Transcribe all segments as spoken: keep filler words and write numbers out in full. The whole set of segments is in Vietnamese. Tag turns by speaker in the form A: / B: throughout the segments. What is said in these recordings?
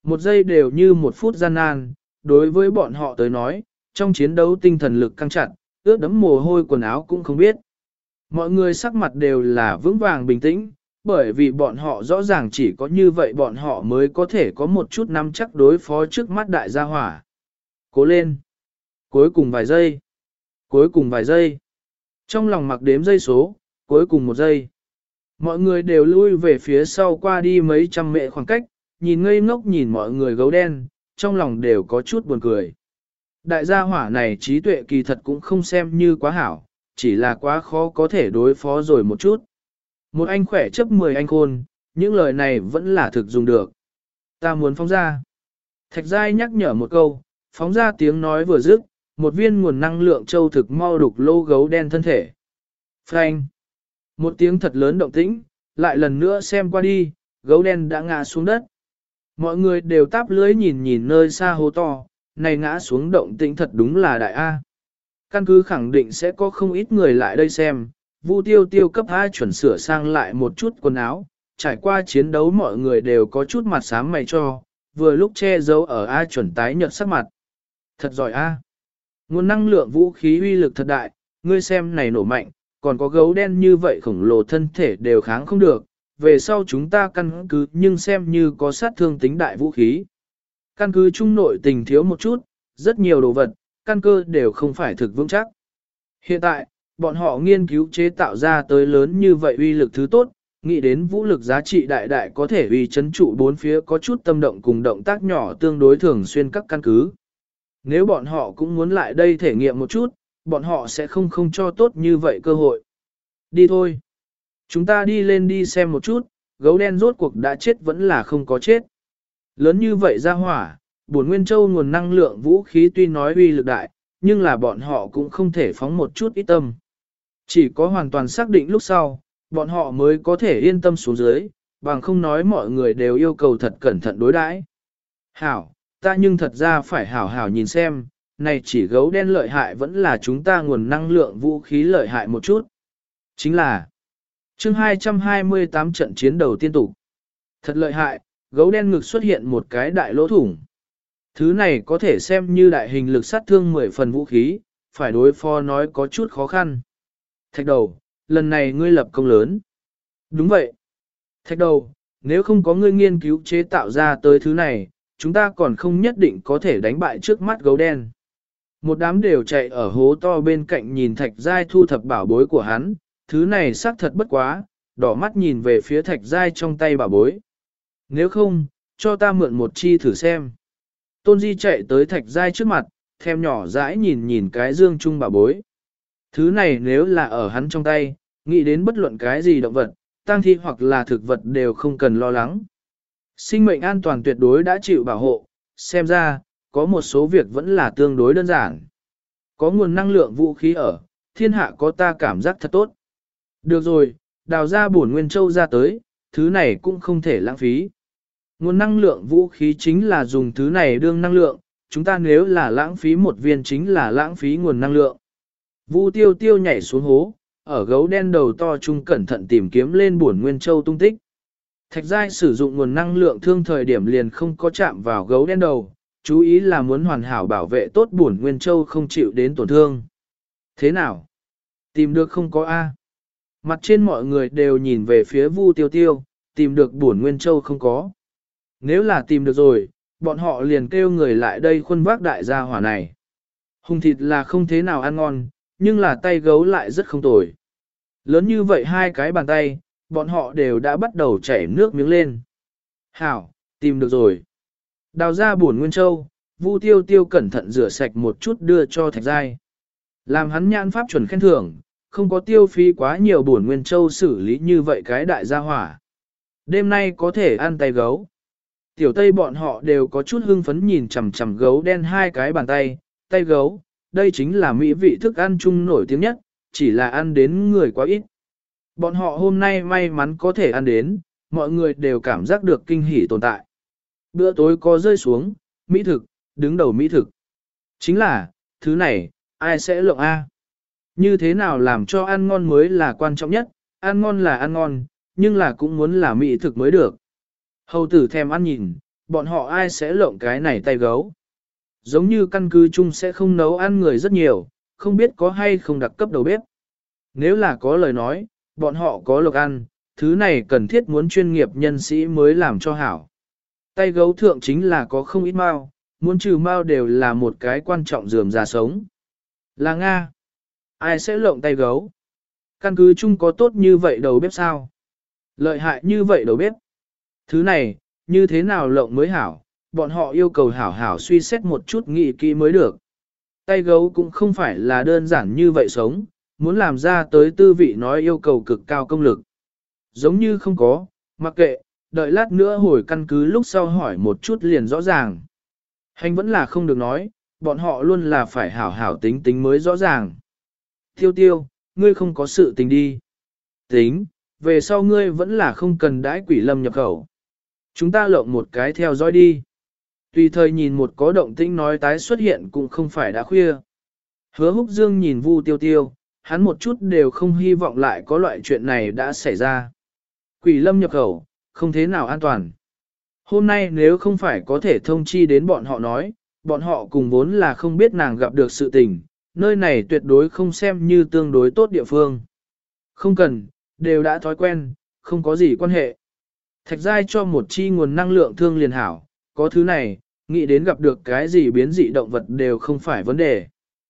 A: Một giây đều như một phút gian nan, đối với bọn họ tới nói, trong chiến đấu tinh thần lực căng chặt, ướt đẫm mồ hôi quần áo cũng không biết. Mọi người sắc mặt đều là vững vàng bình tĩnh, bởi vì bọn họ rõ ràng chỉ có như vậy bọn họ mới có thể có một chút nắm chắc đối phó trước mắt đại gia hỏa. Cố lên! Cuối cùng vài giây! Cuối cùng vài giây! Trong lòng mặc đếm giây số, cuối cùng một giây. Mọi người đều lui về phía sau qua đi mấy trăm mệ khoảng cách, nhìn ngây ngốc nhìn mọi người gấu đen, trong lòng đều có chút buồn cười. Đại gia hỏa này trí tuệ kỳ thật cũng không xem như quá hảo, chỉ là quá khó có thể đối phó rồi một chút. Một anh khỏe chấp mười anh khôn, những lời này vẫn là thực dùng được. Ta muốn phóng ra. Thạch Giai nhắc nhở một câu, phóng ra tiếng nói vừa dứt, một viên nguồn năng lượng châu thực mau đục lô gấu đen thân thể. Phanh. Một tiếng thật lớn động tĩnh, lại lần nữa xem qua đi, gấu đen đã ngã xuống đất. Mọi người đều táp lưới nhìn nhìn nơi xa hố to, này ngã xuống động tĩnh thật đúng là đại A. Căn cứ khẳng định sẽ có không ít người lại đây xem, Vu Tiêu Tiêu cấp A chuẩn sửa sang lại một chút quần áo, trải qua chiến đấu mọi người đều có chút mặt xám mày cho, vừa lúc che giấu ở A chuẩn tái nhợt sắc mặt. Thật giỏi A. Nguồn năng lượng vũ khí uy lực thật đại, ngươi xem này nổ mạnh, còn có gấu đen như vậy khổng lồ thân thể đều kháng không được, về sau chúng ta căn cứ nhưng xem như có sát thương tính đại vũ khí. Căn cứ trung nội tình thiếu một chút, rất nhiều đồ vật, căn cơ đều không phải thực vững chắc. Hiện tại, bọn họ nghiên cứu chế tạo ra tới lớn như vậy uy lực thứ tốt, nghĩ đến vũ lực giá trị đại đại có thể uy chấn trụ bốn phía có chút tâm động cùng động tác nhỏ tương đối thường xuyên các căn cứ. Nếu bọn họ cũng muốn lại đây thể nghiệm một chút, bọn họ sẽ không không cho tốt như vậy cơ hội. Đi thôi. Chúng ta đi lên đi xem một chút, gấu đen rốt cuộc đã chết vẫn là không có chết. Lớn như vậy ra hỏa, bổn Nguyên Châu nguồn năng lượng vũ khí tuy nói uy lực đại, nhưng là bọn họ cũng không thể phóng một chút ít tâm. Chỉ có hoàn toàn xác định lúc sau, bọn họ mới có thể yên tâm xuống dưới, bằng không nói mọi người đều yêu cầu thật cẩn thận đối đãi. Hảo, ta nhưng thật ra phải hảo hảo nhìn xem, này chỉ gấu đen lợi hại vẫn là chúng ta nguồn năng lượng vũ khí lợi hại một chút. Chính là chương hai trăm hai mươi tám trận chiến đầu tiên tục. Thật lợi hại, gấu đen ngực xuất hiện một cái đại lỗ thủng. Thứ này có thể xem như đại hình lực sát thương mười phần vũ khí, phải đối phó nói có chút khó khăn. Thạch đầu, lần này ngươi lập công lớn. Đúng vậy. Thạch đầu, nếu không có ngươi nghiên cứu chế tạo ra tới thứ này, chúng ta còn không nhất định có thể đánh bại trước mắt gấu đen. Một đám đều chạy ở hố to bên cạnh nhìn Thạch Giai thu thập bảo bối của hắn, thứ này xác thật bất quá, đỏ mắt nhìn về phía Thạch Giai trong tay bảo bối. Nếu không, cho ta mượn một chi thử xem. Tôn Di chạy tới Thạch Giai trước mặt, thèm nhỏ dãi nhìn nhìn cái dương chung bảo bối. Thứ này nếu là ở hắn trong tay, nghĩ đến bất luận cái gì động vật, tang thi hoặc là thực vật đều không cần lo lắng. Sinh mệnh an toàn tuyệt đối đã chịu bảo hộ, xem ra, có một số việc vẫn là tương đối đơn giản. Có nguồn năng lượng vũ khí ở, thiên hạ có ta cảm giác thật tốt. Được rồi, đào ra bổn Nguyên Châu ra tới, thứ này cũng không thể lãng phí. Nguồn năng lượng vũ khí chính là dùng thứ này đương năng lượng, chúng ta nếu là lãng phí một viên chính là lãng phí nguồn năng lượng. Vu Tiêu Tiêu nhảy xuống hố, ở gấu đen đầu to chung cẩn thận tìm kiếm lên bổn Nguyên Châu tung tích. Thạch Giai sử dụng nguồn năng lượng thương thời điểm liền không có chạm vào gấu đen đầu, chú ý là muốn hoàn hảo bảo vệ tốt bổn Nguyên Châu không chịu đến tổn thương. Thế nào? Tìm được không có A? Mặt trên mọi người đều nhìn về phía Vu Tiêu Tiêu, tìm được bổn Nguyên Châu không có. Nếu là tìm được rồi, bọn họ liền kêu người lại đây khuân vác đại gia hỏa này. Hùng thịt là không thế nào ăn ngon, nhưng là tay gấu lại rất không tồi. Lớn như vậy hai cái bàn tay, bọn họ đều đã bắt đầu chảy nước miếng lên. Hảo, tìm được rồi. Đào ra bổn Nguyên Châu, Vu Tiêu Tiêu cẩn thận rửa sạch một chút đưa cho Thạch Giai. Làm hắn nhãn pháp chuẩn khen thưởng, không có tiêu phí quá nhiều bổn Nguyên Châu xử lý như vậy cái đại gia hỏa. Đêm nay có thể ăn tay gấu. Tiểu Tây bọn họ đều có chút hưng phấn nhìn chằm chằm gấu đen hai cái bàn tay, tay gấu, đây chính là mỹ vị thức ăn chung nổi tiếng nhất, chỉ là ăn đến người quá ít. Bọn họ hôm nay may mắn có thể ăn đến, mọi người đều cảm giác được kinh hỉ tồn tại. Bữa tối có rơi xuống, mỹ thực, đứng đầu mỹ thực. Chính là, thứ này, ai sẽ lộng A? Như thế nào làm cho ăn ngon mới là quan trọng nhất, ăn ngon là ăn ngon, nhưng là cũng muốn là mỹ thực mới được. Hầu tử thèm ăn nhìn, bọn họ ai sẽ lộng cái này tay gấu. Giống như căn cứ chung sẽ không nấu ăn người rất nhiều, không biết có hay không đặc cấp đầu bếp. Nếu là có lời nói, bọn họ có lộc ăn, thứ này cần thiết muốn chuyên nghiệp nhân sĩ mới làm cho hảo. Tay gấu thượng chính là có không ít mao, muốn trừ mao đều là một cái quan trọng dườm già sống. Là Nga. Ai sẽ lộng tay gấu? Căn cứ chung có tốt như vậy đầu bếp sao? Lợi hại như vậy đầu bếp. Thứ này, như thế nào lộng mới hảo? Bọn họ yêu cầu hảo hảo suy xét một chút nghị kỹ mới được. Tay gấu cũng không phải là đơn giản như vậy sống, muốn làm ra tới tư vị nói yêu cầu cực cao công lực. Giống như không có, mặc kệ, đợi lát nữa hồi căn cứ lúc sau hỏi một chút liền rõ ràng. Hành vẫn là không được nói, bọn họ luôn là phải hảo hảo tính tính mới rõ ràng. Tiêu tiêu, ngươi không có sự tình đi. Tính, về sau ngươi vẫn là không cần đãi quỷ lâm nhập khẩu. Chúng ta lộng một cái theo dõi đi. Tùy thời nhìn một có động tĩnh nói tái xuất hiện cũng không phải đã khuya. Hứa húc dương nhìn Vu tiêu tiêu, hắn một chút đều không hy vọng lại có loại chuyện này đã xảy ra. Quỷ lâm nhập khẩu, không thế nào an toàn. Hôm nay nếu không phải có thể thông chi đến bọn họ nói, bọn họ cùng vốn là không biết nàng gặp được sự tình, nơi này tuyệt đối không xem như tương đối tốt địa phương. Không cần, đều đã thói quen, không có gì quan hệ. Thạch giai cho một chi nguồn năng lượng thương liền hảo, có thứ này, nghĩ đến gặp được cái gì biến dị động vật đều không phải vấn đề.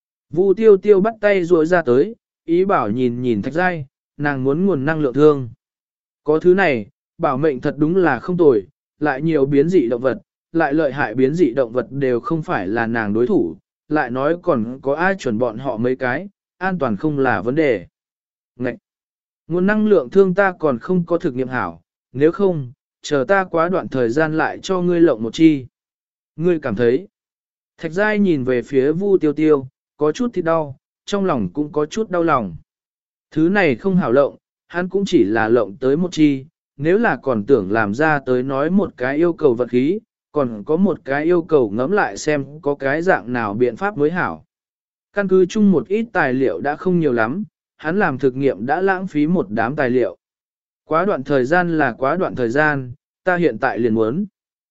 A: Vu tiêu tiêu bắt tay ruồi ra tới, ý bảo nhìn nhìn thạch giai, nàng muốn nguồn năng lượng thương. Có thứ này, bảo mệnh thật đúng là không tồi, lại nhiều biến dị động vật, lại lợi hại biến dị động vật đều không phải là nàng đối thủ, lại nói còn có ai chuẩn bọn họ mấy cái, an toàn không là vấn đề. Ngậy! Nguồn năng lượng thương ta còn không có thực nghiệm hảo, nếu không, chờ ta quá đoạn thời gian lại cho ngươi lộng một chi. Ngươi cảm thấy. Thạch giai nhìn về phía Vu tiêu tiêu, có chút thì đau, trong lòng cũng có chút đau lòng. Thứ này không hảo lộng, hắn cũng chỉ là lộng tới một chi, nếu là còn tưởng làm ra tới nói một cái yêu cầu vật khí, còn có một cái yêu cầu ngẫm lại xem có cái dạng nào biện pháp mới hảo. Căn cứ chung một ít tài liệu đã không nhiều lắm, hắn làm thực nghiệm đã lãng phí một đám tài liệu. Quá đoạn thời gian là quá đoạn thời gian, ta hiện tại liền muốn.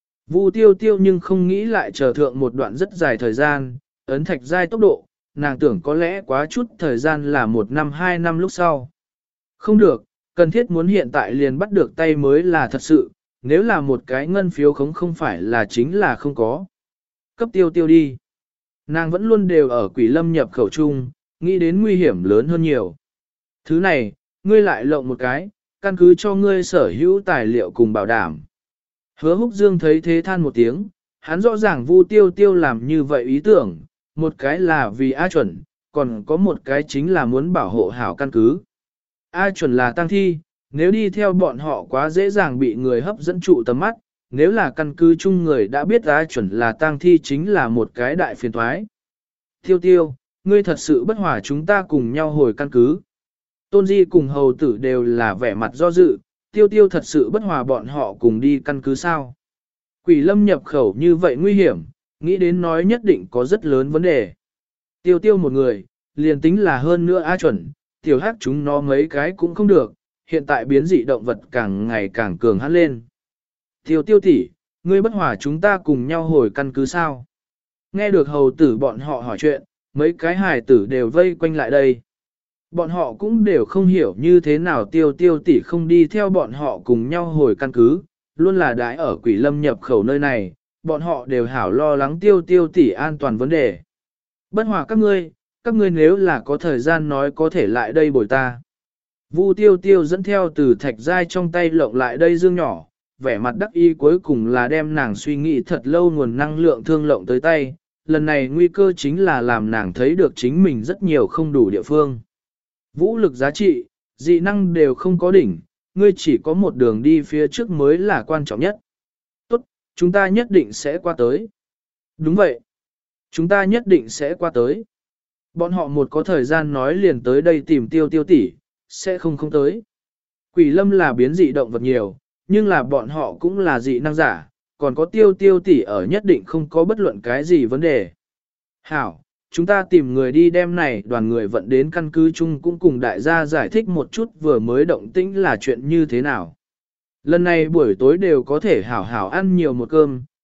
A: Vu tiêu tiêu nhưng không nghĩ lại chờ thượng một đoạn rất dài thời gian, ấn thạch giai tốc độ, nàng tưởng có lẽ quá chút thời gian là một năm hai năm lúc sau. Không được, cần thiết muốn hiện tại liền bắt được tay mới là thật sự, nếu là một cái ngân phiếu không không phải là chính là không có. Cấp tiêu tiêu đi. Nàng vẫn luôn đều ở quỷ lâm nhập khẩu chung, nghĩ đến nguy hiểm lớn hơn nhiều. Thứ này, ngươi lại lộng một cái, căn cứ cho ngươi sở hữu tài liệu cùng bảo đảm. Hứa húc dương thấy thế than một tiếng, hắn rõ ràng Vu tiêu tiêu làm như vậy ý tưởng, một cái là vì A chuẩn, còn có một cái chính là muốn bảo hộ hảo căn cứ. A chuẩn là tăng thi, nếu đi theo bọn họ quá dễ dàng bị người hấp dẫn trụ tầm mắt, nếu là căn cứ chung người đã biết A chuẩn là tăng thi chính là một cái đại phiền toái. Tiêu tiêu, ngươi thật sự bất hòa chúng ta cùng nhau hồi căn cứ. Tôn Di cùng hầu tử đều là vẻ mặt do dự, tiêu tiêu thật sự bất hòa bọn họ cùng đi căn cứ sao. Quỷ lâm nhập khẩu như vậy nguy hiểm, nghĩ đến nói nhất định có rất lớn vấn đề. Tiêu tiêu một người, liền tính là hơn nữa A chuẩn, tiểu hắc chúng nó mấy cái cũng không được, hiện tại biến dị động vật càng ngày càng cường hãn lên. Tiêu tiêu tỷ, ngươi bất hòa chúng ta cùng nhau hồi căn cứ sao? Nghe được hầu tử bọn họ hỏi chuyện, mấy cái hài tử đều vây quanh lại đây. Bọn họ cũng đều không hiểu như thế nào tiêu tiêu tỷ không đi theo bọn họ cùng nhau hồi căn cứ, luôn là đãi ở quỷ lâm nhập khẩu nơi này, bọn họ đều hảo lo lắng tiêu tiêu tỷ an toàn vấn đề. Bất hòa các ngươi, các ngươi nếu là có thời gian nói có thể lại đây bồi ta. Vu tiêu tiêu dẫn theo từ thạch giai trong tay lộng lại đây dương nhỏ, vẻ mặt đắc ý cuối cùng là đem nàng suy nghĩ thật lâu nguồn năng lượng thương lộng tới tay, lần này nguy cơ chính là làm nàng thấy được chính mình rất nhiều không đủ địa phương. Vũ lực giá trị, dị năng đều không có đỉnh, ngươi chỉ có một đường đi phía trước mới là quan trọng nhất. Tốt, chúng ta nhất định sẽ qua tới. Đúng vậy, chúng ta nhất định sẽ qua tới. Bọn họ một có thời gian nói liền tới đây tìm tiêu tiêu tỷ, sẽ không không tới. Quỷ lâm là biến dị động vật nhiều, nhưng là bọn họ cũng là dị năng giả, còn có tiêu tiêu tỷ ở nhất định không có bất luận cái gì vấn đề. Hảo, chúng ta tìm người đi đem này đoàn người vận đến căn cứ chung cũng cùng đại gia giải thích một chút vừa mới động tĩnh là chuyện như thế nào. Lần này buổi tối đều có thể hảo hảo ăn nhiều một cơm,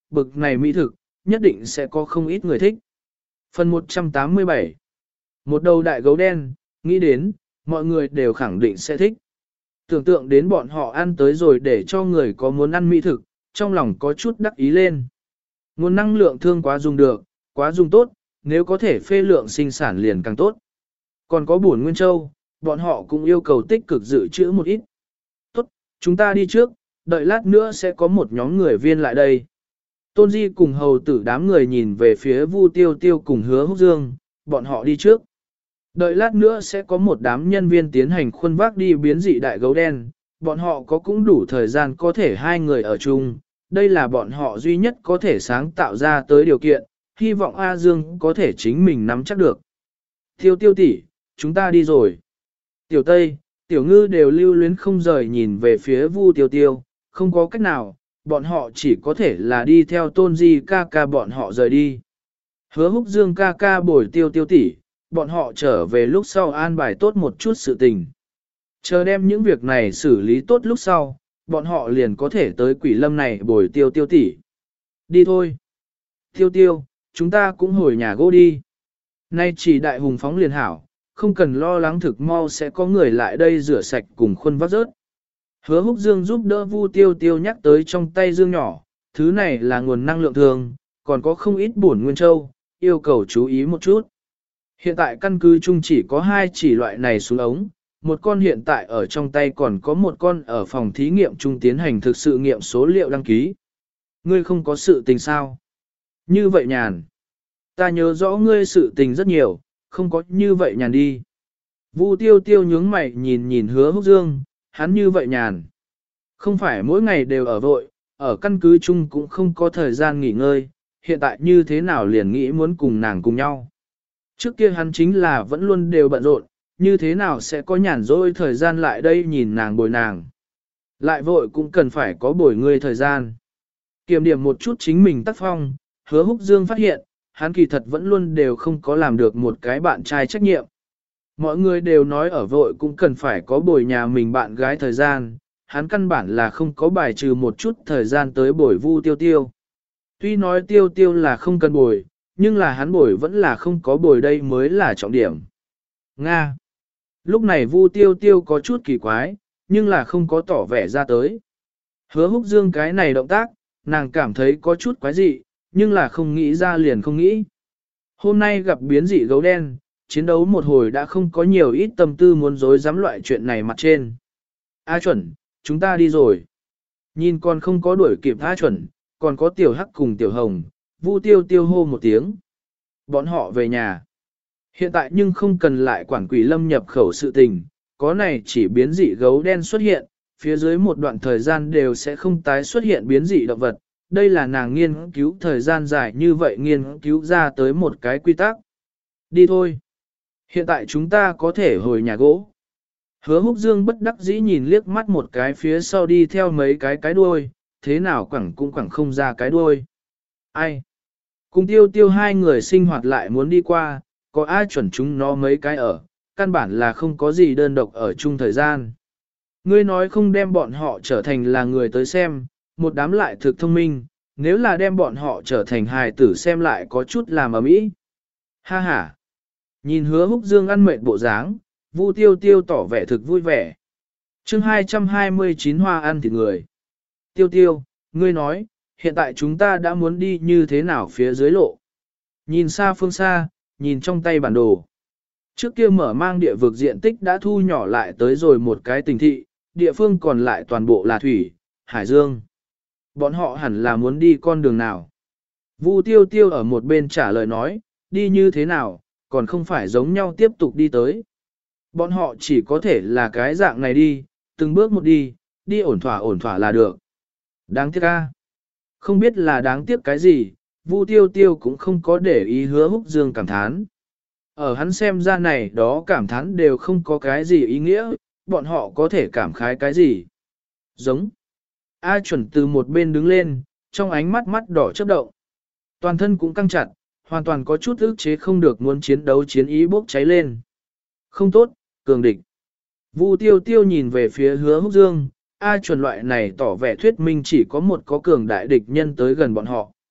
A: bực này mỹ thực, nhất định sẽ có không ít người thích. Phần một trăm tám mươi bảy. Một đầu đại gấu đen, nghĩ đến, mọi người đều khẳng định sẽ thích. Tưởng tượng đến bọn họ ăn tới rồi để cho người có muốn ăn mỹ thực, trong lòng có chút đắc ý lên. Nguồn năng lượng thương quá dùng được, quá dùng tốt, nếu có thể phê lượng sinh sản liền càng tốt. Còn có bổn nguyên châu, bọn họ cũng yêu cầu tích cực dự trữ một ít. Tốt, chúng ta đi trước, đợi lát nữa sẽ có một nhóm người viên lại đây. Tôn Di cùng hầu tử đám người nhìn về phía Vu Tiêu Tiêu cùng Hứa Húc Dương, bọn họ đi trước. Đợi lát nữa sẽ có một đám nhân viên tiến hành khuân vác đi biến dị đại gấu đen, bọn họ có cũng đủ thời gian có thể hai người ở chung, đây là bọn họ duy nhất có thể sáng tạo ra tới điều kiện, hy vọng A Dương có thể chính mình nắm chắc được. Tiêu Tiêu tỷ, chúng ta đi rồi. Tiểu Tây, Tiểu Ngư đều lưu luyến không rời nhìn về phía Vu Tiêu Tiêu, không có cách nào, bọn họ chỉ có thể là đi theo Tôn Di ca ca bọn họ rời đi. Hứa Húc Dương ca ca bồi Tiêu Tiêu tỷ, bọn họ trở về lúc sau an bài tốt một chút sự tình. Chờ đem những việc này xử lý tốt lúc sau, bọn họ liền có thể tới Quỷ Lâm này bồi Tiêu Tiêu tỷ. Đi thôi. Tiêu Tiêu, chúng ta cũng hồi nhà gỗ đi. Nay chỉ đại hùng phóng liền hảo, không cần lo lắng thực mau sẽ có người lại đây rửa sạch cùng khuân vắt rớt. Hứa Húc Dương giúp đỡ Vu Tiêu Tiêu nhắc tới trong tay dương nhỏ, thứ này là nguồn năng lượng thường, còn có không ít bổn nguyên châu, yêu cầu chú ý một chút. Hiện tại căn cứ chung chỉ có hai chỉ loại này xuống ống, một con hiện tại ở trong tay còn có một con ở phòng thí nghiệm chung tiến hành thực sự nghiệm số liệu đăng ký. Ngươi không có sự tình sao? Như vậy nhàn. Ta nhớ rõ ngươi sự tình rất nhiều, không có như vậy nhàn đi. Vu Tiêu Tiêu nhướng mày nhìn nhìn Hứa Húc Dương, hắn như vậy nhàn. Không phải mỗi ngày đều ở vội, ở căn cứ chung cũng không có thời gian nghỉ ngơi, hiện tại như thế nào liền nghĩ muốn cùng nàng cùng nhau. Trước kia hắn chính là vẫn luôn đều bận rộn, như thế nào sẽ có nhàn rỗi thời gian lại đây nhìn nàng bồi nàng. Lại vội cũng cần phải có bồi ngươi thời gian. Kiểm điểm một chút chính mình tác phong, Hứa Húc Dương phát hiện, hắn kỳ thật vẫn luôn đều không có làm được một cái bạn trai trách nhiệm. Mọi người đều nói ở vội cũng cần phải có bồi nhà mình bạn gái thời gian, hắn căn bản là không có bài trừ một chút thời gian tới bồi Vu Tiêu Tiêu. Tuy nói Tiêu Tiêu là không cần bồi, nhưng là hắn bồi vẫn là không có bồi đây mới là trọng điểm. Nga. Lúc này Vu Tiêu Tiêu có chút kỳ quái, nhưng là không có tỏ vẻ ra tới. Hứa Húc Dương cái này động tác, nàng cảm thấy có chút quái dị, nhưng là không nghĩ ra liền không nghĩ. Hôm nay gặp biến dị gấu đen, chiến đấu một hồi đã không có nhiều ít tâm tư muốn dối dám loại chuyện này mặt trên. A chuẩn, chúng ta đi rồi. Nhìn còn không có đuổi kịp A chuẩn, còn có tiểu hắc cùng tiểu hồng, Vu Tiêu Tiêu hô một tiếng. Bọn họ về nhà. Hiện tại nhưng không cần lại quản Quỷ Lâm nhập khẩu sự tình, có này chỉ biến dị gấu đen xuất hiện, phía dưới một đoạn thời gian đều sẽ không tái xuất hiện biến dị động vật. Đây là nàng nghiên cứu thời gian dài như vậy nghiên cứu ra tới một cái quy tắc. Đi thôi. Hiện tại chúng ta có thể hồi nhà gỗ. Hứa Húc Dương bất đắc dĩ nhìn liếc mắt một cái phía sau đi theo mấy cái cái đuôi, thế nào quẳng cũng quẳng không ra cái đuôi. Ai? Cùng Tiêu Tiêu hai người sinh hoạt lại muốn đi qua, có ai chuẩn chúng nó mấy cái ở, căn bản là không có gì đơn độc ở chung thời gian. Ngươi nói không đem bọn họ trở thành là người tới xem, một đám lại thực thông minh, nếu là đem bọn họ trở thành hài tử xem lại có chút làm ở mỹ. Ha ha! Nhìn Hứa Húc Dương ăn mệt bộ dáng, Vu Tiêu Tiêu tỏ vẻ thực vui vẻ. chương hai trăm hai mươi chín hoa ăn thịt người. Tiêu Tiêu, ngươi nói, hiện tại chúng ta đã muốn đi như thế nào phía dưới lộ. Nhìn xa phương xa, nhìn trong tay bản đồ. Trước kia mở mang địa vực diện tích đã thu nhỏ lại tới rồi một cái tỉnh thị, địa phương còn lại toàn bộ là thủy, hải dương. Bọn họ hẳn là muốn đi con đường nào. Vu Tiêu Tiêu ở một bên trả lời nói, đi như thế nào, còn không phải giống nhau tiếp tục đi tới. Bọn họ chỉ có thể là cái dạng này đi, từng bước một đi, đi ổn thỏa ổn thỏa là được. Đáng tiếc a. Không biết là đáng tiếc cái gì, Vu Tiêu Tiêu cũng không có để ý Hứa Húc Dương cảm thán. Ở hắn xem ra này đó cảm thán đều không có cái gì ý nghĩa, bọn họ có thể cảm khái cái gì. Giống. A chuẩn từ một bên đứng lên, trong ánh mắt mắt đỏ chớp động. Toàn thân cũng căng chặt, hoàn toàn có chút ức chế không được muốn chiến đấu chiến ý bốc cháy lên. Không tốt, cường địch. Vu Tiêu Tiêu nhìn về phía Hứa Húc Dương, A chuẩn loại này tỏ vẻ thuyết minh chỉ có một có cường đại địch nhân tới gần bọn họ.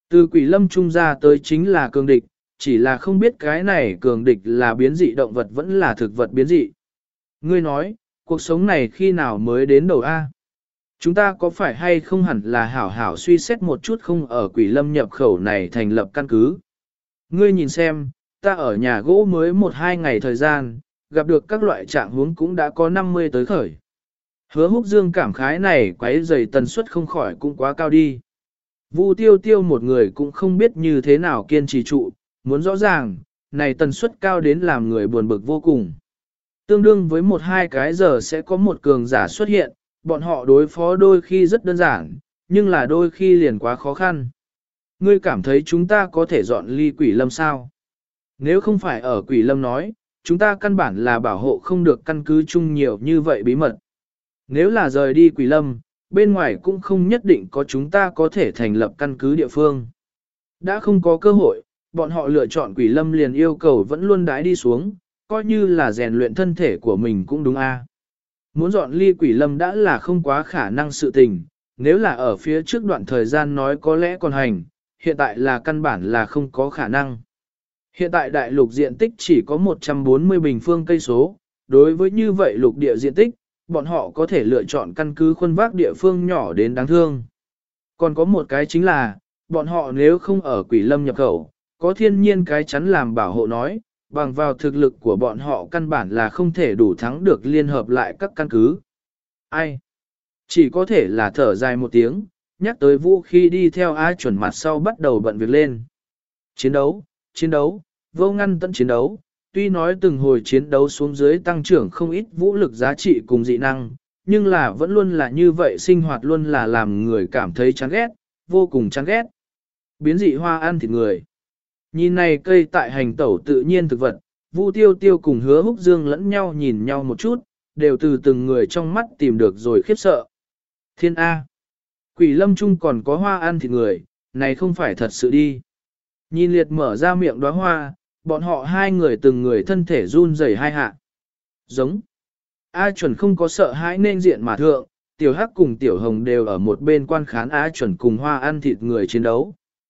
A: Từ quỷ lâm trung ra tới chính là cường địch, chỉ là không biết cái này cường địch là biến dị động vật vẫn là thực vật biến dị. Ngươi nói, cuộc sống này khi nào mới đến đầu A? Chúng ta có phải hay không hẳn là hảo hảo suy xét một chút không ở quỷ lâm nhập khẩu này thành lập căn cứ? Ngươi nhìn xem, ta ở nhà gỗ mới một hai ngày thời gian, gặp được các loại trạng huống cũng đã có năm mươi tới khởi. Hứa húc dương cảm khái này quấy dày tần suất không khỏi cũng quá cao đi. Vu tiêu tiêu một người cũng không biết như thế nào kiên trì trụ, muốn rõ ràng, này tần suất cao đến làm người buồn bực vô cùng. Tương đương với một hai cái giờ sẽ có một cường giả xuất hiện, bọn họ đối phó đôi khi rất đơn giản, nhưng là đôi khi liền quá khó khăn. Ngươi cảm thấy chúng ta có thể dọn ly quỷ lâm sao? Nếu không phải ở quỷ lâm nói, chúng ta căn bản là bảo hộ không được căn cứ chung nhiều như vậy bí mật. Nếu là rời đi quỷ lâm, bên ngoài cũng không nhất định có chúng ta có thể thành lập căn cứ địa phương. Đã không có cơ hội, bọn họ lựa chọn quỷ lâm liền yêu cầu vẫn luôn đái đi xuống, coi như là rèn luyện thân thể của mình cũng đúng a. Muốn dọn ly quỷ lâm đã là không quá khả năng sự tình, nếu là ở phía trước đoạn thời gian nói có lẽ còn hành, hiện tại là căn bản là không có khả năng. Hiện tại đại lục diện tích chỉ có một trăm bốn mươi bình phương cây số, đối với như vậy lục địa diện tích, bọn họ có thể lựa chọn căn cứ khuân vác địa phương nhỏ đến đáng thương. Còn có một cái chính là, bọn họ nếu không ở quỷ lâm nhập khẩu, có thiên nhiên cái chắn làm bảo hộ nói, bằng vào thực lực của bọn họ căn bản là không thể đủ thắng được liên hợp lại các căn cứ. Ai? Chỉ có thể là thở dài một tiếng, nhắc tới vũ khí đi theo ai chuẩn mặt sau bắt đầu bận việc lên. Chiến đấu, chiến đấu, vô ngăn tận chiến đấu, tuy nói từng hồi chiến đấu xuống dưới tăng trưởng không ít vũ lực giá trị cùng dị năng, nhưng là vẫn luôn là như vậy sinh hoạt luôn là làm người cảm thấy chán ghét, vô cùng chán ghét. Biến dị hoa ăn thịt người. Nhìn này cây tại hành tẩu tự nhiên thực vật, Vu Tiêu Tiêu cùng Hứa Húc Dương lẫn nhau nhìn nhau một chút, đều từ từng người trong mắt tìm được rồi khiếp sợ. Thiên A. Quỷ lâm trung còn có hoa ăn thịt người, này không phải thật sự đi. Nhìn liệt mở ra miệng đóa hoa, bọn họ hai người từng người thân thể run rẩy hai hạ. Giống. A chuẩn không có sợ hãi nên diện mà thượng, tiểu hắc cùng tiểu hồng đều ở một bên quan khán A chuẩn cùng hoa ăn thịt người chiến đấu.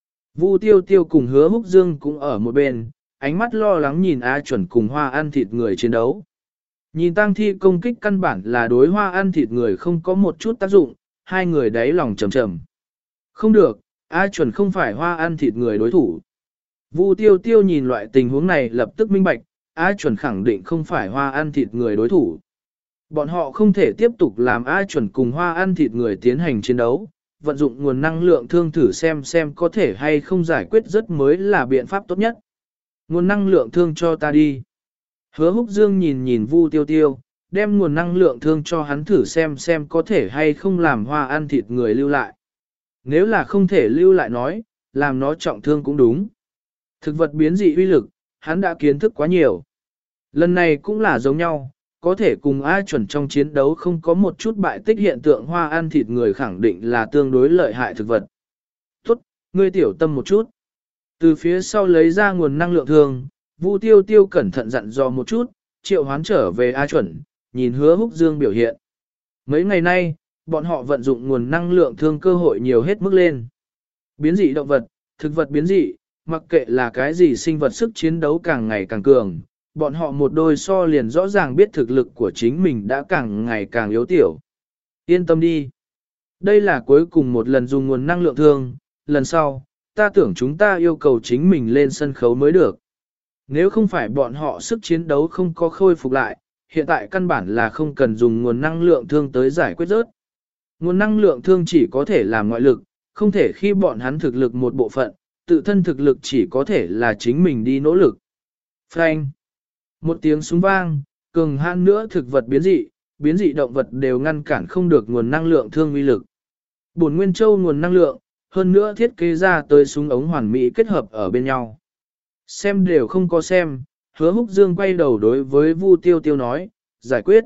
A: Vu tiêu tiêu cùng Hứa Húc Dương cũng ở một bên, ánh mắt lo lắng nhìn A chuẩn cùng hoa ăn thịt người chiến đấu. Nhìn tang thi công kích căn bản là đối hoa ăn thịt người không có một chút tác dụng, hai người đáy lòng trầm trầm. Không được, A chuẩn không phải hoa ăn thịt người đối thủ. Vu tiêu tiêu nhìn loại tình huống này lập tức minh bạch, A chuẩn khẳng định không phải hoa ăn thịt người đối thủ. Bọn họ không thể tiếp tục làm A chuẩn cùng hoa ăn thịt người tiến hành chiến đấu, vận dụng nguồn năng lượng thương thử xem xem có thể hay không giải quyết rất mới là biện pháp tốt nhất. Nguồn năng lượng thương cho ta đi. Hứa Húc Dương nhìn nhìn Vu tiêu tiêu, đem nguồn năng lượng thương cho hắn thử xem xem có thể hay không làm hoa ăn thịt người lưu lại. Nếu là không thể lưu lại nói, làm nó trọng thương cũng đúng. Thực vật biến dị uy lực, hắn đã kiến thức quá nhiều. Lần này cũng là giống nhau, có thể cùng A chuẩn trong chiến đấu không có một chút bại tích hiện tượng hoa ăn thịt người khẳng định là tương đối lợi hại thực vật. Tốt, ngươi tiểu tâm một chút. Từ phía sau lấy ra nguồn năng lượng thường, Vu tiêu tiêu cẩn thận dặn dò một chút, triệu hoán trở về A chuẩn, nhìn Hứa Húc Dương biểu hiện. Mấy ngày nay, bọn họ vận dụng nguồn năng lượng thương cơ hội nhiều hết mức lên. Biến dị động vật, thực vật biến dị, mặc kệ là cái gì sinh vật sức chiến đấu càng ngày càng cường, bọn họ một đôi so liền rõ ràng biết thực lực của chính mình đã càng ngày càng yếu tiểu. Yên tâm đi. Đây là cuối cùng một lần dùng nguồn năng lượng thương, lần sau, ta tưởng chúng ta yêu cầu chính mình lên sân khấu mới được. Nếu không phải bọn họ sức chiến đấu không có khôi phục lại, hiện tại căn bản là không cần dùng nguồn năng lượng thương tới giải quyết rớt. Nguồn năng lượng thương chỉ có thể làm ngoại lực, không thể khi bọn hắn thực lực một bộ phận, tự thân thực lực chỉ có thể là chính mình đi nỗ lực. Phanh. Một tiếng súng vang, cường hãn nữa thực vật biến dị, biến dị động vật đều ngăn cản không được nguồn năng lượng thương uy lực. Bổn Nguyên Châu nguồn năng lượng, hơn nữa thiết kế ra tới súng ống hoàn mỹ kết hợp ở bên nhau. Xem đều không có xem, Hứa Húc Dương quay đầu đối với Vu Tiêu Tiêu nói, giải quyết.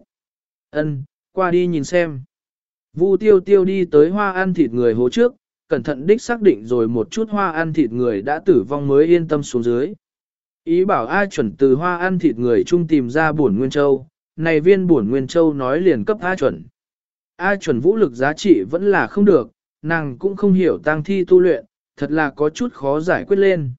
A: Ân, qua đi nhìn xem. Vu Tiêu Tiêu đi tới hoa ăn thịt người hố trước, cẩn thận đích xác định rồi một chút hoa ăn thịt người đã tử vong mới yên tâm xuống dưới. Ý bảo A chuẩn từ hoa ăn thịt người chung tìm ra bổn Nguyên Châu, này viên bổn Nguyên Châu nói liền cấp A chuẩn. A chuẩn vũ lực giá trị vẫn là không được, nàng cũng không hiểu tang thi tu luyện, thật là có chút khó giải quyết lên.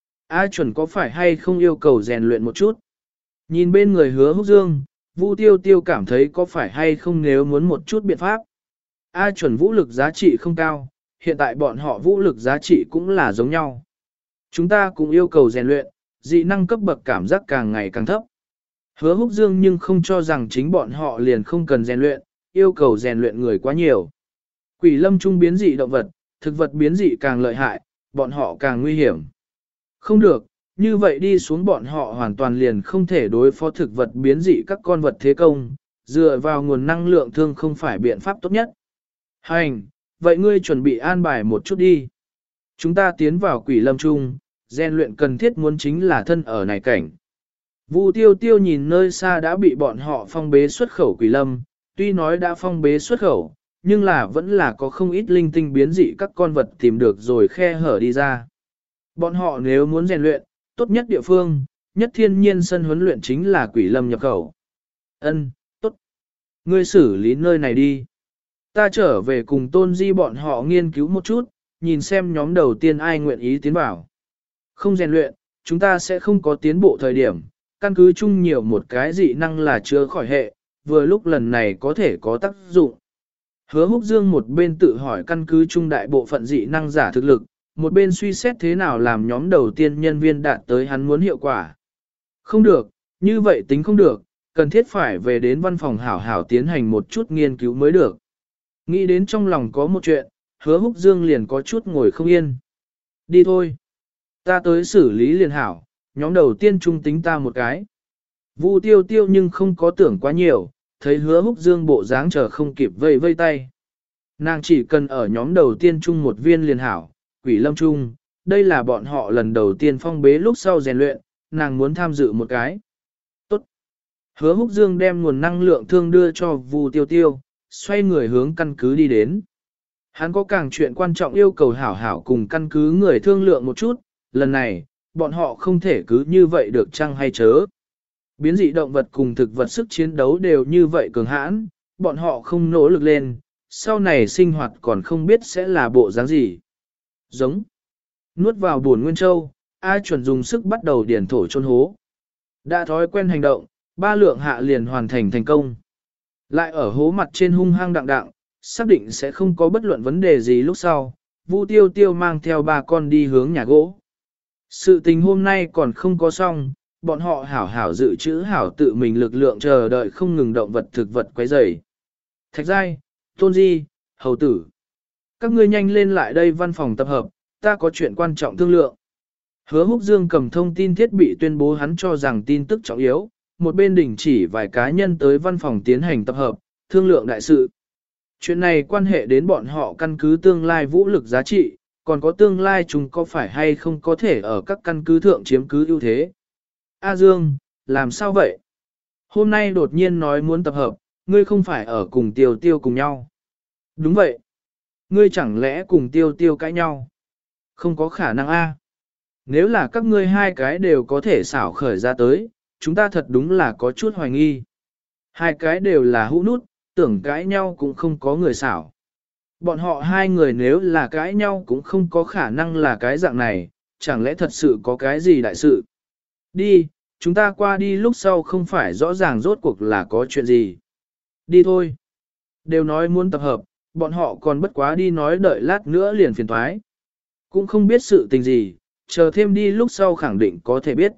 A: A chuẩn có phải hay không yêu cầu rèn luyện một chút? Nhìn bên người hứa húc dương, Vu tiêu tiêu cảm thấy có phải hay không nếu muốn một chút biện pháp. A chuẩn vũ lực giá trị không cao, hiện tại bọn họ vũ lực giá trị cũng là giống nhau. Chúng ta cũng yêu cầu rèn luyện, dị năng cấp bậc cảm giác càng ngày càng thấp. Hứa húc dương nhưng không cho rằng chính bọn họ liền không cần rèn luyện, yêu cầu rèn luyện người quá nhiều. Quỷ lâm trung biến dị động vật, thực vật biến dị càng lợi hại, bọn họ càng nguy hiểm. Không được, như vậy đi xuống bọn họ hoàn toàn liền không thể đối phó thực vật biến dị các con vật thế công, dựa vào nguồn năng lượng thương không phải biện pháp tốt nhất. Hành, vậy ngươi chuẩn bị an bài một chút đi. Chúng ta tiến vào quỷ lâm trung, rèn luyện cần thiết muốn chính là thân ở này cảnh. Vu tiêu tiêu nhìn nơi xa đã bị bọn họ phong bế xuất khẩu quỷ lâm, tuy nói đã phong bế xuất khẩu, nhưng là vẫn là có không ít linh tinh biến dị các con vật tìm được rồi khe hở đi ra. Bọn họ nếu muốn rèn luyện, tốt nhất địa phương, nhất thiên nhiên sân huấn luyện chính là quỷ lâm nhập khẩu. Ân, tốt. Ngươi xử lý nơi này đi. Ta trở về cùng tôn di bọn họ nghiên cứu một chút, nhìn xem nhóm đầu tiên ai nguyện ý tiến vào. Không rèn luyện, chúng ta sẽ không có tiến bộ thời điểm, căn cứ chung nhiều một cái dị năng là chữa khỏi hệ, vừa lúc lần này có thể có tác dụng. Hứa húc dương một bên tự hỏi căn cứ chung đại bộ phận dị năng giả thực lực, một bên suy xét thế nào làm nhóm đầu tiên nhân viên đạt tới hắn muốn hiệu quả. Không được, như vậy tính không được, cần thiết phải về đến văn phòng hảo hảo tiến hành một chút nghiên cứu mới được. Nghĩ đến trong lòng có một chuyện, hứa húc dương liền có chút ngồi không yên. Đi thôi. Ta tới xử lý liền hảo, nhóm đầu tiên trung tính ta một cái. Vu tiêu tiêu nhưng không có tưởng quá nhiều, thấy hứa húc dương bộ dáng chờ không kịp vây vây tay. Nàng chỉ cần ở nhóm đầu tiên chung một viên liền hảo, quỷ lâm trung, đây là bọn họ lần đầu tiên phong bế lúc sau rèn luyện, nàng muốn tham dự một cái. Tốt. Hứa húc dương đem nguồn năng lượng thương đưa cho Vu tiêu tiêu, xoay người hướng căn cứ đi đến. Hắn có càng chuyện quan trọng yêu cầu hảo hảo cùng căn cứ người thương lượng một chút, lần này, bọn họ không thể cứ như vậy được chăng hay chớ. Biến dị động vật cùng thực vật sức chiến đấu đều như vậy cường hãn, bọn họ không nỗ lực lên, sau này sinh hoạt còn không biết sẽ là bộ dáng gì. Giống. Nuốt vào buồn nguyên châu, A chuẩn dùng sức bắt đầu điển thổ chôn hố. Đã thói quen hành động, ba lượng hạ liền hoàn thành thành công. Lại ở hố mặt trên hung hăng đặng đặng, xác định sẽ không có bất luận vấn đề gì lúc sau, Vu tiêu tiêu mang theo ba con đi hướng nhà gỗ. Sự tình hôm nay còn không có xong, bọn họ hảo hảo dự trữ hảo tự mình lực lượng chờ đợi không ngừng động vật thực vật quấy rầy. Thạch giai, tôn di, hầu tử. Các ngươi nhanh lên lại đây văn phòng tập hợp, ta có chuyện quan trọng thương lượng. Hứa húc dương cầm thông tin thiết bị tuyên bố hắn cho rằng tin tức trọng yếu, một bên đình chỉ vài cá nhân tới văn phòng tiến hành tập hợp, thương lượng đại sự. Chuyện này quan hệ đến bọn họ căn cứ tương lai vũ lực giá trị, còn có tương lai chúng có phải hay không có thể ở các căn cứ thượng chiếm cứ ưu thế. A Dương, làm sao vậy? Hôm nay đột nhiên nói muốn tập hợp, ngươi không phải ở cùng tiêu tiêu cùng nhau. Đúng vậy. Ngươi chẳng lẽ cùng tiêu tiêu cãi nhau? Không có khả năng a. Nếu là các ngươi hai cái đều có thể xảo khởi ra tới, chúng ta thật đúng là có chút hoài nghi. Hai cái đều là hũ nút, tưởng cãi nhau cũng không có người xảo. Bọn họ hai người nếu là cãi nhau cũng không có khả năng là cái dạng này, chẳng lẽ thật sự có cái gì đại sự. Đi, chúng ta qua đi lúc sau không phải rõ ràng rốt cuộc là có chuyện gì. Đi thôi. Đều nói muốn tập hợp, bọn họ còn bất quá đi nói đợi lát nữa liền phiền thoái. Cũng không biết sự tình gì, chờ thêm đi lúc sau khẳng định có thể biết.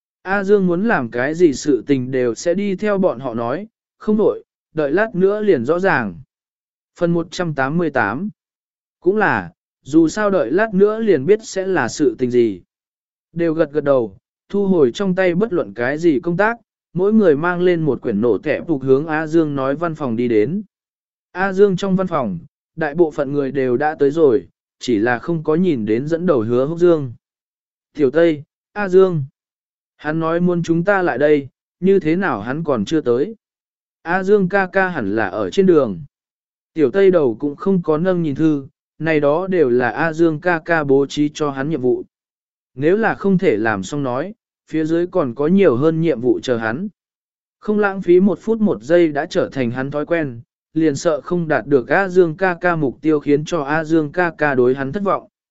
A: A Dương muốn làm cái gì sự tình đều sẽ đi theo bọn họ nói, không đổi, đợi lát nữa liền rõ ràng. Phần một trăm tám mươi tám. Cũng là, dù sao đợi lát nữa liền biết sẽ là sự tình gì. Đều gật gật đầu, thu hồi trong tay bất luận cái gì công tác, mỗi người mang lên một quyển nổ tẻ phục hướng A Dương nói văn phòng đi đến. A Dương trong văn phòng, đại bộ phận người đều đã tới rồi, chỉ là không có nhìn đến dẫn đầu hứa húc Dương. Tiểu Tây, A Dương. Hắn nói muốn chúng ta lại đây, như thế nào hắn còn chưa tới. A Dương ca ca hẳn là ở trên đường. Tiểu Tây đầu cũng không có nâng nhìn thư, này đó đều là A Dương ca ca bố trí cho hắn nhiệm vụ. Nếu là không thể làm xong nói, phía dưới còn có nhiều hơn nhiệm vụ chờ hắn. Không lãng phí một phút một giây đã trở thành hắn thói quen, liền sợ không đạt được A Dương ca ca mục tiêu khiến cho A Dương ca ca đối hắn thất vọng.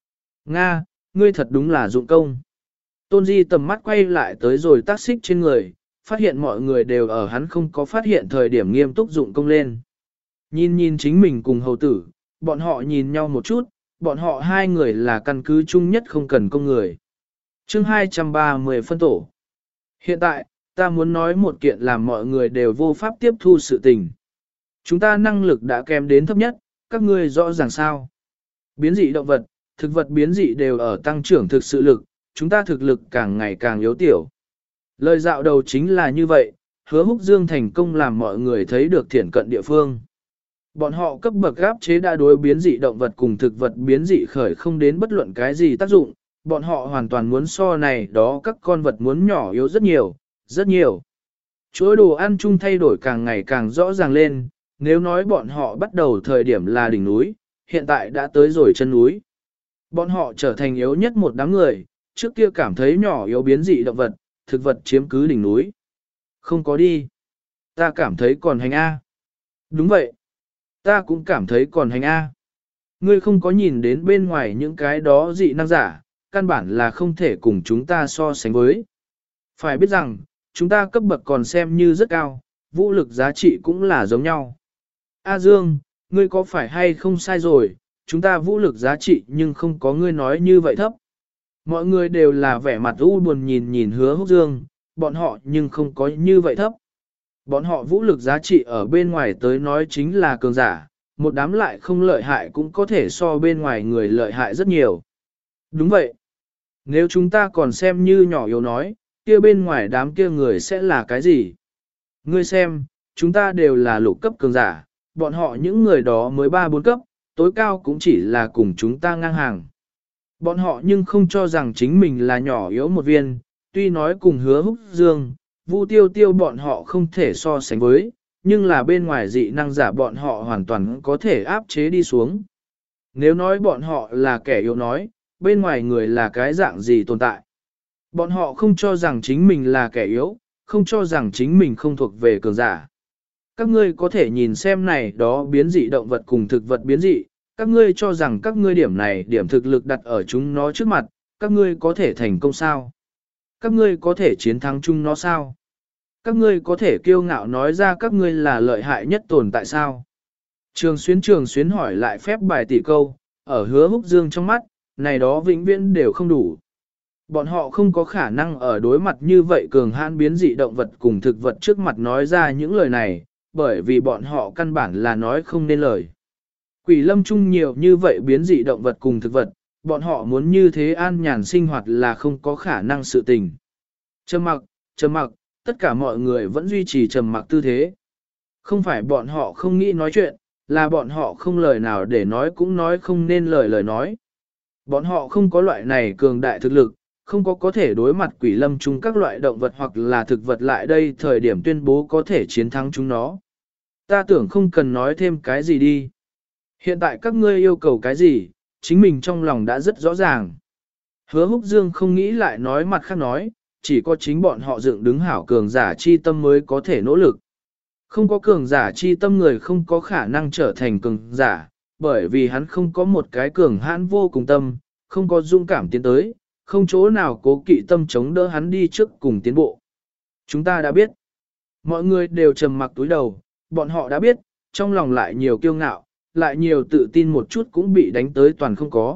A: Nga, ngươi thật đúng là dụng công. Tôn Di tầm mắt quay lại tới rồi tác xích trên người, phát hiện mọi người đều ở hắn không có phát hiện thời điểm nghiêm túc dụng công lên. Nhìn nhìn chính mình cùng hầu tử, bọn họ nhìn nhau một chút, bọn họ hai người là căn cứ chung nhất không cần công người. chương hai trăm ba mươi phân tổ. Hiện tại, ta muốn nói một kiện làm mọi người đều vô pháp tiếp thu sự tình. Chúng ta năng lực đã kém đến thấp nhất, các ngươi rõ ràng sao. Biến dị động vật, thực vật biến dị đều ở tăng trưởng thực sự lực, chúng ta thực lực càng ngày càng yếu tiểu. Lời dạo đầu chính là như vậy, Hứa Húc Dương thành công làm mọi người thấy được thiển cận địa phương. Bọn họ cấp bậc áp chế đã đối biến dị động vật cùng thực vật biến dị khởi không đến bất luận cái gì tác dụng, bọn họ hoàn toàn muốn so này đó các con vật muốn nhỏ yếu rất nhiều, rất nhiều. Chuỗi đồ ăn chung thay đổi càng ngày càng rõ ràng lên, nếu nói bọn họ bắt đầu thời điểm là đỉnh núi, hiện tại đã tới rồi chân núi. Bọn họ trở thành yếu nhất một đám người, trước kia cảm thấy nhỏ yếu biến dị động vật, thực vật chiếm cứ đỉnh núi. Không có đi. Ta cảm thấy còn hành A. Đúng vậy. Ta cũng cảm thấy còn hành A. Ngươi không có nhìn đến bên ngoài những cái đó dị năng giả, căn bản là không thể cùng chúng ta so sánh với. Phải biết rằng, chúng ta cấp bậc còn xem như rất cao, vũ lực giá trị cũng là giống nhau. A Dương, ngươi có phải hay không sai rồi, chúng ta vũ lực giá trị nhưng không có ngươi nói như vậy thấp. Mọi người đều là vẻ mặt u buồn nhìn nhìn Hứa Húc Dương, bọn họ nhưng không có như vậy thấp. Bọn họ vũ lực giá trị ở bên ngoài tới nói chính là cường giả, một đám lại không lợi hại cũng có thể so bên ngoài người lợi hại rất nhiều. Đúng vậy. Nếu chúng ta còn xem như nhỏ yếu nói, kia bên ngoài đám kia người sẽ là cái gì? Ngươi xem, chúng ta đều là lục cấp cường giả, bọn họ những người đó mới ba bốn cấp, tối cao cũng chỉ là cùng chúng ta ngang hàng. Bọn họ nhưng không cho rằng chính mình là nhỏ yếu một viên, tuy nói cùng Hứa Húc Dương, Vu Tiêu Tiêu bọn họ không thể so sánh với, nhưng là bên ngoài dị năng giả bọn họ hoàn toàn có thể áp chế đi xuống. Nếu nói bọn họ là kẻ yếu nói, bên ngoài người là cái dạng gì tồn tại. Bọn họ không cho rằng chính mình là kẻ yếu, không cho rằng chính mình không thuộc về cường giả. Các ngươi có thể nhìn xem này đó biến dị động vật cùng thực vật biến dị, các ngươi cho rằng các ngươi điểm này điểm thực lực đặt ở chúng nó trước mặt, các ngươi có thể thành công sao? Các ngươi có thể chiến thắng chúng nó sao? Các ngươi có thể kiêu ngạo nói ra các ngươi là lợi hại nhất tồn tại sao? Trường Xuyến Trường Xuyến hỏi lại phép bài tỷ câu, ở Hứa Húc Dương trong mắt, này đó vĩnh viễn đều không đủ. Bọn họ không có khả năng ở đối mặt như vậy cường hãn biến dị động vật cùng thực vật trước mặt nói ra những lời này, bởi vì bọn họ căn bản là nói không nên lời. Quỷ lâm chung nhiều như vậy biến dị động vật cùng thực vật, bọn họ muốn như thế an nhàn sinh hoạt là không có khả năng sự tình. Trầm mặc, trầm mặc, tất cả mọi người vẫn duy trì trầm mặc tư thế. Không phải bọn họ không nghĩ nói chuyện, là bọn họ không lời nào để nói cũng nói không nên lời lời nói. Bọn họ không có loại này cường đại thực lực, không có có thể đối mặt quỷ lâm chung các loại động vật hoặc là thực vật lại đây thời điểm tuyên bố có thể chiến thắng chúng nó. Ta tưởng không cần nói thêm cái gì đi. Hiện tại các ngươi yêu cầu cái gì, chính mình trong lòng đã rất rõ ràng. Hứa Húc Dương không nghĩ lại nói mặt khác nói, chỉ có chính bọn họ dựng đứng hảo cường giả chi tâm mới có thể nỗ lực. Không có cường giả chi tâm người không có khả năng trở thành cường giả, bởi vì hắn không có một cái cường hãn vô cùng tâm, không có dũng cảm tiến tới, không chỗ nào cố kỵ tâm chống đỡ hắn đi trước cùng tiến bộ. Chúng ta đã biết. Mọi người đều trầm mặc túi đầu, bọn họ đã biết, trong lòng lại nhiều kiêu ngạo, lại nhiều tự tin một chút cũng bị đánh tới toàn không có.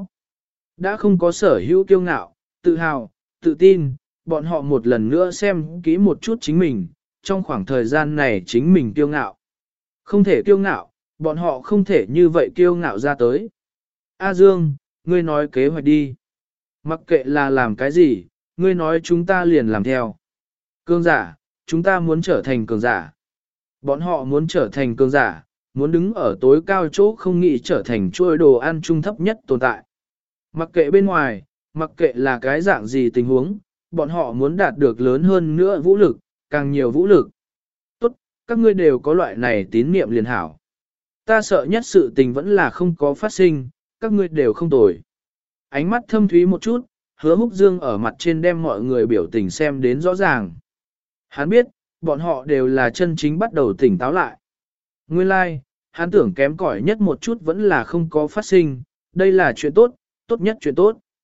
A: Đã không có sở hữu kiêu ngạo, tự hào, tự tin, bọn họ một lần nữa xem kỹ một chút chính mình, trong khoảng thời gian này chính mình kiêu ngạo. Không thể kiêu ngạo, bọn họ không thể như vậy kiêu ngạo ra tới. A Dương, ngươi nói kế hoạch đi. Mặc kệ là làm cái gì, ngươi nói chúng ta liền làm theo. Cường giả, chúng ta muốn trở thành cường giả. Bọn họ muốn trở thành cường giả, muốn đứng ở tối cao chỗ không nghĩ trở thành chuôi đồ ăn trung thấp nhất tồn tại. Mặc kệ bên ngoài, mặc kệ là cái dạng gì tình huống, bọn họ muốn đạt được lớn hơn nữa vũ lực, càng nhiều vũ lực. Tốt, các ngươi đều có loại này tín niệm liền hảo. Ta sợ nhất sự tình vẫn là không có phát sinh, các ngươi đều không tồi. Ánh mắt thâm thúy một chút, Hứa Húc Dương ở mặt trên đem mọi người biểu tình xem đến rõ ràng. Hắn biết, bọn họ đều là chân chính bắt đầu tỉnh táo lại. Nguyên lai, like, hắn tưởng kém cỏi nhất một chút vẫn là không có phát sinh, đây là chuyện tốt, tốt nhất chuyện tốt.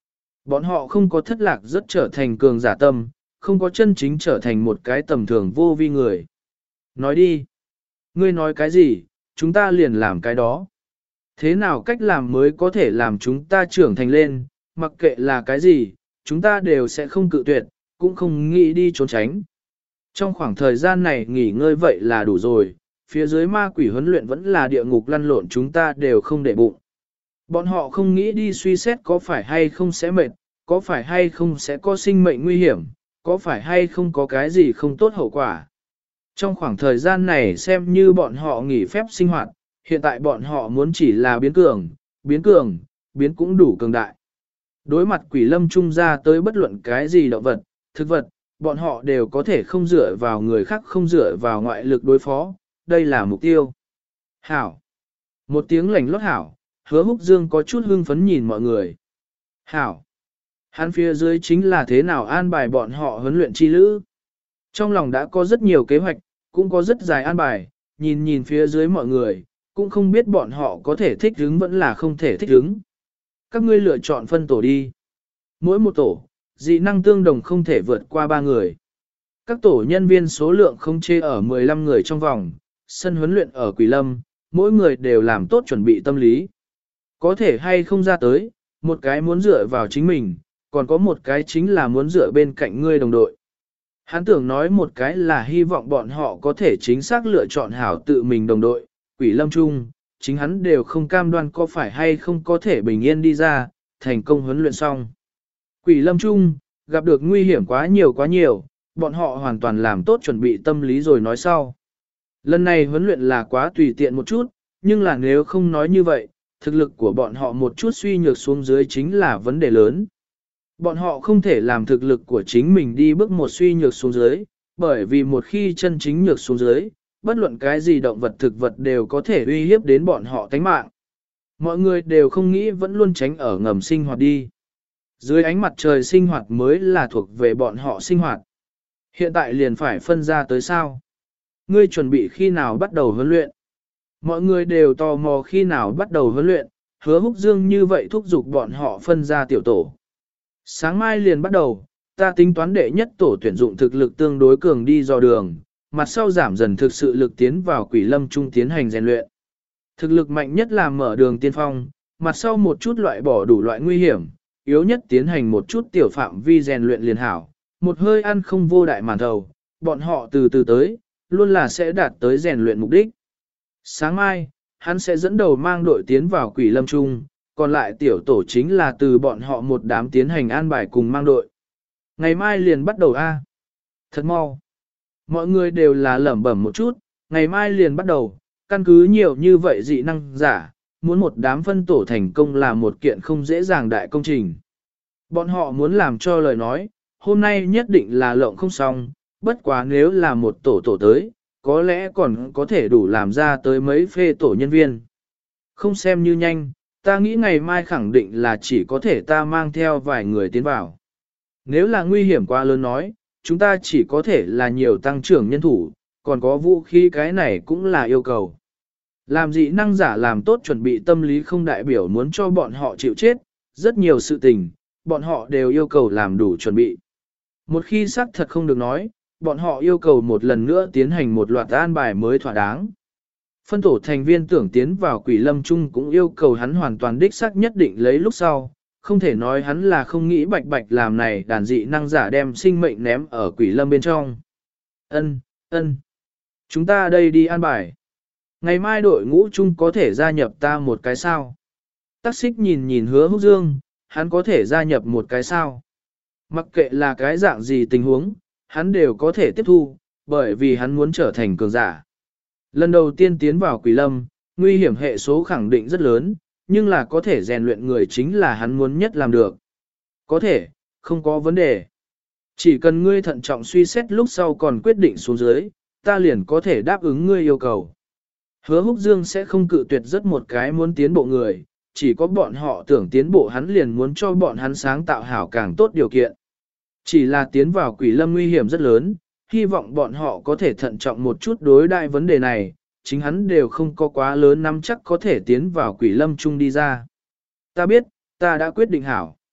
A: Bọn họ không có thất lạc rất trở thành cường giả tâm, không có chân chính trở thành một cái tầm thường vô vi người. Nói đi. Ngươi nói cái gì, chúng ta liền làm cái đó. Thế nào cách làm mới có thể làm chúng ta trưởng thành lên, mặc kệ là cái gì, chúng ta đều sẽ không cự tuyệt, cũng không nghĩ đi trốn tránh. Trong khoảng thời gian này nghỉ ngơi vậy là đủ rồi, phía dưới ma quỷ huấn luyện vẫn là địa ngục lăn lộn chúng ta đều không để bụng. Bọn họ không nghĩ đi suy xét có phải hay không sẽ mệt, có phải hay không sẽ có sinh mệnh nguy hiểm, có phải hay không có cái gì không tốt hậu quả. Trong khoảng thời gian này xem như bọn họ nghỉ phép sinh hoạt, hiện tại bọn họ muốn chỉ là biến cường, biến cường, biến cũng đủ cường đại. Đối mặt quỷ lâm trung ra tới bất luận cái gì động vật, thực vật, bọn họ đều có thể không dựa vào người khác, không dựa vào ngoại lực đối phó, đây là mục tiêu. Hảo. Một tiếng lành lót hảo, Hứa Húc Dương có chút hưng phấn nhìn mọi người. Hảo. Hắn phía dưới chính là thế nào an bài bọn họ huấn luyện chi lữ. Trong lòng đã có rất nhiều kế hoạch, cũng có rất dài an bài, nhìn nhìn phía dưới mọi người, cũng không biết bọn họ có thể thích ứng vẫn là không thể thích ứng. Các ngươi lựa chọn phân tổ đi. Mỗi một tổ, dị năng tương đồng không thể vượt qua ba người. Các tổ nhân viên số lượng không chê ở mười lăm người trong vòng, sân huấn luyện ở Quỷ Lâm, mỗi người đều làm tốt chuẩn bị tâm lý. Có thể hay không ra tới, một cái muốn dựa vào chính mình, còn có một cái chính là muốn dựa bên cạnh ngươi đồng đội. Hắn tưởng nói một cái là hy vọng bọn họ có thể chính xác lựa chọn hảo tự mình đồng đội, Quỷ Lâm chung, chính hắn đều không cam đoan có phải hay không có thể bình yên đi ra, thành công huấn luyện xong. Quỷ Lâm chung, gặp được nguy hiểm quá nhiều quá nhiều, bọn họ hoàn toàn làm tốt chuẩn bị tâm lý rồi nói sau. Lần này huấn luyện là quá tùy tiện một chút, nhưng là nếu không nói như vậy, thực lực của bọn họ một chút suy nhược xuống dưới chính là vấn đề lớn. Bọn họ không thể làm thực lực của chính mình đi bước một suy nhược xuống dưới, bởi vì một khi chân chính nhược xuống dưới, bất luận cái gì động vật thực vật đều có thể uy hiếp đến bọn họ tánh mạng. Mọi người đều không nghĩ vẫn luôn tránh ở ngầm sinh hoạt đi. Dưới ánh mặt trời sinh hoạt mới là thuộc về bọn họ sinh hoạt. Hiện tại liền phải phân ra tới sao? Ngươi chuẩn bị khi nào bắt đầu huấn luyện? Mọi người đều tò mò khi nào bắt đầu huấn luyện, Hứa Húc Dương như vậy thúc giục bọn họ phân ra tiểu tổ. Sáng mai liền bắt đầu, ta tính toán đệ nhất tổ tuyển dụng thực lực tương đối cường đi dò đường, mặt sau giảm dần thực sự lực tiến vào Quỷ Lâm trung tiến hành rèn luyện. Thực lực mạnh nhất là mở đường tiên phong, mặt sau một chút loại bỏ đủ loại nguy hiểm, yếu nhất tiến hành một chút tiểu phạm vi rèn luyện liền hảo, một hơi ăn không vô đại màn thầu, bọn họ từ từ tới, luôn là sẽ đạt tới rèn luyện mục đích. Sáng mai, hắn sẽ dẫn đầu mang đội tiến vào Quỷ Lâm trung, còn lại tiểu tổ chính là từ bọn họ một đám tiến hành an bài cùng mang đội. Ngày mai liền bắt đầu A. Thật mau. Mọi người đều là lẩm bẩm một chút, ngày mai liền bắt đầu, căn cứ nhiều như vậy dị năng giả, muốn một đám phân tổ thành công là một kiện không dễ dàng đại công trình. Bọn họ muốn làm cho lời nói, hôm nay nhất định là lộng không xong, bất quá nếu là một tổ tổ tới, có lẽ còn có thể đủ làm ra tới mấy phê tổ nhân viên. Không xem như nhanh, ta nghĩ ngày mai khẳng định là chỉ có thể ta mang theo vài người tiến vào. Nếu là nguy hiểm quá lớn nói, chúng ta chỉ có thể là nhiều tăng trưởng nhân thủ, còn có vũ khí cái này cũng là yêu cầu. Làm dị năng giả làm tốt chuẩn bị tâm lý không đại biểu muốn cho bọn họ chịu chết, rất nhiều sự tình, bọn họ đều yêu cầu làm đủ chuẩn bị. Một khi xác thật không được nói, bọn họ yêu cầu một lần nữa tiến hành một loạt an bài mới thỏa đáng. Phân tổ thành viên tưởng tiến vào Quỷ Lâm Trung cũng yêu cầu hắn hoàn toàn đích xác nhất định lấy lúc sau, không thể nói hắn là không nghĩ bạch bạch làm này đàn dị năng giả đem sinh mệnh ném ở Quỷ Lâm bên trong. Ân, ân, chúng ta đây đi an bài. Ngày mai đội ngũ chung có thể gia nhập ta một cái sao. Tắc xích nhìn nhìn Hứa Húc Dương, hắn có thể gia nhập một cái sao. Mặc kệ là cái dạng gì tình huống, hắn đều có thể tiếp thu, bởi vì hắn muốn trở thành cường giả. Lần đầu tiên tiến vào Quỷ Lâm, nguy hiểm hệ số khẳng định rất lớn, nhưng là có thể rèn luyện người chính là hắn muốn nhất làm được. Có thể, không có vấn đề. Chỉ cần ngươi thận trọng suy xét lúc sau còn quyết định xuống dưới, ta liền có thể đáp ứng ngươi yêu cầu. Hứa Húc Dương sẽ không cự tuyệt rất một cái muốn tiến bộ người, chỉ có bọn họ tưởng tiến bộ hắn liền muốn cho bọn hắn sáng tạo hảo càng tốt điều kiện. Chỉ là tiến vào Quỷ Lâm nguy hiểm rất lớn, hy vọng bọn họ có thể thận trọng một chút đối đại vấn đề này, chính hắn đều không có quá lớn nắm chắc có thể tiến vào Quỷ Lâm chung đi ra. Ta biết, ta đã quyết định hảo.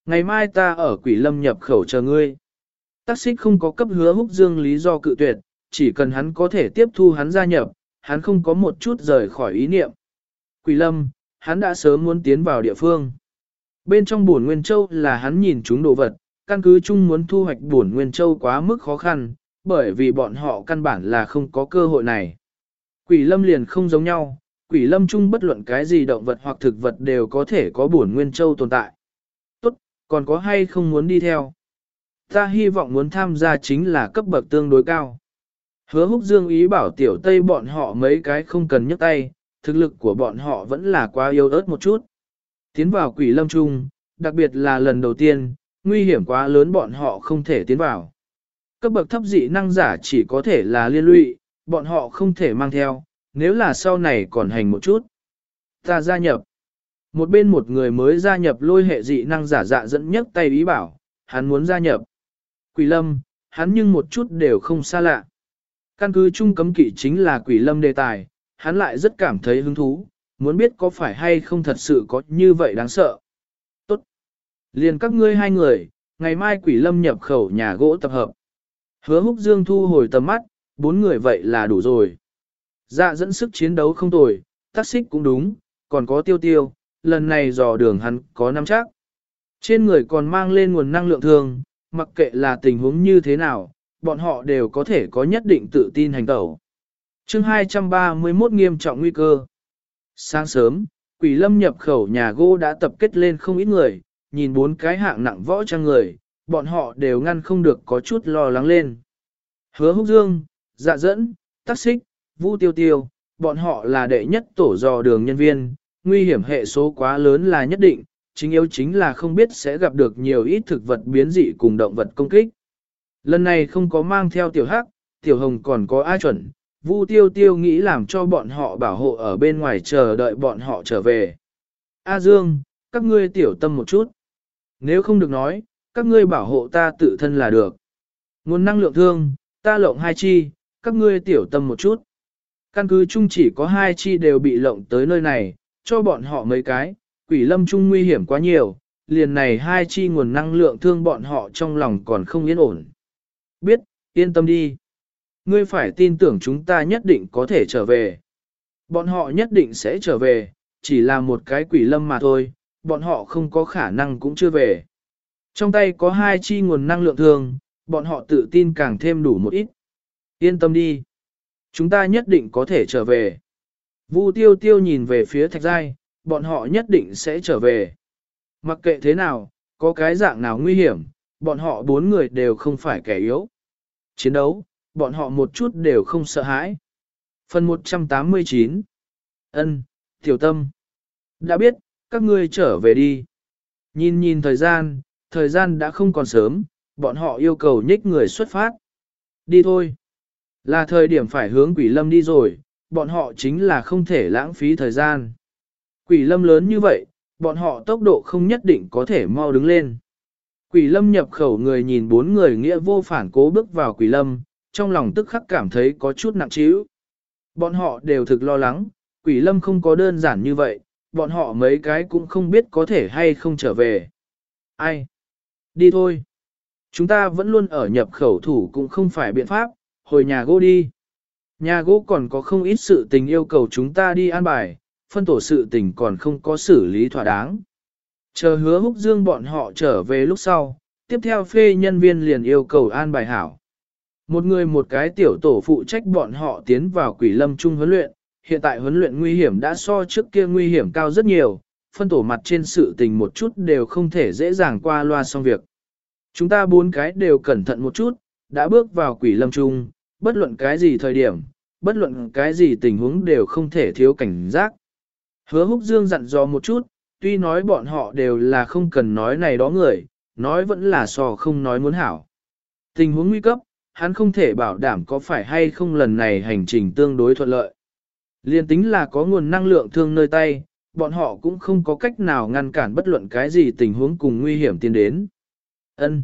A: ngày mai ta ở Quỷ Lâm nhập khẩu chờ ngươi. Tắc xích không có cấp Hứa Húc Dương lý do cự tuyệt, chỉ cần hắn có thể tiếp thu hắn gia nhập, hắn không có một chút rời khỏi ý niệm. Quỷ Lâm, hắn đã sớm muốn tiến vào địa phương. Bên trong Bổn Nguyên Châu là hắn nhìn chúng đồ vật, căn cứ chung muốn thu hoạch Bổn Nguyên Châu quá mức khó khăn, bởi vì bọn họ căn bản là không có cơ hội này. Quỷ Lâm liền không giống nhau, Quỷ Lâm chung bất luận cái gì động vật hoặc thực vật đều có thể có Bổn Nguyên Châu tồn tại. Tốt, còn có hay không muốn đi theo? Ta hy vọng muốn tham gia chính là cấp bậc tương đối cao. Hứa Húc Dương ý bảo Tiểu Tây bọn họ mấy cái không cần nhấc tay, thực lực của bọn họ vẫn là quá yếu ớt một chút. Tiến vào Quỷ Lâm chung, đặc biệt là lần đầu tiên, nguy hiểm quá lớn bọn họ không thể tiến vào. Cấp bậc thấp dị năng giả chỉ có thể là liên lụy, bọn họ không thể mang theo, nếu là sau này còn hành một chút. Ta gia nhập. Một bên một người mới gia nhập lôi hệ dị năng giả dạ dẫn nhấc tay ý bảo, hắn muốn gia nhập. Quỷ Lâm, hắn nhưng một chút đều không xa lạ. Căn cứ chung cấm kỵ chính là Quỷ Lâm đề tài, hắn lại rất cảm thấy hứng thú, muốn biết có phải hay không thật sự có như vậy đáng sợ. Tốt. Liền các ngươi hai người, ngày mai Quỷ Lâm nhập khẩu nhà gỗ tập hợp. Hứa Húc Dương thu hồi tầm mắt, bốn người vậy là đủ rồi. Dạ dẫn sức chiến đấu không tồi, tác xích cũng đúng, còn có tiêu tiêu, lần này dò đường hắn có nắm chắc. Trên người còn mang lên nguồn năng lượng thường, mặc kệ là tình huống như thế nào, bọn họ đều có thể có nhất định tự tin hành tẩu. Chương hai trăm ba mươi mốt nghiêm trọng nguy cơ. Sáng sớm, Quỷ Lâm nhập khẩu nhà gỗ đã tập kết lên không ít người, nhìn bốn cái hạng nặng võ trang người, bọn họ đều ngăn không được có chút lo lắng lên. Hứa Húc Dương, Dạ dẫn, Tắc xích, Vu Tiêu Tiêu, bọn họ là đệ nhất tổ dò đường nhân viên, nguy hiểm hệ số quá lớn là nhất định, chính yếu chính là không biết sẽ gặp được nhiều ít thực vật biến dị cùng động vật công kích. Lần này không có mang theo Tiểu Hắc, Tiểu Hồng còn có A Chuẩn, Vu Tiêu Tiêu nghĩ làm cho bọn họ bảo hộ ở bên ngoài chờ đợi bọn họ trở về. A Dương, các ngươi tiểu tâm một chút. Nếu không được nói, các ngươi bảo hộ ta tự thân là được. Nguồn năng lượng thương, ta lộng hai chi, các ngươi tiểu tâm một chút. Căn cứ chung chỉ có hai chi đều bị lộng tới nơi này, cho bọn họ mấy cái, Quỷ Lâm chung nguy hiểm quá nhiều, liền này hai chi nguồn năng lượng thương bọn họ trong lòng còn không yên ổn. Biết, yên tâm đi. Ngươi phải tin tưởng chúng ta nhất định có thể trở về. Bọn họ nhất định sẽ trở về, chỉ là một cái Quỷ Lâm mà thôi, bọn họ không có khả năng cũng chưa về. Trong tay có hai chi nguồn năng lượng thường, bọn họ tự tin càng thêm đủ một ít. Yên tâm đi. Chúng ta nhất định có thể trở về. Vu Tiêu Tiêu nhìn về phía Thạch Giai, bọn họ nhất định sẽ trở về. Mặc kệ thế nào, có cái dạng nào nguy hiểm, bọn họ bốn người đều không phải kẻ yếu. Chiến đấu, bọn họ một chút đều không sợ hãi. Phần một trăm tám mươi chín. Ân, Tiểu Tâm. Đã biết, các ngươi trở về đi. Nhìn nhìn thời gian, thời gian đã không còn sớm, bọn họ yêu cầu nhích người xuất phát. Đi thôi. Là thời điểm phải hướng Quỷ Lâm đi rồi, bọn họ chính là không thể lãng phí thời gian. Quỷ Lâm lớn như vậy, bọn họ tốc độ không nhất định có thể mau đứng lên. Quỷ Lâm nhập khẩu người nhìn bốn người nghĩa vô phản cố bước vào Quỷ Lâm, trong lòng tức khắc cảm thấy có chút nặng trĩu. Bọn họ đều thực lo lắng, Quỷ Lâm không có đơn giản như vậy, bọn họ mấy cái cũng không biết có thể hay không trở về. Ai? Đi thôi. Chúng ta vẫn luôn ở nhập khẩu thủ cũng không phải biện pháp, hồi nhà gỗ đi. Nhà gỗ còn có không ít sự tình yêu cầu chúng ta đi an bài, phân tổ sự tình còn không có xử lý thỏa đáng. Chờ Hứa Húc Dương bọn họ trở về lúc sau, tiếp theo phê nhân viên liền yêu cầu an bài hảo. Một người một cái tiểu tổ phụ trách bọn họ tiến vào Quỷ Lâm Trung huấn luyện, hiện tại huấn luyện nguy hiểm đã so trước kia nguy hiểm cao rất nhiều, phân tổ mặt trên sự tình một chút đều không thể dễ dàng qua loa xong việc. Chúng ta bốn cái đều cẩn thận một chút, đã bước vào Quỷ Lâm Trung, bất luận cái gì thời điểm, bất luận cái gì tình huống đều không thể thiếu cảnh giác. Hứa Húc Dương dặn dò một chút, tuy nói bọn họ đều là không cần nói này đó người, nói vẫn là so không nói muốn hảo. Tình huống nguy cấp, hắn không thể bảo đảm có phải hay không lần này hành trình tương đối thuận lợi. Liên tính là có nguồn năng lượng thương nơi tay, bọn họ cũng không có cách nào ngăn cản bất luận cái gì tình huống cùng nguy hiểm tiến đến. Ân.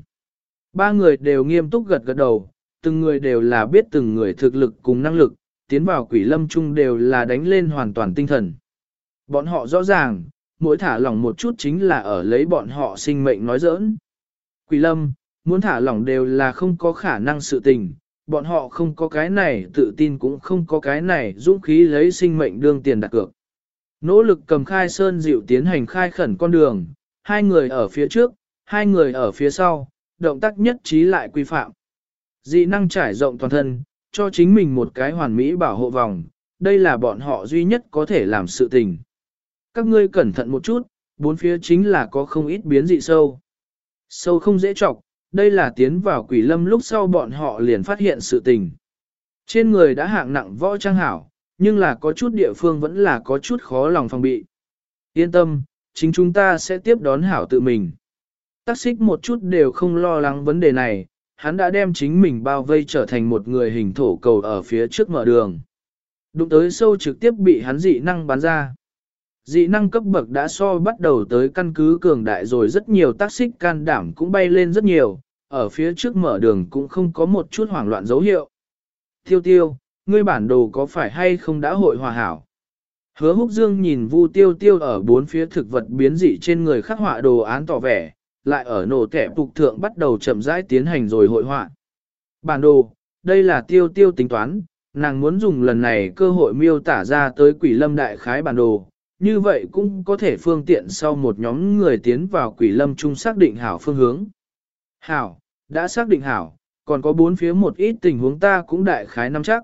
A: Ba người đều nghiêm túc gật gật đầu, từng người đều là biết từng người thực lực cùng năng lực, tiến vào Quỷ Lâm Trung đều là đánh lên hoàn toàn tinh thần. Bọn họ rõ ràng, mỗi thả lỏng một chút chính là ở lấy bọn họ sinh mệnh nói giỡn. Quỷ lâm, muốn thả lỏng đều là không có khả năng sự tình, bọn họ không có cái này tự tin cũng không có cái này dũng khí lấy sinh mệnh đương tiền đặt cược. Nỗ lực cầm khai sơn dịu tiến hành khai khẩn con đường, hai người ở phía trước, hai người ở phía sau, động tác nhất trí lại quy phạm. Dị năng trải rộng toàn thân, cho chính mình một cái hoàn mỹ bảo hộ vòng, đây là bọn họ duy nhất có thể làm sự tình. Các ngươi cẩn thận một chút, bốn phía chính là có không ít biến dị sâu. Sâu không dễ chọc, đây là tiến vào quỷ lâm lúc sau bọn họ liền phát hiện sự tình. Trên người đã hạng nặng võ trang hảo, nhưng là có chút địa phương vẫn là có chút khó lòng phòng bị. Yên tâm, chính chúng ta sẽ tiếp đón hảo tự mình. Tác xích một chút đều không lo lắng vấn đề này, hắn đã đem chính mình bao vây trở thành một người hình thổ cầu ở phía trước mở đường. Đụng tới sâu trực tiếp bị hắn dị năng bắn ra. Dị năng cấp bậc đã so bắt đầu tới căn cứ cường đại rồi rất nhiều tác xích can đảm cũng bay lên rất nhiều, ở phía trước mở đường cũng không có một chút hoảng loạn dấu hiệu. Tiêu tiêu, ngươi bản đồ có phải hay không đã hội hòa hảo? Hứa Húc Dương nhìn Vu Tiêu Tiêu ở bốn phía thực vật biến dị trên người khắc họa đồ án tỏ vẻ, lại ở nổ kẻ phục thượng bắt đầu chậm rãi tiến hành rồi hội họa. Bản đồ, đây là Tiêu Tiêu tính toán, nàng muốn dùng lần này cơ hội miêu tả ra tới quỷ lâm đại khái bản đồ, như vậy cũng có thể phương tiện sau một nhóm người tiến vào quỷ lâm chung xác định hảo phương hướng. Hảo, đã xác định hảo, còn có bốn phía một ít tình huống ta cũng đại khái nắm chắc.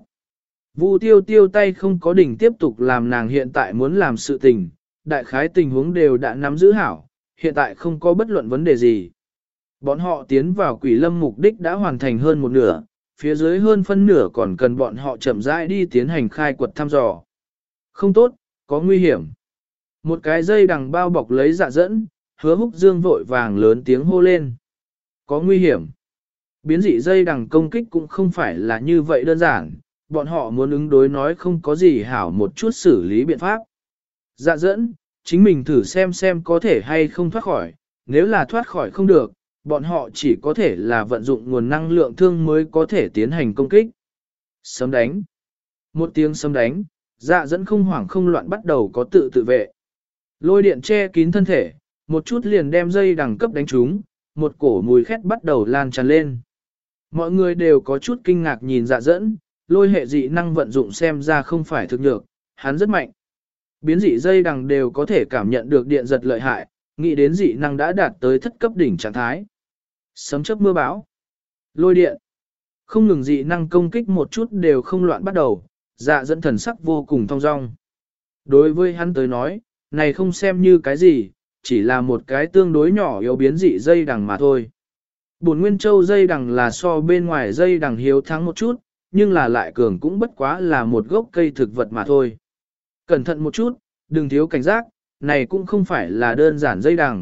A: Vu Tiêu Tiêu tay không có đỉnh tiếp tục làm nàng hiện tại muốn làm sự tình, đại khái tình huống đều đã nắm giữ hảo, hiện tại không có bất luận vấn đề gì. Bọn họ tiến vào quỷ lâm mục đích đã hoàn thành hơn một nửa, phía dưới hơn phân nửa còn cần bọn họ chậm rãi đi tiến hành khai quật thăm dò. Không tốt, có nguy hiểm. Một cái dây đằng bao bọc lấy dạ dẫn, Hứa Húc Dương vội vàng lớn tiếng hô lên. Có nguy hiểm. Biến dị dây đằng công kích cũng không phải là như vậy đơn giản, bọn họ muốn ứng đối nói không có gì hảo một chút xử lý biện pháp. Dạ dẫn, chính mình thử xem xem có thể hay không thoát khỏi, nếu là thoát khỏi không được, bọn họ chỉ có thể là vận dụng nguồn năng lượng thương mới có thể tiến hành công kích. Sấm đánh. Một tiếng sấm đánh, dạ dẫn không hoảng không loạn bắt đầu có tự tự vệ. Lôi điện che kín thân thể, một chút liền đem dây đằng cấp đánh trúng, một cổ mùi khét bắt đầu lan tràn lên. Mọi người đều có chút kinh ngạc nhìn dạ dẫn, lôi hệ dị năng vận dụng xem ra không phải thực nhược, hắn rất mạnh. Biến dị dây đằng đều có thể cảm nhận được điện giật lợi hại, nghĩ đến dị năng đã đạt tới thất cấp đỉnh trạng thái. Sấm chớp mưa bão, lôi điện, không ngừng dị năng công kích một chút đều không loạn bắt đầu, dạ dẫn thần sắc vô cùng thong dong. Đối với hắn tới nói, này không xem như cái gì, chỉ là một cái tương đối nhỏ yếu biến dị dây đằng mà thôi. Bổn Nguyên Châu dây đằng là so bên ngoài dây đằng hiếu thắng một chút, nhưng là lại cường cũng bất quá là một gốc cây thực vật mà thôi. Cẩn thận một chút, đừng thiếu cảnh giác, này cũng không phải là đơn giản dây đằng.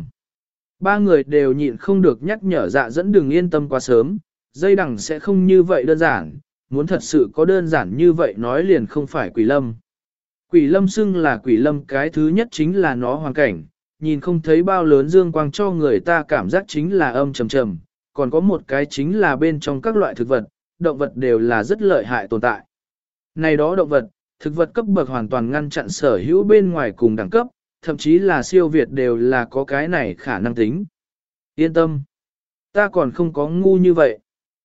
A: Ba người đều nhịn không được nhắc nhở dạ dẫn đừng yên tâm quá sớm, dây đằng sẽ không như vậy đơn giản, muốn thật sự có đơn giản như vậy nói liền không phải quỷ lâm. Quỷ lâm xưng là quỷ lâm cái thứ nhất chính là nó hoàn cảnh, nhìn không thấy bao lớn dương quang cho người ta cảm giác chính là âm trầm trầm, còn có một cái chính là bên trong các loại thực vật, động vật đều là rất lợi hại tồn tại. Này đó động vật, thực vật cấp bậc hoàn toàn ngăn chặn sở hữu bên ngoài cùng đẳng cấp, thậm chí là siêu việt đều là có cái này khả năng tính. Yên tâm, ta còn không có ngu như vậy.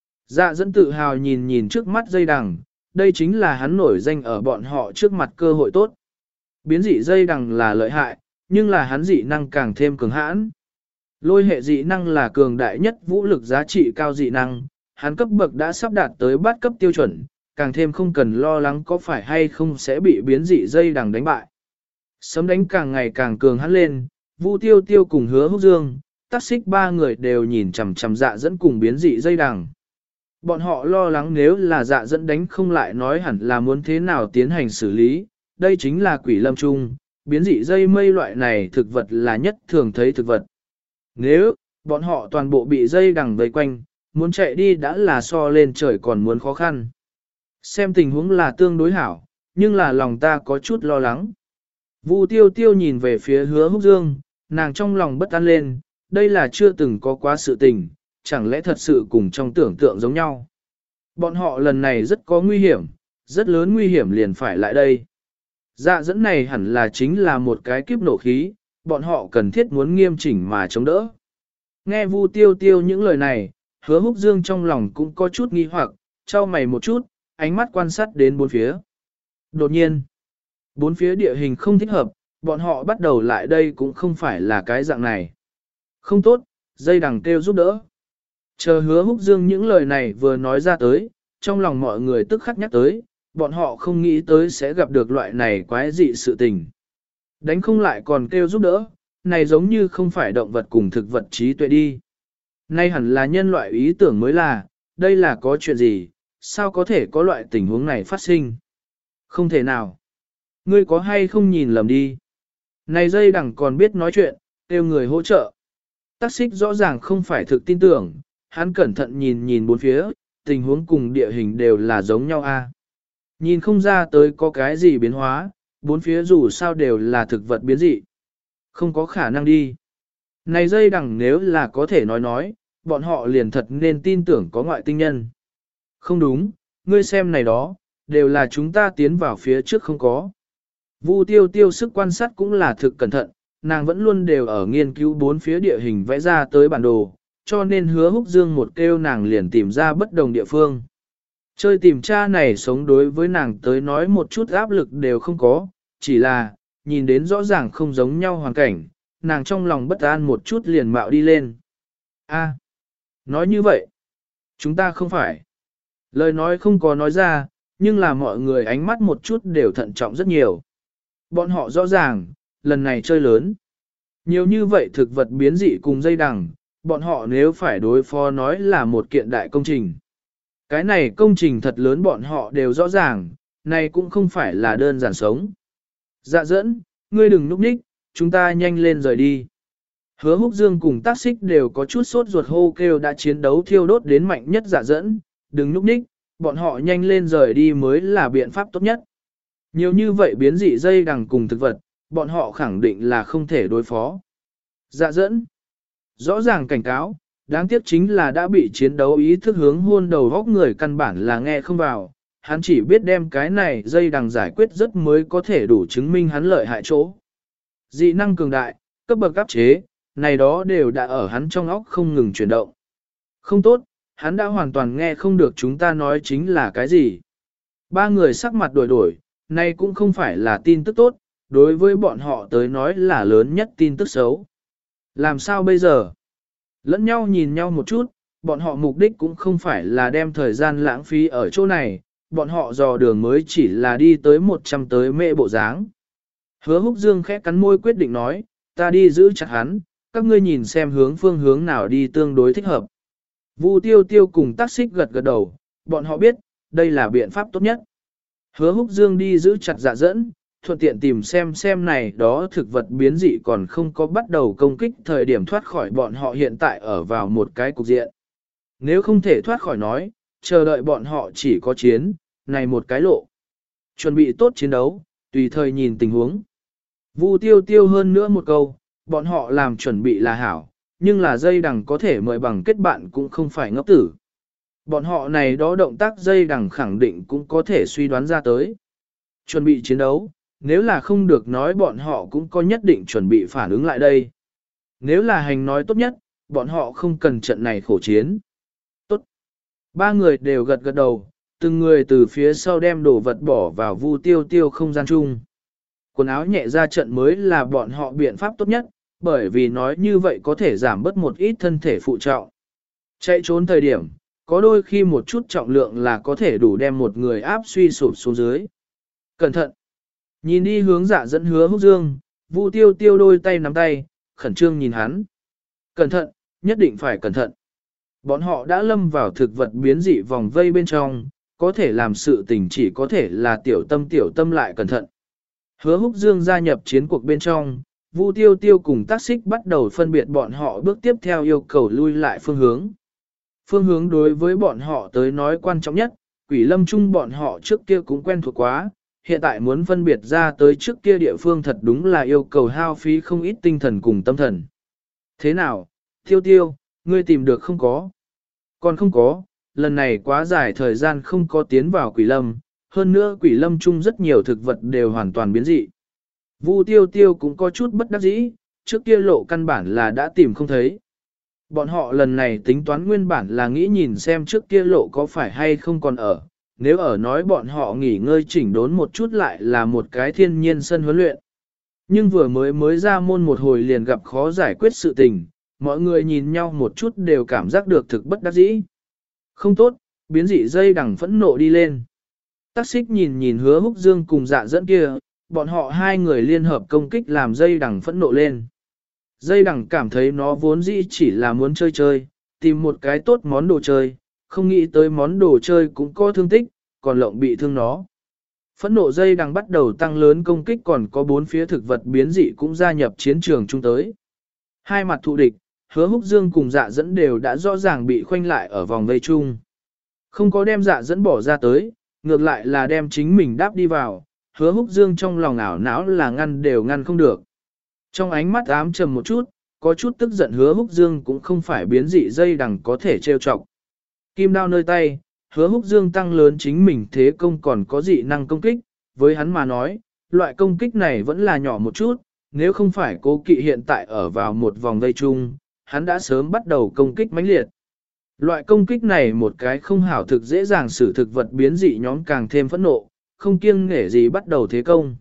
A: Dạ dẫn tự hào nhìn nhìn trước mắt dây đằng, đây chính là hắn nổi danh ở bọn họ trước mặt cơ hội tốt. Biến dị dây đằng là lợi hại, nhưng là hắn dị năng càng thêm cường hãn. Lôi hệ dị năng là cường đại nhất vũ lực giá trị cao dị năng, hắn cấp bậc đã sắp đạt tới bát cấp tiêu chuẩn, càng thêm không cần lo lắng có phải hay không sẽ bị biến dị dây đằng đánh bại. Sấm đánh càng ngày càng cường hắn lên, Vu Tiêu Tiêu cùng Hứa Húc Dương, Tắc Xích ba người đều nhìn chằm chằm dạ dẫn cùng biến dị dây đằng. Bọn họ lo lắng nếu là dạ dẫn đánh không lại nói hẳn là muốn thế nào tiến hành xử lý, đây chính là quỷ lâm trung, biến dị dây mây loại này thực vật là nhất thường thấy thực vật. Nếu, bọn họ toàn bộ bị dây đằng vây quanh, muốn chạy đi đã là so lên trời còn muốn khó khăn. Xem tình huống là tương đối hảo, nhưng là lòng ta có chút lo lắng. Vu Tiêu Tiêu nhìn về phía Hứa Húc Dương, nàng trong lòng bất an lên, đây là chưa từng có quá sự tình, chẳng lẽ thật sự cùng trong tưởng tượng giống nhau. Bọn họ lần này rất có nguy hiểm, rất lớn nguy hiểm liền phải lại đây. Dạ dẫn này hẳn là chính là một cái kiếp nổ khí, bọn họ cần thiết muốn nghiêm chỉnh mà chống đỡ. Nghe Vu Tiêu Tiêu những lời này, Hứa Húc Dương trong lòng cũng có chút nghi hoặc, trao mày một chút, ánh mắt quan sát đến bốn phía. Đột nhiên, bốn phía địa hình không thích hợp, bọn họ bắt đầu lại đây cũng không phải là cái dạng này. Không tốt, dây đằng kêu giúp đỡ. Chờ Hứa Húc Dương những lời này vừa nói ra tới, trong lòng mọi người tức khắc nhắc tới, bọn họ không nghĩ tới sẽ gặp được loại này quái dị sự tình. Đánh không lại còn kêu giúp đỡ, này giống như không phải động vật cùng thực vật trí tuệ đi. Nay hẳn là nhân loại ý tưởng mới là, đây là có chuyện gì, sao có thể có loại tình huống này phát sinh? Không thể nào. Ngươi có hay không nhìn lầm đi. Này dây đằng còn biết nói chuyện, kêu người hỗ trợ. Tác xích rõ ràng không phải thực tin tưởng, hắn cẩn thận nhìn nhìn bốn phía, tình huống cùng địa hình đều là giống nhau a. Nhìn không ra tới có cái gì biến hóa, bốn phía dù sao đều là thực vật biến dị. Không có khả năng đi. Này dây đằng nếu là có thể nói nói, bọn họ liền thật nên tin tưởng có ngoại tinh nhân. Không đúng, ngươi xem này đó, đều là chúng ta tiến vào phía trước không có. Vu Tiêu Tiêu sức quan sát cũng là thực cẩn thận, nàng vẫn luôn đều ở nghiên cứu bốn phía địa hình vẽ ra tới bản đồ, cho nên Hứa Húc Dương một kêu nàng liền tìm ra bất đồng địa phương. Chơi tìm tra này sống đối với nàng tới nói một chút áp lực đều không có, chỉ là, nhìn đến rõ ràng không giống nhau hoàn cảnh, nàng trong lòng bất an một chút liền mạo đi lên. A, nói như vậy, chúng ta không phải. Lời nói không có nói ra, nhưng là mọi người ánh mắt một chút đều thận trọng rất nhiều. Bọn họ rõ ràng, lần này chơi lớn. Nhiều như vậy thực vật biến dị cùng dây đằng, bọn họ nếu phải đối phó nói là một kiện đại công trình. Cái này công trình thật lớn bọn họ đều rõ ràng, này cũng không phải là đơn giản sống. Dạ dẫn, ngươi đừng núp ních, chúng ta nhanh lên rời đi. Hứa Húc Dương cùng Tác Xích đều có chút sốt ruột hô kêu đã chiến đấu thiêu đốt đến mạnh nhất dạ dẫn, đừng núp ních, bọn họ nhanh lên rời đi mới là biện pháp tốt nhất. Nhiều như vậy biến dị dây đằng cùng thực vật, bọn họ khẳng định là không thể đối phó. Dạ dẫn, rõ ràng cảnh cáo, đáng tiếc chính là đã bị chiến đấu ý thức hướng hôn đầu góc người căn bản là nghe không vào, hắn chỉ biết đem cái này dây đằng giải quyết rất mới có thể đủ chứng minh hắn lợi hại chỗ. Dị năng cường đại, cấp bậc áp chế, này đó đều đã ở hắn trong óc không ngừng chuyển động. Không tốt, hắn đã hoàn toàn nghe không được chúng ta nói chính là cái gì. Ba người sắc mặt đổi đổi, này cũng không phải là tin tức tốt, đối với bọn họ tới nói là lớn nhất tin tức xấu. Làm sao bây giờ? Lẫn nhau nhìn nhau một chút, bọn họ mục đích cũng không phải là đem thời gian lãng phí ở chỗ này, bọn họ dò đường mới chỉ là đi tới một trăm tới mệ bộ dáng. Hứa Húc Dương khẽ cắn môi quyết định nói, ta đi giữ chặt hắn, các ngươi nhìn xem hướng phương hướng nào đi tương đối thích hợp. Vu Tiêu Tiêu cùng Tác Xích gật gật đầu, bọn họ biết, đây là biện pháp tốt nhất. Hứa Húc Dương đi giữ chặt dạ dẫn, thuận tiện tìm xem xem này đó thực vật biến dị còn không có bắt đầu công kích thời điểm thoát khỏi bọn họ hiện tại ở vào một cái cục diện. Nếu không thể thoát khỏi nói, chờ đợi bọn họ chỉ có chiến, này một cái lộ. Chuẩn bị tốt chiến đấu, tùy thời nhìn tình huống. Vu Tiêu Tiêu hơn nữa một câu, bọn họ làm chuẩn bị là hảo, nhưng là dây đằng có thể mời bằng kết bạn cũng không phải ngốc tử. Bọn họ này đó động tác dây đằng khẳng định cũng có thể suy đoán ra tới. Chuẩn bị chiến đấu, nếu là không được nói bọn họ cũng có nhất định chuẩn bị phản ứng lại đây. Nếu là hành nói tốt nhất, bọn họ không cần trận này khổ chiến. Tốt. Ba người đều gật gật đầu, từng người từ phía sau đem đồ vật bỏ vào Vu Tiêu Tiêu không gian chung. Quần áo nhẹ ra trận mới là bọn họ biện pháp tốt nhất, bởi vì nói như vậy có thể giảm bớt một ít thân thể phụ trọng. Chạy trốn thời điểm, có đôi khi một chút trọng lượng là có thể đủ đem một người áp suy sụp xuống dưới. Cẩn thận! Nhìn đi hướng Dạ dẫn Hứa Húc Dương, Vu Tiêu Tiêu đôi tay nắm tay, khẩn trương nhìn hắn. Cẩn thận, nhất định phải cẩn thận. Bọn họ đã lâm vào thực vật biến dị vòng vây bên trong, có thể làm sự tình chỉ có thể là tiểu tâm tiểu tâm lại cẩn thận. Hứa Húc Dương gia nhập chiến cuộc bên trong, Vu Tiêu Tiêu cùng Tác Xích bắt đầu phân biệt bọn họ bước tiếp theo yêu cầu lui lại phương hướng. Phương hướng đối với bọn họ tới nói quan trọng nhất, Quỷ Lâm Trung bọn họ trước kia cũng quen thuộc quá, hiện tại muốn phân biệt ra tới trước kia địa phương thật đúng là yêu cầu hao phí không ít tinh thần cùng tâm thần. Thế nào, Tiêu Tiêu, ngươi tìm được không có? Còn không có, lần này quá dài thời gian không có tiến vào Quỷ Lâm, hơn nữa Quỷ Lâm Trung rất nhiều thực vật đều hoàn toàn biến dị. Vu Tiêu Tiêu cũng có chút bất đắc dĩ, trước kia lộ căn bản là đã tìm không thấy. Bọn họ lần này tính toán nguyên bản là nghĩ nhìn xem trước kia lộ có phải hay không còn ở, nếu ở nói bọn họ nghỉ ngơi chỉnh đốn một chút lại là một cái thiên nhiên sân huấn luyện. Nhưng vừa mới mới ra môn một hồi liền gặp khó giải quyết sự tình, mọi người nhìn nhau một chút đều cảm giác được thực bất đắc dĩ. Không tốt, biến dị dây đằng phẫn nộ đi lên. Tắc xích nhìn nhìn hứa húc dương cùng dạ dẫn kia, bọn họ hai người liên hợp công kích làm dây đằng phẫn nộ lên. Dây đằng cảm thấy nó vốn dĩ chỉ là muốn chơi chơi, tìm một cái tốt món đồ chơi, không nghĩ tới món đồ chơi cũng có thương tích, còn lộng bị thương nó. Phẫn nộ dây đằng bắt đầu tăng lớn công kích, còn có bốn phía thực vật biến dị cũng gia nhập chiến trường chung tới. Hai mặt thù địch, hứa húc dương cùng dạ dẫn đều đã rõ ràng bị khoanh lại ở vòng vây chung. Không có đem dạ dẫn bỏ ra tới, ngược lại là đem chính mình đáp đi vào, hứa húc dương trong lòng ảo não là ngăn đều ngăn không được. Trong ánh mắt ám trầm một chút, có chút tức giận hứa húc dương cũng không phải biến dị dây đằng có thể trêu chọc. Kim đao nơi tay, hứa húc dương tăng lớn chính mình thế công còn có dị năng công kích, với hắn mà nói, loại công kích này vẫn là nhỏ một chút, nếu không phải cố kỵ hiện tại ở vào một vòng vây chung, hắn đã sớm bắt đầu công kích mãnh liệt. Loại công kích này một cái không hảo thực dễ dàng xử thực vật biến dị nhóm càng thêm phẫn nộ, không kiêng nể gì bắt đầu thế công.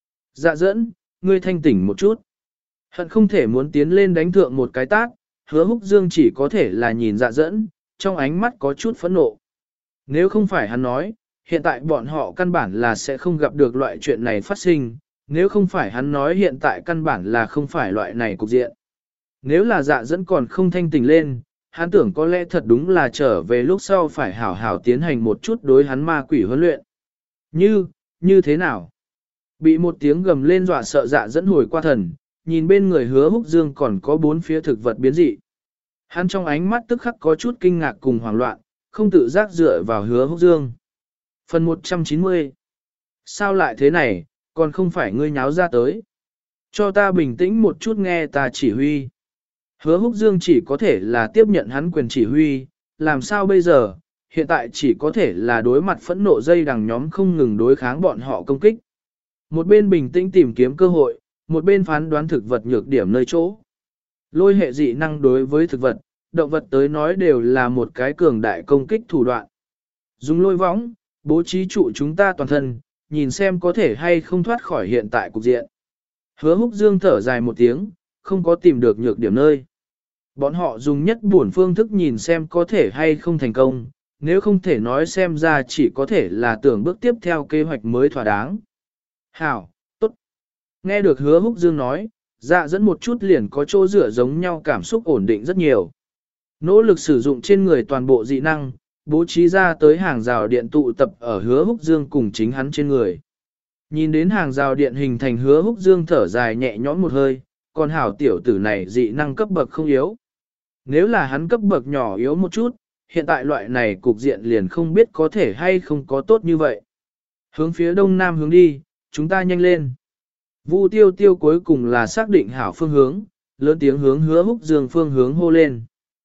A: Dạ dẫn, ngươi thanh tỉnh một chút. Hận không thể muốn tiến lên đánh thượng một cái tát, hứa húc dương chỉ có thể là nhìn dạ dẫn, trong ánh mắt có chút phẫn nộ. Nếu không phải hắn nói, hiện tại bọn họ căn bản là sẽ không gặp được loại chuyện này phát sinh, nếu không phải hắn nói hiện tại căn bản là không phải loại này cục diện. Nếu là dạ dẫn còn không thanh tỉnh lên, hắn tưởng có lẽ thật đúng là trở về lúc sau phải hảo hảo tiến hành một chút đối hắn ma quỷ huấn luyện. Như, như thế nào? Bị một tiếng gầm lên dọa sợ dạ dẫn hồi qua thần, nhìn bên người hứa húc dương còn có bốn phía thực vật biến dị. Hắn trong ánh mắt tức khắc có chút kinh ngạc cùng hoảng loạn, không tự giác dựa vào hứa húc dương. Phần một trăm chín mươi. Sao lại thế này, còn không phải ngươi nháo ra tới? Cho ta bình tĩnh một chút nghe ta chỉ huy. Hứa húc dương chỉ có thể là tiếp nhận hắn quyền chỉ huy, làm sao bây giờ, hiện tại chỉ có thể là đối mặt phẫn nộ dây đằng nhóm không ngừng đối kháng bọn họ công kích. Một bên bình tĩnh tìm kiếm cơ hội, một bên phán đoán thực vật nhược điểm nơi chỗ. Lôi hệ dị năng đối với thực vật, động vật tới nói đều là một cái cường đại công kích thủ đoạn. Dùng lôi võng, bố trí trụ chúng ta toàn thân, nhìn xem có thể hay không thoát khỏi hiện tại cục diện. Hứa húc dương thở dài một tiếng, không có tìm được nhược điểm nơi. Bọn họ dùng nhất buồn phương thức nhìn xem có thể hay không thành công, nếu không thể nói xem ra chỉ có thể là tưởng bước tiếp theo kế hoạch mới thỏa đáng. Hảo, tốt. Nghe được hứa húc dương nói, dạ dẫn một chút liền có chỗ dựa giống nhau cảm xúc ổn định rất nhiều. Nỗ lực sử dụng trên người toàn bộ dị năng, bố trí ra tới hàng rào điện tụ tập ở hứa húc dương cùng chính hắn trên người. Nhìn đến hàng rào điện hình thành hứa húc dương thở dài nhẹ nhõm một hơi, còn hảo tiểu tử này dị năng cấp bậc không yếu. Nếu là hắn cấp bậc nhỏ yếu một chút, hiện tại loại này cục diện liền không biết có thể hay không có tốt như vậy. Hướng phía đông nam hướng đi, chúng ta nhanh lên. Vu tiêu tiêu cuối cùng là xác định hảo phương hướng, lớn tiếng hướng hứa húc dương phương hướng hô lên.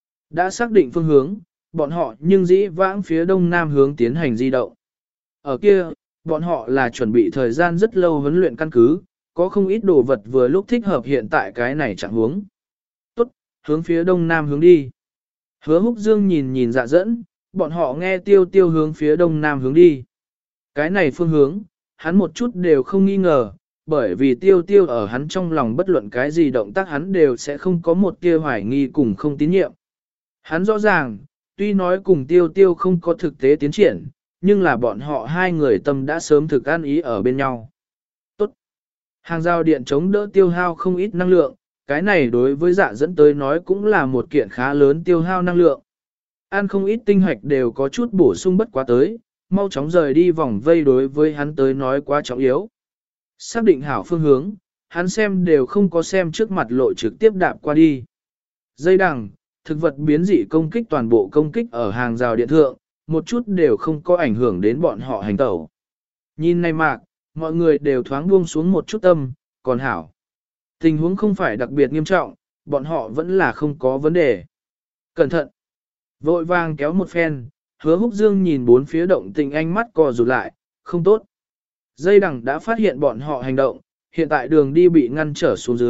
A: Đã xác định phương hướng, bọn họ nhưng dĩ vãng phía đông nam hướng tiến hành di động. Ở kia, bọn họ là chuẩn bị thời gian rất lâu huấn luyện căn cứ, có không ít đồ vật vừa lúc thích hợp hiện tại cái này trạng huống. Tốt, hướng phía đông nam hướng đi. Hứa húc dương nhìn nhìn dạ dẫn, bọn họ nghe tiêu tiêu hướng phía đông nam hướng đi. Cái này phương hướng, hắn một chút đều không nghi ngờ, bởi vì tiêu tiêu ở hắn trong lòng bất luận cái gì động tác hắn đều sẽ không có một tia hoài nghi cùng không tín nhiệm. Hắn rõ ràng, tuy nói cùng tiêu tiêu không có thực tế tiến triển, nhưng là bọn họ hai người tâm đã sớm thực an ý ở bên nhau. Tốt. Hàng rào điện chống đỡ tiêu hao không ít năng lượng, cái này đối với dạ dẫn tới nói cũng là một kiện khá lớn tiêu hao năng lượng. Ăn không ít tinh hoạch đều có chút bổ sung bất quá tới, mau chóng rời đi vòng vây đối với hắn tới nói quá trọng yếu. Xác định hảo phương hướng, hắn xem đều không có xem trước mặt lộ trực tiếp đạp qua đi. Dây đằng, thực vật biến dị công kích toàn bộ công kích ở hàng rào điện thượng, một chút đều không có ảnh hưởng đến bọn họ hành tẩu. Nhìn này mạc, mọi người đều thoáng buông xuống một chút tâm, còn hảo. Tình huống không phải đặc biệt nghiêm trọng, bọn họ vẫn là không có vấn đề. Cẩn thận! Vội vàng kéo một phen, hứa húc dương nhìn bốn phía động tình ánh mắt co rụt lại, không tốt. Dây đằng đã phát hiện bọn họ hành động, hiện tại đường đi bị ngăn trở xuống dưới,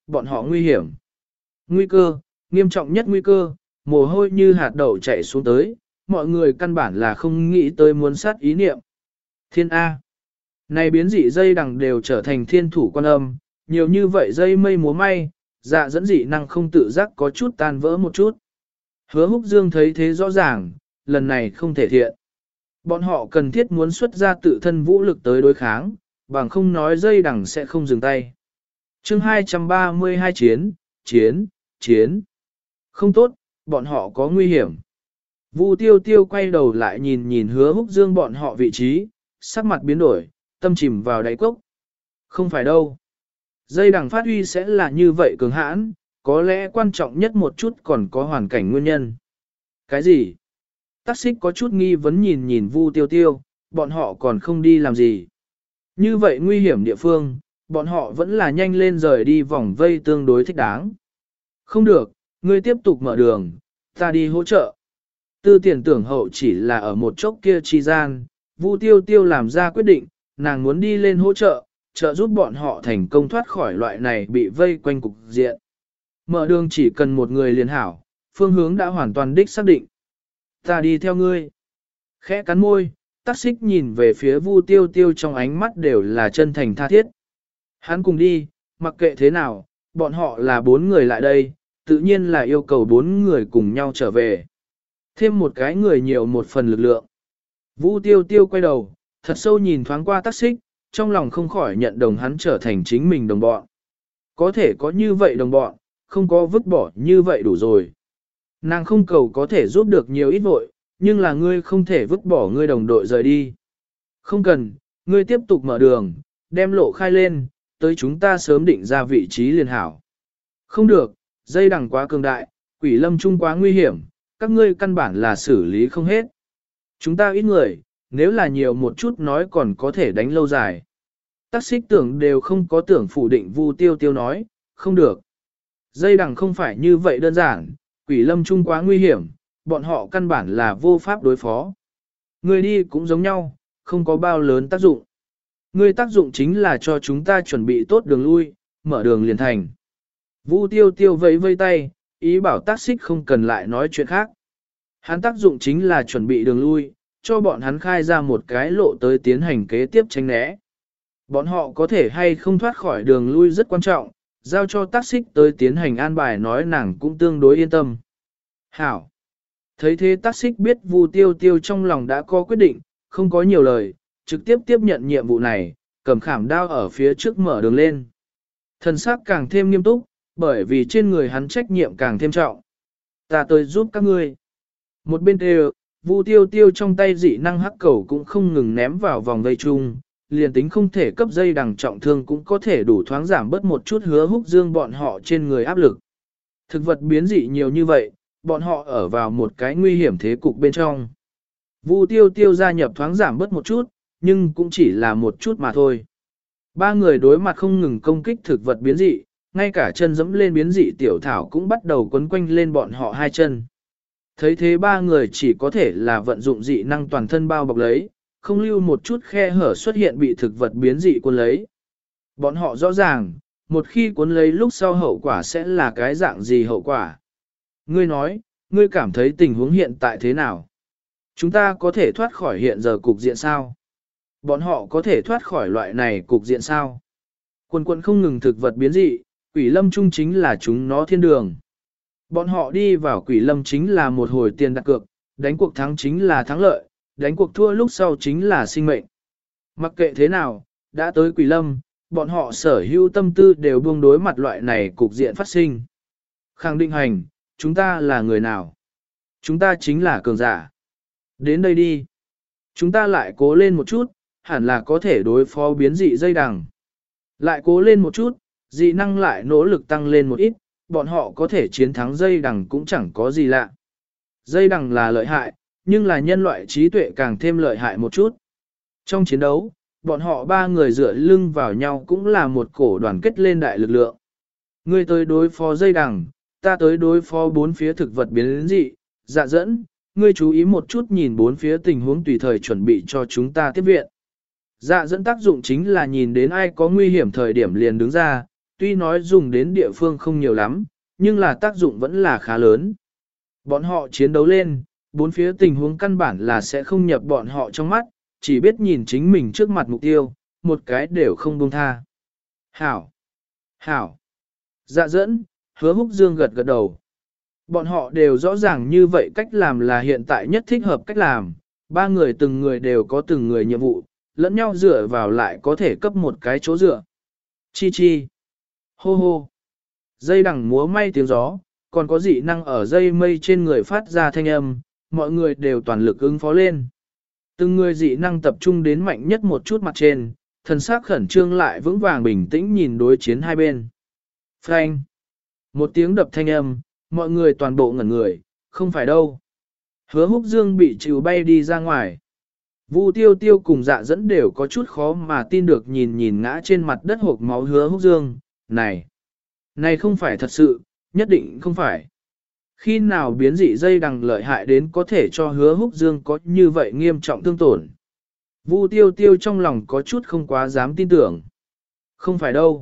A: bọn họ nguy hiểm. Nguy cơ, nghiêm trọng nhất nguy cơ, mồ hôi như hạt đậu chảy xuống tới, mọi người căn bản là không nghĩ tới muốn sát ý niệm. Thiên A. Này biến dị dây đằng đều trở thành thiên thủ quan âm, nhiều như vậy dây mây múa may, dạ dẫn dị năng không tự giác có chút tan vỡ một chút. Hứa Húc Dương thấy thế rõ ràng, lần này không thể thiện. Bọn họ cần thiết muốn xuất ra tự thân vũ lực tới đối kháng, bằng không nói dây đằng sẽ không dừng tay. chương hai trăm ba mươi hai chiến, chiến, chiến. Không tốt, bọn họ có nguy hiểm. Vu Tiêu Tiêu quay đầu lại nhìn nhìn Hứa Húc Dương bọn họ vị trí, sắc mặt biến đổi, tâm chìm vào đáy cốc. Không phải đâu. Dây đằng phát huy sẽ là như vậy cường hãn, có lẽ quan trọng nhất một chút còn có hoàn cảnh nguyên nhân. Cái gì? Tắc xích có chút nghi vấn nhìn nhìn Vu Tiêu Tiêu, bọn họ còn không đi làm gì. Như vậy nguy hiểm địa phương, bọn họ vẫn là nhanh lên rời đi vòng vây tương đối thích đáng. Không được, ngươi tiếp tục mở đường, ta đi hỗ trợ. Tư tiền tưởng hậu chỉ là ở một chốc kia chi gian, Vu Tiêu Tiêu làm ra quyết định, nàng muốn đi lên hỗ trợ, trợ giúp bọn họ thành công thoát khỏi loại này bị vây quanh cục diện. Mở đường chỉ cần một người liền hảo, phương hướng đã hoàn toàn đích xác định. Ta đi theo ngươi. Khẽ cắn môi, Tắc Xích nhìn về phía Vu Tiêu Tiêu trong ánh mắt đều là chân thành tha thiết. Hắn cùng đi, mặc kệ thế nào, bọn họ là bốn người lại đây, tự nhiên là yêu cầu bốn người cùng nhau trở về. Thêm một cái người nhiều một phần lực lượng. Vu Tiêu Tiêu quay đầu, thật sâu nhìn thoáng qua Tắc Xích, trong lòng không khỏi nhận đồng hắn trở thành chính mình đồng bọn. Có thể có như vậy đồng bọn, không có vứt bỏ như vậy đủ rồi. Nàng không cầu có thể giúp được nhiều ít vội, nhưng là ngươi không thể vứt bỏ ngươi đồng đội rời đi. Không cần, ngươi tiếp tục mở đường, đem lộ khai lên, tới chúng ta sớm định ra vị trí liền hảo. Không được, dây đằng quá cường đại, quỷ lâm trung quá nguy hiểm, các ngươi căn bản là xử lý không hết. Chúng ta ít người, nếu là nhiều một chút nói còn có thể đánh lâu dài. Tắc Xích tưởng đều không có tưởng phủ định Vu Tiêu Tiêu nói, không được. Dây đằng không phải như vậy đơn giản, quỷ lâm trung quá nguy hiểm, bọn họ căn bản là vô pháp đối phó. Người đi cũng giống nhau, không có bao lớn tác dụng. Người tác dụng chính là cho chúng ta chuẩn bị tốt đường lui, mở đường liền thành. Vu Tiêu Tiêu vẫy vây tay, ý bảo Tắc Xích không cần lại nói chuyện khác. Hắn tác dụng chính là chuẩn bị đường lui, cho bọn hắn khai ra một cái lộ tới tiến hành kế tiếp tránh né. Bọn họ có thể hay không thoát khỏi đường lui rất quan trọng, giao cho Tắc Xích tới tiến hành an bài nói nàng cũng tương đối yên tâm. Hảo! Thấy thế Tắc Xích biết Vu Tiêu Tiêu trong lòng đã có quyết định, không có nhiều lời, trực tiếp tiếp nhận nhiệm vụ này, cầm khảm đao ở phía trước mở đường lên. Thần sắc càng thêm nghiêm túc, bởi vì trên người hắn trách nhiệm càng thêm trọng. Ta tới giúp các ngươi. Một bên đều, Vu Tiêu Tiêu trong tay dị năng hắc cầu cũng không ngừng ném vào vòng vây chung, liền tính không thể cấp dây đằng trọng thương cũng có thể đủ thoáng giảm bớt một chút Hứa Húc Dương bọn họ trên người áp lực. Thực vật biến dị nhiều như vậy, bọn họ ở vào một cái nguy hiểm thế cục bên trong. Vu Tiêu Tiêu gia nhập thoáng giảm bớt một chút, nhưng cũng chỉ là một chút mà thôi. Ba người đối mặt không ngừng công kích thực vật biến dị, ngay cả chân dẫm lên biến dị tiểu thảo cũng bắt đầu quấn quanh lên bọn họ hai chân. Thấy thế ba người chỉ có thể là vận dụng dị năng toàn thân bao bọc lấy, không lưu một chút khe hở xuất hiện bị thực vật biến dị cuốn lấy. Bọn họ rõ ràng, một khi cuốn lấy lúc sau hậu quả sẽ là cái dạng gì hậu quả. Ngươi nói, ngươi cảm thấy tình huống hiện tại thế nào? Chúng ta có thể thoát khỏi hiện giờ cục diện sao? Bọn họ có thể thoát khỏi loại này cục diện sao? Quân quân không ngừng thực vật biến dị, quỷ lâm trung chính là chúng nó thiên đường. Bọn họ đi vào quỷ lâm chính là một hồi tiền đặt cược, đánh cuộc thắng chính là thắng lợi, đánh cuộc thua lúc sau chính là sinh mệnh. Mặc kệ thế nào, đã tới quỷ lâm, bọn họ sở hữu tâm tư đều buông đối mặt loại này cục diện phát sinh. Khẳng định hành, chúng ta là người nào? Chúng ta chính là cường giả. Đến đây đi. Chúng ta lại cố lên một chút, hẳn là có thể đối phó biến dị dây đằng. Lại cố lên một chút, dị năng lại nỗ lực tăng lên một ít, bọn họ có thể chiến thắng dây đằng cũng chẳng có gì lạ. Dây đằng là lợi hại, nhưng là nhân loại trí tuệ càng thêm lợi hại một chút. Trong chiến đấu, bọn họ ba người dựa lưng vào nhau cũng là một cổ đoàn kết lên đại lực lượng. Ngươi tới đối phó dây đằng, ta tới đối phó bốn phía thực vật biến dị, dạ dẫn, ngươi chú ý một chút nhìn bốn phía tình huống tùy thời chuẩn bị cho chúng ta tiếp viện. Dạ dẫn tác dụng chính là nhìn đến ai có nguy hiểm thời điểm liền đứng ra, tuy nói dùng đến địa phương không nhiều lắm, nhưng là tác dụng vẫn là khá lớn. Bọn họ chiến đấu lên, bốn phía tình huống căn bản là sẽ không nhập bọn họ trong mắt, chỉ biết nhìn chính mình trước mặt mục tiêu, một cái đều không buông tha. Hảo! Hảo! Dạ dẫn, Hứa Húc Dương gật gật đầu. Bọn họ đều rõ ràng như vậy cách làm là hiện tại nhất thích hợp cách làm, ba người từng người đều có từng người nhiệm vụ, lẫn nhau dựa vào lại có thể cấp một cái chỗ dựa. Chi chi! Hô hô! Dây đằng múa may tiếng gió, còn có dị năng ở dây mây trên người phát ra thanh âm, mọi người đều toàn lực ứng phó lên. Từng người dị năng tập trung đến mạnh nhất một chút mặt trên, thần sắc khẩn trương lại vững vàng bình tĩnh nhìn đối chiến hai bên. Phanh! Một tiếng đập thanh âm, mọi người toàn bộ ngẩn người, không phải đâu. Hứa Húc Dương bị chịu bay đi ra ngoài. Vu Tiêu Tiêu cùng Dạ dẫn đều có chút khó mà tin được nhìn nhìn ngã trên mặt đất hộp máu Hứa Húc Dương. Này! Này không phải thật sự, nhất định không phải. Khi nào biến dị dây đằng lợi hại đến có thể cho Hứa Húc Dương có như vậy nghiêm trọng thương tổn. Vu Tiêu Tiêu trong lòng có chút không quá dám tin tưởng. Không phải đâu.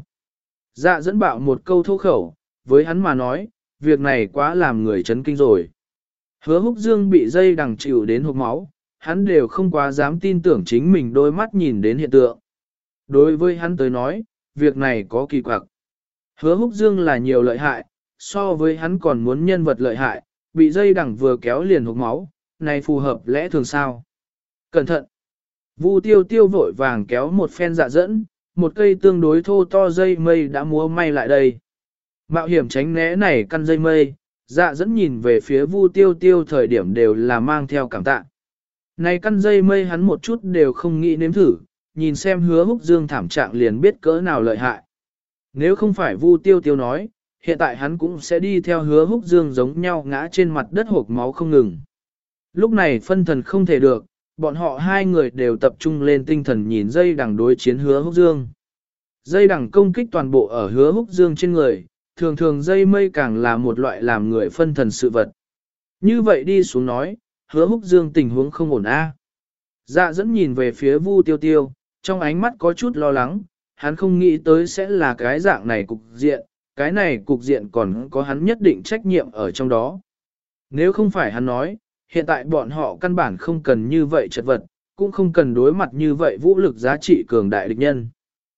A: Dạ dẫn bạo một câu thô khẩu, với hắn mà nói, việc này quá làm người chấn kinh rồi. Hứa Húc Dương bị dây đằng chịu đến hộc máu, hắn đều không quá dám tin tưởng chính mình đôi mắt nhìn đến hiện tượng. Đối với hắn tới nói, việc này có kỳ quặc. Hứa Húc Dương là nhiều lợi hại, so với hắn còn muốn nhân vật lợi hại, bị dây đằng vừa kéo liền hộc máu, này phù hợp lẽ thường sao. Cẩn thận! Vu Tiêu Tiêu vội vàng kéo một phen dạ dẫn, một cây tương đối thô to dây mây đã múa may lại đây. Mạo hiểm tránh né này căn dây mây, dạ dẫn nhìn về phía Vu Tiêu Tiêu thời điểm đều là mang theo cảm tạ. Này căn dây mây hắn một chút đều không nghĩ nếm thử, nhìn xem Hứa Húc Dương thảm trạng liền biết cỡ nào lợi hại. Nếu không phải Vu Tiêu Tiêu nói, hiện tại hắn cũng sẽ đi theo Hứa Húc Dương giống nhau ngã trên mặt đất hộc máu không ngừng. Lúc này phân thần không thể được, bọn họ hai người đều tập trung lên tinh thần nhìn dây đằng đối chiến Hứa Húc Dương. Dây đằng công kích toàn bộ ở Hứa Húc Dương trên người, thường thường dây mây càng là một loại làm người phân thần sự vật. Như vậy đi xuống nói, Hứa Húc Dương tình huống không ổn a. Dạ dẫn nhìn về phía Vu Tiêu Tiêu, trong ánh mắt có chút lo lắng, hắn không nghĩ tới sẽ là cái dạng này cục diện, cái này cục diện còn có hắn nhất định trách nhiệm ở trong đó. Nếu không phải hắn nói, hiện tại bọn họ căn bản không cần như vậy chật vật, cũng không cần đối mặt như vậy vũ lực giá trị cường đại địch nhân.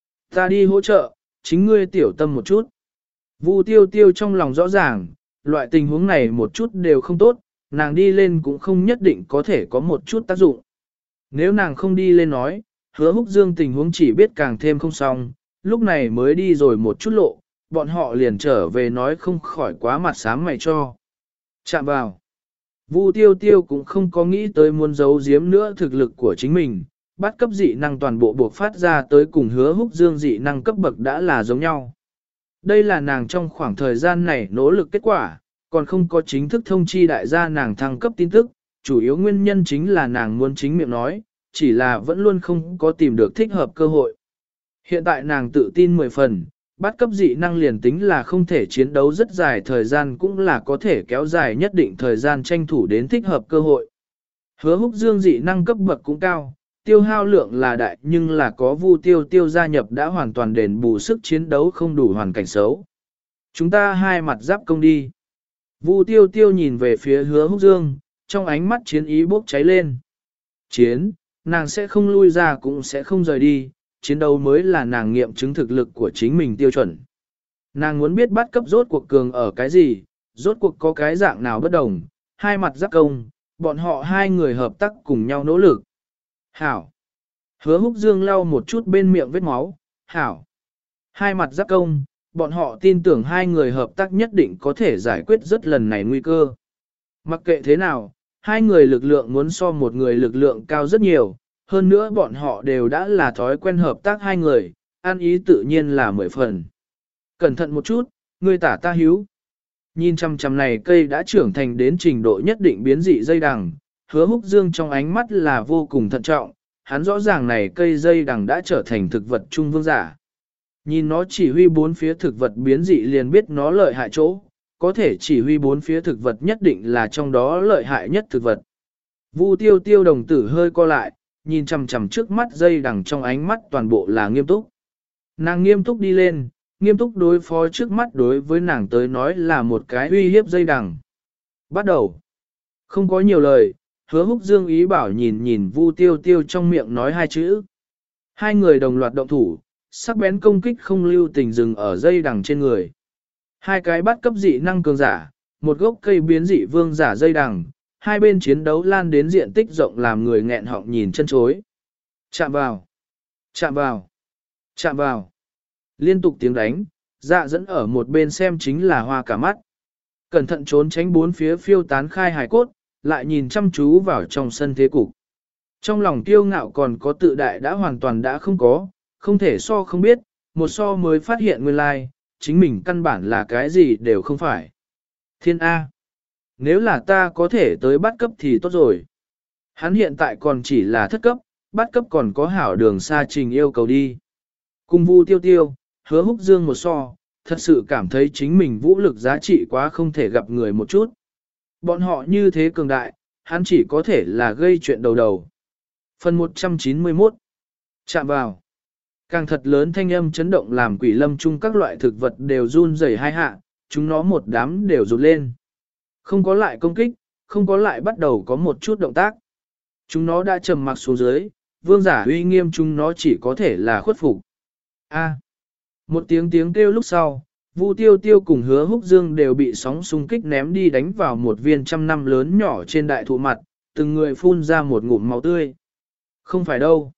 A: Ta đi hỗ trợ, chính ngươi tiểu tâm một chút. Vu Tiêu Tiêu trong lòng rõ ràng, loại tình huống này một chút đều không tốt, nàng đi lên cũng không nhất định có thể có một chút tác dụng. Nếu nàng không đi lên nói, Hứa Húc Dương tình huống chỉ biết càng thêm không xong, lúc này mới đi rồi một chút lộ, bọn họ liền trở về nói không khỏi quá mặt xám mày cho. Chạm vào. Vu Tiêu Tiêu cũng không có nghĩ tới muốn giấu giếm nữa thực lực của chính mình, bắt cấp dị năng toàn bộ buộc phát ra tới cùng Hứa Húc Dương dị năng cấp bậc đã là giống nhau. Đây là nàng trong khoảng thời gian này nỗ lực kết quả, còn không có chính thức thông chi đại gia nàng thăng cấp tin tức, chủ yếu nguyên nhân chính là nàng muốn chính miệng nói, chỉ là vẫn luôn không có tìm được thích hợp cơ hội. Hiện tại nàng tự tin mười phần, bắt cấp dị năng liền tính là không thể chiến đấu rất dài thời gian cũng là có thể kéo dài nhất định thời gian tranh thủ đến thích hợp cơ hội. Hứa Húc Dương dị năng cấp bậc cũng cao, tiêu hao lượng là đại nhưng là có Vu Tiêu Tiêu gia nhập đã hoàn toàn đền bù sức chiến đấu không đủ hoàn cảnh xấu. Chúng ta hai mặt giáp công đi. Vu Tiêu Tiêu nhìn về phía Hứa Húc Dương, trong ánh mắt chiến ý bốc cháy lên. Chiến, nàng sẽ không lui ra cũng sẽ không rời đi, chiến đấu mới là nàng nghiệm chứng thực lực của chính mình tiêu chuẩn. Nàng muốn biết bắt cấp rốt cuộc cường ở cái gì, rốt cuộc có cái dạng nào bất đồng, hai mặt giáp công, bọn họ hai người hợp tác cùng nhau nỗ lực. Hảo. Hứa Húc Dương lau một chút bên miệng vết máu. Hảo. Hai mặt giáp công, bọn họ tin tưởng hai người hợp tác nhất định có thể giải quyết rất lần này nguy cơ. Mặc kệ thế nào, hai người lực lượng muốn so một người lực lượng cao rất nhiều, hơn nữa bọn họ đều đã là thói quen hợp tác hai người, ăn ý tự nhiên là mười phần. Cẩn thận một chút, người tả ta hiếu. Nhìn chăm chăm này cây đã trưởng thành đến trình độ nhất định biến dị dây đằng, Hứa Húc Dương trong ánh mắt là vô cùng thận trọng, hắn rõ ràng này cây dây đằng đã trở thành thực vật trung vương giả. Nhìn nó chỉ huy bốn phía thực vật biến dị liền biết nó lợi hại chỗ, có thể chỉ huy bốn phía thực vật nhất định là trong đó lợi hại nhất thực vật. Vu Tiêu Tiêu đồng tử hơi co lại, nhìn chằm chằm trước mắt dây đằng trong ánh mắt toàn bộ là nghiêm túc. Nàng nghiêm túc đi lên, nghiêm túc đối phó trước mắt đối với nàng tới nói là một cái uy hiếp dây đằng. Bắt đầu. Không có nhiều lời, hứa húc dương ý bảo nhìn nhìn Vu Tiêu Tiêu trong miệng nói hai chữ. Hai người đồng loạt động thủ, sắc bén công kích không lưu tình dừng ở dây đằng trên người. Hai cái bắt cấp dị năng cường giả, một gốc cây biến dị vương giả dây đằng, hai bên chiến đấu lan đến diện tích rộng làm người nghẹn họng nhìn chân chối. Chạm vào, chạm vào, chạm vào. Liên tục tiếng đánh, dạ dẫn ở một bên xem chính là hoa cả mắt. Cẩn thận trốn tránh bốn phía phiêu tán khai hài cốt, lại nhìn chăm chú vào trong sân thế cục. Trong lòng kiêu ngạo còn có tự đại đã hoàn toàn đã không có, không thể so không biết, một so mới phát hiện nguyên lai, chính mình căn bản là cái gì đều không phải. Thiên A. Nếu là ta có thể tới bắt cấp thì tốt rồi. Hắn hiện tại còn chỉ là thất cấp, bắt cấp còn có hảo đường xa trình yêu cầu đi. Cùng Vu Tiêu Tiêu, hứa húc dương một so, thật sự cảm thấy chính mình vũ lực giá trị quá không thể gặp người một chút. Bọn họ như thế cường đại, hắn chỉ có thể là gây chuyện đầu đầu. Phần một trăm chín mươi mốt. Chạm vào. Càng thật lớn thanh âm chấn động làm quỷ lâm chung các loại thực vật đều run rẩy hai hạ, chúng nó một đám đều rụt lên. Không có lại công kích, không có lại bắt đầu có một chút động tác. Chúng nó đã trầm mặc xuống dưới, vương giả uy nghiêm chúng nó chỉ có thể là khuất phục. A. Một tiếng tiếng kêu lúc sau, Vu Tiêu Tiêu cùng Hứa Húc Dương đều bị sóng xung kích ném đi đánh vào một viên trăm năm lớn nhỏ trên đại thụ mặt, từng người phun ra một ngụm máu tươi. Không phải đâu.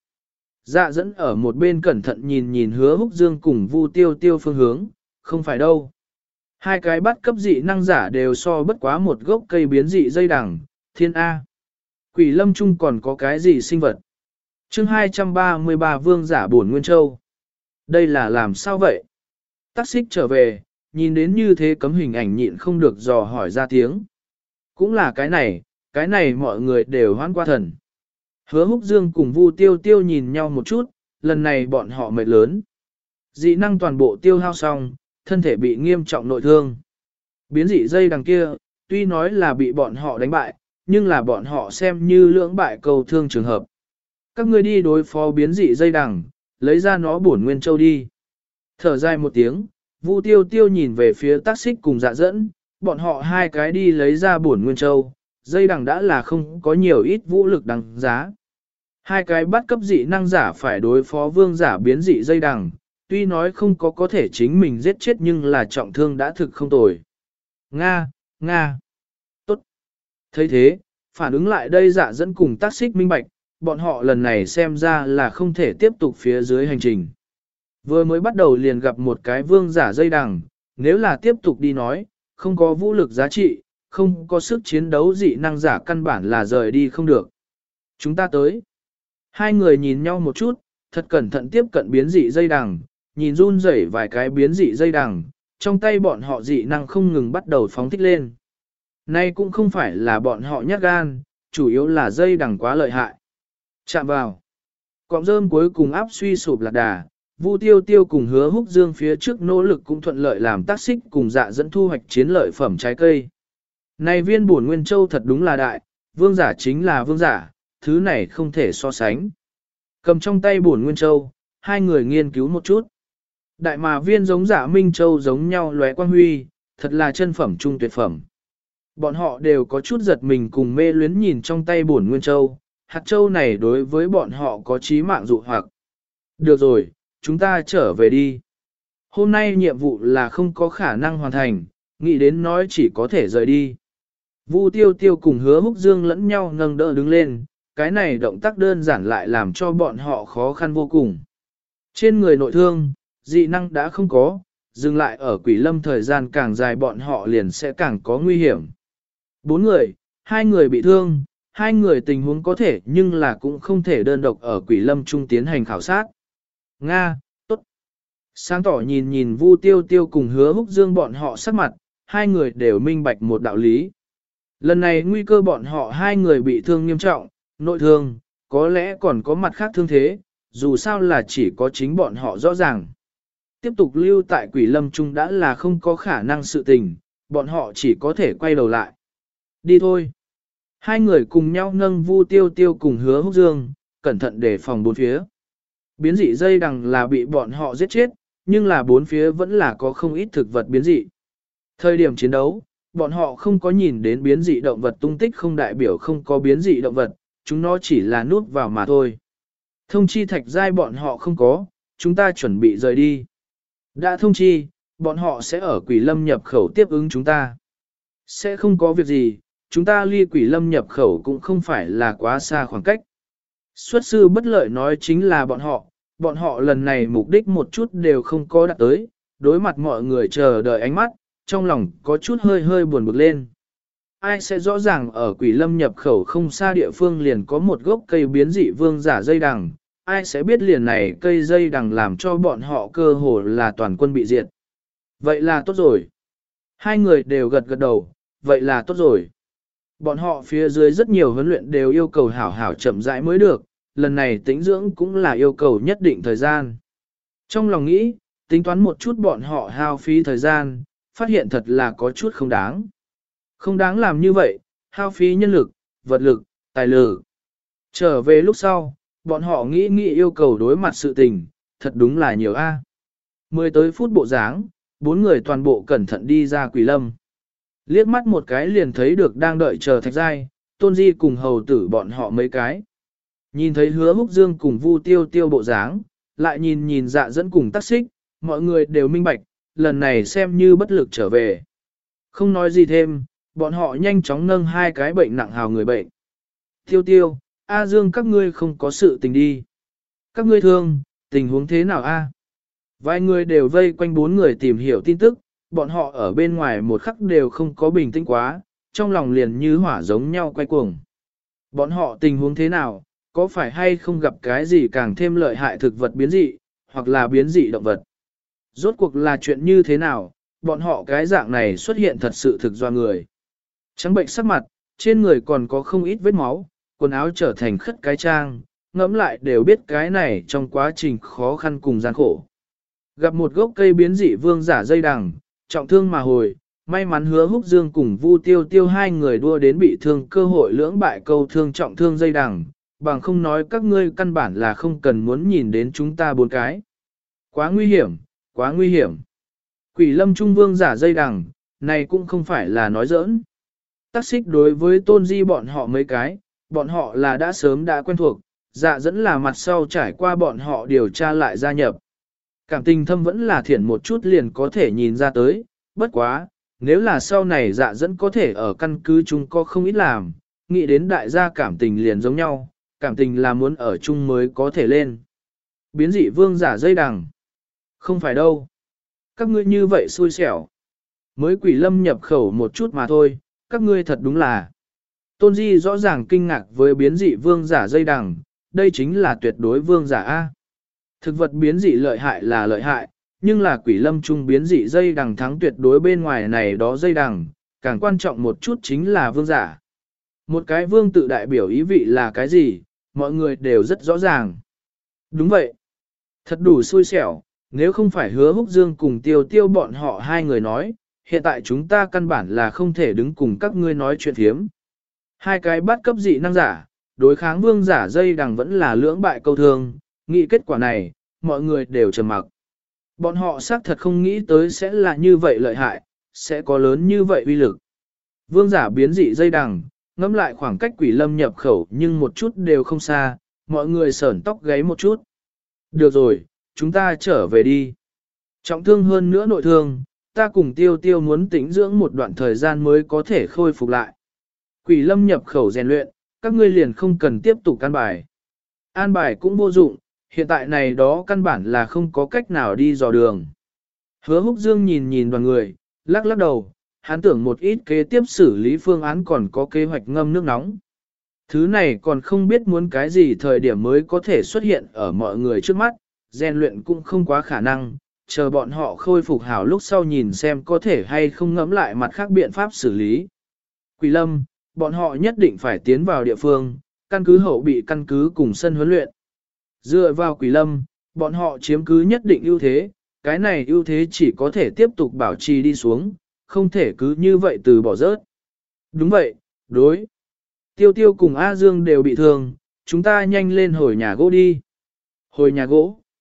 A: Dạ dẫn ở một bên cẩn thận nhìn nhìn Hứa Húc Dương cùng Vu Tiêu Tiêu phương hướng, không phải đâu. Hai cái bắt cấp dị năng giả đều so bất quá một gốc cây biến dị dây đằng, thiên A. Quỷ lâm chung còn có cái gì sinh vật? chương hai trăm ba mươi ba vương giả bổn Nguyên Châu. Đây là làm sao vậy? Tắc xích trở về, nhìn đến như thế cấm hình ảnh nhịn không được dò hỏi ra tiếng. Cũng là cái này, cái này mọi người đều hoan qua thần. Hứa Húc Dương cùng Vu Tiêu Tiêu nhìn nhau một chút, lần này bọn họ mệt lớn. Dị năng toàn bộ tiêu hao xong, thân thể bị nghiêm trọng nội thương. Biến dị dây đằng kia, tuy nói là bị bọn họ đánh bại, nhưng là bọn họ xem như lưỡng bại cầu thương trường hợp. Các ngươi đi đối phó biến dị dây đằng, lấy ra nó bổn Nguyên Châu đi. Thở dài một tiếng, Vu Tiêu Tiêu nhìn về phía Tác Xích cùng Dạ dẫn, bọn họ hai cái đi lấy ra bổn Nguyên Châu, dây đằng đã là không có nhiều ít vũ lực đằng giá. Hai cái bắt cấp dị năng giả phải đối phó vương giả biến dị dây đằng, tuy nói không có có thể chính mình giết chết nhưng là trọng thương đã thực không tồi. Nga, Nga, tốt. thấy thế, phản ứng lại đây Dạ dẫn cùng Tác Xích minh bạch, bọn họ lần này xem ra là không thể tiếp tục phía dưới hành trình. Vừa mới bắt đầu liền gặp một cái vương giả dây đằng, nếu là tiếp tục đi nói, không có vũ lực giá trị, không có sức chiến đấu dị năng giả căn bản là rời đi không được. Chúng ta tới. Hai người nhìn nhau một chút, thật cẩn thận tiếp cận biến dị dây đằng, nhìn run rẩy vài cái biến dị dây đằng, trong tay bọn họ dị năng không ngừng bắt đầu phóng thích lên. Nay cũng không phải là bọn họ nhát gan, chủ yếu là dây đằng quá lợi hại. Chạm vào. Cọng rơm cuối cùng áp suy sụp lạc đà, Vu Tiêu Tiêu cùng Hứa Húc Dương phía trước nỗ lực cũng thuận lợi làm Tác Xích cùng Dạ dẫn thu hoạch chiến lợi phẩm trái cây. Này viên bổn Nguyên Châu thật đúng là đại, vương giả chính là vương giả, thứ này không thể so sánh. Cầm trong tay bổn Nguyên Châu, hai người nghiên cứu một chút. Đại mà viên giống giả Minh Châu giống nhau lóe quang huy, thật là chân phẩm trung tuyệt phẩm. Bọn họ đều có chút giật mình cùng mê luyến nhìn trong tay bổn Nguyên Châu, hạt châu này đối với bọn họ có chí mạng dụ hoặc. Được rồi, chúng ta trở về đi. Hôm nay nhiệm vụ là không có khả năng hoàn thành, nghĩ đến nói chỉ có thể rời đi. Vu Tiêu Tiêu cùng Hứa Húc Dương lẫn nhau nâng đỡ đứng lên, cái này động tác đơn giản lại làm cho bọn họ khó khăn vô cùng. Trên người nội thương, dị năng đã không có, dừng lại ở quỷ lâm thời gian càng dài bọn họ liền sẽ càng có nguy hiểm. Bốn người, hai người bị thương, hai người tình huống có thể nhưng là cũng không thể đơn độc ở quỷ lâm trung tiến hành khảo sát. Nga, tốt. Sáng tỏ nhìn nhìn Vu Tiêu Tiêu cùng Hứa Húc Dương bọn họ sắc mặt, hai người đều minh bạch một đạo lý. Lần này nguy cơ bọn họ hai người bị thương nghiêm trọng, nội thương, có lẽ còn có mặt khác thương thế, dù sao là chỉ có chính bọn họ rõ ràng. Tiếp tục lưu tại quỷ lâm trung đã là không có khả năng sự tình, bọn họ chỉ có thể quay đầu lại. Đi thôi. Hai người cùng nhau nâng Vu Tiêu Tiêu cùng Hứa Húc Dương, cẩn thận để phòng bốn phía. Biến dị dây đằng là bị bọn họ giết chết, nhưng là bốn phía vẫn là có không ít thực vật biến dị. Thời điểm chiến đấu, bọn họ không có nhìn đến biến dị động vật tung tích không đại biểu không có biến dị động vật, chúng nó chỉ là núp vào mà thôi. Thông chi thạch giai bọn họ không có, chúng ta chuẩn bị rời đi. Đã thông chi, bọn họ sẽ ở quỷ lâm nhập khẩu tiếp ứng chúng ta. Sẽ không có việc gì, chúng ta ly quỷ lâm nhập khẩu cũng không phải là quá xa khoảng cách. Xuất sư bất lợi nói chính là bọn họ, bọn họ lần này mục đích một chút đều không có đạt tới, đối mặt mọi người chờ đợi ánh mắt, trong lòng có chút hơi hơi buồn bực lên. Ai sẽ rõ ràng ở quỷ lâm nhập khẩu không xa địa phương liền có một gốc cây biến dị vương giả dây đằng, ai sẽ biết liền này cây dây đằng làm cho bọn họ cơ hồ là toàn quân bị diệt. Vậy là tốt rồi. Hai người đều gật gật đầu, vậy là tốt rồi. Bọn họ phía dưới rất nhiều huấn luyện đều yêu cầu hảo hảo chậm rãi mới được, lần này tĩnh dưỡng cũng là yêu cầu nhất định thời gian. Trong lòng nghĩ, tính toán một chút bọn họ hao phí thời gian, phát hiện thật là có chút không đáng. Không đáng làm như vậy, hao phí nhân lực, vật lực, tài lực. Trở về lúc sau, bọn họ nghĩ nghĩ yêu cầu đối mặt sự tình, thật đúng là nhiều a. Mười tới phút bộ dáng, bốn người toàn bộ cẩn thận đi ra quỷ lâm. Liếc mắt một cái liền thấy được đang đợi chờ thạch giai, tôn di cùng hầu tử bọn họ mấy cái. Nhìn thấy hứa húc dương cùng vu tiêu tiêu bộ dáng, lại nhìn nhìn dạ dẫn cùng tác xích, mọi người đều minh bạch, lần này xem như bất lực trở về. Không nói gì thêm, bọn họ nhanh chóng nâng hai cái bệnh nặng hào người bệnh. Tiêu tiêu, A Dương các ngươi không có sự tình đi. Các ngươi thương, tình huống thế nào a? Vài người đều vây quanh bốn người tìm hiểu tin tức, bọn họ ở bên ngoài một khắc đều không có bình tĩnh quá, trong lòng liền như hỏa giống nhau quay cuồng. Bọn họ tình huống thế nào, có phải hay không gặp cái gì càng thêm lợi hại thực vật biến dị, hoặc là biến dị động vật? Rốt cuộc là chuyện như thế nào, bọn họ cái dạng này xuất hiện thật sự thực do người. Trắng bệnh sắc mặt, trên người còn có không ít vết máu, quần áo trở thành khất cái trang, ngẫm lại đều biết cái này trong quá trình khó khăn cùng gian khổ. Gặp một gốc cây biến dị vương giả dây đằng, trọng thương mà hồi, may mắn hứa húc dương cùng vu tiêu tiêu hai người đua đến bị thương cơ hội lưỡng bại câu thương trọng thương dây đằng, bằng không nói các ngươi căn bản là không cần muốn nhìn đến chúng ta bốn cái. Quá nguy hiểm, quá nguy hiểm. Quỷ lâm trung vương giả dây đằng, này cũng không phải là nói giỡn. Tác xích đối với tôn di bọn họ mấy cái, bọn họ là đã sớm đã quen thuộc, dạ dẫn là mặt sau trải qua bọn họ điều tra lại gia nhập. Cảm tình thâm vẫn là thiện một chút liền có thể nhìn ra tới, bất quá, nếu là sau này dạ dẫn có thể ở căn cứ chúng có không ít làm, nghĩ đến đại gia cảm tình liền giống nhau, cảm tình là muốn ở chung mới có thể lên. Biến dị vương giả dây đằng. Không phải đâu. Các ngươi như vậy xui xẻo. Mới quỷ lâm nhập khẩu một chút mà thôi, các ngươi thật đúng là. Tôn Di rõ ràng kinh ngạc với biến dị vương giả dây đằng, đây chính là tuyệt đối vương giả A. Thực vật biến dị lợi hại là lợi hại, nhưng là quỷ lâm trung biến dị dây đằng thắng tuyệt đối bên ngoài này đó dây đằng, càng quan trọng một chút chính là vương giả. Một cái vương tự đại biểu ý vị là cái gì, mọi người đều rất rõ ràng. Đúng vậy. Thật đủ xui xẻo, nếu không phải hứa húc dương cùng tiêu tiêu bọn họ hai người nói, hiện tại chúng ta căn bản là không thể đứng cùng các ngươi nói chuyện thiếm. Hai cái bắt cấp dị năng giả, đối kháng vương giả dây đằng vẫn là lưỡng bại câu thương, nghĩ kết quả này, mọi người đều trầm mặc. Bọn họ xác thật không nghĩ tới sẽ là như vậy lợi hại, sẽ có lớn như vậy uy lực. Vương giả biến dị dây đằng, ngắm lại khoảng cách quỷ lâm nhập khẩu nhưng một chút đều không xa, mọi người sởn tóc gáy một chút. Được rồi, chúng ta trở về đi. Trọng thương hơn nữa nội thương, ta cùng tiêu tiêu muốn tĩnh dưỡng một đoạn thời gian mới có thể khôi phục lại. Quỷ lâm nhập khẩu rèn luyện, các ngươi liền không cần tiếp tục an bài. An bài cũng vô dụng, hiện tại này đó căn bản là không có cách nào đi dò đường. Hứa húc dương nhìn nhìn đoàn người, lắc lắc đầu, hắn tưởng một ít kế tiếp xử lý phương án còn có kế hoạch ngâm nước nóng. Thứ này còn không biết muốn cái gì thời điểm mới có thể xuất hiện ở mọi người trước mắt, rèn luyện cũng không quá khả năng, chờ bọn họ khôi phục hảo lúc sau nhìn xem có thể hay không ngẫm lại mặt khác biện pháp xử lý. Quỷ lâm, bọn họ nhất định phải tiến vào địa phương, căn cứ hậu bị căn cứ cùng sân huấn luyện. Dựa vào quỷ lâm, bọn họ chiếm cứ nhất định ưu thế, cái này ưu thế chỉ có thể tiếp tục bảo trì đi xuống, không thể cứ như vậy từ bỏ rớt. Đúng vậy, đối. Tiêu tiêu cùng A Dương đều bị thương, chúng ta nhanh lên hồi nhà gỗ đi. Hồi nhà gỗ.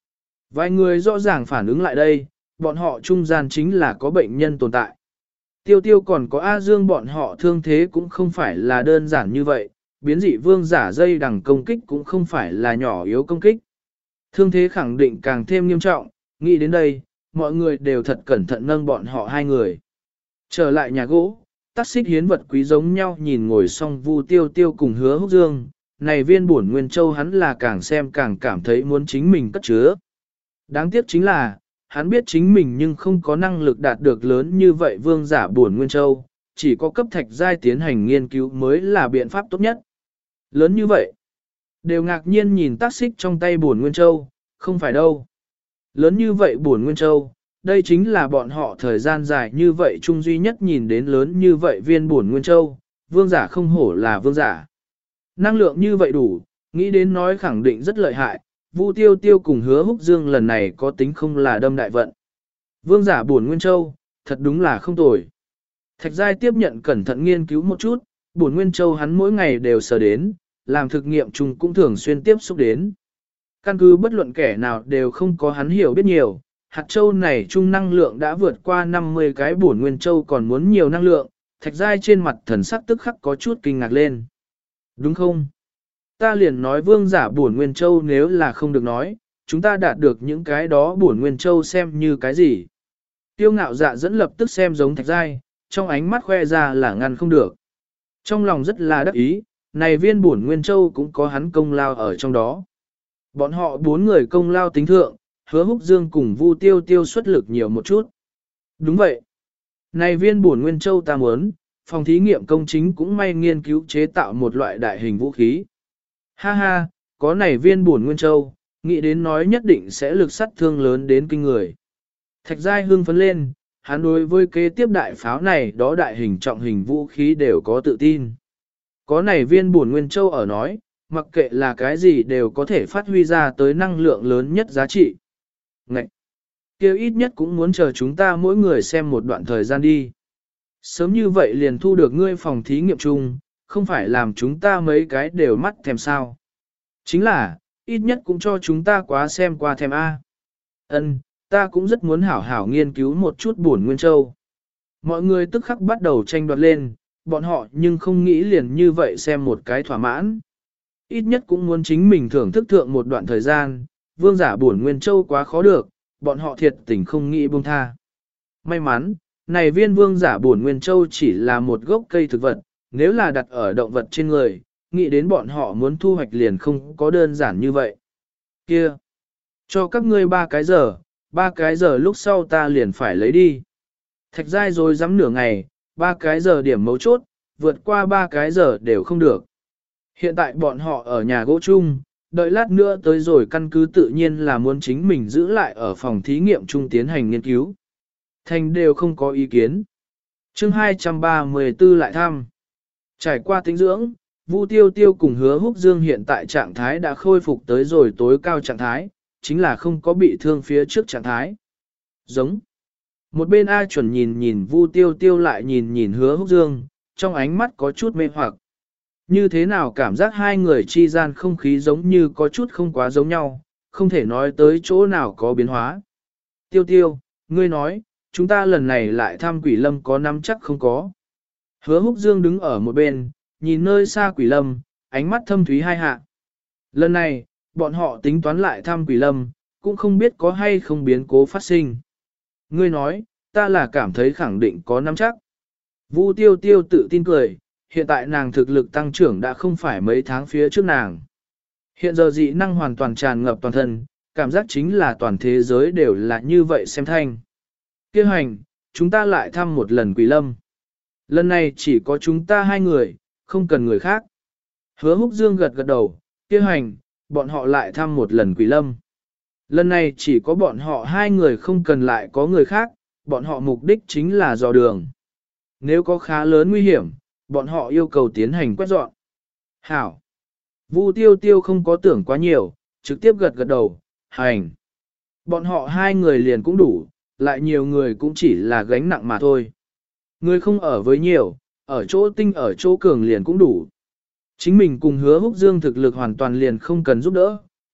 A: Vài người rõ ràng phản ứng lại đây, bọn họ trung gian chính là có bệnh nhân tồn tại. Tiêu tiêu còn có A Dương bọn họ thương thế cũng không phải là đơn giản như vậy, biến dị vương giả dây đằng công kích cũng không phải là nhỏ yếu công kích. Thương thế khẳng định càng thêm nghiêm trọng, nghĩ đến đây, mọi người đều thật cẩn thận nâng bọn họ hai người. Trở lại nhà gỗ, tắc xích hiến vật quý giống nhau nhìn ngồi xong Vu Tiêu Tiêu cùng Hứa Húc Dương, này viên bổn nguyên châu hắn là càng xem càng cảm thấy muốn chính mình cất chứa. Đáng tiếc chính là, hắn biết chính mình nhưng không có năng lực đạt được lớn như vậy vương giả bổn nguyên châu, chỉ có cấp thạch giai tiến hành nghiên cứu mới là biện pháp tốt nhất. Lớn như vậy, đều ngạc nhiên nhìn tác xích trong tay bổn nguyên châu, không phải đâu. Lớn như vậy bổn nguyên châu, đây chính là bọn họ thời gian dài như vậy chung duy nhất nhìn đến lớn như vậy viên bổn nguyên châu, vương giả không hổ là vương giả. Năng lượng như vậy đủ, nghĩ đến nói khẳng định rất lợi hại, Vu Tiêu Tiêu cùng Hứa Húc Dương lần này có tính không là đâm đại vận. Vương giả bổn nguyên châu, thật đúng là không tồi. Thạch Giai tiếp nhận cẩn thận nghiên cứu một chút, bổn nguyên châu hắn mỗi ngày đều sờ đến, làm thực nghiệm chung cũng thường xuyên tiếp xúc đến. Căn cứ bất luận kẻ nào đều không có hắn hiểu biết nhiều, hạt châu này chung năng lượng đã vượt qua năm mươi cái bổn nguyên châu còn muốn nhiều năng lượng, Thạch Giai trên mặt thần sắc tức khắc có chút kinh ngạc lên. Đúng không? Ta liền nói vương giả bổn nguyên châu nếu là không được nói, chúng ta đạt được những cái đó bổn nguyên châu xem như cái gì. Tiêu ngạo dạ dẫn lập tức xem giống Thạch Giai, trong ánh mắt khoe ra là ngăn không được. Trong lòng rất là đắc ý, này viên bổn nguyên châu cũng có hắn công lao ở trong đó. Bọn họ bốn người công lao tính thượng, Hứa Húc Dương cùng Vu Tiêu Tiêu xuất lực nhiều một chút. Đúng vậy. Này viên bổn nguyên châu ta muốn, phòng thí nghiệm công chính cũng may nghiên cứu chế tạo một loại đại hình vũ khí. Ha ha, có này viên bổn nguyên châu, nghĩ đến nói nhất định sẽ lực sát thương lớn đến kinh người. Thạch Giai hưng phấn lên, hắn đối với kế tiếp đại pháo này đó đại hình trọng hình vũ khí đều có tự tin. Có này viên bổn nguyên châu ở nói, mặc kệ là cái gì đều có thể phát huy ra tới năng lượng lớn nhất giá trị. Ngậy! Kêu ít nhất cũng muốn chờ chúng ta mỗi người xem một đoạn thời gian đi. Sớm như vậy liền thu được ngươi phòng thí nghiệm chung, không phải làm chúng ta mấy cái đều mắt thèm sao. Chính là, ít nhất cũng cho chúng ta quá xem qua thèm A. Ân, ta cũng rất muốn hảo hảo nghiên cứu một chút bổn nguyên châu. Mọi người tức khắc bắt đầu tranh đoạt lên, bọn họ nhưng không nghĩ liền như vậy xem một cái thỏa mãn. Ít nhất cũng muốn chính mình thưởng thức thượng một đoạn thời gian, vương giả bổn nguyên châu quá khó được, bọn họ thiệt tình không nghĩ buông tha. May mắn, này viên vương giả bổn nguyên châu chỉ là một gốc cây thực vật, nếu là đặt ở động vật trên người, nghĩ đến bọn họ muốn thu hoạch liền không có đơn giản như vậy. Kia! Cho các ngươi ba cái giờ, ba cái giờ lúc sau ta liền phải lấy đi. Thạch Giai rồi dám nửa ngày, ba cái giờ điểm mấu chốt, vượt qua ba cái giờ đều không được. Hiện tại bọn họ ở nhà gỗ chung, đợi lát nữa tới rồi căn cứ tự nhiên là muốn chính mình giữ lại ở phòng thí nghiệm chung tiến hành nghiên cứu. Thành đều không có ý kiến. chương hai trăm ba mươi tư lại thăm. Trải qua tĩnh dưỡng, Vu Tiêu Tiêu cùng Hứa Húc Dương hiện tại trạng thái đã khôi phục tới rồi tối cao trạng thái, chính là không có bị thương phía trước trạng thái. Giống. Một bên A chuẩn nhìn nhìn Vu Tiêu Tiêu lại nhìn nhìn Hứa Húc Dương, trong ánh mắt có chút mê hoặc. Như thế nào cảm giác hai người chi gian không khí giống như có chút không quá giống nhau, không thể nói tới chỗ nào có biến hóa. Tiêu Tiêu, ngươi nói, chúng ta lần này lại thăm Quỷ Lâm có nắm chắc không có. Hứa Húc Dương đứng ở một bên, nhìn nơi xa Quỷ Lâm, ánh mắt thâm thúy hai hạ. Lần này, bọn họ tính toán lại thăm Quỷ Lâm, cũng không biết có hay không biến cố phát sinh. Ngươi nói, ta là cảm thấy khẳng định có nắm chắc. Vu Tiêu Tiêu tự tin cười, hiện tại nàng thực lực tăng trưởng đã không phải mấy tháng phía trước nàng. Hiện giờ dị năng hoàn toàn tràn ngập toàn thân, cảm giác chính là toàn thế giới đều là như vậy xem thanh. Kêu hành, chúng ta lại thăm một lần Quỷ Lâm. Lần này chỉ có chúng ta hai người, không cần người khác. Hứa Húc Dương gật gật đầu, kêu hành, bọn họ lại thăm một lần Quỷ Lâm. Lần này chỉ có bọn họ hai người không cần lại có người khác, bọn họ mục đích chính là dò đường. Nếu có khá lớn nguy hiểm, bọn họ yêu cầu tiến hành quét dọn. Hảo. Vu Tiêu Tiêu không có tưởng quá nhiều, trực tiếp gật gật đầu, hành. Bọn họ hai người liền cũng đủ, lại nhiều người cũng chỉ là gánh nặng mà thôi. Người không ở với nhiều, ở chỗ tinh ở chỗ cường liền cũng đủ. Chính mình cùng Hứa Húc Dương thực lực hoàn toàn liền không cần giúp đỡ,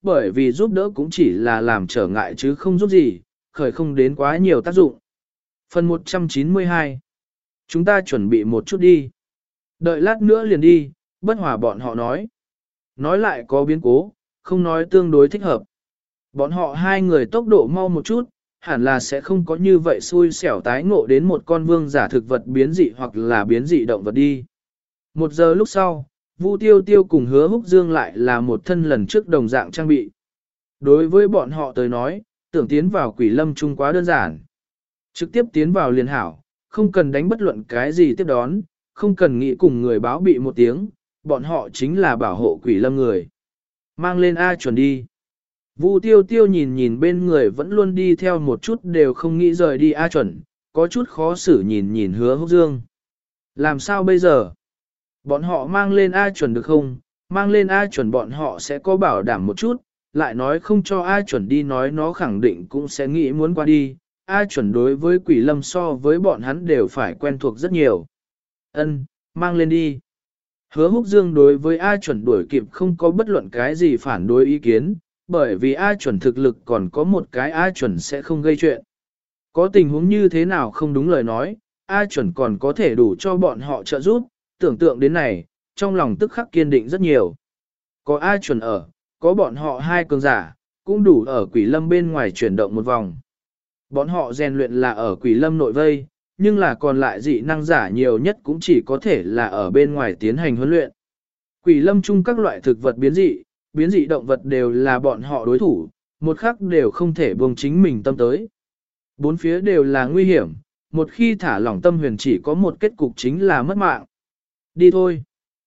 A: bởi vì giúp đỡ cũng chỉ là làm trở ngại chứ không giúp gì, khởi không đến quá nhiều tác dụng. Phần một trăm chín mươi hai. Chúng ta chuẩn bị một chút đi. Đợi lát nữa liền đi, bất hòa bọn họ nói. Nói lại có biến cố, không nói tương đối thích hợp. Bọn họ hai người tốc độ mau một chút, hẳn là sẽ không có như vậy xui xẻo tái ngộ đến một con vương giả thực vật biến dị hoặc là biến dị động vật đi. Một giờ lúc sau, Vu Tiêu Tiêu cùng Hứa Húc Dương lại là một thân lần trước đồng dạng trang bị. Đối với bọn họ tới nói, tưởng tiến vào quỷ lâm trung quá đơn giản. Trực tiếp tiến vào liền hảo, không cần đánh bất luận cái gì tiếp đón, không cần nghĩ cùng người báo bị một tiếng, bọn họ chính là bảo hộ quỷ lâm người. Mang lên A chuẩn đi. Vu Tiêu Tiêu nhìn nhìn bên người vẫn luôn đi theo một chút đều không nghĩ rời đi A chuẩn, có chút khó xử nhìn nhìn Hứa Húc Dương. Làm sao bây giờ? Bọn họ mang lên A chuẩn được không? Mang lên A chuẩn bọn họ sẽ có bảo đảm một chút, lại nói không cho A chuẩn đi nói nó khẳng định cũng sẽ nghĩ muốn qua đi. A chuẩn đối với quỷ lâm so với bọn hắn đều phải quen thuộc rất nhiều. Ân, mang lên đi. Hứa Húc Dương đối với A chuẩn đuổi kịp không có bất luận cái gì phản đối ý kiến, bởi vì A chuẩn thực lực còn có một cái A chuẩn sẽ không gây chuyện. Có tình huống như thế nào không đúng lời nói, A chuẩn còn có thể đủ cho bọn họ trợ giúp, tưởng tượng đến này, trong lòng tức khắc kiên định rất nhiều. Có A chuẩn ở, có bọn họ hai cường giả, cũng đủ ở quỷ lâm bên ngoài chuyển động một vòng. Bọn họ rèn luyện là ở quỷ lâm nội vây, nhưng là còn lại dị năng giả nhiều nhất cũng chỉ có thể là ở bên ngoài tiến hành huấn luyện. Quỷ lâm chung các loại thực vật biến dị, biến dị động vật đều là bọn họ đối thủ, một khắc đều không thể buông chính mình tâm tới. Bốn phía đều là nguy hiểm, một khi thả lỏng tâm huyền chỉ có một kết cục chính là mất mạng. Đi thôi.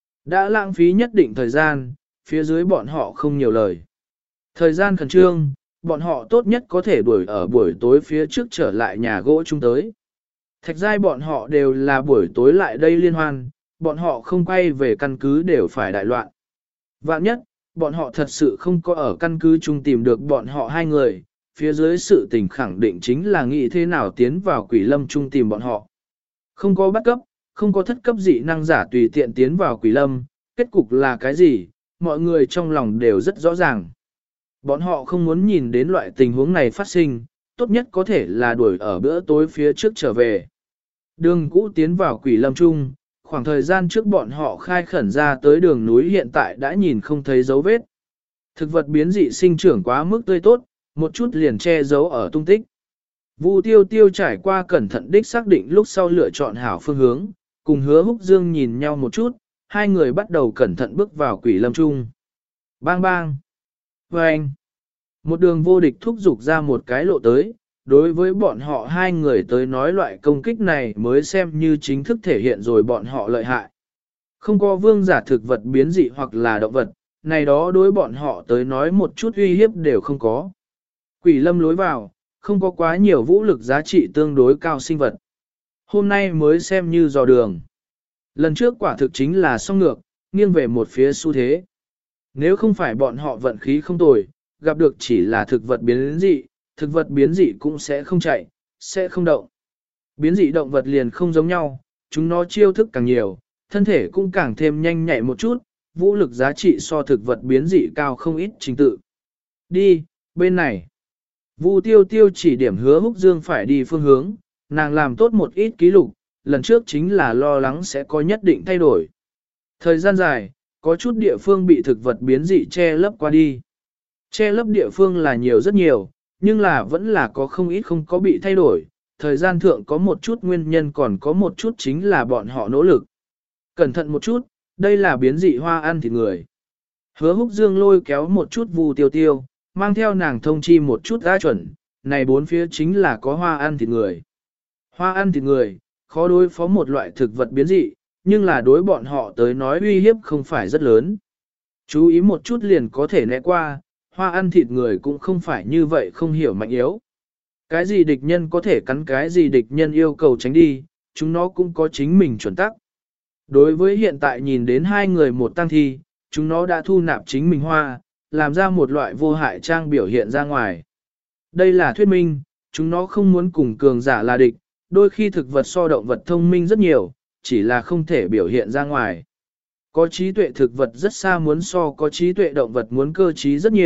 A: Đã lãng phí nhất định thời gian, phía dưới bọn họ không nhiều lời. Thời gian khẩn trương, bọn họ tốt nhất có thể đuổi ở buổi tối phía trước trở lại nhà gỗ chung tới. Thạch giai bọn họ đều là buổi tối lại đây liên hoan, bọn họ không quay về căn cứ đều phải đại loạn. Vạn nhất, bọn họ thật sự không có ở căn cứ chung tìm được bọn họ hai người, phía dưới sự tình khẳng định chính là nghĩ thế nào tiến vào quỷ lâm chung tìm bọn họ. Không có bắt cấp, không có thất cấp dị năng giả tùy tiện tiến vào quỷ lâm, kết cục là cái gì, mọi người trong lòng đều rất rõ ràng. Bọn họ không muốn nhìn đến loại tình huống này phát sinh, tốt nhất có thể là đuổi ở bữa tối phía trước trở về. Đường cũ tiến vào quỷ lâm chung, khoảng thời gian trước bọn họ khai khẩn ra tới đường núi hiện tại đã nhìn không thấy dấu vết. Thực vật biến dị sinh trưởng quá mức tươi tốt, một chút liền che giấu ở tung tích. Vu Tiêu Tiêu trải qua cẩn thận đích xác định lúc sau lựa chọn hảo phương hướng, cùng Hứa Húc Dương nhìn nhau một chút, hai người bắt đầu cẩn thận bước vào quỷ lâm chung. Bang bang! Vâng! Một đường vô địch thúc giục ra một cái lộ tới, đối với bọn họ hai người tới nói loại công kích này mới xem như chính thức thể hiện rồi bọn họ lợi hại. Không có vương giả thực vật biến dị hoặc là động vật, này đó đối bọn họ tới nói một chút uy hiếp đều không có. Quỷ lâm lối vào, không có quá nhiều vũ lực giá trị tương đối cao sinh vật. Hôm nay mới xem như dò đường. Lần trước quả thực chính là song ngược, nghiêng về một phía xu thế. Nếu không phải bọn họ vận khí không tồi, gặp được chỉ là thực vật biến dị, thực vật biến dị cũng sẽ không chạy, sẽ không động. Biến dị động vật liền không giống nhau, chúng nó chiêu thức càng nhiều, thân thể cũng càng thêm nhanh nhạy một chút, vũ lực giá trị so thực vật biến dị cao không ít trình tự. Đi, bên này. Vu Tiêu Tiêu chỉ điểm Hứa Húc Dương phải đi phương hướng, nàng làm tốt một ít ký lục, lần trước chính là lo lắng sẽ có nhất định thay đổi. Thời gian dài, có chút địa phương bị thực vật biến dị che lấp qua đi. Che lấp địa phương là nhiều rất nhiều, nhưng là vẫn là có không ít không có bị thay đổi. Thời gian thượng có một chút nguyên nhân còn có một chút chính là bọn họ nỗ lực. Cẩn thận một chút, đây là biến dị hoa ăn thịt người. Hứa Húc Dương lôi kéo một chút Vu Tiêu Tiêu, mang theo nàng thông chi một chút ra chuẩn, này bốn phía chính là có hoa ăn thịt người. Hoa ăn thịt người, khó đối phó một loại thực vật biến dị, nhưng là đối bọn họ tới nói uy hiếp không phải rất lớn. Chú ý một chút liền có thể né qua, hoa ăn thịt người cũng không phải như vậy không hiểu mạnh yếu. Cái gì địch nhân có thể cắn cái gì địch nhân yêu cầu tránh đi, chúng nó cũng có chính mình chuẩn tắc. Đối với hiện tại nhìn đến hai người một tăng thi, chúng nó đã thu nạp chính mình hoa, làm ra một loại vô hại trang biểu hiện ra ngoài. Đây là thuyết minh, chúng nó không muốn cùng cường giả là địch, đôi khi thực vật so động vật thông minh rất nhiều, chỉ là không thể biểu hiện ra ngoài. Có trí tuệ thực vật rất xa muốn so có trí tuệ động vật muốn cơ trí rất nhiều,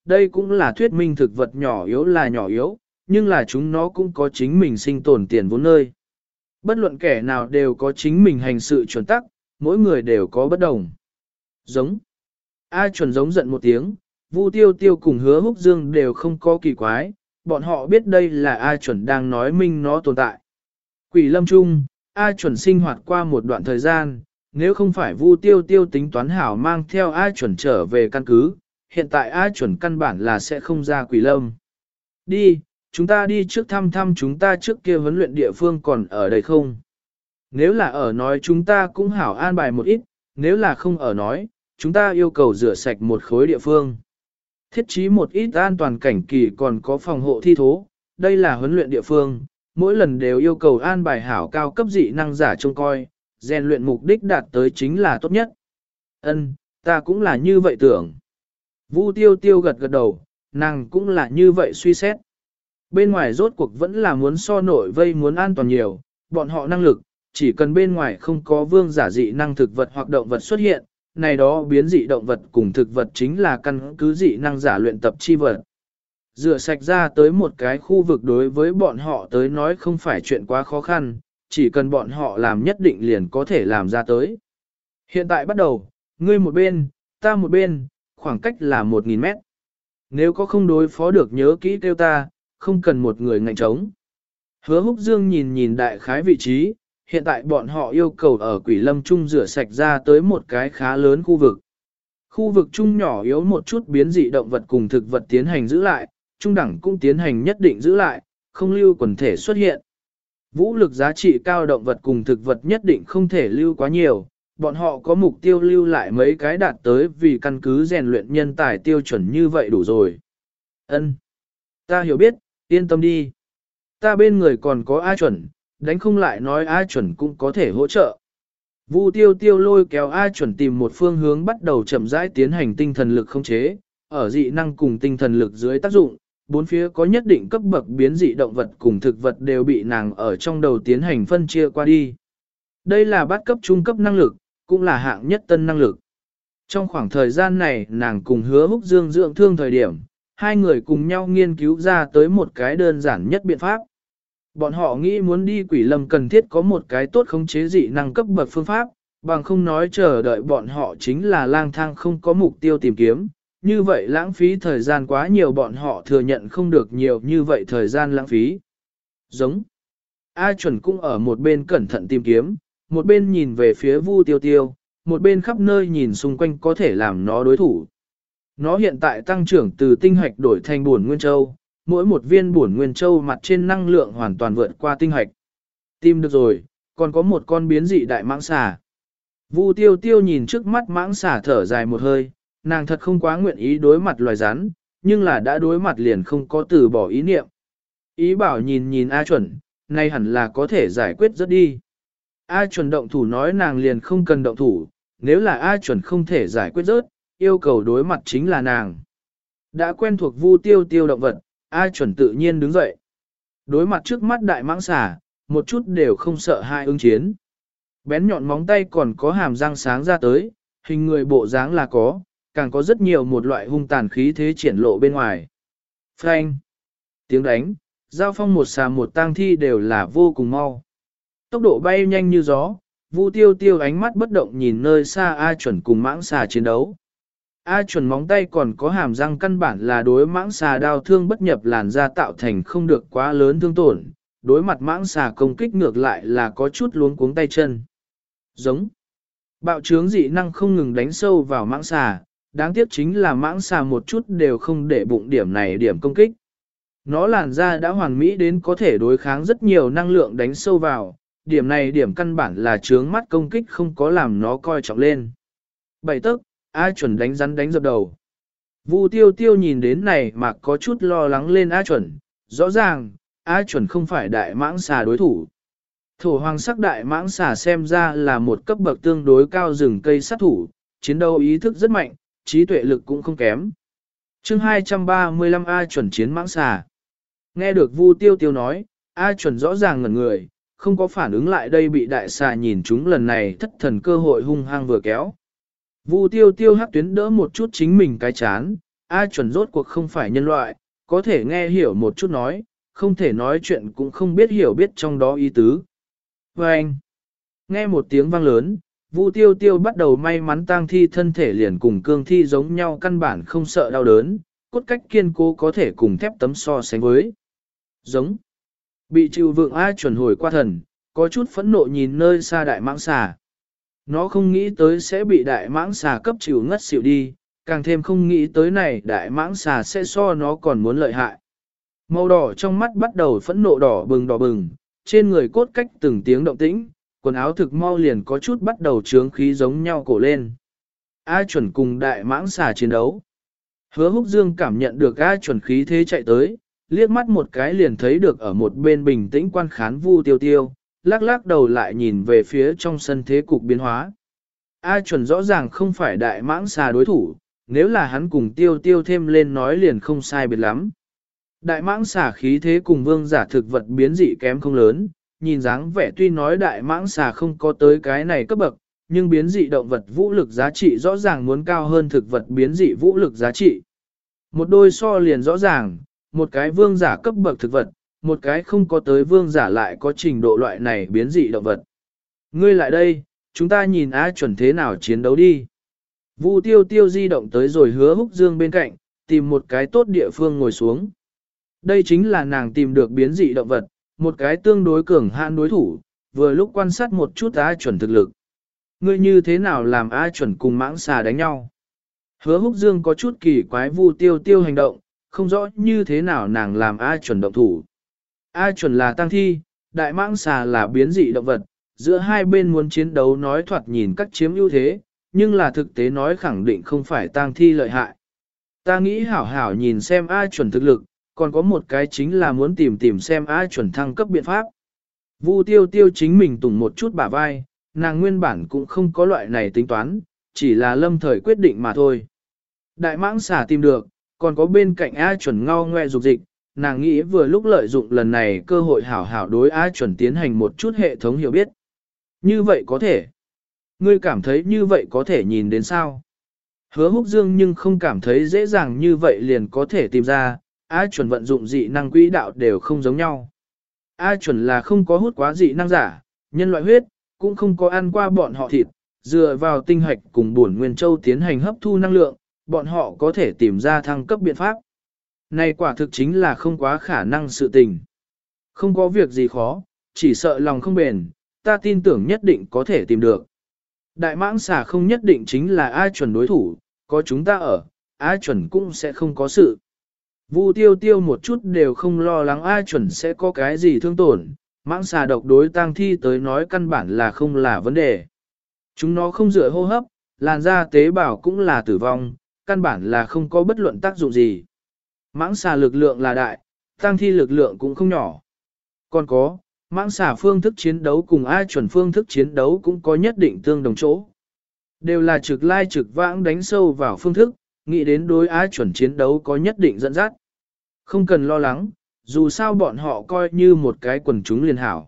A: đây cũng là thuyết minh thực vật nhỏ yếu là nhỏ yếu, nhưng là chúng nó cũng có chính mình sinh tồn tiền vốn nơi. Bất luận kẻ nào đều có chính mình hành sự chuẩn tắc, mỗi người đều có bất đồng. Giống. A chuẩn giống giận một tiếng, Vu Tiêu Tiêu cùng Hứa Húc Dương đều không có kỳ quái, bọn họ biết đây là A chuẩn đang nói minh nó tồn tại. Quỷ lâm trung, A chuẩn sinh hoạt qua một đoạn thời gian, nếu không phải Vu Tiêu Tiêu tính toán hảo mang theo A chuẩn trở về căn cứ, hiện tại A chuẩn căn bản là sẽ không ra quỷ lâm. Đi, chúng ta đi trước thăm thăm chúng ta trước kia huấn luyện địa phương còn ở đây không? Nếu là ở nói chúng ta cũng hảo an bài một ít, nếu là không ở nói, chúng ta yêu cầu rửa sạch một khối địa phương. Thiết trí một ít an toàn cảnh kỳ còn có phòng hộ thi thố, đây là huấn luyện địa phương, mỗi lần đều yêu cầu an bài hảo cao cấp dị năng giả trông coi, rèn luyện mục đích đạt tới chính là tốt nhất. Ân, ta cũng là như vậy tưởng. Vu Tiêu Tiêu gật gật đầu, nàng cũng là như vậy suy xét. Bên ngoài rốt cuộc vẫn là muốn so nội vây muốn an toàn nhiều, bọn họ năng lực, chỉ cần bên ngoài không có vương giả dị năng thực vật hoặc động vật xuất hiện, này đó biến dị động vật cùng thực vật chính là căn cứ dị năng giả luyện tập chi vật. Rửa sạch ra tới một cái khu vực đối với bọn họ tới nói không phải chuyện quá khó khăn, chỉ cần bọn họ làm nhất định liền có thể làm ra tới. Hiện tại bắt đầu, ngươi một bên, ta một bên, khoảng cách là một nghìn mét. Nếu có không đối phó được nhớ kỹ kêu ta, không cần một người ngạnh trống. Hứa Húc Dương nhìn nhìn đại khái vị trí, hiện tại bọn họ yêu cầu ở quỷ lâm trung rửa sạch ra tới một cái khá lớn khu vực. Khu vực trung nhỏ yếu một chút biến dị động vật cùng thực vật tiến hành giữ lại, trung đẳng cũng tiến hành nhất định giữ lại, không lưu quần thể xuất hiện. Vũ lực giá trị cao động vật cùng thực vật nhất định không thể lưu quá nhiều, bọn họ có mục tiêu lưu lại mấy cái đạt tới vì căn cứ rèn luyện nhân tài tiêu chuẩn như vậy đủ rồi. Ân, ta hiểu biết, yên tâm đi. Ta bên người còn có A chuẩn, đánh không lại nói A chuẩn cũng có thể hỗ trợ. Vu Tiêu Tiêu lôi kéo A chuẩn tìm một phương hướng bắt đầu chậm rãi tiến hành tinh thần lực khống chế, ở dị năng cùng tinh thần lực dưới tác dụng, bốn phía có nhất định cấp bậc biến dị động vật cùng thực vật đều bị nàng ở trong đầu tiến hành phân chia qua đi. Đây là bát cấp trung cấp năng lực, cũng là hạng nhất tân năng lực. Trong khoảng thời gian này nàng cùng Hứa Húc Dương dưỡng thương thời điểm, hai người cùng nhau nghiên cứu ra tới một cái đơn giản nhất biện pháp. Bọn họ nghĩ muốn đi quỷ lâm cần thiết có một cái tốt khống chế dị năng cấp bậc phương pháp, bằng không nói chờ đợi bọn họ chính là lang thang không có mục tiêu tìm kiếm, như vậy lãng phí thời gian quá nhiều bọn họ thừa nhận không được nhiều như vậy thời gian lãng phí. Giống. A chuẩn cũng ở một bên cẩn thận tìm kiếm, một bên nhìn về phía Vu Tiêu Tiêu, một bên khắp nơi nhìn xung quanh có thể làm nó đối thủ. Nó hiện tại tăng trưởng từ tinh hạch đổi thành bổn nguyên châu, mỗi một viên bổn nguyên châu mặt trên năng lượng hoàn toàn vượt qua tinh hạch. Tìm được rồi, còn có một con biến dị đại mãng xà. Vu Tiêu Tiêu nhìn trước mắt mãng xà thở dài một hơi, nàng thật không quá nguyện ý đối mặt loài rắn, nhưng là đã đối mặt liền không có từ bỏ ý niệm. Ý bảo nhìn nhìn A chuẩn, nay hẳn là có thể giải quyết rất đi. A chuẩn động thủ nói nàng liền không cần động thủ, nếu là A chuẩn không thể giải quyết rớt, yêu cầu đối mặt chính là nàng. Đã quen thuộc Vu Tiêu Tiêu động vật, A chuẩn tự nhiên đứng dậy. Đối mặt trước mắt đại mãng xà, một chút đều không sợ hai ứng chiến. Bén nhọn móng tay còn có hàm răng sáng ra tới, hình người bộ dáng là có, càng có rất nhiều một loại hung tàn khí thế triển lộ bên ngoài. Phanh! Tiếng đánh, giao phong một xà một tang thi đều là vô cùng mau. Tốc độ bay nhanh như gió, Vu Tiêu Tiêu ánh mắt bất động nhìn nơi xa A chuẩn cùng mãng xà chiến đấu. A chuẩn móng tay còn có hàm răng căn bản là đối mãng xà đao thương bất nhập làn da tạo thành không được quá lớn thương tổn, đối mặt mãng xà công kích ngược lại là có chút luống cuống tay chân. Giống. Bạo trướng dị năng không ngừng đánh sâu vào mãng xà, đáng tiếc chính là mãng xà một chút đều không để bụng điểm này điểm công kích. Nó làn da đã hoàn mỹ đến có thể đối kháng rất nhiều năng lượng đánh sâu vào, điểm này điểm căn bản là trướng mắt công kích không có làm nó coi trọng lên. Bảy tức, A chuẩn đánh rắn đánh dập đầu. Vu Tiêu Tiêu nhìn đến này mà có chút lo lắng lên A chuẩn, rõ ràng, A chuẩn không phải đại mãng xà đối thủ. Thổ hoàng sắc đại mãng xà xem ra là một cấp bậc tương đối cao rừng cây sát thủ, chiến đấu ý thức rất mạnh, trí tuệ lực cũng không kém. Chương hai trăm ba mươi lăm A chuẩn chiến mãng xà. Nghe được Vu Tiêu Tiêu nói, A chuẩn rõ ràng ngẩn người, không có phản ứng lại đây bị đại xà nhìn chúng lần này thất thần cơ hội hung hăng vừa kéo. Vu Tiêu Tiêu hắc tuyến đỡ một chút chính mình cái chán, A chuẩn rốt cuộc không phải nhân loại, có thể nghe hiểu một chút nói, không thể nói chuyện cũng không biết hiểu biết trong đó ý tứ. Và anh, nghe một tiếng vang lớn, Vu Tiêu Tiêu bắt đầu may mắn tang thi thân thể liền cùng cương thi giống nhau, căn bản không sợ đau đớn, cốt cách kiên cố có thể cùng thép tấm so sánh với. Giống. Bị chịu vượng A chuẩn hồi qua thần, có chút phẫn nộ nhìn nơi xa đại mãng xà. Nó không nghĩ tới sẽ bị đại mãng xà cấp chịu ngất xỉu đi, càng thêm không nghĩ tới này đại mãng xà sẽ so nó còn muốn lợi hại. Màu đỏ trong mắt bắt đầu phẫn nộ đỏ bừng đỏ bừng, trên người cốt cách từng tiếng động tĩnh, quần áo thực mau liền có chút bắt đầu trướng khí giống nhau cổ lên. A chuẩn cùng đại mãng xà chiến đấu. Hứa Húc Dương cảm nhận được A chuẩn khí thế chạy tới, liếc mắt một cái liền thấy được ở một bên bình tĩnh quan khán Vu Tiêu Tiêu, lắc lắc đầu lại nhìn về phía trong sân thế cục biến hóa. A chuẩn rõ ràng không phải đại mãng xà đối thủ, nếu là hắn cùng Tiêu Tiêu thêm lên nói liền không sai biệt lắm. Đại mãng xà khí thế cùng vương giả thực vật biến dị kém không lớn, nhìn dáng vẻ tuy nói đại mãng xà không có tới cái này cấp bậc, nhưng biến dị động vật vũ lực giá trị rõ ràng muốn cao hơn thực vật biến dị vũ lực giá trị. Một đôi so liền rõ ràng, một cái vương giả cấp bậc thực vật, một cái không có tới vương giả lại có trình độ loại này biến dị động vật. Ngươi lại đây, chúng ta nhìn A chuẩn thế nào chiến đấu đi. Vu Tiêu Tiêu di động tới rồi Hứa Húc Dương bên cạnh, tìm một cái tốt địa phương ngồi xuống. Đây chính là nàng tìm được biến dị động vật, một cái tương đối cường hãn đối thủ, vừa lúc quan sát một chút A chuẩn thực lực. Ngươi như thế nào làm A chuẩn cùng mãng xà đánh nhau? Hứa Húc Dương có chút kỳ quái Vu Tiêu Tiêu hành động, không rõ như thế nào nàng làm A chuẩn động thủ. A chuẩn là tăng thi, đại mãng xà là biến dị động vật, giữa hai bên muốn chiến đấu nói thoạt nhìn các chiếm ưu thế, nhưng là thực tế nói khẳng định không phải tăng thi lợi hại. Ta nghĩ hảo hảo nhìn xem A chuẩn thực lực, còn có một cái chính là muốn tìm tìm xem A chuẩn thăng cấp biện pháp. Vu Tiêu Tiêu chính mình tùng một chút bả vai, nàng nguyên bản cũng không có loại này tính toán, chỉ là lâm thời quyết định mà thôi. Đại mãng xà tìm được, còn có bên cạnh A chuẩn ngao ngoe dục dịch, nàng nghĩ vừa lúc lợi dụng lần này cơ hội hảo hảo đối A chuẩn tiến hành một chút hệ thống hiểu biết. Như vậy có thể. Ngươi cảm thấy như vậy có thể nhìn đến sao? Hứa Húc Dương nhưng không cảm thấy dễ dàng như vậy liền có thể tìm ra, A chuẩn vận dụng dị năng quỹ đạo đều không giống nhau. A chuẩn là không có hút quá dị năng giả, nhân loại huyết, cũng không có ăn qua bọn họ thịt, dựa vào tinh hạch cùng bổn nguyên châu tiến hành hấp thu năng lượng, bọn họ có thể tìm ra thăng cấp biện pháp. Này quả thực chính là không quá khả năng sự tình. Không có việc gì khó, chỉ sợ lòng không bền, ta tin tưởng nhất định có thể tìm được. Đại mãng xà không nhất định chính là A chuẩn đối thủ, có chúng ta ở, A chuẩn cũng sẽ không có sự. Vu Tiêu Tiêu một chút đều không lo lắng A chuẩn sẽ có cái gì thương tổn, mãng xà độc đối tang thi tới nói căn bản là không là vấn đề. Chúng nó không dựa hô hấp, làn da tế bào cũng là tử vong, căn bản là không có bất luận tác dụng gì. Mãng xà lực lượng là đại, tang thi lực lượng cũng không nhỏ. Còn có, mãng xà phương thức chiến đấu cùng A chuẩn phương thức chiến đấu cũng có nhất định tương đồng chỗ. Đều là trực lai trực vãng đánh sâu vào phương thức, nghĩ đến đối A chuẩn chiến đấu có nhất định dẫn dắt. Không cần lo lắng, dù sao bọn họ coi như một cái quần chúng liền hảo.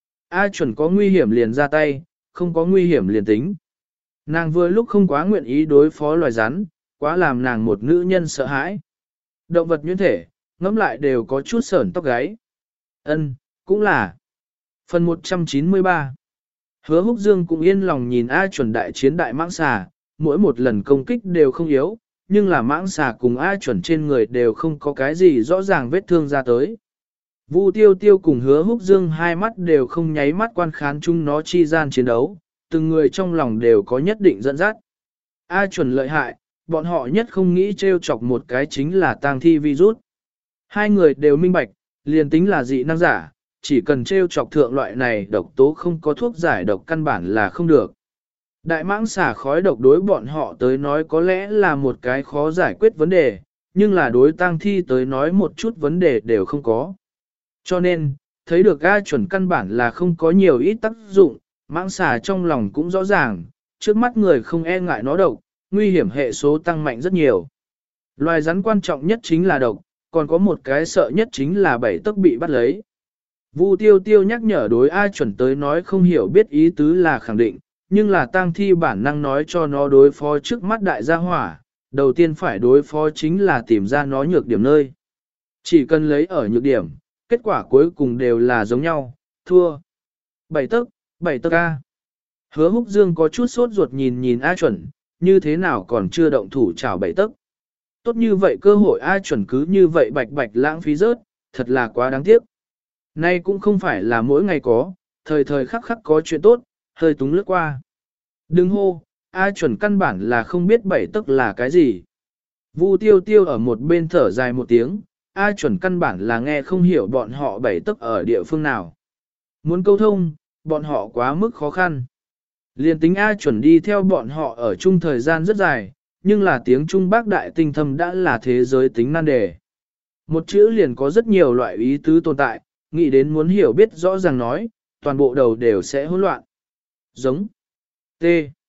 A: A chuẩn có nguy hiểm liền ra tay, không có nguy hiểm liền tính. Nàng vừa lúc không quá nguyện ý đối phó loài rắn, quá làm nàng một nữ nhân sợ hãi. Động vật nguyên thể, ngẫm lại đều có chút sởn tóc gáy. Ân, cũng là. Phần một trăm chín mươi ba. Hứa Húc Dương cũng yên lòng nhìn A chuẩn đại chiến đại mãng xà, mỗi một lần công kích đều không yếu, nhưng là mãng xà cùng A chuẩn trên người đều không có cái gì rõ ràng vết thương ra tới. Vu Tiêu Tiêu cùng Hứa Húc Dương hai mắt đều không nháy mắt quan khán chung nó chi gian chiến đấu, từng người trong lòng đều có nhất định dẫn dắt. A chuẩn lợi hại, bọn họ nhất không nghĩ trêu chọc một cái chính là tang thi virus. Hai người đều minh bạch, liền tính là dị năng giả, chỉ cần trêu chọc thượng loại này độc tố không có thuốc giải độc căn bản là không được. Đại mãng xả khói độc đối bọn họ tới nói có lẽ là một cái khó giải quyết vấn đề, nhưng là đối tang thi tới nói một chút vấn đề đều không có. Cho nên, thấy được A chuẩn căn bản là không có nhiều ít tác dụng, mãng xả trong lòng cũng rõ ràng, trước mắt người không e ngại nó độc, nguy hiểm hệ số tăng mạnh rất nhiều. Loài rắn quan trọng nhất chính là độc, còn có một cái sợ nhất chính là bảy tấc bị bắt lấy. Vu Tiêu Tiêu nhắc nhở đối A chuẩn tới nói không hiểu biết ý tứ là khẳng định, nhưng là tang thi bản năng nói cho nó đối phó trước mắt đại gia hỏa, đầu tiên phải đối phó chính là tìm ra nó nhược điểm nơi. Chỉ cần lấy ở nhược điểm, kết quả cuối cùng đều là giống nhau, thua. Bảy tấc, bảy tấc A. Hứa Húc Dương có chút sốt ruột nhìn nhìn A chuẩn, như thế nào còn chưa động thủ chảo bảy tấc. Tốt như vậy cơ hội A chuẩn cứ như vậy bạch bạch lãng phí rớt, thật là quá đáng tiếc. Nay cũng không phải là mỗi ngày có, thời thời khắc khắc có chuyện tốt, hơi túng lướt qua. Đừng hô, A chuẩn căn bản là không biết bảy tấc là cái gì. Vu tiêu tiêu ở một bên thở dài một tiếng, A chuẩn căn bản là nghe không hiểu bọn họ bảy tấc ở địa phương nào. Muốn câu thông, bọn họ quá mức khó khăn. Liên tính A chuẩn đi theo bọn họ ở chung thời gian rất dài, nhưng là tiếng Trung Bác Đại Tinh Thâm đã là thế giới tính nan đề. Một chữ liền có rất nhiều loại ý tứ tồn tại, nghĩ đến muốn hiểu biết rõ ràng nói, toàn bộ đầu đều sẽ hỗn loạn. Giống. T.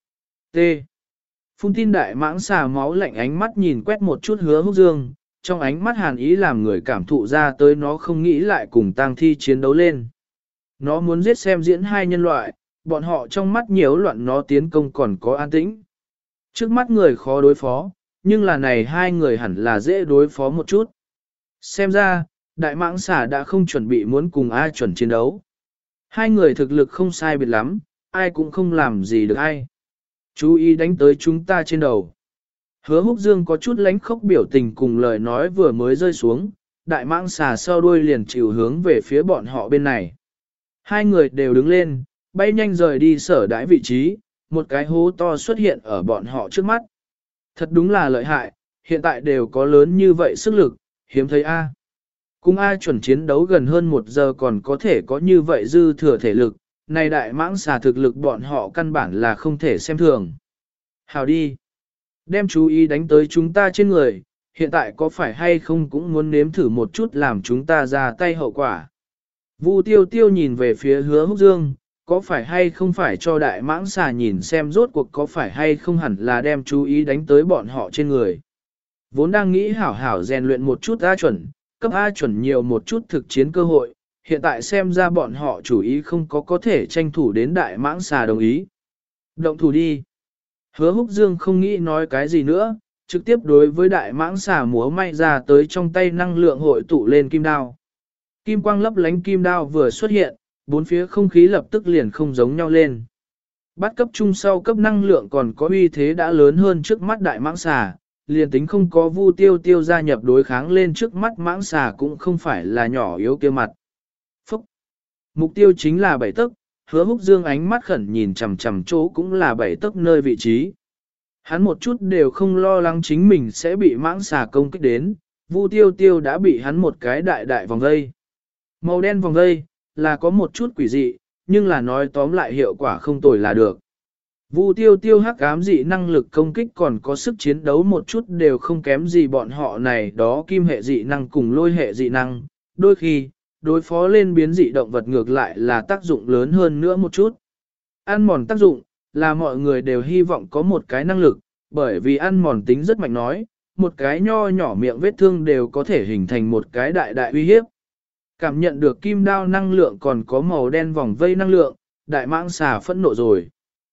A: T. Phun tin đại mãng xà máu lạnh ánh mắt nhìn quét một chút Hứa Húc Dương, trong ánh mắt hàn ý làm người cảm thụ ra tới nó không nghĩ lại cùng tang thi chiến đấu lên. Nó muốn giết xem diễn hai nhân loại, bọn họ trong mắt nhiễu loạn nó tiến công còn có an tĩnh. Trước mắt người khó đối phó, nhưng là này hai người hẳn là dễ đối phó một chút. Xem ra, đại mãng xà đã không chuẩn bị muốn cùng ai chuẩn chiến đấu. Hai người thực lực không sai biệt lắm, ai cũng không làm gì được ai. Chú ý đánh tới chúng ta trên đầu. Hứa Húc Dương có chút lánh khóc biểu tình cùng lời nói vừa mới rơi xuống, đại mãng xà sau đuôi liền chịu hướng về phía bọn họ bên này. Hai người đều đứng lên, bay nhanh rời đi sở đãi vị trí, một cái hố to xuất hiện ở bọn họ trước mắt. Thật đúng là lợi hại, hiện tại đều có lớn như vậy sức lực, hiếm thấy A. Cùng A chuẩn chiến đấu gần hơn một giờ còn có thể có như vậy dư thừa thể lực, này đại mãng xà thực lực bọn họ căn bản là không thể xem thường. Hào đi. Đem chú ý đánh tới chúng ta trên người, hiện tại có phải hay không cũng muốn nếm thử một chút làm chúng ta ra tay hậu quả. Vu tiêu tiêu nhìn về phía Hứa Húc Dương, có phải hay không phải cho đại mãng xà nhìn xem rốt cuộc có phải hay không hẳn là đem chú ý đánh tới bọn họ trên người. Vốn đang nghĩ hảo hảo rèn luyện một chút A chuẩn, cấp A chuẩn nhiều một chút thực chiến cơ hội, hiện tại xem ra bọn họ chủ ý không có có thể tranh thủ đến đại mãng xà đồng ý. Động thủ đi. Hứa Húc Dương không nghĩ nói cái gì nữa, trực tiếp đối với đại mãng xà múa may ra tới trong tay năng lượng hội tụ lên kim đao. Kim quang lấp lánh kim đao vừa xuất hiện, bốn phía không khí lập tức liền không giống nhau lên. Bắt cấp trung sau cấp năng lượng còn có uy thế đã lớn hơn trước mắt đại mãng xà, liền tính không có Vu tiêu tiêu gia nhập đối kháng lên trước mắt mãng xà cũng không phải là nhỏ yếu kia mặt. Phúc! Mục tiêu chính là bảy tấc, Hứa Húc Dương ánh mắt khẩn nhìn chằm chằm chỗ cũng là bảy tấc nơi vị trí. Hắn một chút đều không lo lắng chính mình sẽ bị mãng xà công kích đến, Vu tiêu tiêu đã bị hắn một cái đại đại vòng vây. Màu đen vòng vây, là có một chút quỷ dị, nhưng là nói tóm lại hiệu quả không tồi là được. Vu tiêu tiêu hắc ám dị năng lực công kích còn có sức chiến đấu một chút đều không kém gì bọn họ này đó kim hệ dị năng cùng lôi hệ dị năng, đôi khi, đối phó lên biến dị động vật ngược lại là tác dụng lớn hơn nữa một chút. Ăn mòn tác dụng, là mọi người đều hy vọng có một cái năng lực, bởi vì ăn mòn tính rất mạnh nói, một cái nho nhỏ miệng vết thương đều có thể hình thành một cái đại đại uy hiếp. Cảm nhận được kim đao năng lượng còn có màu đen vòng vây năng lượng, đại mãng xà phẫn nộ rồi.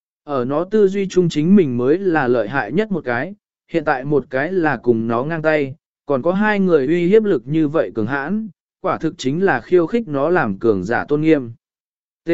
A: Ở nó tư duy chung chính mình mới là lợi hại nhất một cái, hiện tại một cái là cùng nó ngang tay, còn có hai người uy hiếp lực như vậy cường hãn, quả thực chính là khiêu khích nó làm cường giả tôn nghiêm. T.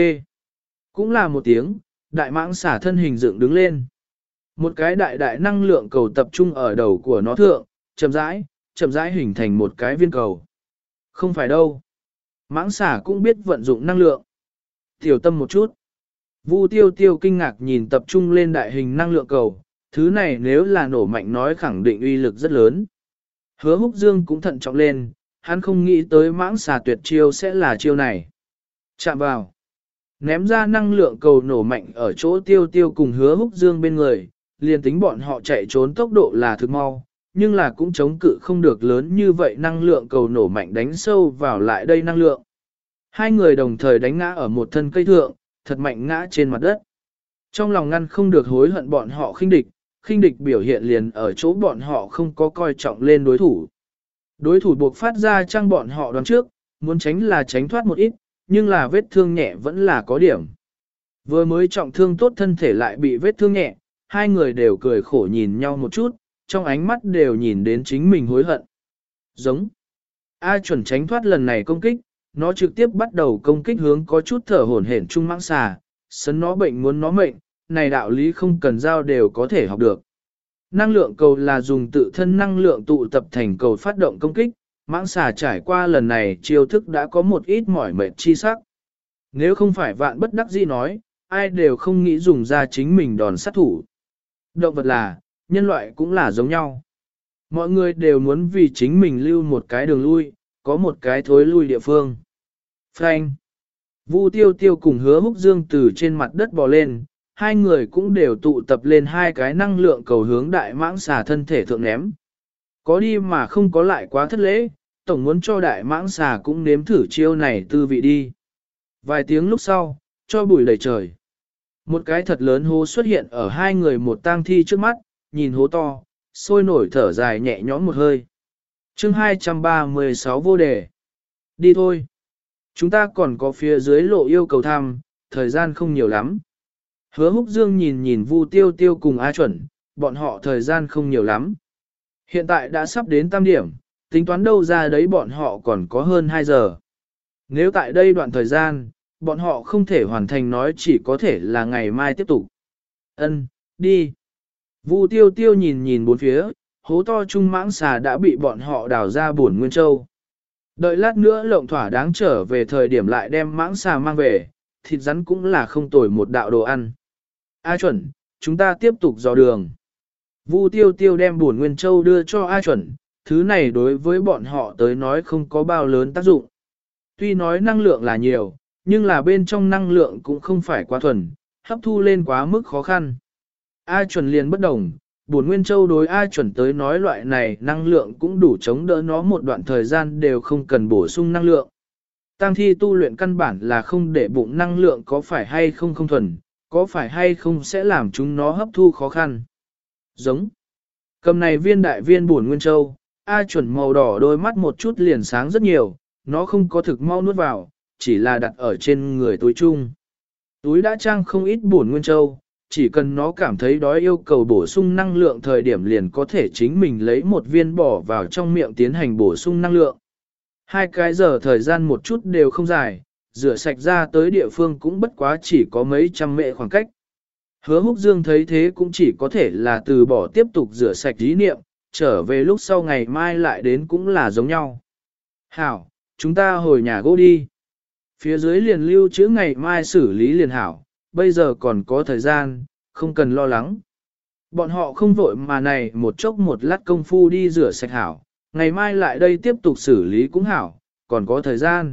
A: Cũng là một tiếng, đại mãng xà thân hình dựng đứng lên. Một cái đại đại năng lượng cầu tập trung ở đầu của nó thượng, chậm rãi, chậm rãi hình thành một cái viên cầu. Không phải đâu. Mãng xà cũng biết vận dụng năng lượng. Tiểu tâm một chút. Vu tiêu tiêu kinh ngạc nhìn tập trung lên đại hình năng lượng cầu, thứ này nếu là nổ mạnh nói khẳng định uy lực rất lớn. Hứa Húc Dương cũng thận trọng lên, hắn không nghĩ tới mãng xà tuyệt chiêu sẽ là chiêu này. Chạm vào. Ném ra năng lượng cầu nổ mạnh ở chỗ tiêu tiêu cùng Hứa Húc Dương bên người, liền tính bọn họ chạy trốn tốc độ là thực mau, nhưng là cũng chống cự không được lớn như vậy năng lượng cầu nổ mạnh đánh sâu vào lại đây năng lượng. Hai người đồng thời đánh ngã ở một thân cây thượng, thật mạnh ngã trên mặt đất. Trong lòng ngăn không được hối hận bọn họ khinh địch, khinh địch biểu hiện liền ở chỗ bọn họ không có coi trọng lên đối thủ. Đối thủ buộc phát ra trang bọn họ đoán trước, muốn tránh là tránh thoát một ít, nhưng là vết thương nhẹ vẫn là có điểm. Vừa mới trọng thương tốt thân thể lại bị vết thương nhẹ, hai người đều cười khổ nhìn nhau một chút, trong ánh mắt đều nhìn đến chính mình hối hận. Giống. A chuẩn tránh thoát lần này công kích, nó trực tiếp bắt đầu công kích hướng có chút thở hổn hển trung mãng xà, sấn nó bệnh muốn nó mệnh, này đạo lý không cần giao đều có thể học được. Năng lượng cầu là dùng tự thân năng lượng tụ tập thành cầu phát động công kích, mãng xà trải qua lần này chiêu thức đã có một ít mỏi mệt chi sắc. Nếu không phải vạn bất đắc dĩ nói, ai đều không nghĩ dùng ra chính mình đòn sát thủ. Động vật là, nhân loại cũng là giống nhau. Mọi người đều muốn vì chính mình lưu một cái đường lui, có một cái thối lui địa phương. Frank. Vu Tiêu Tiêu cùng Hứa Húc Dương từ trên mặt đất bò lên, hai người cũng đều tụ tập lên hai cái năng lượng cầu hướng đại mãng xà thân thể thượng ném. Có đi mà không có lại quá thất lễ, tổng muốn cho đại mãng xà cũng nếm thử chiêu này tư vị đi. Vài tiếng lúc sau, cho bụi đầy trời. Một cái thật lớn hố xuất hiện ở hai người một tang thi trước mắt, nhìn hố to, sôi nổi thở dài nhẹ nhõm một hơi. chương hai trăm ba mươi sáu vô đề. Đi thôi. Chúng ta còn có phía dưới lộ yêu cầu thăm, thời gian không nhiều lắm. Hứa Húc Dương nhìn nhìn Vu Tiêu Tiêu cùng A Chuẩn, bọn họ thời gian không nhiều lắm. Hiện tại đã sắp đến tam điểm, tính toán đâu ra đấy bọn họ còn có hơn hai giờ. Nếu tại đây đoạn thời gian, bọn họ không thể hoàn thành nói chỉ có thể là ngày mai tiếp tục. Ân, đi. Vu Tiêu Tiêu nhìn nhìn bốn phía, hố to trung mãng xà đã bị bọn họ đào ra buồn nguyên châu. Đợi lát nữa lộng thỏa đáng trở về thời điểm lại đem mãng xà mang về, thịt rắn cũng là không tồi một đạo đồ ăn. A Chuẩn, chúng ta tiếp tục dò đường. Vu Tiêu Tiêu đem buồn nguyên châu đưa cho A Chuẩn, thứ này đối với bọn họ tới nói không có bao lớn tác dụng. Tuy nói năng lượng là nhiều, nhưng là bên trong năng lượng cũng không phải quá thuần, hấp thu lên quá mức khó khăn. A Chuẩn liền bất đồng, buồn nguyên châu đối A Chuẩn tới nói loại này năng lượng cũng đủ chống đỡ nó một đoạn thời gian đều không cần bổ sung năng lượng. Tăng thi tu luyện căn bản là không để bụng năng lượng có phải hay không không thuần, có phải hay không sẽ làm chúng nó hấp thu khó khăn. Giống. Cầm này viên đại viên buồn nguyên châu, A Chuẩn màu đỏ đôi mắt một chút liền sáng rất nhiều, nó không có thực mau nuốt vào, chỉ là đặt ở trên người túi chung. Túi đã trang không ít buồn nguyên châu, chỉ cần nó cảm thấy đói yêu cầu bổ sung năng lượng thời điểm liền có thể chính mình lấy một viên bỏ vào trong miệng tiến hành bổ sung năng lượng. Hai cái giờ thời gian một chút đều không dài, rửa sạch ra tới địa phương cũng bất quá chỉ có mấy trăm mệ khoảng cách. Hứa Húc Dương thấy thế cũng chỉ có thể là từ bỏ tiếp tục rửa sạch ý niệm, trở về lúc sau ngày mai lại đến cũng là giống nhau. Hảo, chúng ta hồi nhà gỗ đi. Phía dưới liền lưu trữ ngày mai xử lý liền hảo, bây giờ còn có thời gian, không cần lo lắng. Bọn họ không vội mà này một chốc một lát công phu đi rửa sạch hảo, ngày mai lại đây tiếp tục xử lý cũng hảo, còn có thời gian.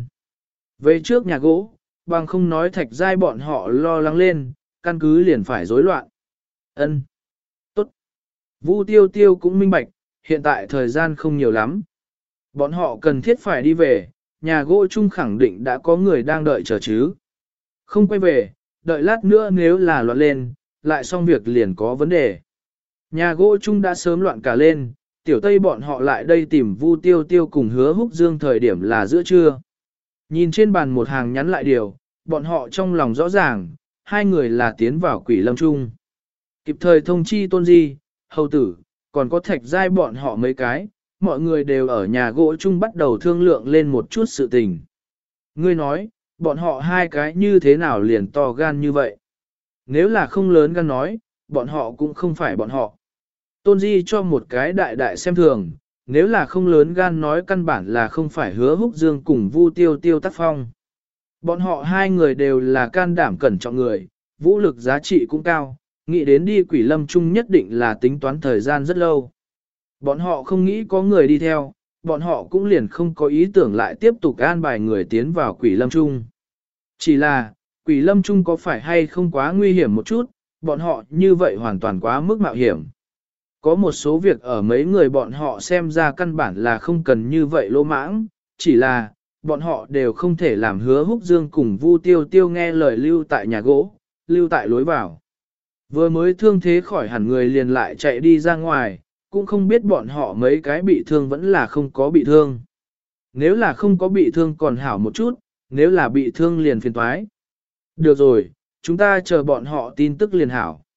A: Về trước nhà gỗ, bằng không nói thạch giai bọn họ lo lắng lên, căn cứ liền phải rối loạn. Ân, tốt. Vu Tiêu Tiêu cũng minh bạch, hiện tại thời gian không nhiều lắm. Bọn họ cần thiết phải đi về, nhà gỗ chung khẳng định đã có người đang đợi chờ chứ. Không quay về, đợi lát nữa nếu là loạn lên, lại xong việc liền có vấn đề. Nhà gỗ chung đã sớm loạn cả lên, tiểu tây bọn họ lại đây tìm Vu Tiêu Tiêu cùng Hứa Húc Dương thời điểm là giữa trưa. Nhìn trên bàn một hàng nhắn lại điều, bọn họ trong lòng rõ ràng, hai người là tiến vào quỷ lâm chung. Kịp thời thông chi Tôn Di, Hầu Tử, còn có thạch giai bọn họ mấy cái, mọi người đều ở nhà gỗ chung bắt đầu thương lượng lên một chút sự tình. Ngươi nói, bọn họ hai cái như thế nào liền to gan như vậy? Nếu là không lớn gan nói, bọn họ cũng không phải bọn họ. Tôn Di cho một cái đại đại xem thường, nếu là không lớn gan nói căn bản là không phải Hứa Húc Dương cùng Vu Tiêu Tiêu tác phong. Bọn họ hai người đều là can đảm cẩn trọng người, vũ lực giá trị cũng cao, nghĩ đến đi quỷ lâm chung nhất định là tính toán thời gian rất lâu. Bọn họ không nghĩ có người đi theo, bọn họ cũng liền không có ý tưởng lại tiếp tục an bài người tiến vào quỷ lâm chung. Chỉ là, quỷ lâm chung có phải hay không quá nguy hiểm một chút, bọn họ như vậy hoàn toàn quá mức mạo hiểm. Có một số việc ở mấy người bọn họ xem ra căn bản là không cần như vậy lỗ mãng, chỉ là, bọn họ đều không thể làm Hứa Húc Dương cùng Vu Tiêu Tiêu nghe lời lưu tại nhà gỗ, lưu tại lối vào. Vừa mới thương thế khỏi hẳn người liền lại chạy đi ra ngoài, cũng không biết bọn họ mấy cái bị thương vẫn là không có bị thương. Nếu là không có bị thương còn hảo một chút, nếu là bị thương liền phiền toái. Được rồi, chúng ta chờ bọn họ tin tức liền hảo.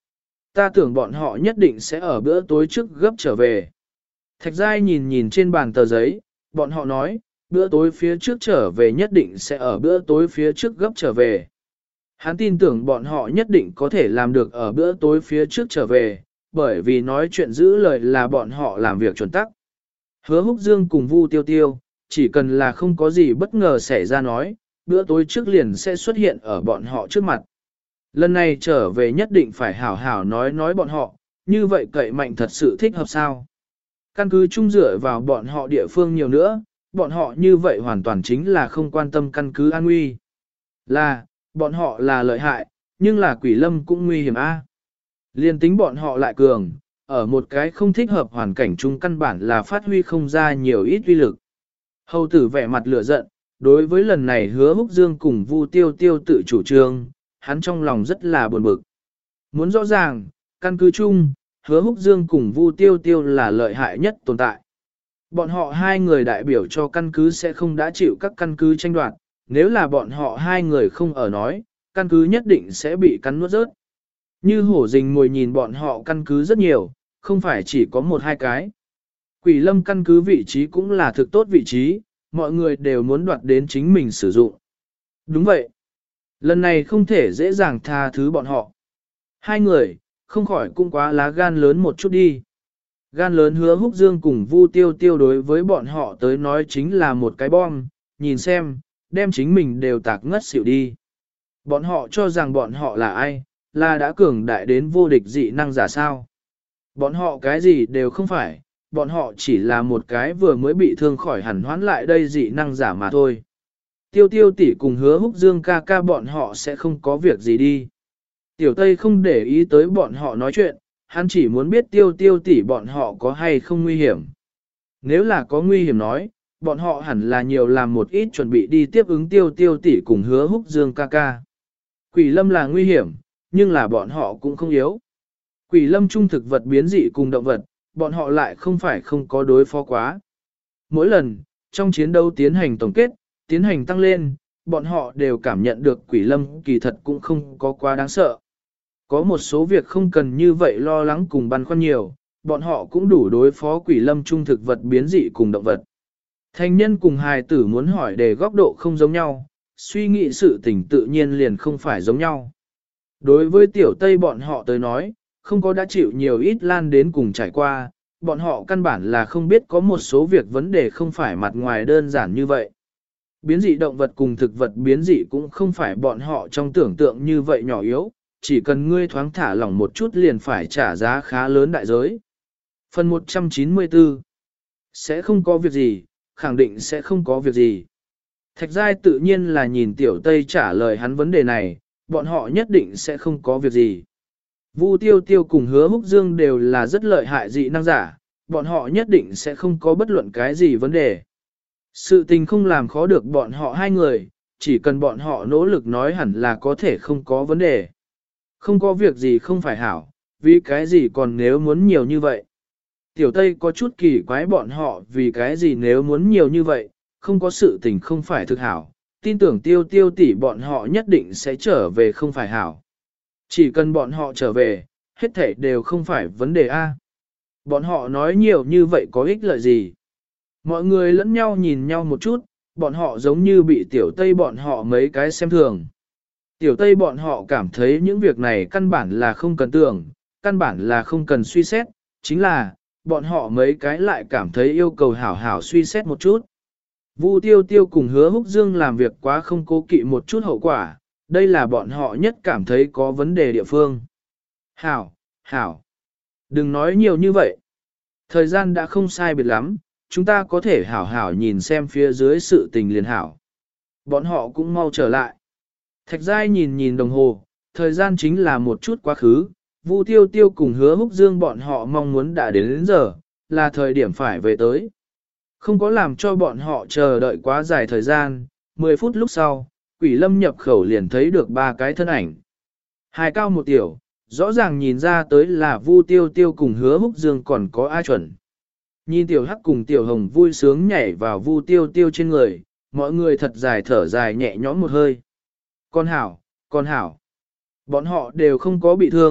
A: Ta tưởng bọn họ nhất định sẽ ở bữa tối trước gấp trở về. Thạch Giai nhìn nhìn trên bàn tờ giấy, bọn họ nói, bữa tối phía trước trở về nhất định sẽ ở bữa tối phía trước gấp trở về. Hắn tin tưởng bọn họ nhất định có thể làm được ở bữa tối phía trước trở về, bởi vì nói chuyện giữ lời là bọn họ làm việc chuẩn tắc. Hứa Húc Dương cùng Vu Tiêu Tiêu, chỉ cần là không có gì bất ngờ xảy ra nói, bữa tối trước liền sẽ xuất hiện ở bọn họ trước mặt. Lần này trở về nhất định phải hảo hảo nói nói bọn họ, như vậy cậy mạnh thật sự thích hợp sao. Căn cứ chung dựa vào bọn họ địa phương nhiều nữa, bọn họ như vậy hoàn toàn chính là không quan tâm căn cứ an nguy. Là, bọn họ là lợi hại, nhưng là quỷ lâm cũng nguy hiểm a. Liên tính bọn họ lại cường, ở một cái không thích hợp hoàn cảnh chung căn bản là phát huy không ra nhiều ít uy lực. Hầu tử vẻ mặt lửa giận, đối với lần này Hứa Húc Dương cùng Vu Tiêu Tiêu tự chủ trương, hắn trong lòng rất là buồn bực. Muốn rõ ràng, căn cứ chung, Hứa Húc Dương cùng Vu Tiêu Tiêu là lợi hại nhất tồn tại. Bọn họ hai người đại biểu cho căn cứ sẽ không đã chịu các căn cứ tranh đoạt, nếu là bọn họ hai người không ở nói, căn cứ nhất định sẽ bị cắn nuốt rớt. Như hổ rình mồi nhìn bọn họ căn cứ rất nhiều, không phải chỉ có một hai cái. Quỷ lâm căn cứ vị trí cũng là thực tốt vị trí, mọi người đều muốn đoạt đến chính mình sử dụng. Đúng vậy. Lần này không thể dễ dàng tha thứ bọn họ. Hai người, không khỏi cũng quá lá gan lớn một chút đi. Gan lớn Hứa Húc Dương cùng Vu Tiêu Tiêu đối với bọn họ tới nói chính là một cái bom, nhìn xem, đem chính mình đều tạc ngất xỉu đi. Bọn họ cho rằng bọn họ là ai, là đã cường đại đến vô địch dị năng giả sao. Bọn họ cái gì đều không phải, bọn họ chỉ là một cái vừa mới bị thương khỏi hẳn hoán lại đây dị năng giả mà thôi. Tiêu Tiêu tỷ cùng Hứa Húc Dương ca ca bọn họ sẽ không có việc gì đi. Tiểu Tây không để ý tới bọn họ nói chuyện, hắn chỉ muốn biết Tiêu Tiêu tỷ bọn họ có hay không nguy hiểm. Nếu là có nguy hiểm nói, bọn họ hẳn là nhiều làm một ít chuẩn bị đi tiếp ứng Tiêu Tiêu tỷ cùng Hứa Húc Dương ca ca. Quỷ lâm là nguy hiểm, nhưng là bọn họ cũng không yếu. Quỷ lâm trung thực vật biến dị cùng động vật, bọn họ lại không phải không có đối phó quá. Mỗi lần, trong chiến đấu tiến hành tổng kết, tiến hành tăng lên, bọn họ đều cảm nhận được quỷ lâm kỳ thật cũng không có quá đáng sợ. Có một số việc không cần như vậy lo lắng cùng băn khoăn nhiều, bọn họ cũng đủ đối phó quỷ lâm trung thực vật biến dị cùng động vật. Thành nhân cùng hài tử muốn hỏi để góc độ không giống nhau, suy nghĩ sự tình tự nhiên liền không phải giống nhau. Đối với tiểu Tây bọn họ tới nói, không có đã chịu nhiều ít lan đến cùng trải qua, bọn họ căn bản là không biết có một số việc vấn đề không phải mặt ngoài đơn giản như vậy. Biến dị động vật cùng thực vật biến dị cũng không phải bọn họ trong tưởng tượng như vậy nhỏ yếu, chỉ cần ngươi thoáng thả lỏng một chút liền phải trả giá khá lớn đại giới. Phần một trăm chín mươi tư. Sẽ không có việc gì, khẳng định sẽ không có việc gì. Thạch Giai tự nhiên là nhìn tiểu Tây trả lời hắn vấn đề này, bọn họ nhất định sẽ không có việc gì. Vu Tiêu Tiêu cùng Hứa Húc Dương đều là rất lợi hại dị năng giả, bọn họ nhất định sẽ không có bất luận cái gì vấn đề. Sự tình không làm khó được bọn họ hai người, chỉ cần bọn họ nỗ lực nói hẳn là có thể không có vấn đề. Không có việc gì không phải hảo, vì cái gì còn nếu muốn nhiều như vậy. Tiểu Tây có chút kỳ quái bọn họ vì cái gì nếu muốn nhiều như vậy, không có sự tình không phải thực hảo, tin tưởng Tiêu Tiêu tỷ bọn họ nhất định sẽ trở về không phải hảo. Chỉ cần bọn họ trở về, hết thảy đều không phải vấn đề A. Bọn họ nói nhiều như vậy có ích lợi gì? Mọi người lẫn nhau nhìn nhau một chút, bọn họ giống như bị tiểu Tây bọn họ mấy cái xem thường. Tiểu Tây bọn họ cảm thấy những việc này căn bản là không cần tưởng, căn bản là không cần suy xét, chính là, bọn họ mấy cái lại cảm thấy yêu cầu hảo hảo suy xét một chút. Vu Tiêu Tiêu cùng Hứa Húc Dương làm việc quá không cố kỵ một chút hậu quả, đây là bọn họ nhất cảm thấy có vấn đề địa phương. Hảo, hảo, đừng nói nhiều như vậy. Thời gian đã không sai biệt lắm, chúng ta có thể hảo hảo nhìn xem phía dưới sự tình liền hảo. Bọn họ cũng mau trở lại. Thạch Giai nhìn nhìn đồng hồ, thời gian chính là một chút quá khứ, Vu Tiêu Tiêu cùng Hứa Húc Dương bọn họ mong muốn đã đến, đến giờ, là thời điểm phải về tới. Không có làm cho bọn họ chờ đợi quá dài thời gian, mười phút lúc sau, Quỷ lâm nhập khẩu liền thấy được ba cái thân ảnh. Hai cao một tiểu, rõ ràng nhìn ra tới là Vu Tiêu Tiêu cùng Hứa Húc Dương còn có A Chuẩn. Nhìn tiểu hắc cùng tiểu hồng vui sướng nhảy vào Vu Tiêu Tiêu trên người, mọi người thật dài thở dài nhẹ nhõm một hơi. Con hảo, con hảo. Bọn họ đều không có bị thương,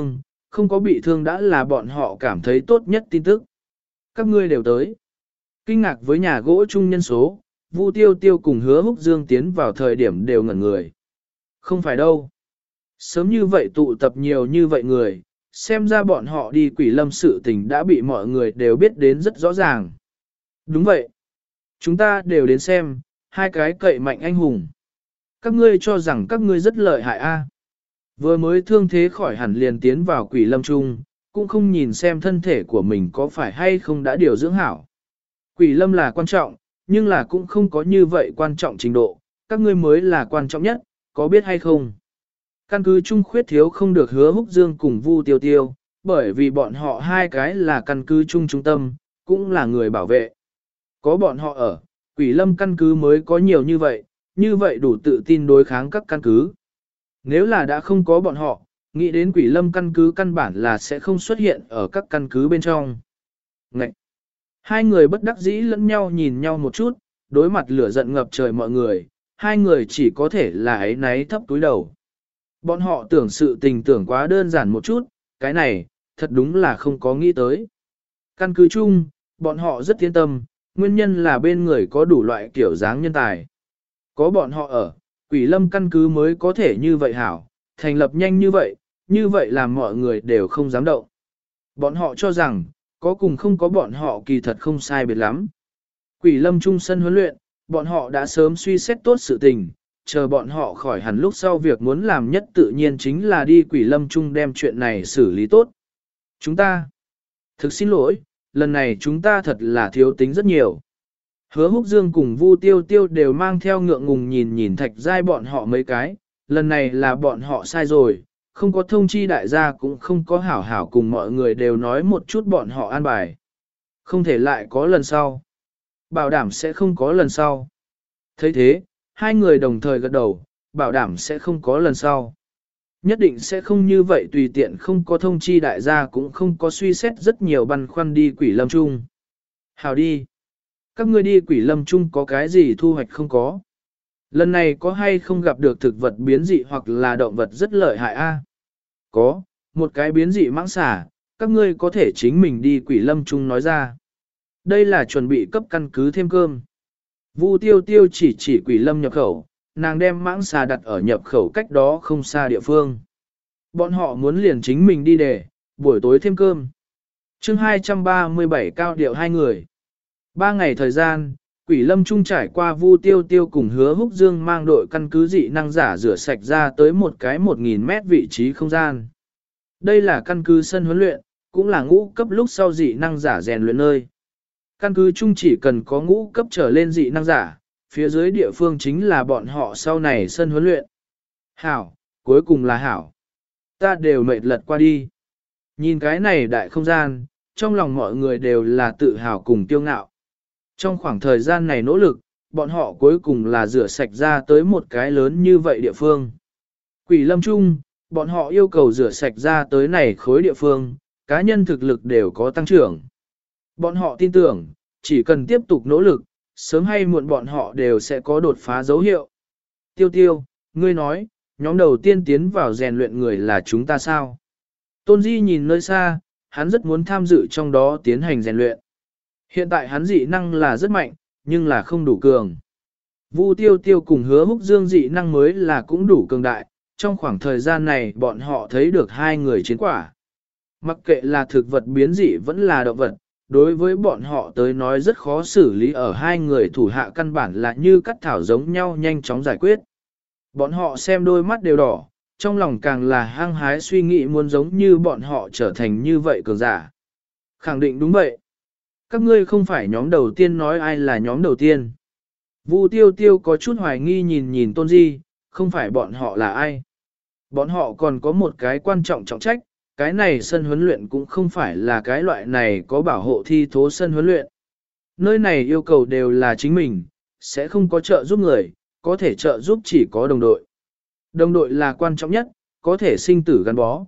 A: không có bị thương đã là bọn họ cảm thấy tốt nhất tin tức. Các ngươi đều tới. Kinh ngạc với nhà gỗ chung nhân số, Vu Tiêu Tiêu cùng Hứa Húc Dương tiến vào thời điểm đều ngẩn người. Không phải đâu. Sớm như vậy tụ tập nhiều như vậy người, xem ra bọn họ đi Quỷ Lâm sự tình đã bị mọi người đều biết đến rất rõ ràng. Đúng vậy. Chúng ta đều đến xem, hai cái cậy mạnh anh hùng. Các ngươi cho rằng các ngươi rất lợi hại a. Vừa mới thương thế khỏi hẳn liền tiến vào Quỷ Lâm chung, cũng không nhìn xem thân thể của mình có phải hay không đã điều dưỡng hảo. Quỷ Lâm là quan trọng, nhưng là cũng không có như vậy quan trọng trình độ, các ngươi mới là quan trọng nhất, có biết hay không? Căn cứ chung khuyết thiếu không được Hứa Húc Dương cùng Vu Tiêu Tiêu, bởi vì bọn họ hai cái là căn cứ chung trung tâm, cũng là người bảo vệ. Có bọn họ ở, Quỷ Lâm căn cứ mới có nhiều như vậy, như vậy đủ tự tin đối kháng các căn cứ. Nếu là đã không có bọn họ, nghĩ đến Quỷ Lâm căn cứ căn bản là sẽ không xuất hiện ở các căn cứ bên trong. Ngậy! Hai người bất đắc dĩ lẫn nhau nhìn nhau một chút, đối mặt lửa giận ngập trời mọi người, hai người chỉ có thể là ấy náy thấp túi đầu. Bọn họ tưởng sự tình tưởng quá đơn giản một chút, cái này, thật đúng là không có nghĩ tới. Căn cứ chung, bọn họ rất yên tâm, nguyên nhân là bên người có đủ loại kiểu dáng nhân tài. Có bọn họ ở, Quỷ Lâm căn cứ mới có thể như vậy hảo, thành lập nhanh như vậy, như vậy làm mọi người đều không dám động. Bọn họ cho rằng, có cùng không có bọn họ kỳ thật không sai biệt lắm. Quỷ Lâm trung sân huấn luyện, bọn họ đã sớm suy xét tốt sự tình, chờ bọn họ khỏi hẳn lúc sau việc muốn làm nhất tự nhiên chính là đi Quỷ Lâm trung đem chuyện này xử lý tốt. Chúng ta, thực xin lỗi, lần này chúng ta thật là thiếu tính rất nhiều. Hứa Húc Dương cùng Vu Tiêu Tiêu đều mang theo ngượng ngùng nhìn nhìn Thạch Giai bọn họ mấy cái, lần này là bọn họ sai rồi, không có thông chi đại gia cũng không có hảo hảo cùng mọi người đều nói một chút bọn họ an bài. Không thể lại có lần sau. Bảo đảm sẽ không có lần sau. thấy thế, hai người đồng thời gật đầu, bảo đảm sẽ không có lần sau. Nhất định sẽ không như vậy tùy tiện không có thông chi đại gia cũng không có suy xét rất nhiều băn khoăn đi Quỷ Lâm Trung. Hào đi. Các ngươi đi Quỷ Lâm Trung có cái gì thu hoạch không có? Lần này có hay không gặp được thực vật biến dị hoặc là động vật rất lợi hại a? Có, một cái biến dị mãng xà, các ngươi có thể chính mình đi Quỷ Lâm Trung nói ra. Đây là chuẩn bị cấp căn cứ thêm cơm. Vu Tiêu Tiêu chỉ chỉ Quỷ Lâm nhập khẩu, nàng đem mãng xà đặt ở nhập khẩu cách đó không xa địa phương. Bọn họ muốn liền chính mình đi để, buổi tối thêm cơm. chương hai trăm ba mươi bảy cao điệu hai người. Ba ngày thời gian, Quỷ Lâm Trung trải qua Vu Tiêu Tiêu cùng Hứa Húc Dương mang đội căn cứ dị năng giả rửa sạch ra tới một cái một nghìn mét vị trí không gian. Đây là căn cứ sân huấn luyện, cũng là ngũ cấp lúc sau dị năng giả rèn luyện nơi. Căn cứ chung chỉ cần có ngũ cấp trở lên dị năng giả, phía dưới địa phương chính là bọn họ sau này sân huấn luyện. Hảo, cuối cùng là hảo. Ta đều mệt lật qua đi. Nhìn cái này đại không gian, trong lòng mọi người đều là tự hào cùng kiêu ngạo. Trong khoảng thời gian này nỗ lực, bọn họ cuối cùng là rửa sạch ra tới một cái lớn như vậy địa phương. Quỷ Lâm Trung, bọn họ yêu cầu rửa sạch ra tới này khối địa phương, cá nhân thực lực đều có tăng trưởng. Bọn họ tin tưởng, chỉ cần tiếp tục nỗ lực, sớm hay muộn bọn họ đều sẽ có đột phá dấu hiệu. Tiêu Tiêu, ngươi nói, nhóm đầu tiên tiến vào rèn luyện người là chúng ta sao? Tôn Di nhìn nơi xa, hắn rất muốn tham dự trong đó tiến hành rèn luyện. Hiện tại hắn dị năng là rất mạnh, nhưng là không đủ cường. Vu Tiêu Tiêu cùng Hứa Húc Dương dị năng mới là cũng đủ cường đại, trong khoảng thời gian này bọn họ thấy được hai người chiến quả. Mặc kệ là thực vật biến dị vẫn là động vật, đối với bọn họ tới nói rất khó xử lý ở hai người thủ hạ căn bản là như cắt thảo giống nhau nhanh chóng giải quyết. Bọn họ xem đôi mắt đều đỏ, trong lòng càng là hăng hái suy nghĩ muốn giống như bọn họ trở thành như vậy cường giả. Khẳng định đúng vậy. Các ngươi không phải nhóm đầu tiên nói ai là nhóm đầu tiên. Vu Tiêu Tiêu có chút hoài nghi nhìn nhìn Tôn Di, không phải bọn họ là ai. Bọn họ còn có một cái quan trọng trọng trách, cái này sân huấn luyện cũng không phải là cái loại này có bảo hộ thi thố sân huấn luyện. Nơi này yêu cầu đều là chính mình, sẽ không có trợ giúp người, có thể trợ giúp chỉ có đồng đội. Đồng đội là quan trọng nhất, có thể sinh tử gắn bó.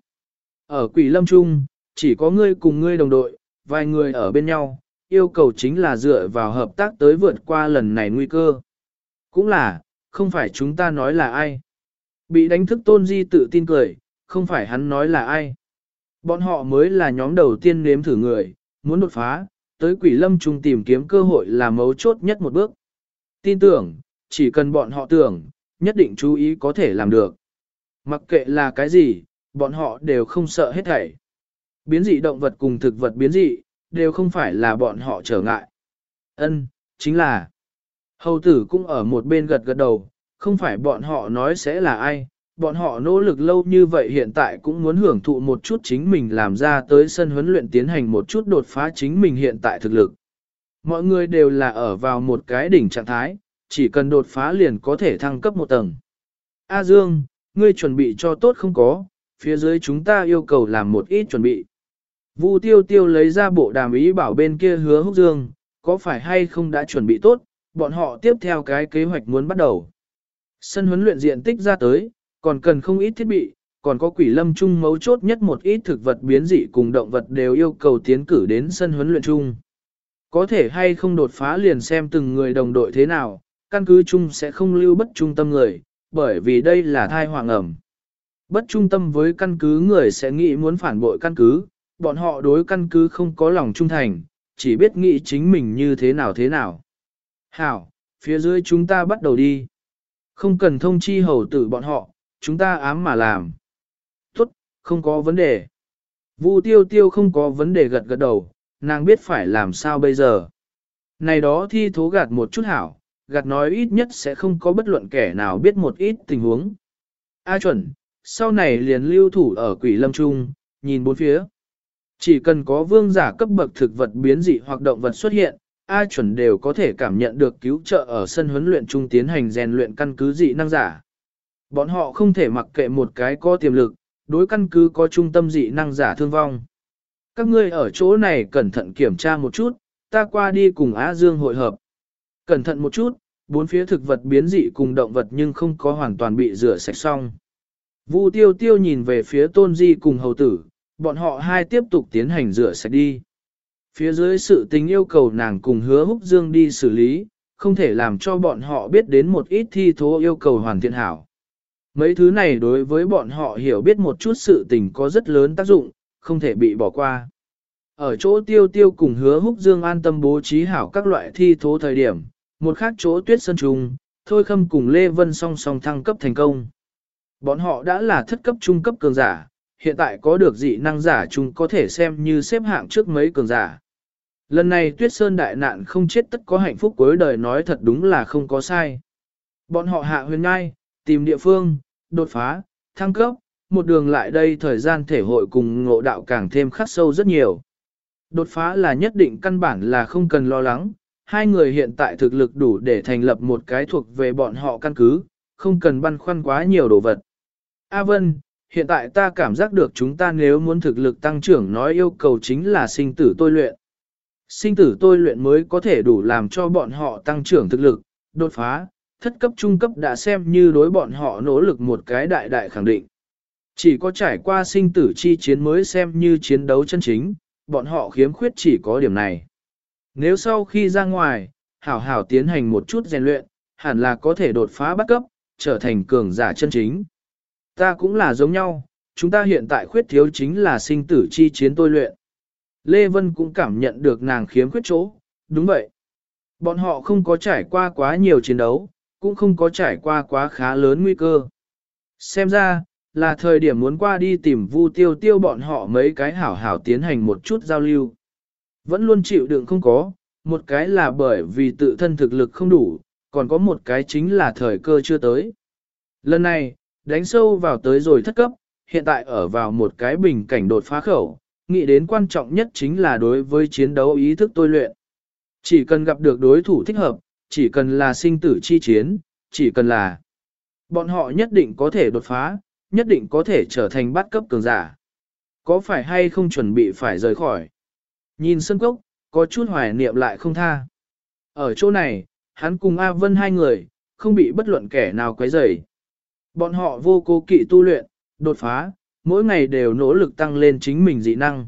A: Ở Quỷ Lâm Trung, chỉ có ngươi cùng ngươi đồng đội, vài người ở bên nhau, yêu cầu chính là dựa vào hợp tác tới vượt qua lần này nguy cơ. Cũng là, không phải chúng ta nói là ai. Bị đánh thức Tôn Di tự tin cười, không phải hắn nói là ai. Bọn họ mới là nhóm đầu tiên nếm thử người, muốn đột phá, tới quỷ lâm trung tìm kiếm cơ hội là mấu chốt nhất một bước. Tin tưởng, chỉ cần bọn họ tưởng, nhất định chú ý có thể làm được. Mặc kệ là cái gì, bọn họ đều không sợ hết thảy. Biến dị động vật cùng thực vật biến dị, đều không phải là bọn họ trở ngại. Ân, chính là. Hầu tử cũng ở một bên gật gật đầu, không phải bọn họ nói sẽ là ai, bọn họ nỗ lực lâu như vậy hiện tại cũng muốn hưởng thụ một chút chính mình làm ra tới sân huấn luyện tiến hành một chút đột phá chính mình hiện tại thực lực. Mọi người đều là ở vào một cái đỉnh trạng thái, chỉ cần đột phá liền có thể thăng cấp một tầng. A Dương, ngươi chuẩn bị cho tốt không có, phía dưới chúng ta yêu cầu làm một ít chuẩn bị. Vu Tiêu Tiêu lấy ra bộ đàm ý bảo bên kia Hứa Húc Dương, có phải hay không đã chuẩn bị tốt, bọn họ tiếp theo cái kế hoạch muốn bắt đầu. Sân huấn luyện diện tích ra tới, còn cần không ít thiết bị, còn có quỷ lâm chung mấu chốt nhất một ít thực vật biến dị cùng động vật đều yêu cầu tiến cử đến sân huấn luyện chung. Có thể hay không đột phá liền xem từng người đồng đội thế nào, căn cứ chung sẽ không lưu bất trung tâm người, bởi vì đây là thai hoàng ẩm. Bất trung tâm với căn cứ người sẽ nghĩ muốn phản bội căn cứ, bọn họ đối căn cứ không có lòng trung thành, chỉ biết nghĩ chính mình như thế nào thế nào. Hảo, phía dưới chúng ta bắt đầu đi. Không cần thông chi hầu tử bọn họ, chúng ta ám mà làm. Tốt, không có vấn đề. Vu Tiêu Tiêu không có vấn đề gật gật đầu, nàng biết phải làm sao bây giờ. Này đó thi thố gạt một chút hảo, gạt nói ít nhất sẽ không có bất luận kẻ nào biết một ít tình huống. A chuẩn, sau này liền lưu thủ ở quỷ lâm trung, nhìn bốn phía. Chỉ cần có vương giả cấp bậc thực vật biến dị hoặc động vật xuất hiện, A chuẩn đều có thể cảm nhận được cứu trợ ở sân huấn luyện trung tiến hành rèn luyện căn cứ dị năng giả. Bọn họ không thể mặc kệ một cái có tiềm lực, đối căn cứ có trung tâm dị năng giả thương vong. Các ngươi ở chỗ này cẩn thận kiểm tra một chút, ta qua đi cùng Á Dương hội hợp. Cẩn thận một chút, bốn phía thực vật biến dị cùng động vật nhưng không có hoàn toàn bị rửa sạch xong. Vu Tiêu Tiêu nhìn về phía Tôn Di cùng hầu tử, bọn họ hai tiếp tục tiến hành rửa sạch đi. Phía dưới sự tình yêu cầu nàng cùng Hứa Húc Dương đi xử lý, không thể làm cho bọn họ biết đến một ít thi thố yêu cầu hoàn thiện hảo. Mấy thứ này đối với bọn họ hiểu biết một chút sự tình có rất lớn tác dụng, không thể bị bỏ qua. Ở chỗ Tiêu Tiêu cùng Hứa Húc Dương an tâm bố trí hảo các loại thi thố thời điểm, một khác chỗ Tuyết Sơn Trung, Thôi Khâm cùng Lê Vân song song thăng cấp thành công. Bọn họ đã là thất cấp trung cấp cường giả, hiện tại có được dị năng giả chung có thể xem như xếp hạng trước mấy cường giả. Lần này Tuyết Sơn đại nạn không chết tất có hạnh phúc cuối đời nói thật đúng là không có sai. Bọn họ hạ huyền ngai, tìm địa phương, đột phá, thăng cấp, một đường lại đây thời gian thể hội cùng ngộ đạo càng thêm khắc sâu rất nhiều. Đột phá là nhất định căn bản là không cần lo lắng, hai người hiện tại thực lực đủ để thành lập một cái thuộc về bọn họ căn cứ, không cần băn khoăn quá nhiều đồ vật. A Vân, hiện tại ta cảm giác được chúng ta nếu muốn thực lực tăng trưởng nói yêu cầu chính là sinh tử tôi luyện. Sinh tử tôi luyện mới có thể đủ làm cho bọn họ tăng trưởng thực lực, đột phá, thất cấp trung cấp đã xem như đối bọn họ nỗ lực một cái đại đại khẳng định. Chỉ có trải qua sinh tử chi chiến mới xem như chiến đấu chân chính, bọn họ khiếm khuyết chỉ có điểm này. Nếu sau khi ra ngoài, hảo hảo tiến hành một chút rèn luyện, hẳn là có thể đột phá bắt cấp, trở thành cường giả chân chính. Ta cũng là giống nhau, chúng ta hiện tại khuyết thiếu chính là sinh tử chi chiến tôi luyện. Lê Vân cũng cảm nhận được nàng khiếm khuyết chỗ, đúng vậy. Bọn họ không có trải qua quá nhiều chiến đấu, cũng không có trải qua quá khá lớn nguy cơ. Xem ra, là thời điểm muốn qua đi tìm Vu Tiêu Tiêu bọn họ mấy cái hảo hảo tiến hành một chút giao lưu. Vẫn luôn chịu đựng không có, một cái là bởi vì tự thân thực lực không đủ, còn có một cái chính là thời cơ chưa tới. Lần này, đánh sâu vào tới rồi thất cấp, hiện tại ở vào một cái bình cảnh đột phá khẩu, nghĩ đến quan trọng nhất chính là đối với chiến đấu ý thức tôi luyện. Chỉ cần gặp được đối thủ thích hợp, chỉ cần là sinh tử chi chiến, chỉ cần là bọn họ nhất định có thể đột phá, nhất định có thể trở thành bát cấp cường giả. Có phải hay không chuẩn bị phải rời khỏi? Nhìn sân cốc, có chút hoài niệm lại không tha. Ở chỗ này, hắn cùng A Vân hai người, không bị bất luận kẻ nào quấy rầy. Bọn họ vô cố kỵ tu luyện, đột phá, mỗi ngày đều nỗ lực tăng lên chính mình dị năng.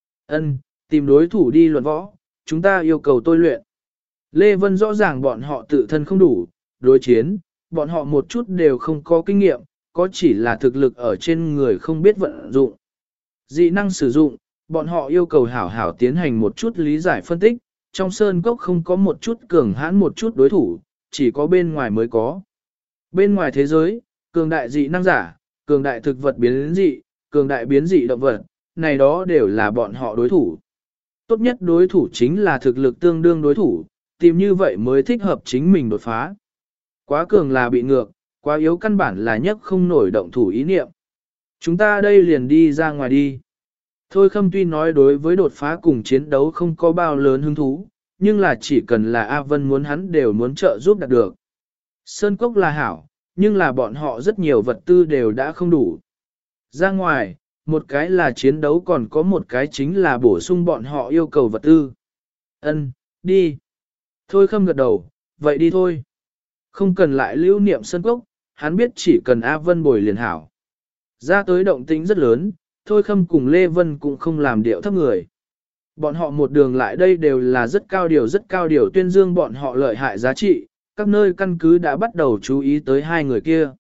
A: Ân, tìm đối thủ đi luận võ, chúng ta yêu cầu tôi luyện. Lê Vân rõ ràng bọn họ tự thân không đủ, đối chiến, bọn họ một chút đều không có kinh nghiệm, có chỉ là thực lực ở trên người không biết vận dụng. Dị năng sử dụng, bọn họ yêu cầu hảo hảo tiến hành một chút lý giải phân tích, trong sơn cốc không có một chút cường hãn một chút đối thủ, chỉ có bên ngoài mới có. Bên ngoài thế giới, cường đại dị năng giả, cường đại thực vật biến dị, cường đại biến dị động vật, này đó đều là bọn họ đối thủ. Tốt nhất đối thủ chính là thực lực tương đương đối thủ, tìm như vậy mới thích hợp chính mình đột phá. Quá cường là bị ngược, quá yếu căn bản là nhất không nổi động thủ ý niệm. Chúng ta đây liền đi ra ngoài đi. Thôi Khâm tuy nói đối với đột phá cùng chiến đấu không có bao lớn hứng thú, nhưng là chỉ cần là A Vân muốn hắn đều muốn trợ giúp đạt được. Sơn Cốc là hảo, nhưng là bọn họ rất nhiều vật tư đều đã không đủ. Ra ngoài, một cái là chiến đấu còn có một cái chính là bổ sung bọn họ yêu cầu vật tư. Ân, đi. Thôi Khâm gật đầu, vậy đi thôi. Không cần lại lưu niệm Sơn Cốc, hắn biết chỉ cần A Vân bồi liền hảo. Ra tới động tĩnh rất lớn, Thôi Khâm cùng Lê Vân cũng không làm điệu thấp người. Bọn họ một đường lại đây đều là rất cao điều rất cao điều tuyên dương bọn họ lợi hại giá trị, các nơi căn cứ đã bắt đầu chú ý tới hai người kia.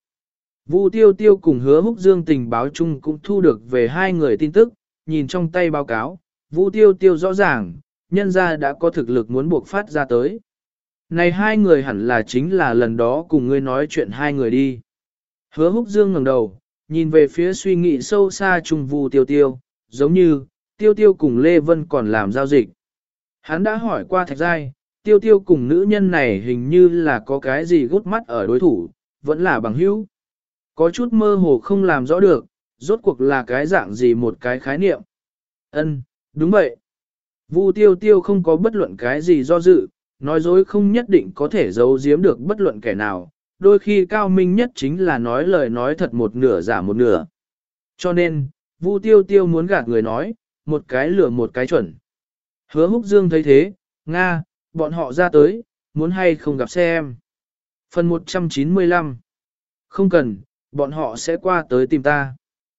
A: Vu Tiêu Tiêu cùng Hứa Húc Dương tình báo chung cũng thu được về hai người tin tức, nhìn trong tay báo cáo, Vu Tiêu Tiêu rõ ràng, nhân ra đã có thực lực muốn buộc phát ra tới. Này hai người hẳn là chính là lần đó cùng ngươi nói chuyện hai người đi. Hứa Húc Dương ngẩng đầu, nhìn về phía suy nghĩ sâu xa chung Vu Tiêu Tiêu, giống như, Tiêu Tiêu cùng Lê Vân còn làm giao dịch. Hắn đã hỏi qua Thạch Giai, Tiêu Tiêu cùng nữ nhân này hình như là có cái gì gút mắt ở đối thủ, vẫn là bằng hữu. Có chút mơ hồ không làm rõ được, rốt cuộc là cái dạng gì một cái khái niệm. Ân, đúng vậy. Vu Tiêu Tiêu không có bất luận cái gì do dự, nói dối không nhất định có thể giấu giếm được bất luận kẻ nào, đôi khi cao minh nhất chính là nói lời nói thật một nửa giả một nửa. Cho nên, Vu Tiêu Tiêu muốn gạt người nói, một cái lửa một cái chuẩn. Hứa Húc Dương thấy thế, Nga, bọn họ ra tới, muốn hay không gặp xem. Phần một trăm chín mươi lăm. Không cần, bọn họ sẽ qua tới tìm ta.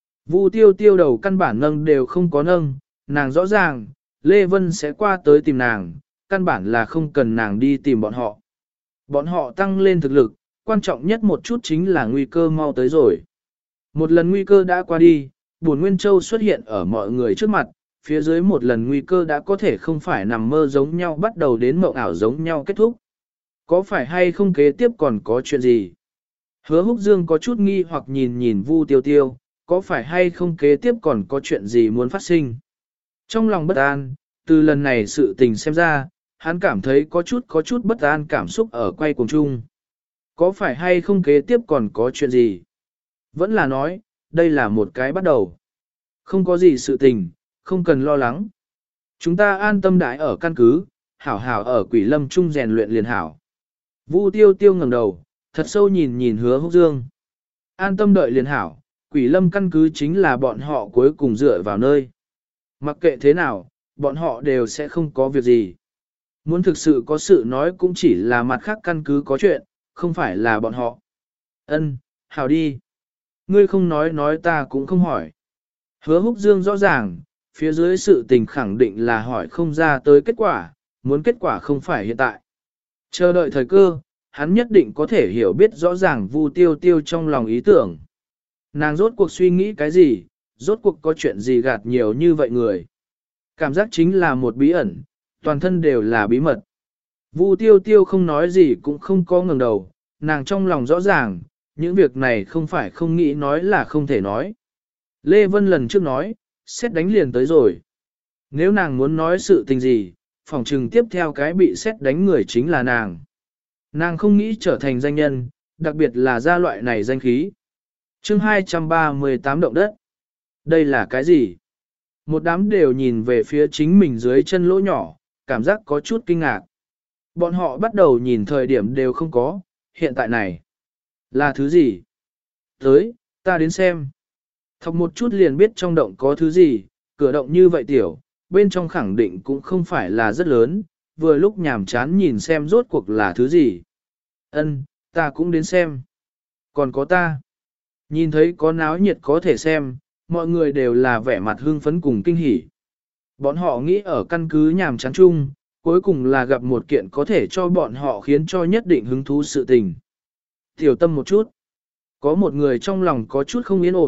A: Vu Tiêu Tiêu đầu căn bản nâng đều không có nâng, nàng rõ ràng, Lê Vân sẽ qua tới tìm nàng, căn bản là không cần nàng đi tìm bọn họ. Bọn họ tăng lên thực lực, quan trọng nhất một chút chính là nguy cơ mau tới rồi. Một lần nguy cơ đã qua đi, Bổn Nguyên Châu xuất hiện ở mọi người trước mặt, phía dưới một lần nguy cơ đã có thể không phải nằm mơ giống nhau bắt đầu đến mộng ảo giống nhau kết thúc. Có phải hay không kế tiếp còn có chuyện gì? Hứa Húc Dương có chút nghi hoặc nhìn nhìn Vu Tiêu Tiêu, có phải hay không kế tiếp còn có chuyện gì muốn phát sinh? Trong lòng bất an, từ lần này sự tình xem ra, hắn cảm thấy có chút có chút bất an cảm xúc ở quay cuồng chung. Có phải hay không kế tiếp còn có chuyện gì? Vẫn là nói, đây là một cái bắt đầu. Không có gì sự tình, không cần lo lắng. Chúng ta an tâm đãi ở căn cứ, hảo hảo ở Quỷ Lâm Trung rèn luyện liền hảo. Vu Tiêu Tiêu ngẩng đầu, thật sâu nhìn nhìn Hứa Húc Dương. An tâm đợi liền hảo, Quỷ Lâm căn cứ chính là bọn họ cuối cùng dựa vào nơi. Mặc kệ thế nào, bọn họ đều sẽ không có việc gì. Muốn thực sự có sự nói cũng chỉ là mặt khác căn cứ có chuyện, không phải là bọn họ. Ân, hảo đi. Ngươi không nói nói ta cũng không hỏi. Hứa Húc Dương rõ ràng, phía dưới sự tình khẳng định là hỏi không ra tới kết quả, muốn kết quả không phải hiện tại. Chờ đợi thời cơ, hắn nhất định có thể hiểu biết rõ ràng Vu Tiêu Tiêu trong lòng ý tưởng. Nàng rốt cuộc suy nghĩ cái gì, rốt cuộc có chuyện gì gạt nhiều như vậy người. Cảm giác chính là một bí ẩn, toàn thân đều là bí mật. Vu Tiêu Tiêu không nói gì cũng không có ngẩng đầu, nàng trong lòng rõ ràng, những việc này không phải không nghĩ nói là không thể nói. Lê Vân lần trước nói, xét đánh liền tới rồi. Nếu nàng muốn nói sự tình gì, phòng trừng tiếp theo cái bị xét đánh người chính là nàng. Nàng không nghĩ trở thành danh nhân, đặc biệt là gia loại này danh khí. chương hai trăm ba mươi tám động đất. Đây là cái gì? Một đám đều nhìn về phía chính mình dưới chân lỗ nhỏ, cảm giác có chút kinh ngạc. Bọn họ bắt đầu nhìn thời điểm đều không có, hiện tại này. Là thứ gì? Tới, ta đến xem. Thọc một chút liền biết trong động có thứ gì, cửa động như vậy tiểu, bên trong khẳng định cũng không phải là rất lớn, vừa lúc nhàm chán nhìn xem rốt cuộc là thứ gì. Ân, ta cũng đến xem. Còn có ta. Nhìn thấy có náo nhiệt có thể xem, mọi người đều là vẻ mặt hưng phấn cùng kinh hỉ. Bọn họ nghĩ ở căn cứ nhàm chán chung, cuối cùng là gặp một kiện có thể cho bọn họ khiến cho nhất định hứng thú sự tình. Tiểu tâm một chút. Có một người trong lòng có chút không yên ổn,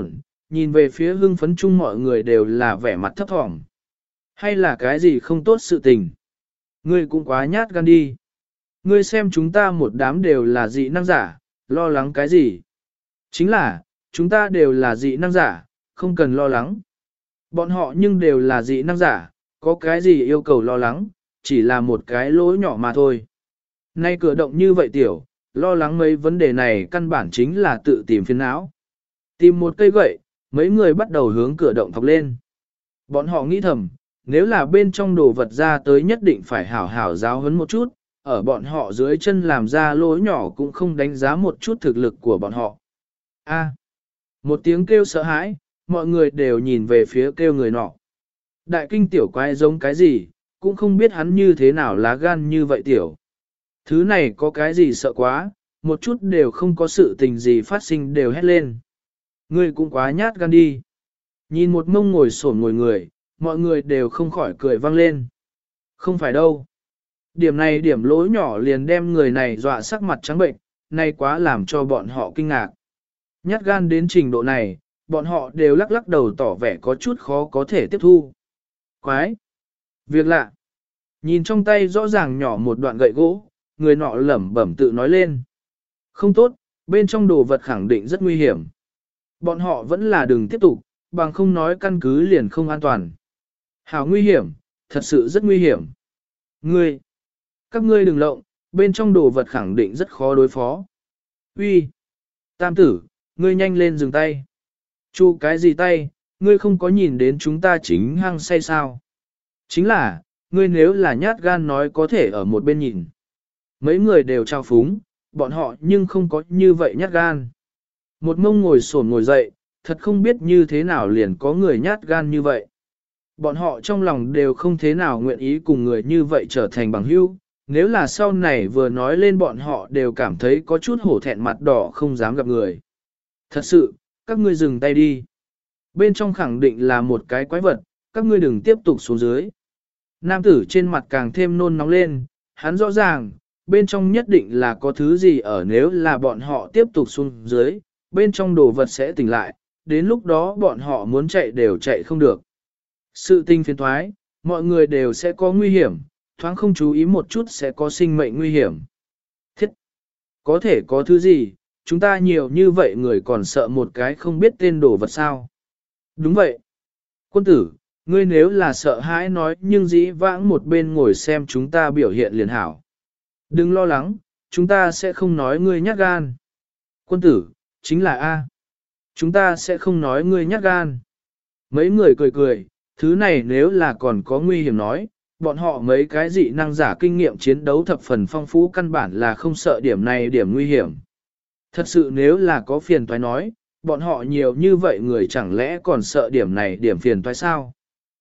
A: nhìn về phía hưng phấn chung mọi người đều là vẻ mặt thấp thỏm. Hay là cái gì không tốt sự tình? Ngươi cũng quá nhát gan đi. Ngươi xem chúng ta một đám đều là dị năng giả, lo lắng cái gì? Chính là, chúng ta đều là dị năng giả, không cần lo lắng. Bọn họ nhưng đều là dị năng giả, có cái gì yêu cầu lo lắng, chỉ là một cái lỗ nhỏ mà thôi. Nay cửa động như vậy tiểu, lo lắng mấy vấn đề này căn bản chính là tự tìm phiền não. Tìm một cây gậy, mấy người bắt đầu hướng cửa động thọc lên. Bọn họ nghĩ thầm, nếu là bên trong đồ vật ra tới nhất định phải hảo hảo giáo huấn một chút, ở bọn họ dưới chân làm ra lỗ nhỏ cũng không đánh giá một chút thực lực của bọn họ. A. Một tiếng kêu sợ hãi, mọi người đều nhìn về phía kêu người nọ. Đại kinh tiểu quái giống cái gì, cũng không biết hắn như thế nào lá gan như vậy tiểu. Thứ này có cái gì sợ quá, một chút đều không có sự tình gì phát sinh đều hét lên. Ngươi cũng quá nhát gan đi. Nhìn một mông ngồi xổm ngồi người, mọi người đều không khỏi cười vang lên. Không phải đâu. Điểm này điểm lỗi nhỏ liền đem người này dọa sắc mặt trắng bệnh, nay quá làm cho bọn họ kinh ngạc. Nhát gan đến trình độ này, bọn họ đều lắc lắc đầu tỏ vẻ có chút khó có thể tiếp thu. Quái! Việc lạ! Nhìn trong tay rõ ràng nhỏ một đoạn gậy gỗ, người nọ lẩm bẩm tự nói lên. Không tốt, bên trong đồ vật khẳng định rất nguy hiểm. Bọn họ vẫn là đừng tiếp tục, bằng không nói căn cứ liền không an toàn. Hảo nguy hiểm, thật sự rất nguy hiểm. Ngươi! Các ngươi đừng lộng, bên trong đồ vật khẳng định rất khó đối phó. Uy, Tam tử, ngươi nhanh lên dừng tay. Chu cái gì tay, ngươi không có nhìn đến chúng ta chính hăng say sao. Chính là, ngươi nếu là nhát gan nói có thể ở một bên nhìn. Mấy người đều trao phúng, bọn họ nhưng không có như vậy nhát gan. Một mông ngồi xổm ngồi dậy, thật không biết như thế nào liền có người nhát gan như vậy. Bọn họ trong lòng đều không thế nào nguyện ý cùng người như vậy trở thành bằng hữu. Nếu là sau này vừa nói lên bọn họ đều cảm thấy có chút hổ thẹn mặt đỏ không dám gặp người. Thật sự, các ngươi dừng tay đi. Bên trong khẳng định là một cái quái vật, các ngươi đừng tiếp tục xuống dưới. Nam tử trên mặt càng thêm nôn nóng lên, hắn rõ ràng, bên trong nhất định là có thứ gì ở nếu là bọn họ tiếp tục xuống dưới, bên trong đồ vật sẽ tỉnh lại, đến lúc đó bọn họ muốn chạy đều chạy không được. Sự tình phiền thoái, mọi người đều sẽ có nguy hiểm, thoáng không chú ý một chút sẽ có sinh mệnh nguy hiểm. Thiết! Có thể có thứ gì, chúng ta nhiều như vậy người còn sợ một cái không biết tên đồ vật sao. Đúng vậy. Quân tử, ngươi nếu là sợ hãi nói nhưng dĩ vãng một bên ngồi xem chúng ta biểu hiện liền hảo. Đừng lo lắng, chúng ta sẽ không nói ngươi nhát gan. Quân tử, chính là A. Chúng ta sẽ không nói ngươi nhát gan. Mấy người cười cười, thứ này nếu là còn có nguy hiểm nói, bọn họ mấy cái dị năng giả kinh nghiệm chiến đấu thập phần phong phú căn bản là không sợ điểm này điểm nguy hiểm. Thật sự nếu là có phiền toái nói, bọn họ nhiều như vậy người chẳng lẽ còn sợ điểm này điểm phiền toái sao?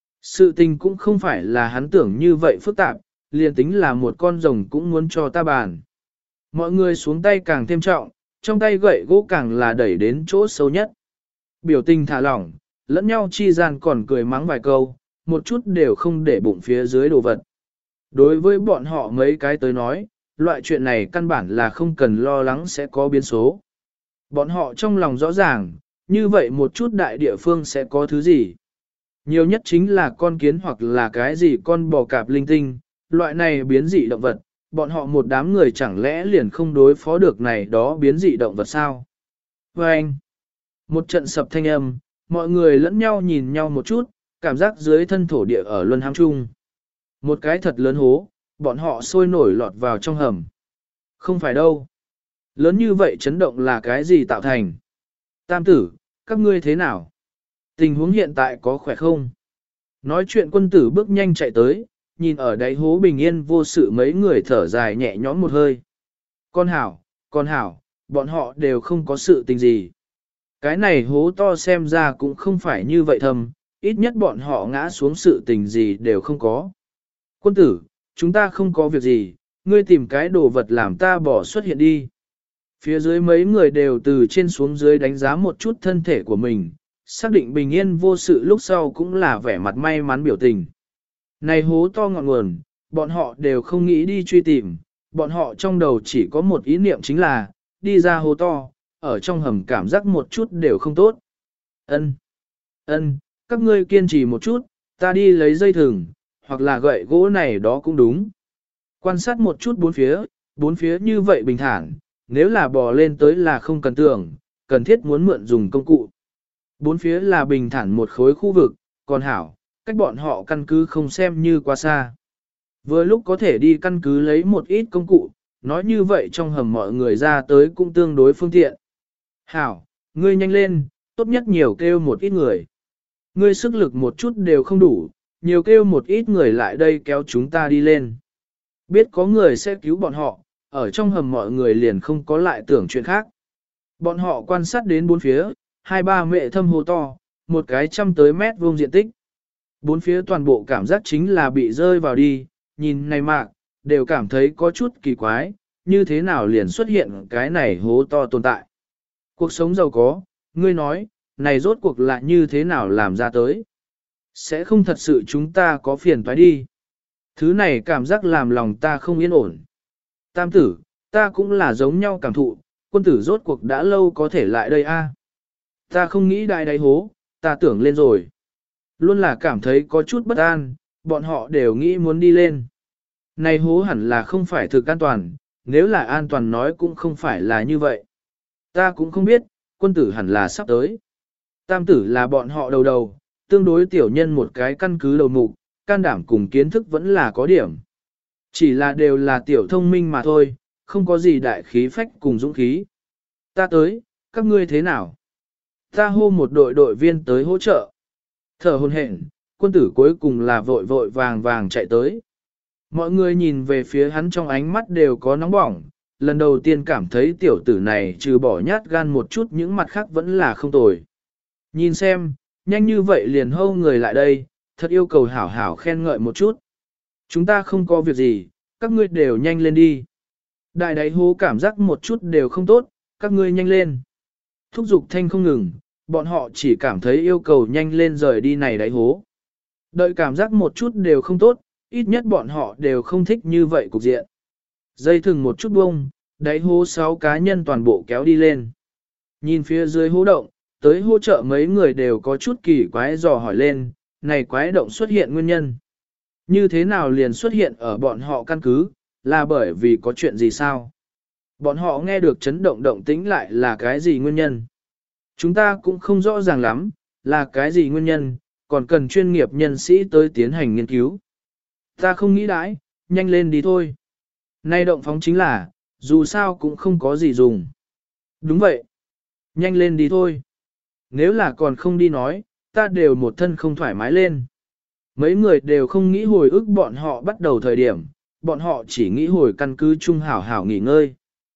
A: Sự tình cũng không phải là hắn tưởng như vậy phức tạp, liền tính là một con rồng cũng muốn cho ta bàn. Mọi người xuống tay càng thêm trọng, trong tay gậy gỗ càng là đẩy đến chỗ sâu nhất. Biểu tình thả lỏng, lẫn nhau chi gian còn cười mắng vài câu, một chút đều không để bụng phía dưới đồ vật. Đối với bọn họ mấy cái tới nói, loại chuyện này căn bản là không cần lo lắng sẽ có biến số. Bọn họ trong lòng rõ ràng, như vậy một chút đại địa phương sẽ có thứ gì. Nhiều nhất chính là con kiến hoặc là cái gì con bò cạp linh tinh, loại này biến dị động vật, bọn họ một đám người chẳng lẽ liền không đối phó được này đó biến dị động vật sao. Và anh, một trận sập thanh âm, mọi người lẫn nhau nhìn nhau một chút, cảm giác dưới thân thổ địa ở luân hãm chung. Một cái thật lớn hố, bọn họ sôi nổi lọt vào trong hầm. Không phải đâu. Lớn như vậy chấn động là cái gì tạo thành? Tam tử, các ngươi thế nào? Tình huống hiện tại có khỏe không? Nói chuyện quân tử bước nhanh chạy tới, nhìn ở đáy hố bình yên vô sự mấy người thở dài nhẹ nhõm một hơi. Con hảo, con hảo, bọn họ đều không có sự tình gì. Cái này hố to xem ra cũng không phải như vậy thầm, ít nhất bọn họ ngã xuống sự tình gì đều không có. Quân tử, chúng ta không có việc gì, ngươi tìm cái đồ vật làm ta bỏ xuất hiện đi. Phía dưới mấy người đều từ trên xuống dưới đánh giá một chút thân thể của mình, xác định bình yên vô sự lúc sau cũng là vẻ mặt may mắn biểu tình. Này hố to ngọn nguồn, bọn họ đều không nghĩ đi truy tìm, bọn họ trong đầu chỉ có một ý niệm chính là, đi ra hố to, ở trong hầm cảm giác một chút đều không tốt. Ân. Ân, các ngươi kiên trì một chút, ta đi lấy dây thừng, hoặc là gậy gỗ này đó cũng đúng. Quan sát một chút bốn phía, bốn phía như vậy bình thản, nếu là bò lên tới là không cần tưởng, cần thiết muốn mượn dùng công cụ. Bốn phía là bình thản một khối khu vực, còn hảo, cách bọn họ căn cứ không xem như quá xa. Vừa lúc có thể đi căn cứ lấy một ít công cụ, nói như vậy trong hầm mọi người ra tới cũng tương đối phương tiện. Hảo, ngươi nhanh lên, tốt nhất nhiều kêu một ít người. Ngươi sức lực một chút đều không đủ, nhiều kêu một ít người lại đây kéo chúng ta đi lên. Biết có người sẽ cứu bọn họ, ở trong hầm mọi người liền không có lại tưởng chuyện khác. Bọn họ quan sát đến bốn phía, hai ba mệ thâm hồ to, một cái trăm tới mét vuông diện tích. Bốn phía toàn bộ cảm giác chính là bị rơi vào đi, nhìn này mạc, đều cảm thấy có chút kỳ quái, như thế nào liền xuất hiện cái này hố to tồn tại. Cuộc sống giàu có, ngươi nói, này rốt cuộc là như thế nào làm ra tới. Sẽ không thật sự chúng ta có phiền toái đi. Thứ này cảm giác làm lòng ta không yên ổn. Tam tử, ta cũng là giống nhau cảm thụ, quân tử rốt cuộc đã lâu có thể lại đây a. Ta không nghĩ đại đáy hố, ta tưởng lên rồi. Luôn là cảm thấy có chút bất an, bọn họ đều nghĩ muốn đi lên. Này hố hẳn là không phải thực an toàn, nếu là an toàn nói cũng không phải là như vậy. Ta cũng không biết, quân tử hẳn là sắp tới. Tam tử là bọn họ đầu đầu, tương đối tiểu nhân một cái căn cứ đầu mục, can đảm cùng kiến thức vẫn là có điểm. Chỉ là đều là tiểu thông minh mà thôi, không có gì đại khí phách cùng dũng khí. Ta tới, các ngươi thế nào? Ta hô một đội đội viên tới hỗ trợ. Thở hồn hển, quân tử cuối cùng là vội vội vàng vàng chạy tới. Mọi người nhìn về phía hắn trong ánh mắt đều có nóng bỏng, lần đầu tiên cảm thấy tiểu tử này trừ bỏ nhát gan một chút những mặt khác vẫn là không tồi. Nhìn xem, nhanh như vậy liền hâu người lại đây, thật yêu cầu hảo hảo khen ngợi một chút. Chúng ta không có việc gì, các ngươi đều nhanh lên đi. Đại đáy hố cảm giác một chút đều không tốt, các ngươi nhanh lên. Thúc giục thanh không ngừng, bọn họ chỉ cảm thấy yêu cầu nhanh lên rời đi này đáy hố. Đợi cảm giác một chút đều không tốt, ít nhất bọn họ đều không thích như vậy cục diện. Dây thừng một chút bông, đáy hố sáu cá nhân toàn bộ kéo đi lên. Nhìn phía dưới hố động, tới hỗ trợ mấy người đều có chút kỳ quái dò hỏi lên, này quái động xuất hiện nguyên nhân. Như thế nào liền xuất hiện ở bọn họ căn cứ, là bởi vì có chuyện gì sao? Bọn họ nghe được chấn động động tĩnh lại là cái gì nguyên nhân? Chúng ta cũng không rõ ràng lắm, là cái gì nguyên nhân, còn cần chuyên nghiệp nhân sĩ tới tiến hành nghiên cứu. Ta không nghĩ đãi, nhanh lên đi thôi. Nay động phóng chính là, dù sao cũng không có gì dùng. Đúng vậy. Nhanh lên đi thôi. Nếu là còn không đi nói, ta đều một thân không thoải mái lên. Mấy người đều không nghĩ hồi ức bọn họ bắt đầu thời điểm, bọn họ chỉ nghĩ hồi căn cứ chung hảo hảo nghỉ ngơi.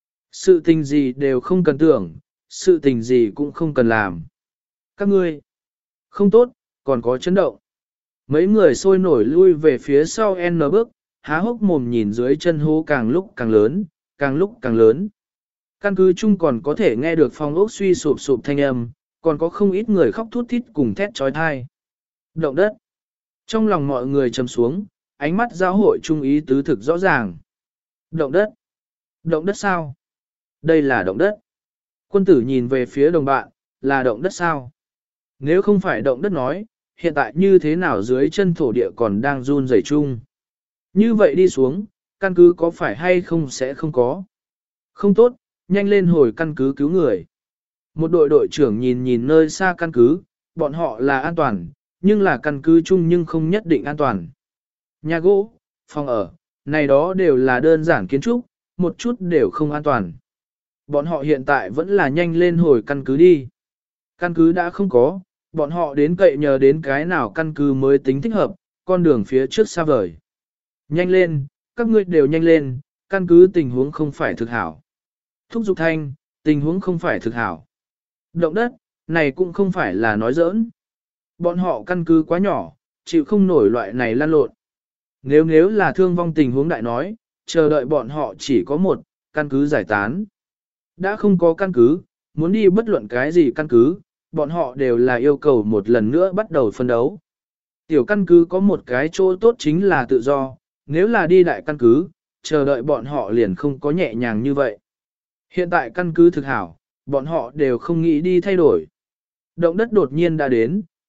A: Sự tình gì đều không cần tưởng, sự tình gì cũng không cần làm. Các ngươi, không tốt, còn có chấn động. Mấy người sôi nổi lui về phía sau N bước, há hốc mồm nhìn dưới chân hố càng lúc càng lớn, càng lúc càng lớn. Căn cứ chung còn có thể nghe được phong ốc suy sụp sụp thanh âm, còn có không ít người khóc thút thít cùng thét trói thai. Động đất. Trong lòng mọi người trầm xuống, ánh mắt giáo hội trung ý tứ thực rõ ràng. Động đất. Động đất sao? Đây là động đất. Quân tử nhìn về phía đồng bạn, là động đất sao? Nếu không phải động đất nói, hiện tại như thế nào dưới chân thổ địa còn đang run rẩy chung? Như vậy đi xuống, căn cứ có phải hay không sẽ không có? Không tốt, nhanh lên hồi căn cứ cứu người. Một đội đội trưởng nhìn nhìn nơi xa căn cứ, bọn họ là an toàn, nhưng là căn cứ chung nhưng không nhất định an toàn. Nhà gỗ, phòng ở, này đó đều là đơn giản kiến trúc, một chút đều không an toàn. Bọn họ hiện tại vẫn là nhanh lên hồi căn cứ đi. Căn cứ đã không có, bọn họ đến cậy nhờ đến cái nào căn cứ mới tính thích hợp, con đường phía trước xa vời. Nhanh lên, các ngươi đều nhanh lên, căn cứ tình huống không phải thực hảo. Thúc giục thanh, tình huống không phải thực hảo. Động đất, này cũng không phải là nói giỡn. Bọn họ căn cứ quá nhỏ, chịu không nổi loại này lan lộn. Nếu nếu là thương vong tình huống đại nói, chờ đợi bọn họ chỉ có một, căn cứ giải tán. Đã không có căn cứ, muốn đi bất luận cái gì căn cứ, bọn họ đều là yêu cầu một lần nữa bắt đầu phân đấu. Tiểu căn cứ có một cái chỗ tốt chính là tự do, nếu là đi đại căn cứ, chờ đợi bọn họ liền không có nhẹ nhàng như vậy. Hiện tại căn cứ thực hảo, bọn họ đều không nghĩ đi thay đổi. Động đất đột nhiên đã đến,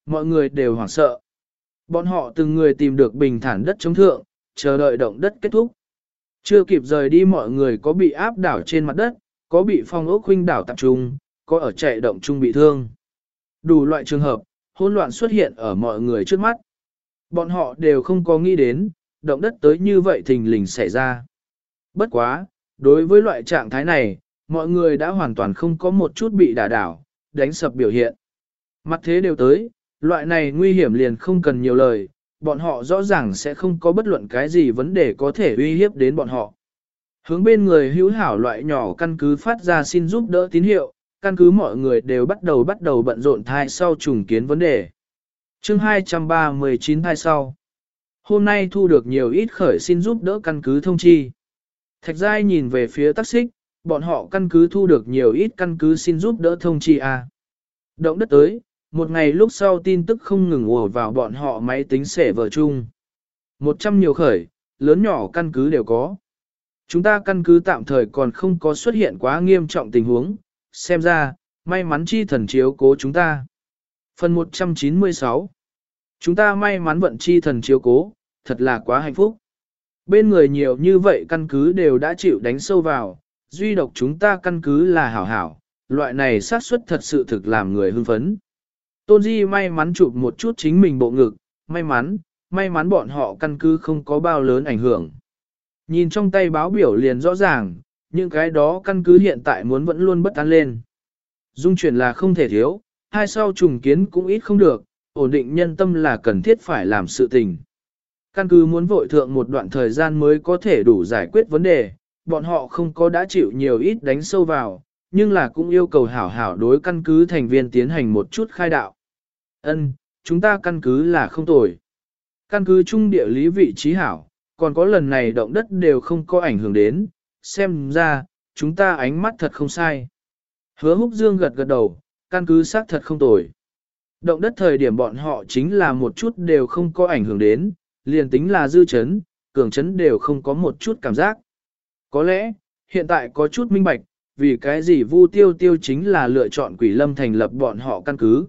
A: mọi người đều hoảng sợ. Bọn họ từng người tìm được bình thản đất chống thượng, chờ đợi động đất kết thúc. Chưa kịp rời đi mọi người có bị áp đảo trên mặt đất, có bị phong ốc huynh đảo tập trung, có ở chạy động chung bị thương. Đủ loại trường hợp, hỗn loạn xuất hiện ở mọi người trước mắt. Bọn họ đều không có nghĩ đến, động đất tới như vậy thình lình xảy ra. Bất quá, đối với loại trạng thái này, mọi người đã hoàn toàn không có một chút bị đả đảo, đánh sập biểu hiện. Mặt thế đều tới, loại này nguy hiểm liền không cần nhiều lời, bọn họ rõ ràng sẽ không có bất luận cái gì vấn đề có thể uy hiếp đến bọn họ. Hướng bên người hữu hảo loại nhỏ căn cứ phát ra xin giúp đỡ tín hiệu, căn cứ mọi người đều bắt đầu bắt đầu bận rộn thai sau trùng kiến vấn đề. Chương hai trăm ba mươi chín thai sau. Hôm nay thu được nhiều ít khởi xin giúp đỡ căn cứ thông chi. Thạch Giai nhìn về phía tác xích, bọn họ căn cứ thu được nhiều ít căn cứ xin giúp đỡ thông chi à. Động đất tới, một ngày lúc sau tin tức không ngừng ùa vào bọn họ máy tính xẻ vở chung. Một trăm nhiều khởi, lớn nhỏ căn cứ đều có. Chúng ta căn cứ tạm thời còn không có xuất hiện quá nghiêm trọng tình huống, xem ra, may mắn chi thần chiếu cố chúng ta. Phần một trăm chín mươi sáu. Chúng ta may mắn vận chi thần chiếu cố, thật là quá hạnh phúc. Bên người nhiều như vậy căn cứ đều đã chịu đánh sâu vào, duy độc chúng ta căn cứ là hảo hảo, loại này xác suất thật sự thực làm người hưng phấn. Tôn Di may mắn chụp một chút chính mình bộ ngực, may mắn, may mắn bọn họ căn cứ không có bao lớn ảnh hưởng. Nhìn trong tay báo biểu liền rõ ràng, những cái đó căn cứ hiện tại muốn vẫn luôn bất an lên. Dung chuyển là không thể thiếu, hai sau trùng kiến cũng ít không được, ổn định nhân tâm là cần thiết phải làm sự tình. Căn cứ muốn vội thượng một đoạn thời gian mới có thể đủ giải quyết vấn đề, bọn họ không có đã chịu nhiều ít đánh sâu vào, nhưng là cũng yêu cầu hảo hảo đối căn cứ thành viên tiến hành một chút khai đạo. Ân, chúng ta căn cứ là không tồi. Căn cứ trung địa lý vị trí hảo, còn có lần này động đất đều không có ảnh hưởng đến, xem ra, chúng ta ánh mắt thật không sai. Hứa Húc Dương gật gật đầu, căn cứ xác thật không tồi. Động đất thời điểm bọn họ chính là một chút đều không có ảnh hưởng đến, liền tính là dư chấn, cường chấn đều không có một chút cảm giác. Có lẽ, hiện tại có chút minh bạch, vì cái gì Vu Tiêu Tiêu chính là lựa chọn Quỷ Lâm thành lập bọn họ căn cứ.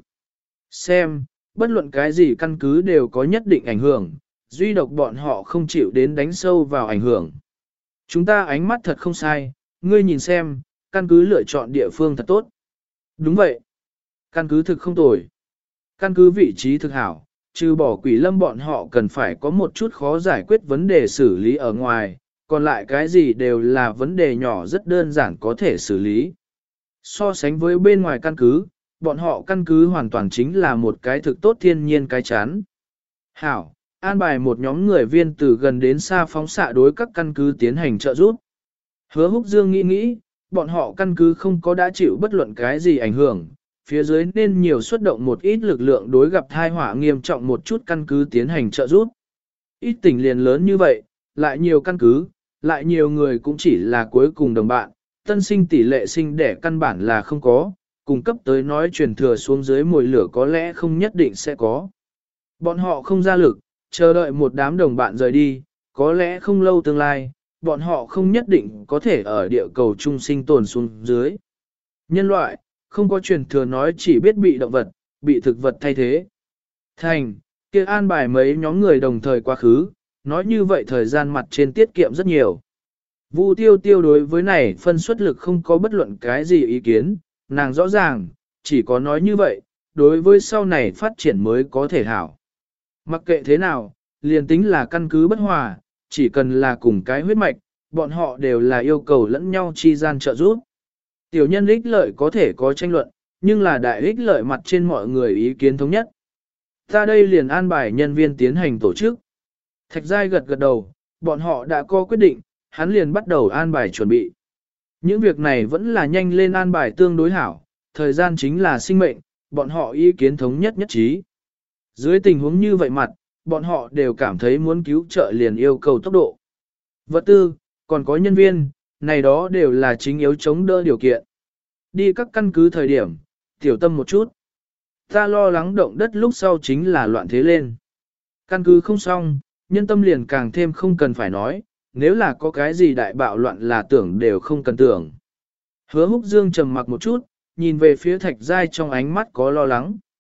A: Xem, bất luận cái gì căn cứ đều có nhất định ảnh hưởng, duy độc bọn họ không chịu đến đánh sâu vào ảnh hưởng. Chúng ta ánh mắt thật không sai, ngươi nhìn xem, căn cứ lựa chọn địa phương thật tốt. Đúng vậy, căn cứ thực không tồi. Căn cứ vị trí thực hảo, trừ bỏ Quỷ Lâm bọn họ cần phải có một chút khó giải quyết vấn đề xử lý ở ngoài, còn lại cái gì đều là vấn đề nhỏ rất đơn giản có thể xử lý. So sánh với bên ngoài căn cứ, bọn họ căn cứ hoàn toàn chính là một cái thực tốt thiên nhiên cái chán. Hảo, an bài một nhóm người viên từ gần đến xa phóng xạ đối các căn cứ tiến hành trợ giúp. Hứa Húc Dương nghĩ nghĩ, bọn họ căn cứ không có đã chịu bất luận cái gì ảnh hưởng, phía dưới nên nhiều xuất động một ít lực lượng đối gặp thai họa nghiêm trọng một chút căn cứ tiến hành trợ giúp. Ít tỉnh liền lớn như vậy, lại nhiều căn cứ, lại nhiều người cũng chỉ là cuối cùng đồng bạn, tân sinh tỷ lệ sinh đẻ căn bản là không có, cung cấp tới nói truyền thừa xuống dưới mùi lửa có lẽ không nhất định sẽ có. Bọn họ không ra lực, chờ đợi một đám đồng bạn rời đi, có lẽ không lâu tương lai, bọn họ không nhất định có thể ở địa cầu chung sinh tồn xuống dưới. Nhân loại, không có truyền thừa nói chỉ biết bị động vật, bị thực vật thay thế. Thành, kia an bài mấy nhóm người đồng thời quá khứ, nói như vậy thời gian mặt trên tiết kiệm rất nhiều. Vu Tiêu Tiêu đối với này phân suất lực không có bất luận cái gì ý kiến, nàng rõ ràng, chỉ có nói như vậy, đối với sau này phát triển mới có thể hảo. Mặc kệ thế nào, liền tính là căn cứ bất hòa, chỉ cần là cùng cái huyết mạch, bọn họ đều là yêu cầu lẫn nhau chi gian trợ giúp. Tiểu nhân ích lợi có thể có tranh luận, nhưng là đại ích lợi mặt trên mọi người ý kiến thống nhất. Ta đây liền an bài nhân viên tiến hành tổ chức. Thạch Giai gật gật đầu, bọn họ đã có quyết định, hắn liền bắt đầu an bài chuẩn bị. Những việc này vẫn là nhanh lên an bài tương đối hảo, thời gian chính là sinh mệnh, bọn họ ý kiến thống nhất nhất trí. Dưới tình huống như vậy mặt, bọn họ đều cảm thấy muốn cứu trợ liền yêu cầu tốc độ. Vật tư, còn có nhân viên, này đó đều là chính yếu chống đỡ điều kiện. Đi các căn cứ thời điểm, tiểu tâm một chút. Ta lo lắng động đất lúc sau chính là loạn thế lên. Căn cứ không xong, nhân tâm liền càng thêm không cần phải nói, nếu là có cái gì đại bạo loạn là tưởng đều không cần tưởng. Hứa Húc Dương trầm mặc một chút, nhìn về phía Thạch Giai trong ánh mắt có lo lắng.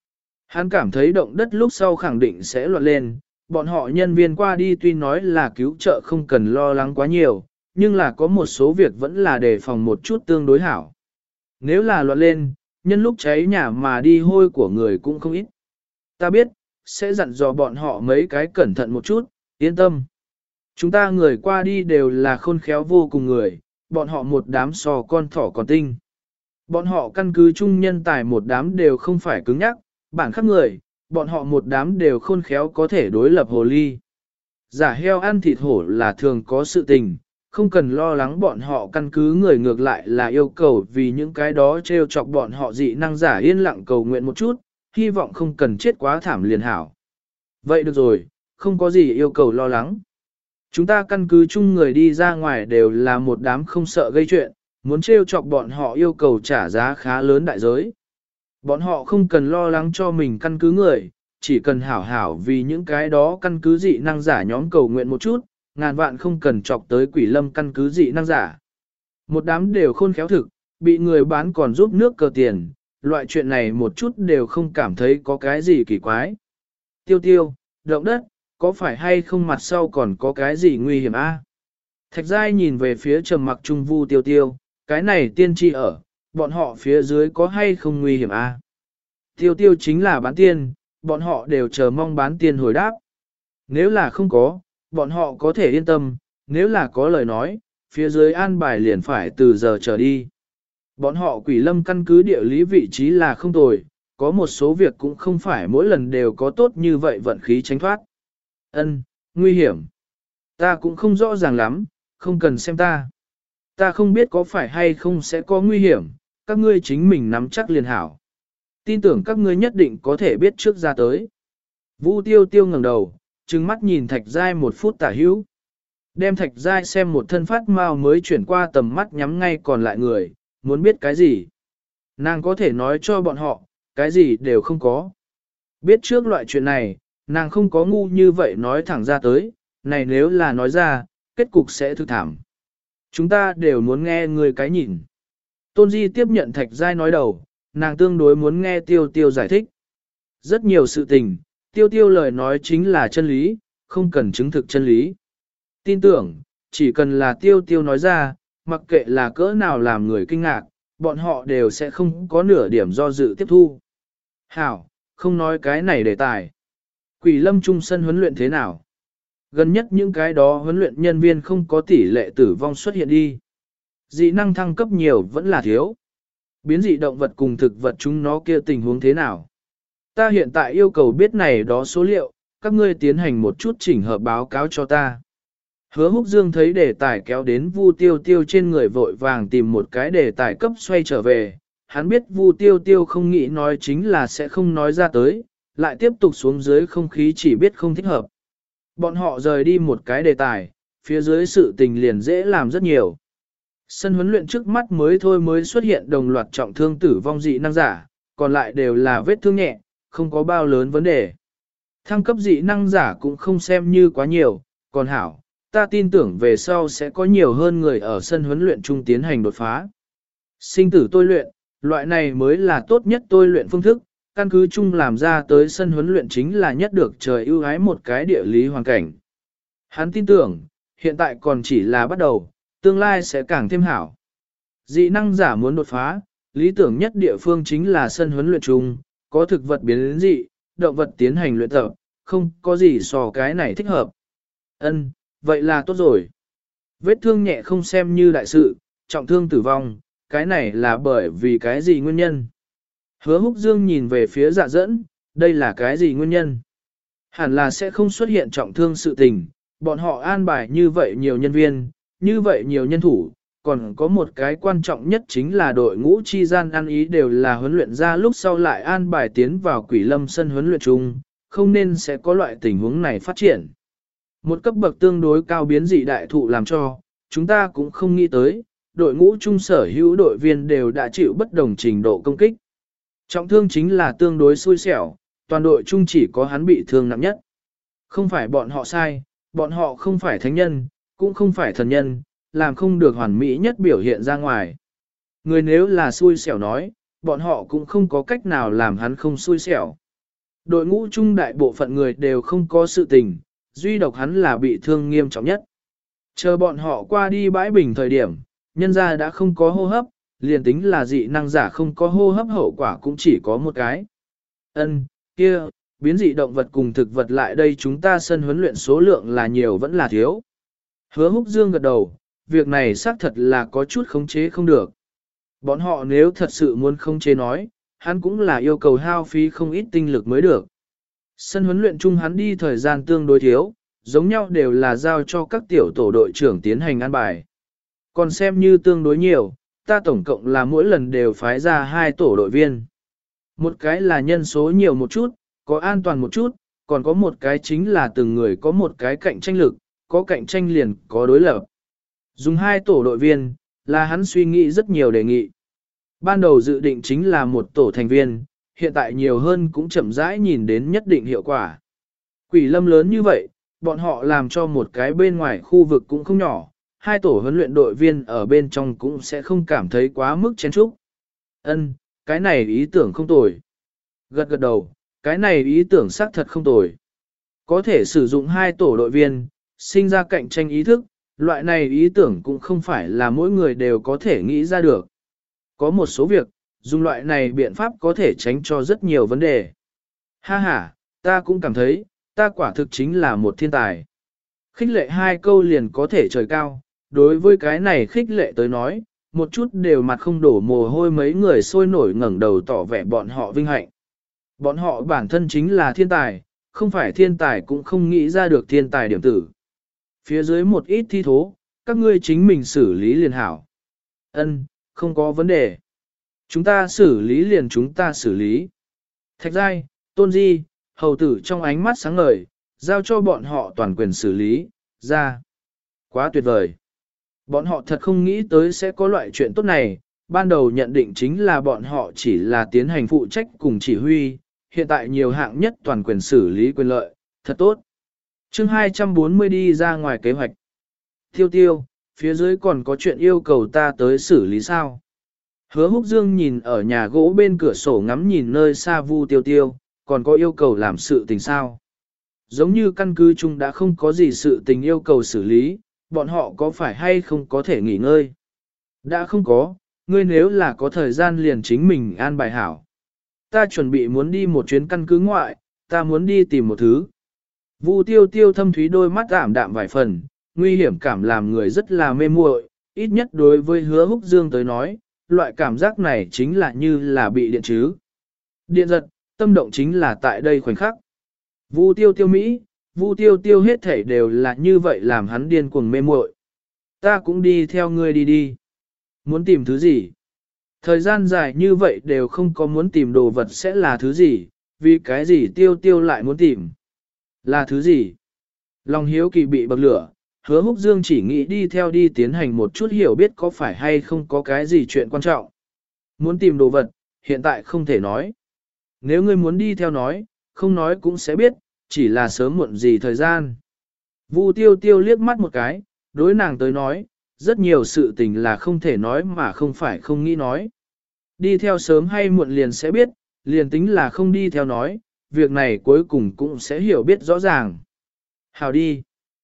A: Hắn cảm thấy động đất lúc sau khẳng định sẽ loạn lên, bọn họ nhân viên qua đi tuy nói là cứu trợ không cần lo lắng quá nhiều, nhưng là có một số việc vẫn là đề phòng một chút tương đối hảo. Nếu là loạn lên, nhân lúc cháy nhà mà đi hôi của người cũng không ít. Ta biết, sẽ dặn dò bọn họ mấy cái cẩn thận một chút, yên tâm. Chúng ta người qua đi đều là khôn khéo vô cùng người, bọn họ một đám sò con thỏ còn tinh. Bọn họ căn cứ chung nhân tài một đám đều không phải cứng nhắc, bản khắc người, bọn họ một đám đều khôn khéo có thể đối lập hồ ly. Giả heo ăn thịt hổ là thường có sự tình, không cần lo lắng bọn họ căn cứ người ngược lại là yêu cầu vì những cái đó trêu chọc bọn họ dị năng giả yên lặng cầu nguyện một chút, hy vọng không cần chết quá thảm liền hảo. Vậy được rồi, không có gì yêu cầu lo lắng. Chúng ta căn cứ chung người đi ra ngoài đều là một đám không sợ gây chuyện, muốn trêu chọc bọn họ yêu cầu trả giá khá lớn đại giới. Bọn họ không cần lo lắng cho mình căn cứ người, chỉ cần hảo hảo vì những cái đó căn cứ dị năng giả nhóm cầu nguyện một chút, ngàn vạn không cần chọc tới quỷ lâm căn cứ dị năng giả. Một đám đều khôn khéo thực, bị người bán còn giúp nước cờ tiền, loại chuyện này một chút đều không cảm thấy có cái gì kỳ quái. Tiêu tiêu, động đất, có phải hay không mặt sau còn có cái gì nguy hiểm a? Thạch Giai nhìn về phía trầm mặc trung vu tiêu tiêu, cái này tiên tri ở, bọn họ phía dưới có hay không nguy hiểm a? Tiêu tiêu chính là bán tiên, bọn họ đều chờ mong bán tiên hồi đáp. Nếu là không có, bọn họ có thể yên tâm, nếu là có lời nói, phía dưới an bài liền phải từ giờ trở đi. Bọn họ quỷ lâm căn cứ địa lý vị trí là không tồi, có một số việc cũng không phải mỗi lần đều có tốt như vậy vận khí tránh thoát. Ân, nguy hiểm. Ta cũng không rõ ràng lắm, không cần xem ta. Ta không biết có phải hay không sẽ có nguy hiểm, các ngươi chính mình nắm chắc liền hảo. Tin tưởng các ngươi nhất định có thể biết trước ra tới. Vũ tiêu tiêu ngẩng đầu, trừng mắt nhìn Thạch Giai một phút tả hữu. Đem Thạch Giai xem một thân phát mau mới chuyển qua tầm mắt nhắm ngay còn lại người, muốn biết cái gì. Nàng có thể nói cho bọn họ, cái gì đều không có. Biết trước loại chuyện này, nàng không có ngu như vậy nói thẳng ra tới, này nếu là nói ra, kết cục sẽ thực thảm. Chúng ta đều muốn nghe người cái nhìn. Tôn Di tiếp nhận Thạch Giai nói đầu, nàng tương đối muốn nghe Tiêu Tiêu giải thích. Rất nhiều sự tình, Tiêu Tiêu lời nói chính là chân lý, không cần chứng thực chân lý. Tin tưởng, chỉ cần là Tiêu Tiêu nói ra, mặc kệ là cỡ nào làm người kinh ngạc, bọn họ đều sẽ không có nửa điểm do dự tiếp thu. Hảo, không nói cái này đề tài. Quỷ lâm trung sân huấn luyện thế nào? Gần nhất những cái đó huấn luyện nhân viên không có tỷ lệ tử vong xuất hiện đi. Dị năng thăng cấp nhiều vẫn là thiếu. Biến dị động vật cùng thực vật chúng nó kia tình huống thế nào? Ta hiện tại yêu cầu biết này đó số liệu, các ngươi tiến hành một chút chỉnh hợp báo cáo cho ta. Hứa Húc Dương thấy đề tài kéo đến Vu Tiêu Tiêu trên người vội vàng tìm một cái đề tài cấp xoay trở về. Hắn biết Vu Tiêu Tiêu không nghĩ nói chính là sẽ không nói ra tới, lại tiếp tục xuống dưới không khí chỉ biết không thích hợp. Bọn họ rời đi một cái đề tài, phía dưới sự tình liền dễ làm rất nhiều. Sân huấn luyện trước mắt mới thôi mới xuất hiện đồng loạt trọng thương tử vong dị năng giả, còn lại đều là vết thương nhẹ, không có bao lớn vấn đề. Thăng cấp dị năng giả cũng không xem như quá nhiều, còn hảo, ta tin tưởng về sau sẽ có nhiều hơn người ở sân huấn luyện chung tiến hành đột phá. Sinh tử tôi luyện, loại này mới là tốt nhất tôi luyện phương thức, căn cứ chung làm ra tới sân huấn luyện chính là nhất được trời ưu ái một cái địa lý hoàn cảnh. Hắn tin tưởng, hiện tại còn chỉ là bắt đầu, tương lai sẽ càng thêm hảo. Dị năng giả muốn đột phá, lý tưởng nhất địa phương chính là sân huấn luyện chung, có thực vật biến đến dị, động vật tiến hành luyện tập, không có gì so cái này thích hợp. Ân, vậy là tốt rồi. Vết thương nhẹ không xem như đại sự, trọng thương tử vong, cái này là bởi vì cái gì nguyên nhân? Hứa Húc Dương nhìn về phía Dạ Dẫn, đây là cái gì nguyên nhân? Hẳn là sẽ không xuất hiện trọng thương sự tình, bọn họ an bài như vậy nhiều nhân viên, như vậy nhiều nhân thủ, còn có một cái quan trọng nhất chính là đội ngũ chi gian ăn ý đều là huấn luyện ra lúc sau lại an bài tiến vào quỷ lâm sân huấn luyện chung, không nên sẽ có loại tình huống này phát triển. Một cấp bậc tương đối cao biến dị đại thụ làm cho, chúng ta cũng không nghĩ tới, đội ngũ chung sở hữu đội viên đều đã chịu bất đồng trình độ công kích. Trọng thương chính là tương đối xui xẻo, toàn đội chung chỉ có hắn bị thương nặng nhất. Không phải bọn họ sai, bọn họ không phải thánh nhân, cũng không phải thần nhân, làm không được hoàn mỹ nhất biểu hiện ra ngoài. Người nếu là xui xẻo nói, bọn họ cũng không có cách nào làm hắn không xui xẻo. Đội ngũ chung đại bộ phận người đều không có sự tình, duy độc hắn là bị thương nghiêm trọng nhất. Chờ bọn họ qua đi bãi bình thời điểm, nhân ra đã không có hô hấp, liền tính là dị năng giả không có hô hấp hậu quả cũng chỉ có một cái. Ân, kia, biến dị động vật cùng thực vật lại đây chúng ta sân huấn luyện số lượng là nhiều vẫn là thiếu. Hứa Húc Dương gật đầu, việc này xác thật là có chút khống chế không được. Bọn họ nếu thật sự muốn khống chế nói, hắn cũng là yêu cầu hao phí không ít tinh lực mới được. Sân huấn luyện chung hắn đi thời gian tương đối thiếu, giống nhau đều là giao cho các tiểu tổ đội trưởng tiến hành an bài. Còn xem như tương đối nhiều, ta tổng cộng là mỗi lần đều phái ra hai tổ đội viên. Một cái là nhân số nhiều một chút, có an toàn một chút, còn có một cái chính là từng người có một cái cạnh tranh lực, có cạnh tranh liền có đối lập. Dùng hai tổ đội viên, là hắn suy nghĩ rất nhiều đề nghị. Ban đầu dự định chính là một tổ thành viên, hiện tại nhiều hơn cũng chậm rãi nhìn đến nhất định hiệu quả. Quỷ lâm lớn như vậy, bọn họ làm cho một cái bên ngoài khu vực cũng không nhỏ, hai tổ huấn luyện đội viên ở bên trong cũng sẽ không cảm thấy quá mức chen chúc. Ân, cái này ý tưởng không tồi. Gật gật đầu, cái này ý tưởng xác thật không tồi. Có thể sử dụng hai tổ đội viên, sinh ra cạnh tranh ý thức, loại này ý tưởng cũng không phải là mỗi người đều có thể nghĩ ra được. Có một số việc, dùng loại này biện pháp có thể tránh cho rất nhiều vấn đề. Ha ha, ta cũng cảm thấy, ta quả thực chính là một thiên tài. Khích lệ hai câu liền có thể trời cao, đối với cái này khích lệ tới nói, một chút đều mặt không đổ mồ hôi mấy người sôi nổi ngẩng đầu tỏ vẻ bọn họ vinh hạnh. Bọn họ bản thân chính là thiên tài, không phải thiên tài cũng không nghĩ ra được thiên tài điểm tử. Phía dưới một ít thi thố, các ngươi chính mình xử lý liền hảo. Ân, không có vấn đề. Chúng ta xử lý liền chúng ta xử lý. Thạch giai, tôn di, hầu tử trong ánh mắt sáng ngời, giao cho bọn họ toàn quyền xử lý, ra. Quá tuyệt vời. Bọn họ thật không nghĩ tới sẽ có loại chuyện tốt này, ban đầu nhận định chính là bọn họ chỉ là tiến hành phụ trách cùng chỉ huy, hiện tại nhiều hạng nhất toàn quyền xử lý quyền lợi, thật tốt. chương hai trăm bốn mươi đi ra ngoài kế hoạch. Tiêu tiêu, phía dưới còn có chuyện yêu cầu ta tới xử lý sao? Hứa Húc Dương nhìn ở nhà gỗ bên cửa sổ ngắm nhìn nơi xa Vu Tiêu Tiêu, còn có yêu cầu làm sự tình sao? Giống như căn cứ chung đã không có gì sự tình yêu cầu xử lý, bọn họ có phải hay không có thể nghỉ ngơi? Đã không có, ngươi nếu là có thời gian liền chính mình an bài hảo. Ta chuẩn bị muốn đi một chuyến căn cứ ngoại, ta muốn đi tìm một thứ. Vu Tiêu Tiêu thâm thúy đôi mắt ảm đạm vài phần, nguy hiểm cảm làm người rất là mê muội, ít nhất đối với Hứa Húc Dương tới nói, loại cảm giác này chính là như là bị điện chứ. Điện giật, tâm động chính là tại đây khoảnh khắc. Vu Tiêu Tiêu Mỹ, Vu Tiêu Tiêu hết thảy đều là như vậy làm hắn điên cuồng mê muội. Ta cũng đi theo ngươi đi đi. Muốn tìm thứ gì? Thời gian dài như vậy đều không có muốn tìm đồ vật sẽ là thứ gì, vì cái gì Tiêu Tiêu lại muốn tìm? Là thứ gì? Lòng hiếu kỳ bị bậc lửa, Hứa Húc Dương chỉ nghĩ đi theo đi tiến hành một chút hiểu biết có phải hay không có cái gì chuyện quan trọng. Muốn tìm đồ vật, hiện tại không thể nói. Nếu ngươi muốn đi theo nói, không nói cũng sẽ biết, chỉ là sớm muộn gì thời gian. Vu Tiêu Tiêu liếc mắt một cái, đối nàng tới nói, rất nhiều sự tình là không thể nói mà không phải không nghĩ nói. Đi theo sớm hay muộn liền sẽ biết, liền tính là không đi theo nói, việc này cuối cùng cũng sẽ hiểu biết rõ ràng. Hào đi.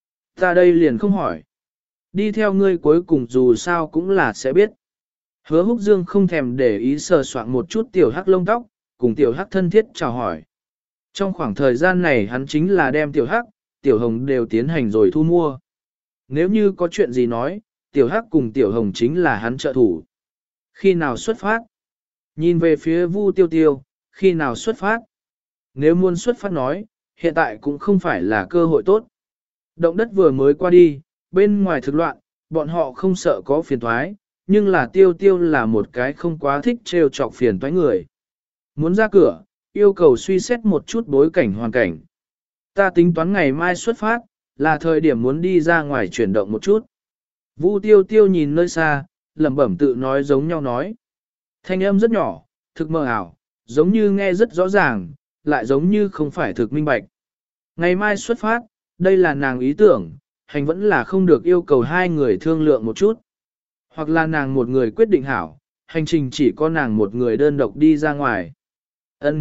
A: Ta đây liền không hỏi. Đi theo ngươi cuối cùng dù sao cũng là sẽ biết. Hứa Húc Dương không thèm để ý sờ soạn một chút tiểu hắc lông tóc, cùng tiểu hắc thân thiết chào hỏi. Trong khoảng thời gian này hắn chính là đem tiểu hắc, tiểu hồng đều tiến hành rồi thu mua. Nếu như có chuyện gì nói, tiểu hắc cùng tiểu hồng chính là hắn trợ thủ. Khi nào xuất phát? Nhìn về phía Vu Tiêu Tiêu, khi nào xuất phát? Nếu muốn xuất phát nói, hiện tại cũng không phải là cơ hội tốt. Động đất vừa mới qua đi, bên ngoài thực loạn, bọn họ không sợ có phiền toái, nhưng là Tiêu Tiêu là một cái không quá thích trêu chọc phiền toái người. Muốn ra cửa, yêu cầu suy xét một chút bối cảnh hoàn cảnh. Ta tính toán ngày mai xuất phát, là thời điểm muốn đi ra ngoài chuyển động một chút. Vu Tiêu Tiêu nhìn nơi xa, lẩm bẩm tự nói giống nhau nói. Thanh âm rất nhỏ, thực mơ ảo, giống như nghe rất rõ ràng, lại giống như không phải thực minh bạch. Ngày mai xuất phát, đây là nàng ý tưởng, hành vẫn là không được yêu cầu hai người thương lượng một chút. Hoặc là nàng một người quyết định hảo, hành trình chỉ có nàng một người đơn độc đi ra ngoài. Ân,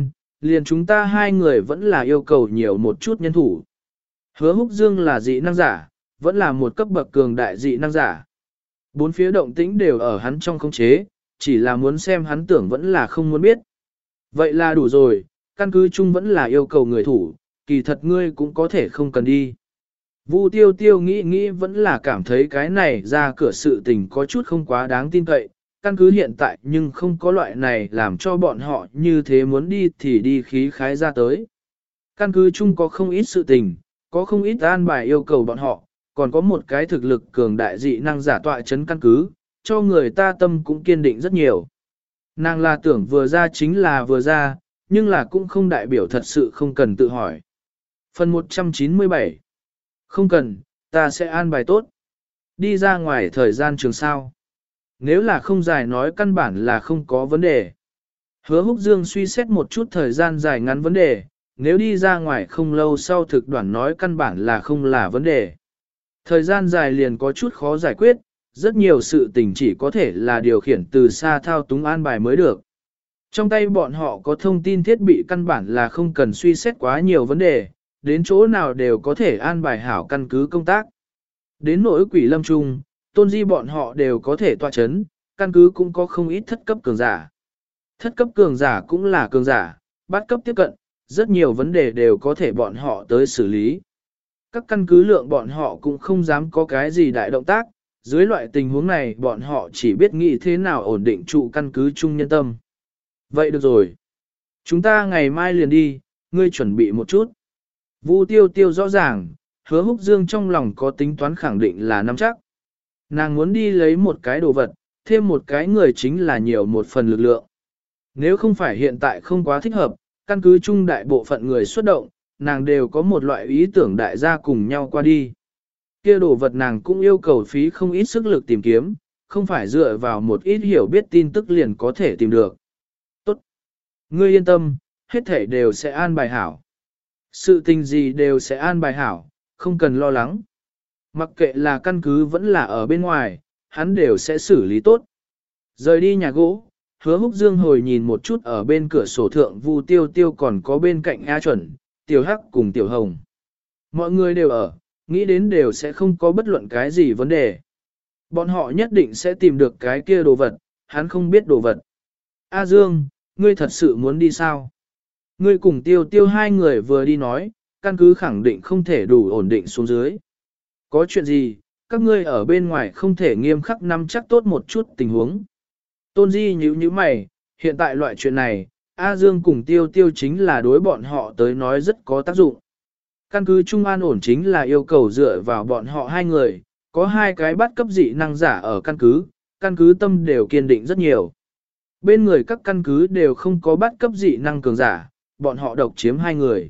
A: liền chúng ta hai người vẫn là yêu cầu nhiều một chút nhân thủ. Hứa Húc Dương là dị năng giả, vẫn là một cấp bậc cường đại dị năng giả. Bốn phía động tĩnh đều ở hắn trong khống chế, chỉ là muốn xem hắn tưởng vẫn là không muốn biết. Vậy là đủ rồi, căn cứ chung vẫn là yêu cầu người thủ, kỳ thật ngươi cũng có thể không cần đi. Vu tiêu tiêu nghĩ nghĩ vẫn là cảm thấy cái này ra cửa sự tình có chút không quá đáng tin cậy, căn cứ hiện tại nhưng không có loại này làm cho bọn họ như thế muốn đi thì đi khí khái ra tới. Căn cứ chung có không ít sự tình, có không ít an bài yêu cầu bọn họ, còn có một cái thực lực cường đại dị năng giả tọa chấn căn cứ, cho người ta tâm cũng kiên định rất nhiều. Nàng là tưởng vừa ra chính là vừa ra, nhưng là cũng không đại biểu thật sự không cần tự hỏi. Phần một trăm chín mươi bảy. Không cần, ta sẽ an bài tốt. Đi ra ngoài thời gian trường sao. Nếu là không dài nói căn bản là không có vấn đề. Hứa Húc Dương suy xét một chút thời gian dài ngắn vấn đề, nếu đi ra ngoài không lâu sau thực đoạn nói căn bản là không là vấn đề. Thời gian dài liền có chút khó giải quyết, rất nhiều sự tình chỉ có thể là điều khiển từ xa thao túng an bài mới được. Trong tay bọn họ có thông tin thiết bị căn bản là không cần suy xét quá nhiều vấn đề, đến chỗ nào đều có thể an bài hảo căn cứ công tác. Đến nỗi quỷ lâm trung, tôn di bọn họ đều có thể tọa chấn, căn cứ cũng có không ít thất cấp cường giả. Thất cấp cường giả cũng là cường giả, bát cấp tiếp cận, rất nhiều vấn đề đều có thể bọn họ tới xử lý. Các căn cứ lượng bọn họ cũng không dám có cái gì đại động tác, dưới loại tình huống này bọn họ chỉ biết nghĩ thế nào ổn định trụ căn cứ chung nhân tâm. Vậy được rồi. Chúng ta ngày mai liền đi, ngươi chuẩn bị một chút. Vu tiêu tiêu rõ ràng, Hứa Húc Dương trong lòng có tính toán khẳng định là nắm chắc. Nàng muốn đi lấy một cái đồ vật, thêm một cái người chính là nhiều một phần lực lượng. Nếu không phải hiện tại không quá thích hợp, căn cứ chung đại bộ phận người xuất động, nàng đều có một loại ý tưởng đại gia cùng nhau qua đi. Kia đồ vật nàng cũng yêu cầu phí không ít sức lực tìm kiếm, không phải dựa vào một ít hiểu biết tin tức liền có thể tìm được. Tốt. Ngươi yên tâm, hết thể đều sẽ an bài hảo. Sự tình gì đều sẽ an bài hảo, không cần lo lắng. Mặc kệ là căn cứ vẫn là ở bên ngoài, hắn đều sẽ xử lý tốt. Rời đi nhà gỗ, Hứa Húc Dương hồi nhìn một chút ở bên cửa sổ thượng Vu Tiêu Tiêu còn có bên cạnh A Chuẩn, Tiểu Hắc cùng Tiểu Hồng. Mọi người đều ở, nghĩ đến đều sẽ không có bất luận cái gì vấn đề. Bọn họ nhất định sẽ tìm được cái kia đồ vật, hắn không biết đồ vật. A Dương, ngươi thật sự muốn đi sao? Ngươi cùng Tiêu Tiêu hai người vừa đi nói, căn cứ khẳng định không thể đủ ổn định xuống dưới. Có chuyện gì, các ngươi ở bên ngoài không thể nghiêm khắc nắm chắc tốt một chút tình huống. Tôn Di nhíu nhíu mày, hiện tại loại chuyện này, A Dương cùng Tiêu Tiêu chính là đối bọn họ tới nói rất có tác dụng. Căn cứ Trung An ổn chính là yêu cầu dựa vào bọn họ hai người, có hai cái bắt cấp dị năng giả ở căn cứ, căn cứ tâm đều kiên định rất nhiều. Bên người các căn cứ đều không có bắt cấp dị năng cường giả, bọn họ độc chiếm hai người.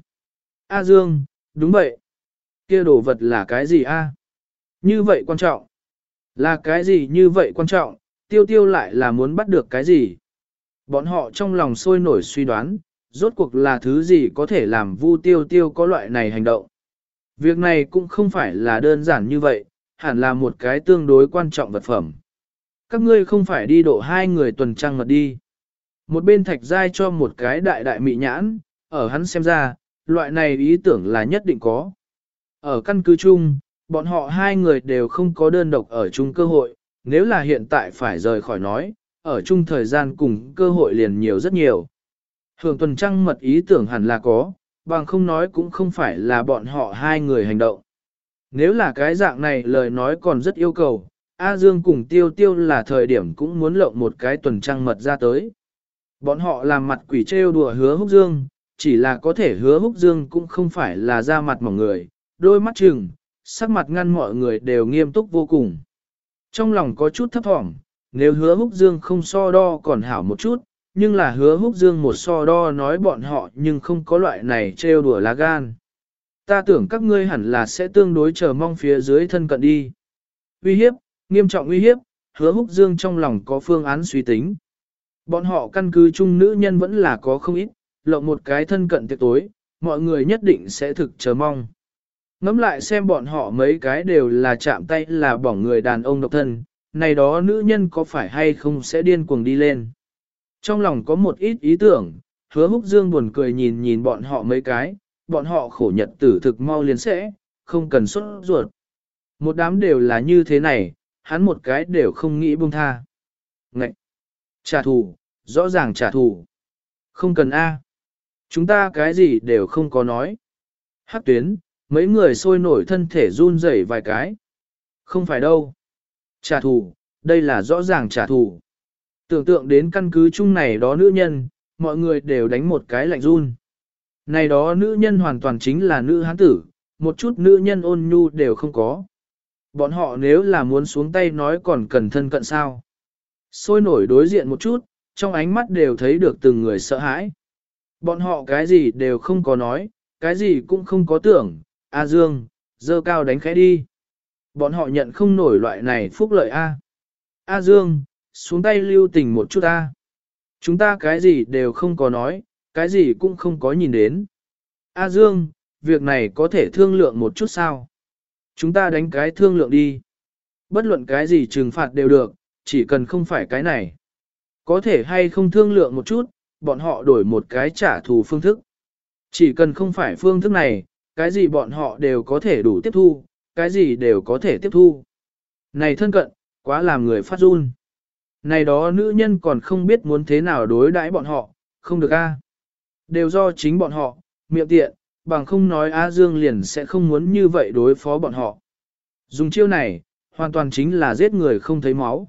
A: A Dương, đúng vậy. Kia đồ vật là cái gì a? Như vậy quan trọng. Là cái gì như vậy quan trọng, Tiêu Tiêu lại là muốn bắt được cái gì? Bọn họ trong lòng sôi nổi suy đoán, rốt cuộc là thứ gì có thể làm Vu Tiêu Tiêu có loại này hành động. Việc này cũng không phải là đơn giản như vậy, hẳn là một cái tương đối quan trọng vật phẩm. Các ngươi không phải đi độ hai người tuần trăng mật đi. Một bên Thạch Giai cho một cái đại đại mị nhãn, ở hắn xem ra, loại này ý tưởng là nhất định có. Ở căn cứ chung, bọn họ hai người đều không có đơn độc ở chung cơ hội, nếu là hiện tại phải rời khỏi nói, ở chung thời gian cùng cơ hội liền nhiều rất nhiều. Hưởng tuần trăng mật ý tưởng hẳn là có, bằng không nói cũng không phải là bọn họ hai người hành động. Nếu là cái dạng này lời nói còn rất yêu cầu, A Dương cùng Tiêu Tiêu là thời điểm cũng muốn lộng một cái tuần trăng mật ra tới. Bọn họ làm mặt quỷ trêu đùa Hứa Húc Dương, chỉ là có thể Hứa Húc Dương cũng không phải là ra mặt mỏng người, đôi mắt trừng, sắc mặt ngăn mọi người đều nghiêm túc vô cùng. Trong lòng có chút thấp thỏm, nếu Hứa Húc Dương không so đo còn hảo một chút, nhưng là Hứa Húc Dương một so đo nói bọn họ nhưng không có loại này trêu đùa lá gan. Ta tưởng các ngươi hẳn là sẽ tương đối chờ mong phía dưới thân cận đi. Uy hiếp, nghiêm trọng uy hiếp, Hứa Húc Dương trong lòng có phương án suy tính. Bọn họ căn cứ chung nữ nhân vẫn là có không ít, lộng một cái thân cận tiệc tối, mọi người nhất định sẽ thực chờ mong. Ngắm lại xem bọn họ mấy cái đều là chạm tay là bỏng người đàn ông độc thân, này đó nữ nhân có phải hay không sẽ điên cuồng đi lên. Trong lòng có một ít ý tưởng, Hứa Húc Dương buồn cười nhìn nhìn bọn họ mấy cái, bọn họ khổ nhật tử thực mau liền sẽ, không cần sốt ruột. Một đám đều là như thế này, hắn một cái đều không nghĩ buông tha. Ngậy! Trả thù, rõ ràng trả thù. Không cần A. Chúng ta cái gì đều không có nói. Hắc tuyến, mấy người sôi nổi thân thể run rẩy vài cái. Không phải đâu. Trả thù, đây là rõ ràng trả thù. Tưởng tượng đến căn cứ chung này đó nữ nhân, mọi người đều đánh một cái lạnh run. Này đó nữ nhân hoàn toàn chính là nữ hán tử, một chút nữ nhân ôn nhu đều không có. Bọn họ nếu là muốn xuống tay nói còn cần thân cận sao. Sôi nổi đối diện một chút, trong ánh mắt đều thấy được từng người sợ hãi. Bọn họ cái gì đều không có nói, cái gì cũng không có tưởng, A Dương, dơ cao đánh khẽ đi. Bọn họ nhận không nổi loại này phúc lợi A. A Dương, xuống tay lưu tình một chút A. Chúng ta cái gì đều không có nói, cái gì cũng không có nhìn đến. A Dương, việc này có thể thương lượng một chút sao? Chúng ta đánh cái thương lượng đi. Bất luận cái gì trừng phạt đều được, chỉ cần không phải cái này. Có thể hay không thương lượng một chút, bọn họ đổi một cái trả thù phương thức. Chỉ cần không phải phương thức này, cái gì bọn họ đều có thể đủ tiếp thu, cái gì đều có thể tiếp thu. Này thân cận, quá làm người phát run. Này đó nữ nhân còn không biết muốn thế nào đối đãi bọn họ, không được a. Đều do chính bọn họ, miệng tiện, bằng không nói A Dương liền sẽ không muốn như vậy đối phó bọn họ. Dùng chiêu này, hoàn toàn chính là giết người không thấy máu.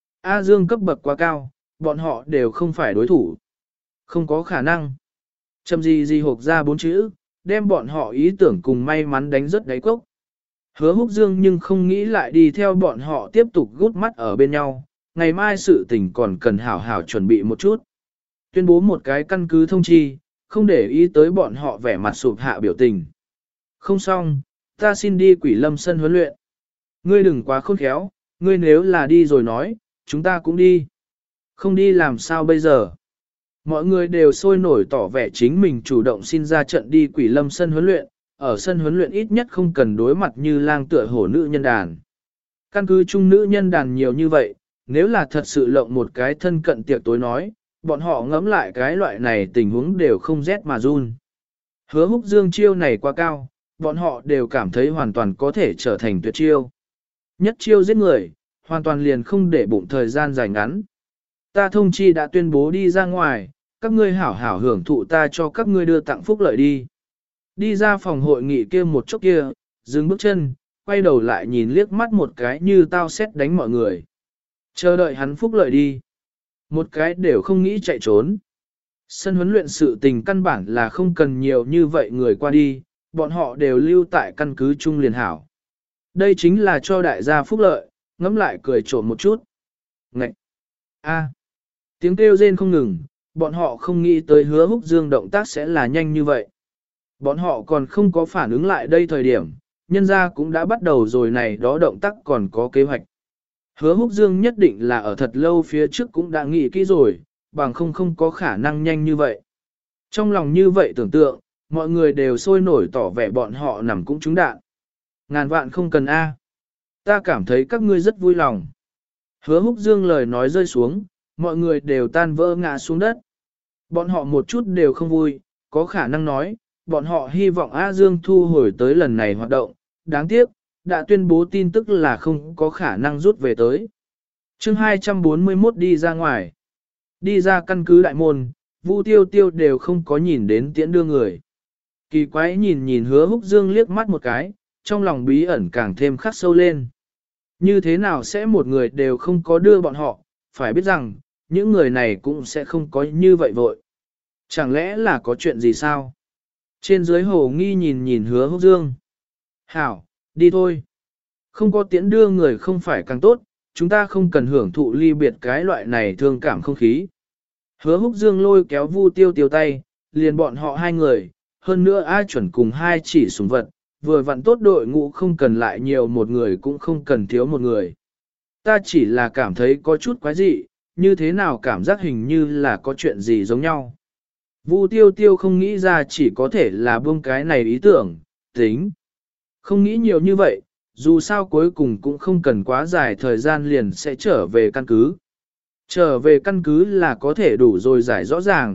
A: A Dương cấp bậc quá cao, bọn họ đều không phải đối thủ. Không có khả năng. Chầm gì gì hộp ra bốn chữ, đem bọn họ ý tưởng cùng may mắn đánh rất đáy cốc. Hứa Húc Dương nhưng không nghĩ lại đi theo bọn họ tiếp tục gút mắt ở bên nhau, ngày mai sự tình còn cần hảo hảo chuẩn bị một chút. Tuyên bố một cái căn cứ thông chi, không để ý tới bọn họ vẻ mặt sụp hạ biểu tình. Không xong, ta xin đi Quỷ Lâm sân huấn luyện. Ngươi đừng quá khôn khéo, ngươi nếu là đi rồi nói, chúng ta cũng đi. Không đi làm sao bây giờ? Mọi người đều sôi nổi tỏ vẻ chính mình chủ động xin ra trận đi Quỷ Lâm sân huấn luyện, ở sân huấn luyện ít nhất không cần đối mặt như lang tựa hổ nữ nhân đàn. Căn cứ chung nữ nhân đàn nhiều như vậy, nếu là thật sự lộng một cái thân cận tiệc tối nói, bọn họ ngẫm lại cái loại này tình huống đều không rét mà run. Hứa Húc Dương chiêu này quá cao, bọn họ đều cảm thấy hoàn toàn có thể trở thành tuyệt chiêu. Nhất chiêu giết người, hoàn toàn liền không để bụng thời gian dài ngắn. Ta thông chi đã tuyên bố đi ra ngoài, các ngươi hảo hảo hưởng thụ ta cho các ngươi đưa tặng phúc lợi đi. Đi ra phòng hội nghị kia một chốc kia, dừng bước chân, quay đầu lại nhìn liếc mắt một cái như tao xét đánh mọi người. Chờ đợi hắn phúc lợi đi. Một cái đều không nghĩ chạy trốn. Sân huấn luyện sự tình căn bản là không cần nhiều như vậy người qua đi, bọn họ đều lưu tại căn cứ trung liền hảo. Đây chính là cho đại gia phúc lợi, ngẫm lại cười trộm một chút. Ngậy! A! Tiếng kêu rên không ngừng, bọn họ không nghĩ tới Hứa Húc Dương động tác sẽ là nhanh như vậy. Bọn họ còn không có phản ứng lại đây thời điểm, nhân gia cũng đã bắt đầu rồi này đó động tác còn có kế hoạch. Hứa Húc Dương nhất định là ở thật lâu phía trước cũng đã nghĩ kỹ rồi, bằng không không có khả năng nhanh như vậy. Trong lòng như vậy tưởng tượng, mọi người đều sôi nổi tỏ vẻ bọn họ nằm cũng trúng đạn. Ngàn vạn không cần A. Ta cảm thấy các ngươi rất vui lòng. Hứa Húc Dương lời nói rơi xuống, mọi người đều tan vỡ ngã xuống đất. Bọn họ một chút đều không vui, có khả năng nói, bọn họ hy vọng A Dương thu hồi tới lần này hoạt động, đáng tiếc, đã tuyên bố tin tức là không có khả năng rút về tới. chương hai trăm bốn mươi mốt đi ra ngoài. Đi ra căn cứ đại môn, Vu Tiêu Tiêu đều không có nhìn đến tiễn đưa người. Kỳ quái nhìn nhìn Hứa Húc Dương liếc mắt một cái, trong lòng bí ẩn càng thêm khắc sâu lên. Như thế nào sẽ một người đều không có đưa bọn họ, phải biết rằng, những người này cũng sẽ không có như vậy vội. Chẳng lẽ là có chuyện gì sao? Trên dưới hồ nghi nhìn nhìn Hứa Húc Dương. Hảo, đi thôi. Không có tiễn đưa người không phải càng tốt, chúng ta không cần hưởng thụ ly biệt cái loại này thương cảm không khí. Hứa Húc Dương lôi kéo Vu Tiêu Tiêu tay, liền bọn họ hai người, hơn nữa ai chuẩn cùng hai chỉ súng vật, vừa vặn tốt đội ngũ không cần lại nhiều một người cũng không cần thiếu một người. Ta chỉ là cảm thấy có chút quái dị, như thế nào cảm giác hình như là có chuyện gì giống nhau. Vu Tiêu Tiêu không nghĩ ra chỉ có thể là buông cái này ý tưởng, tính. Không nghĩ nhiều như vậy, dù sao cuối cùng cũng không cần quá dài thời gian liền sẽ trở về căn cứ. Trở về căn cứ là có thể đủ rồi giải rõ ràng,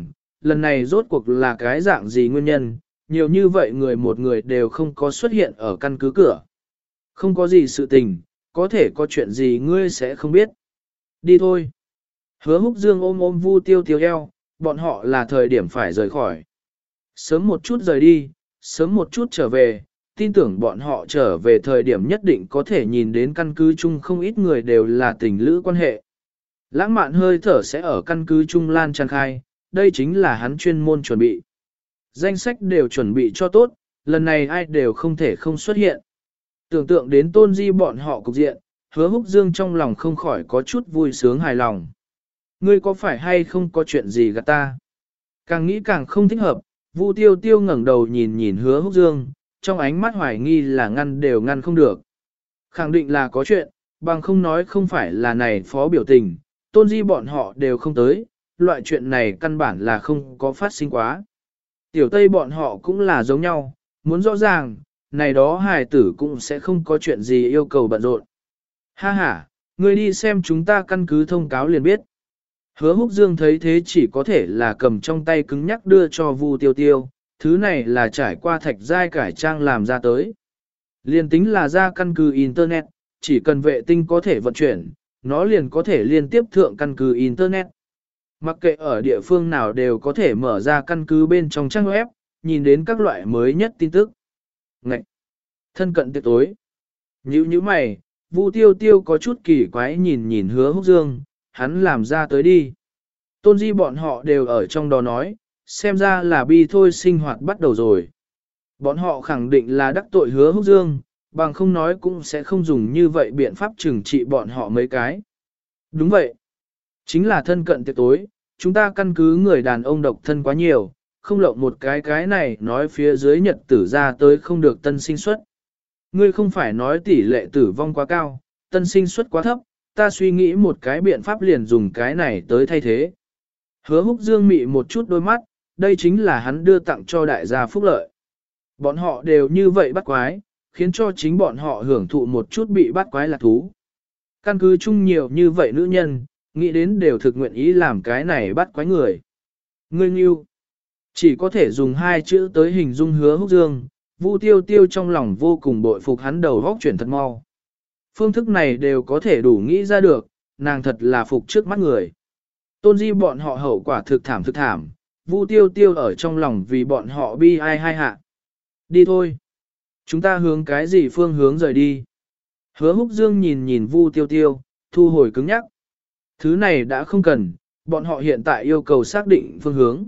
A: lần này rốt cuộc là cái dạng gì nguyên nhân, nhiều như vậy người một người đều không có xuất hiện ở căn cứ cửa. Không có gì sự tình, có thể có chuyện gì ngươi sẽ không biết. Đi thôi. Hứa Húc Dương ôm ôm Vu Tiêu Tiêu eo, bọn họ là thời điểm phải rời khỏi. Sớm một chút rời đi, sớm một chút trở về, tin tưởng bọn họ trở về thời điểm nhất định có thể nhìn đến căn cứ chung không ít người đều là tình lữ quan hệ. Lãng mạn hơi thở sẽ ở căn cứ chung lan tràn khai, đây chính là hắn chuyên môn chuẩn bị. Danh sách đều chuẩn bị cho tốt, lần này ai đều không thể không xuất hiện. Tưởng tượng đến Tôn Di bọn họ cục diện, Hứa Húc Dương trong lòng không khỏi có chút vui sướng hài lòng. Ngươi có phải hay không có chuyện gì gạt ta? Càng nghĩ càng không thích hợp, Vu Tiêu Tiêu ngẩng đầu nhìn nhìn Hứa Húc Dương, trong ánh mắt hoài nghi là ngăn đều ngăn không được. Khẳng định là có chuyện, bằng không nói không phải là này phó biểu tình, Tôn Di bọn họ đều không tới, loại chuyện này căn bản là không có phát sinh quá. Tiểu Tây bọn họ cũng là giống nhau, muốn rõ ràng, này đó hài tử cũng sẽ không có chuyện gì yêu cầu bận rộn. Ha ha, ngươi đi xem chúng ta căn cứ thông cáo liền biết. Hứa Húc Dương thấy thế chỉ có thể là cầm trong tay cứng nhắc đưa cho Vu Tiêu Tiêu, thứ này là trải qua thạch giai cải trang làm ra tới. Liên tính là ra căn cứ Internet, chỉ cần vệ tinh có thể vận chuyển, nó liền có thể liên tiếp thượng căn cứ Internet. Mặc kệ ở địa phương nào đều có thể mở ra căn cứ bên trong trang web, nhìn đến các loại mới nhất tin tức. Ngậy! Thân cận tiệc tối. Nhữ như mày, Vu Tiêu Tiêu có chút kỳ quái nhìn nhìn Hứa Húc Dương, hắn làm ra tới đi. Tôn Di bọn họ đều ở trong đó nói, xem ra là bi thôi sinh hoạt bắt đầu rồi. Bọn họ khẳng định là đắc tội Hứa Húc Dương, bằng không nói cũng sẽ không dùng như vậy biện pháp trừng trị bọn họ mấy cái. Đúng vậy. Chính là thân cận tiệc tối, chúng ta căn cứ người đàn ông độc thân quá nhiều, không lộng một cái cái này nói phía dưới nhật tử ra tới không được tân sinh suất. Ngươi không phải nói tỷ lệ tử vong quá cao, tân sinh suất quá thấp, ta suy nghĩ một cái biện pháp liền dùng cái này tới thay thế. Hứa Húc Dương mị một chút đôi mắt, đây chính là hắn đưa tặng cho đại gia phúc lợi. Bọn họ đều như vậy bắt quái, khiến cho chính bọn họ hưởng thụ một chút bị bắt quái lạc thú. Căn cứ chung nhiều như vậy nữ nhân, nghĩ đến đều thực nguyện ý làm cái này bắt quái người. Ngươi nghiêu, chỉ có thể dùng hai chữ tới hình dung Hứa Húc Dương, Vu Tiêu Tiêu trong lòng vô cùng bội phục hắn đầu góc chuyển thật mau. Phương thức này đều có thể đủ nghĩ ra được, nàng thật là phục trước mắt người. Tôn Di bọn họ hậu quả thực thảm thực thảm, Vu Tiêu Tiêu ở trong lòng vì bọn họ bi ai hai hạ. Đi thôi. Chúng ta hướng cái gì phương hướng rời đi. Hứa Húc Dương nhìn nhìn Vu Tiêu Tiêu, thu hồi cứng nhắc. Thứ này đã không cần, bọn họ hiện tại yêu cầu xác định phương hướng.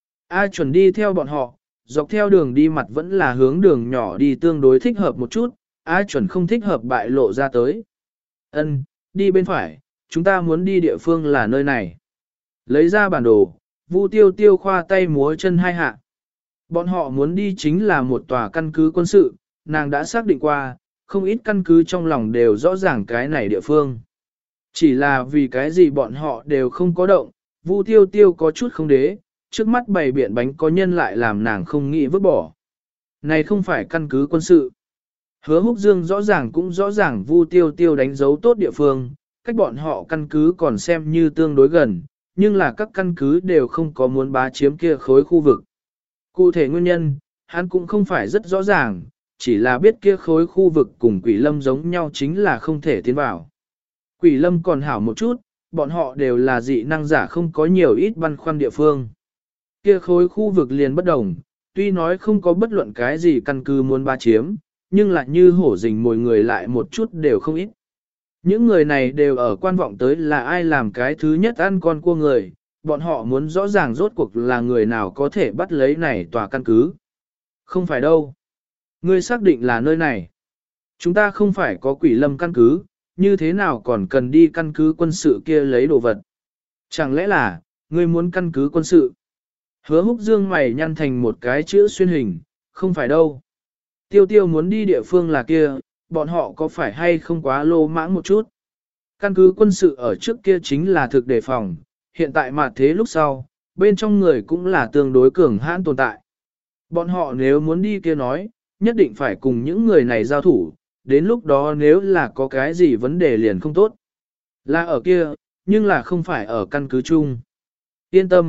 A: A chuẩn đi theo bọn họ, dọc theo đường đi mặt vẫn là hướng đường nhỏ đi tương đối thích hợp một chút, A chuẩn không thích hợp bại lộ ra tới. Ân, đi bên phải, chúng ta muốn đi địa phương là nơi này. Lấy ra bản đồ, Vu Tiêu Tiêu khoa tay múa chân hai hạ. Bọn họ muốn đi chính là một tòa căn cứ quân sự, nàng đã xác định qua, không ít căn cứ trong lòng đều rõ ràng cái này địa phương. Chỉ là vì cái gì bọn họ đều không có động, Vu Tiêu Tiêu có chút không đế, trước mắt bày biện bánh có nhân lại làm nàng không nghĩ vứt bỏ. Này không phải căn cứ quân sự. Hứa Húc Dương rõ ràng cũng rõ ràng Vu Tiêu Tiêu đánh dấu tốt địa phương, cách bọn họ căn cứ còn xem như tương đối gần, nhưng là các căn cứ đều không có muốn bá chiếm kia khối khu vực. Cụ thể nguyên nhân, hắn cũng không phải rất rõ ràng, chỉ là biết kia khối khu vực cùng Quỷ Lâm giống nhau chính là không thể tiến vào. Quỷ Lâm còn hảo một chút, bọn họ đều là dị năng giả không có nhiều ít băn khoăn địa phương. Kia khối khu vực liền bất đồng, tuy nói không có bất luận cái gì căn cứ muốn bá chiếm, nhưng lại như hổ rình mồi người lại một chút đều không ít. Những người này đều ở quan vọng tới là ai làm cái thứ nhất ăn con cua người, bọn họ muốn rõ ràng rốt cuộc là người nào có thể bắt lấy này tòa căn cứ. Không phải đâu. Ngươi xác định là nơi này. Chúng ta không phải có Quỷ Lâm căn cứ, như thế nào còn cần đi căn cứ quân sự kia lấy đồ vật. Chẳng lẽ là, ngươi muốn căn cứ quân sự? Hứa Húc Dương mày nhăn thành một cái chữ xuyên hình, không phải đâu. Tiêu Tiêu muốn đi địa phương là kia, bọn họ có phải hay không quá lô mãng một chút? Căn cứ quân sự ở trước kia chính là thực đề phòng, hiện tại mà thế lúc sau, bên trong người cũng là tương đối cường hãn tồn tại. Bọn họ nếu muốn đi kia nói, nhất định phải cùng những người này giao thủ, đến lúc đó nếu là có cái gì vấn đề liền không tốt. Là ở kia, nhưng là không phải ở căn cứ chung. Yên tâm,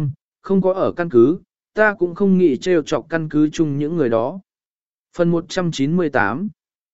A: không có ở căn cứ, ta cũng không nghĩ trêu chọc căn cứ chung những người đó. Phần một trăm chín mươi tám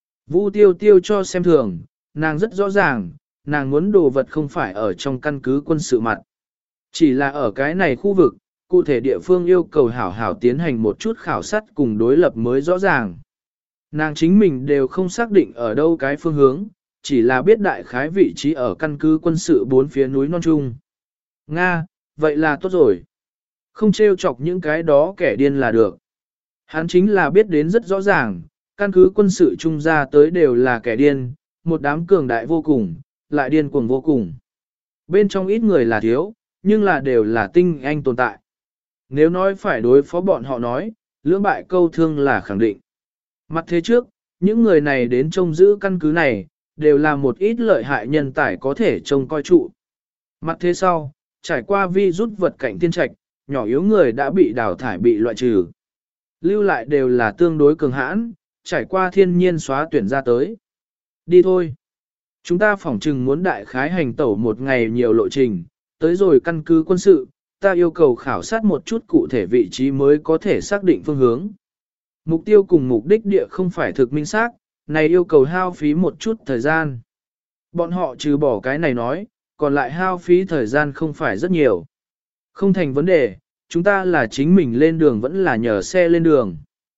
A: Vu Tiêu Tiêu cho xem thường, nàng rất rõ ràng, nàng muốn đồ vật không phải ở trong căn cứ quân sự mặt. Chỉ là ở cái này khu vực, cụ thể địa phương yêu cầu hảo hảo tiến hành một chút khảo sát cùng đối lập mới rõ ràng. Nàng chính mình đều không xác định ở đâu cái phương hướng, chỉ là biết đại khái vị trí ở căn cứ quân sự bốn phía núi non trung. Nga, vậy là tốt rồi. Không trêu chọc những cái đó kẻ điên là được. Hắn chính là biết đến rất rõ ràng, căn cứ quân sự trung ra tới đều là kẻ điên, một đám cường đại vô cùng, lại điên cuồng vô cùng. Bên trong ít người là thiếu, nhưng là đều là tinh anh tồn tại. Nếu nói phải đối phó bọn họ nói, lưỡng bại câu thương là khẳng định. Mặt thế trước, những người này đến trông giữ căn cứ này, đều là một ít lợi hại nhân tài có thể trông coi trụ. Mặt thế sau, trải qua vi rút vật cảnh tiên trạch, nhỏ yếu người đã bị đào thải bị loại trừ. Lưu lại đều là tương đối cường hãn, trải qua thiên nhiên xóa tuyển ra tới. Đi thôi. Chúng ta phỏng chừng muốn đại khái hành tẩu một ngày nhiều lộ trình, tới rồi căn cứ quân sự, ta yêu cầu khảo sát một chút cụ thể vị trí mới có thể xác định phương hướng. Mục tiêu cùng mục đích địa không phải thực minh xác, này yêu cầu hao phí một chút thời gian. Bọn họ trừ bỏ cái này nói, còn lại hao phí thời gian không phải rất nhiều. Không thành vấn đề, chúng ta là chính mình lên đường vẫn là nhờ xe lên đường.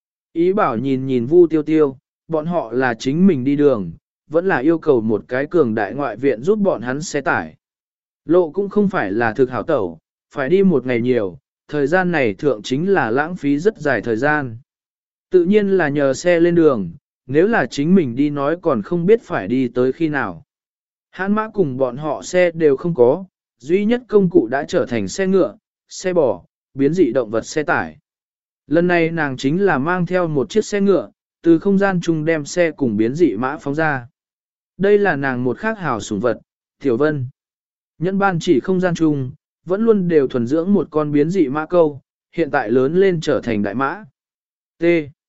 A: Ý bảo nhìn nhìn Vu Tiêu Tiêu, bọn họ là chính mình đi đường, vẫn là yêu cầu một cái cường đại ngoại viện giúp bọn hắn xe tải. Lộ cũng không phải là thực hảo tẩu, phải đi một ngày nhiều, thời gian này thượng chính là lãng phí rất dài thời gian. Tự nhiên là nhờ xe lên đường, nếu là chính mình đi nói còn không biết phải đi tới khi nào. Hãn mã cùng bọn họ xe đều không có, duy nhất công cụ đã trở thành xe ngựa, xe bò, biến dị động vật xe tải. Lần này nàng chính là mang theo một chiếc xe ngựa, từ không gian chung đem xe cùng biến dị mã phóng ra. Đây là nàng một khác hào sủng vật, Tiểu Vân. Nhân ban chỉ không gian chung, vẫn luôn đều thuần dưỡng một con biến dị mã câu, hiện tại lớn lên trở thành đại mã. T.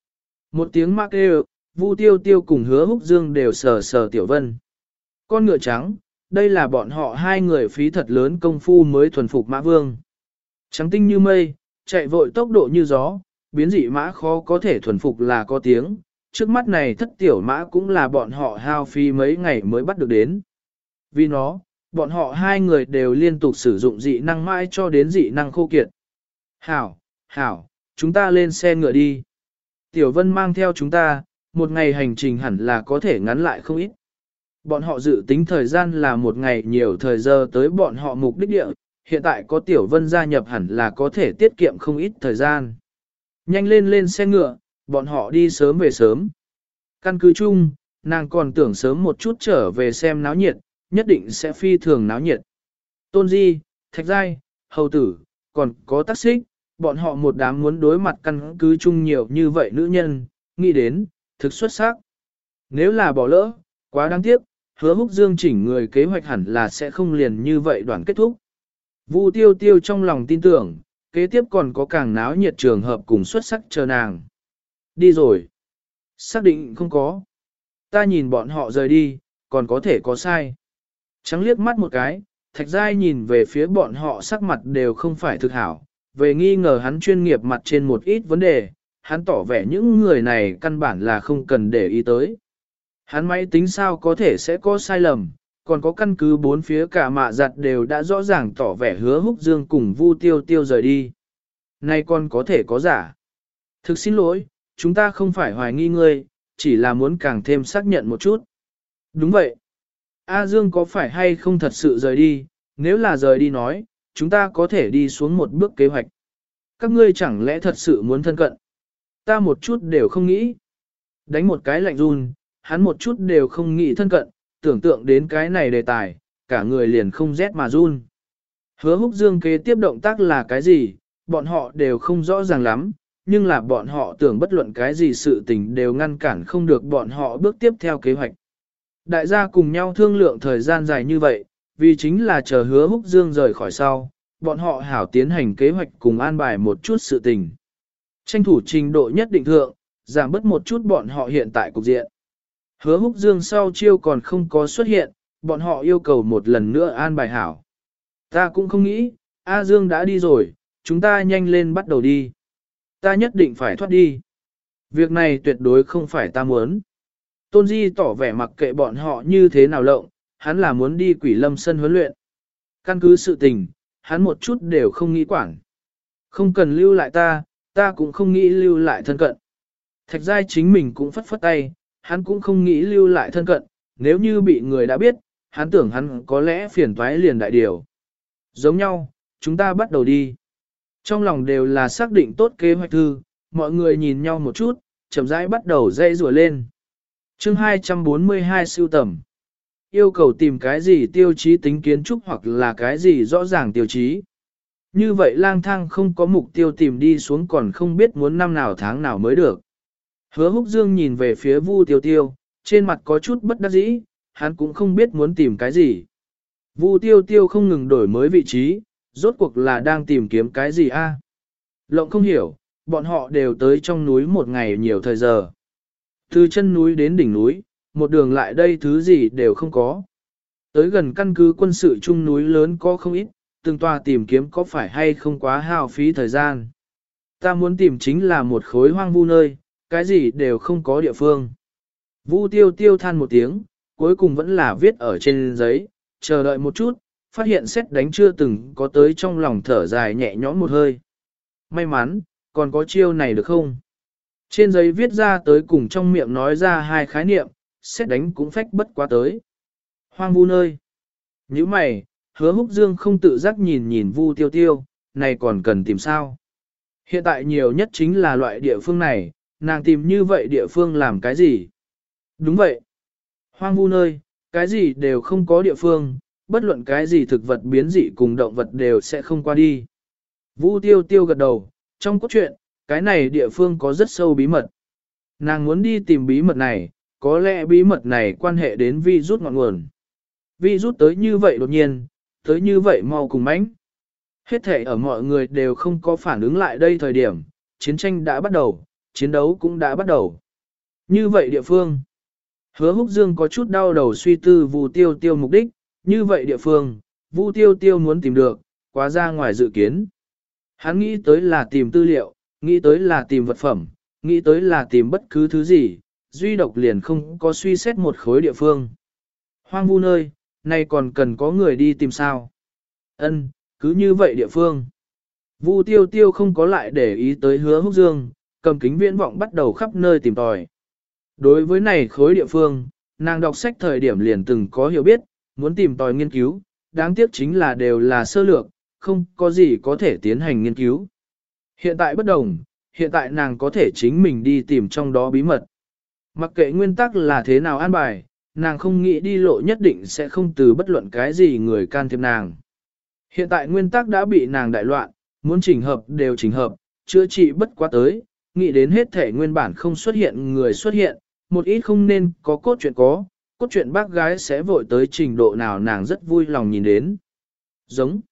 A: Một tiếng mã kêu, Vu Tiêu Tiêu cùng Hứa Húc Dương đều sờ sờ Tiểu Vân. Con ngựa trắng, đây là bọn họ hai người phí thật lớn công phu mới thuần phục mã vương. Trắng tinh như mây, chạy vội tốc độ như gió, biến dị mã khó có thể thuần phục là có tiếng, trước mắt này thất tiểu mã cũng là bọn họ hao phí mấy ngày mới bắt được đến. Vì nó, bọn họ hai người đều liên tục sử dụng dị năng mãi cho đến dị năng khô kiệt. Hảo, hảo, chúng ta lên xe ngựa đi. Tiểu Vân mang theo chúng ta, một ngày hành trình hẳn là có thể ngắn lại không ít. Bọn họ dự tính thời gian là một ngày nhiều thời giờ tới bọn họ mục đích địa, hiện tại có Tiểu Vân gia nhập hẳn là có thể tiết kiệm không ít thời gian. Nhanh lên lên xe ngựa, bọn họ đi sớm về sớm. Căn cứ chung, nàng còn tưởng sớm một chút trở về xem náo nhiệt, nhất định sẽ phi thường náo nhiệt. Tôn Di, Thạch Giai, Hầu Tử, còn có Tắc Xích, bọn họ một đám muốn đối mặt căn cứ chung nhiều như vậy nữ nhân, nghĩ đến, thực xuất sắc. Nếu là bỏ lỡ, quá đáng tiếc, Hứa Húc Dương chỉnh người kế hoạch hẳn là sẽ không liền như vậy đoạn kết thúc. Vu Tiêu Tiêu trong lòng tin tưởng, kế tiếp còn có càng náo nhiệt trường hợp cùng xuất sắc chờ nàng. Đi rồi. Xác định không có. Ta nhìn bọn họ rời đi, còn có thể có sai. Trắng liếc mắt một cái, Thạch Giai nhìn về phía bọn họ sắc mặt đều không phải thực hảo. Về nghi ngờ hắn chuyên nghiệp mặt trên một ít vấn đề, hắn tỏ vẻ những người này căn bản là không cần để ý tới. Hắn máy tính sao có thể sẽ có sai lầm, còn có căn cứ bốn phía cả mạ giặt đều đã rõ ràng tỏ vẻ Hứa Húc Dương cùng Vu Tiêu Tiêu rời đi. Nay còn có thể có giả. Thực xin lỗi, chúng ta không phải hoài nghi ngươi, chỉ là muốn càng thêm xác nhận một chút. Đúng vậy. A Dương có phải hay không thật sự rời đi, nếu là rời đi nói, chúng ta có thể đi xuống một bước kế hoạch. Các ngươi chẳng lẽ thật sự muốn thân cận? Ta một chút đều không nghĩ. Đánh một cái lạnh run, hắn một chút đều không nghĩ thân cận, tưởng tượng đến cái này đề tài, cả người liền không rét mà run. Hứa Húc Dương kế tiếp động tác là cái gì, bọn họ đều không rõ ràng lắm, nhưng là bọn họ tưởng bất luận cái gì sự tình đều ngăn cản không được bọn họ bước tiếp theo kế hoạch. Đại gia cùng nhau thương lượng thời gian dài như vậy, vì chính là chờ Hứa Húc Dương rời khỏi sau, bọn họ hảo tiến hành kế hoạch cùng an bài một chút sự tình. Tranh thủ trình độ nhất định thượng, giảm bớt một chút bọn họ hiện tại cục diện. Hứa Húc Dương sau chiêu còn không có xuất hiện, bọn họ yêu cầu một lần nữa an bài hảo. Ta cũng không nghĩ, A Dương đã đi rồi, chúng ta nhanh lên bắt đầu đi. Ta nhất định phải thoát đi. Việc này tuyệt đối không phải ta muốn. Tôn Di tỏ vẻ mặc kệ bọn họ như thế nào lộng, hắn là muốn đi Quỷ Lâm sân huấn luyện. Căn cứ sự tình, hắn một chút đều không nghĩ quản. Không cần lưu lại ta, ta cũng không nghĩ lưu lại thân cận. Thạch giai chính mình cũng phất phất tay, hắn cũng không nghĩ lưu lại thân cận, nếu như bị người đã biết, hắn tưởng hắn có lẽ phiền toái liền đại điều. Giống nhau, chúng ta bắt đầu đi. Trong lòng đều là xác định tốt kế hoạch thư, mọi người nhìn nhau một chút, chậm rãi bắt đầu dây rùa lên. chương hai trăm bốn mươi hai sưu tầm. Yêu cầu tìm cái gì tiêu chí tính kiến trúc hoặc là cái gì rõ ràng tiêu chí. Như vậy lang thang không có mục tiêu tìm đi xuống còn không biết muốn năm nào tháng nào mới được. Hứa Húc Dương nhìn về phía Vu Tiêu Tiêu, trên mặt có chút bất đắc dĩ, hắn cũng không biết muốn tìm cái gì. Vu Tiêu Tiêu không ngừng đổi mới vị trí, rốt cuộc là đang tìm kiếm cái gì a? Lộng không hiểu, bọn họ đều tới trong núi một ngày nhiều thời giờ. Từ chân núi đến đỉnh núi, một đường lại đây thứ gì đều không có. Tới gần căn cứ quân sự trung núi lớn có không ít, từng tòa tìm kiếm có phải hay không quá hao phí thời gian. Ta muốn tìm chính là một khối hoang vu nơi, cái gì đều không có địa phương. Vu Tiêu Tiêu than một tiếng, cuối cùng vẫn là viết ở trên giấy, chờ đợi một chút, phát hiện xét đánh chưa từng có tới trong lòng thở dài nhẹ nhõm một hơi. May mắn, còn có chiêu này được không? Trên giấy viết ra tới cùng trong miệng nói ra hai khái niệm, xét đánh cũng phách bất quá tới. Hoang vu nơi. Như mày, Hứa Húc Dương không tự giác nhìn nhìn Vu Tiêu Tiêu, này còn cần tìm sao? Hiện tại nhiều nhất chính là loại địa phương này, nàng tìm như vậy địa phương làm cái gì? Đúng vậy. Hoang vu nơi, cái gì đều không có địa phương, bất luận cái gì thực vật biến dị cùng động vật đều sẽ không qua đi. Vu Tiêu Tiêu gật đầu, trong cốt truyện, cái này địa phương có rất sâu bí mật. Nàng muốn đi tìm bí mật này, có lẽ bí mật này quan hệ đến virus ngọn nguồn. Virus tới như vậy đột nhiên, tới như vậy mau cùng mãnh. Hết thể ở mọi người đều không có phản ứng lại đây thời điểm, chiến tranh đã bắt đầu, chiến đấu cũng đã bắt đầu. Như vậy địa phương, Hứa Húc Dương có chút đau đầu suy tư Vu Tiêu Tiêu mục đích, như vậy địa phương, Vu Tiêu Tiêu muốn tìm được, quá ra ngoài dự kiến. Hắn nghĩ tới là tìm tư liệu, nghĩ tới là tìm vật phẩm, nghĩ tới là tìm bất cứ thứ gì, duy độc liền không có suy xét một khối địa phương. Hoang vu nơi, nay còn cần có người đi tìm sao? Ân, cứ như vậy địa phương. Vu Tiêu Tiêu không có lại để ý tới Hứa Húc Dương, cầm kính viễn vọng bắt đầu khắp nơi tìm tòi. Đối với này khối địa phương, nàng đọc sách thời điểm liền từng có hiểu biết, muốn tìm tòi nghiên cứu, đáng tiếc chính là đều là sơ lược, không có gì có thể tiến hành nghiên cứu. Hiện tại bất đồng, hiện tại nàng có thể chính mình đi tìm trong đó bí mật. Mặc kệ nguyên tắc là thế nào an bài, nàng không nghĩ đi lộ nhất định sẽ không từ bất luận cái gì người can thiệp nàng. Hiện tại nguyên tắc đã bị nàng đại loạn, muốn chỉnh hợp đều chỉnh hợp, chữa trị bất quá tới, nghĩ đến hết thể nguyên bản không xuất hiện người xuất hiện, một ít không nên có cốt truyện có, cốt truyện bác gái sẽ vội tới trình độ nào nàng rất vui lòng nhìn đến. Giống.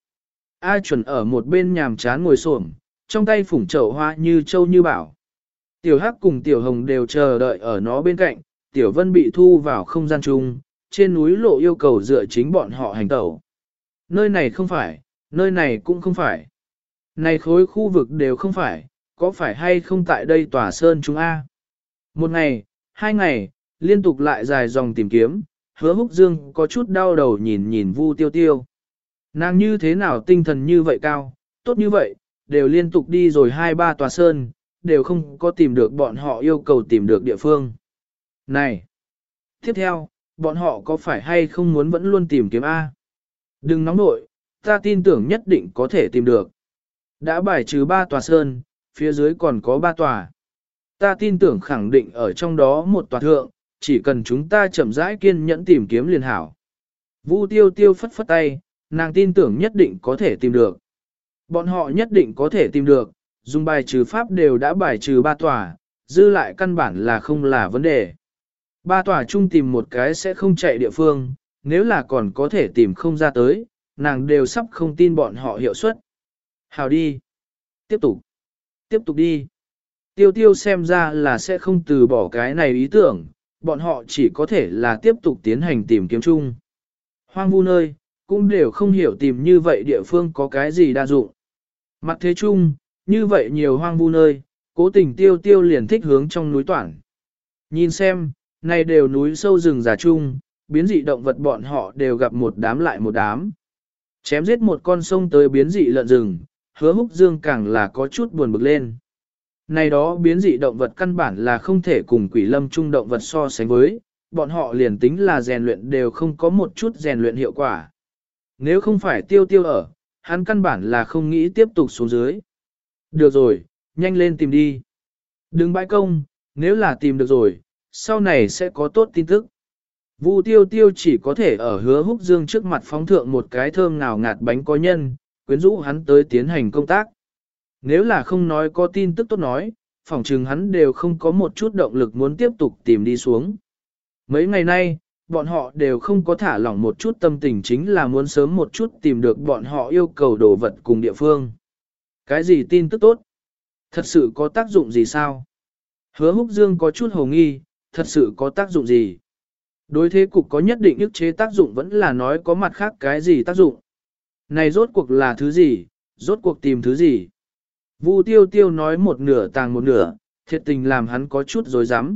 A: A chuẩn ở một bên nhàm chán ngồi xổm, trong tay phủng chậu hoa như châu như bảo. Tiểu Hắc cùng Tiểu Hồng đều chờ đợi ở nó bên cạnh, Tiểu Vân bị thu vào không gian chung, trên núi lộ yêu cầu dựa chính bọn họ hành tẩu. Nơi này không phải, nơi này cũng không phải. Này khối khu vực đều không phải, có phải hay không tại đây tòa sơn chúng A. Một ngày, hai ngày, liên tục lại dài dòng tìm kiếm, Hứa Húc Dương có chút đau đầu nhìn nhìn Vu Tiêu Tiêu. Nàng như thế nào tinh thần như vậy cao, tốt như vậy, đều liên tục đi rồi hai ba tòa sơn, đều không có tìm được bọn họ yêu cầu tìm được địa phương. Này! Tiếp theo, bọn họ có phải hay không muốn vẫn luôn tìm kiếm A? Đừng nóng nội, ta tin tưởng nhất định có thể tìm được. Đã bài trừ ba tòa sơn, phía dưới còn có ba tòa. Ta tin tưởng khẳng định ở trong đó một tòa thượng, chỉ cần chúng ta chậm rãi kiên nhẫn tìm kiếm liền hảo. Vu Tiêu Tiêu phất phất tay, nàng tin tưởng nhất định có thể tìm được. Bọn họ nhất định có thể tìm được, dùng bài trừ pháp đều đã bài trừ ba tòa, dư lại căn bản là không là vấn đề. Ba tòa chung tìm một cái sẽ không chạy địa phương, nếu là còn có thể tìm không ra tới, nàng đều sắp không tin bọn họ hiệu suất. Hào đi. Tiếp tục. Tiếp tục đi. Tiêu Tiêu xem ra là sẽ không từ bỏ cái này ý tưởng, bọn họ chỉ có thể là tiếp tục tiến hành tìm kiếm chung. Hoang vu nơi, cũng đều không hiểu tìm như vậy địa phương có cái gì đa dụng. Mặt thế chung, như vậy nhiều hoang vu nơi, cố tình tiêu tiêu liền thích hướng trong núi toản. Nhìn xem, này đều núi sâu rừng già chung, biến dị động vật bọn họ đều gặp một đám lại một đám. Chém giết một con sông tới biến dị lợn rừng, Hứa Húc Dương càng là có chút buồn bực lên. Này đó biến dị động vật căn bản là không thể cùng quỷ lâm trung động vật so sánh với, bọn họ liền tính là rèn luyện đều không có một chút rèn luyện hiệu quả. Nếu không phải tiêu tiêu ở, hắn căn bản là không nghĩ tiếp tục xuống dưới. Được rồi, nhanh lên tìm đi. Đừng bãi công, nếu là tìm được rồi, sau này sẽ có tốt tin tức. Vu tiêu tiêu chỉ có thể ở Hứa Húc Dương trước mặt phóng thượng một cái thơm ngào ngạt bánh có nhân, quyến rũ hắn tới tiến hành công tác. Nếu là không nói có tin tức tốt nói, phỏng chừng hắn đều không có một chút động lực muốn tiếp tục tìm đi xuống. Mấy ngày nay, bọn họ đều không có thả lỏng một chút tâm tình, chính là muốn sớm một chút tìm được bọn họ yêu cầu đồ vật cùng địa phương. Cái gì tin tức tốt? Thật sự có tác dụng gì sao? Hứa Húc Dương có chút hồ nghi, thật sự có tác dụng gì? Đối thế cục có nhất định ức chế tác dụng vẫn là nói có mặt khác cái gì tác dụng? Này rốt cuộc là thứ gì? Rốt cuộc tìm thứ gì? Vu tiêu tiêu nói một nửa tàng một nửa, thiệt tình làm hắn có chút dối rắm.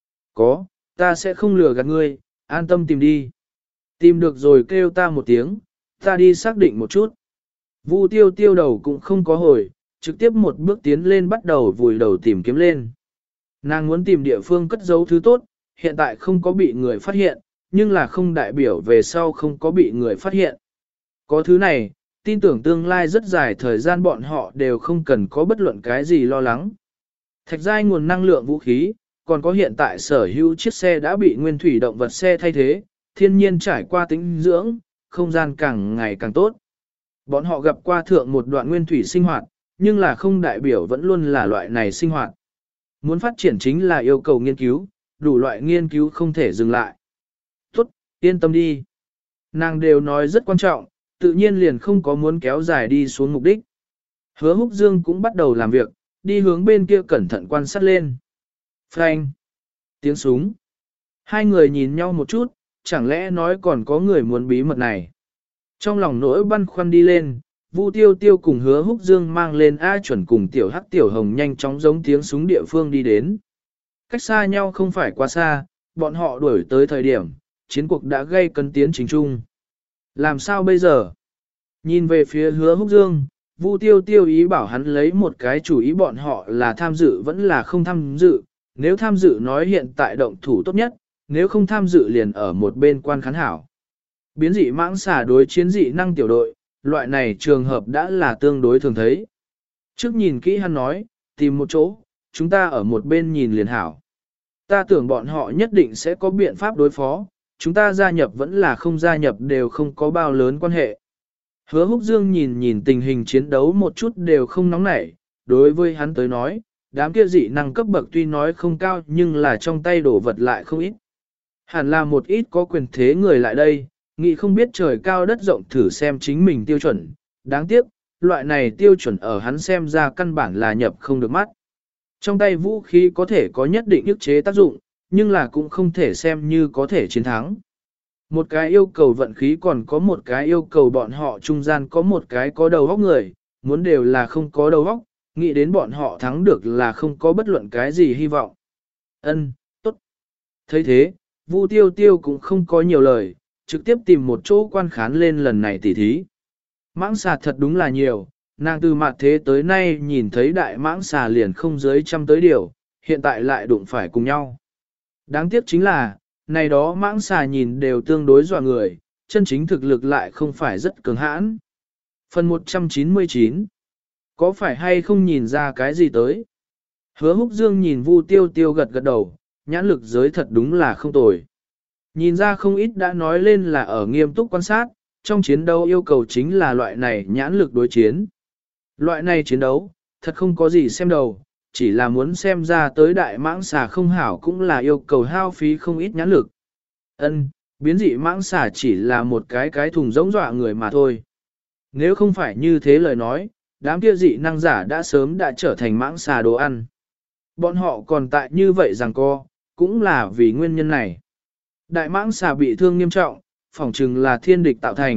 A: Có, ta sẽ không lừa gạt ngươi, an tâm tìm đi. Tìm được rồi kêu ta một tiếng, ta đi xác định một chút. Vu tiêu tiêu đầu cũng không có hồi, trực tiếp một bước tiến lên bắt đầu vùi đầu tìm kiếm lên. Nàng muốn tìm địa phương cất giấu thứ tốt, hiện tại không có bị người phát hiện, nhưng là không đại biểu về sau không có bị người phát hiện. Có thứ này, tin tưởng tương lai rất dài thời gian bọn họ đều không cần có bất luận cái gì lo lắng. Thạch giai nguồn năng lượng vũ khí, còn có hiện tại sở hữu chiếc xe đã bị nguyên thủy động vật xe thay thế, thiên nhiên trải qua tính dưỡng, không gian càng ngày càng tốt. Bọn họ gặp qua thượng một đoạn nguyên thủy sinh hoạt, nhưng là không đại biểu vẫn luôn là loại này sinh hoạt. Muốn phát triển chính là yêu cầu nghiên cứu, đủ loại nghiên cứu không thể dừng lại. Tốt, yên tâm đi. Nàng đều nói rất quan trọng, tự nhiên liền không có muốn kéo dài đi xuống mục đích. Hứa Húc Dương cũng bắt đầu làm việc, đi hướng bên kia cẩn thận quan sát lên. Phanh! Tiếng súng. Hai người nhìn nhau một chút, chẳng lẽ nói còn có người muốn bí mật này. Trong lòng nỗi băn khoăn đi lên, Vu Tiêu Tiêu cùng Hứa Húc Dương mang lên A chuẩn cùng tiểu hắc tiểu hồng nhanh chóng giống tiếng súng địa phương đi đến. Cách xa nhau không phải quá xa, bọn họ đuổi tới thời điểm, chiến cuộc đã gây cấn tiến chính trung. Làm sao bây giờ? Nhìn về phía Hứa Húc Dương, Vu Tiêu Tiêu ý bảo hắn lấy một cái chủ ý bọn họ là tham dự vẫn là không tham dự, nếu tham dự nói hiện tại động thủ tốt nhất, nếu không tham dự liền ở một bên quan khán hảo. Biến dị mãng xà đối chiến dị năng tiểu đội, loại này trường hợp đã là tương đối thường thấy. Trước nhìn kỹ hắn nói, tìm một chỗ, chúng ta ở một bên nhìn liền hảo. Ta tưởng bọn họ nhất định sẽ có biện pháp đối phó, chúng ta gia nhập vẫn là không gia nhập đều không có bao lớn quan hệ. Hứa Húc Dương nhìn nhìn tình hình chiến đấu một chút đều không nóng nảy, đối với hắn tới nói, đám kia dị năng cấp bậc tuy nói không cao nhưng là trong tay đổ vật lại không ít. Hẳn là một ít có quyền thế người lại đây, nghĩ không biết trời cao đất rộng thử xem chính mình tiêu chuẩn. Đáng tiếc, loại này tiêu chuẩn ở hắn xem ra căn bản là nhập không được mắt. Trong tay vũ khí có thể có nhất định ức chế tác dụng, nhưng là cũng không thể xem như có thể chiến thắng. Một cái yêu cầu vận khí còn có một cái yêu cầu bọn họ trung gian có một cái có đầu óc người, muốn đều là không có đầu óc, nghĩ đến bọn họ thắng được là không có bất luận cái gì hy vọng. Ân, tốt. thấy thế, Vu Tiêu Tiêu cũng không có nhiều lời, trực tiếp tìm một chỗ quan khán lên lần này tỉ thí. Mãng xà thật đúng là nhiều, nàng từ mặt thế tới nay nhìn thấy đại mãng xà liền không dưới trăm tới điều, hiện tại lại đụng phải cùng nhau. Đáng tiếc chính là, này đó mãng xà nhìn đều tương đối dọa người, chân chính thực lực lại không phải rất cường hãn. Phần một trăm chín mươi chín. Có phải hay không nhìn ra cái gì tới? Hứa Húc Dương nhìn Vu Tiêu Tiêu gật gật đầu, nhãn lực giới thật đúng là không tồi. Nhìn ra không ít đã nói lên là ở nghiêm túc quan sát, trong chiến đấu yêu cầu chính là loại này nhãn lực đối chiến. Loại này chiến đấu, thật không có gì xem đầu, chỉ là muốn xem ra tới đại mãng xà không hảo cũng là yêu cầu hao phí không ít nhãn lực. Ân, biến dị mãng xà chỉ là một cái cái thùng giống dọa người mà thôi. Nếu không phải như thế lời nói, đám kia dị năng giả đã sớm đã trở thành mãng xà đồ ăn. Bọn họ còn tại như vậy rằng co, cũng là vì nguyên nhân này. Đại mãng xà bị thương nghiêm trọng, phỏng chừng là thiên địch tạo thành,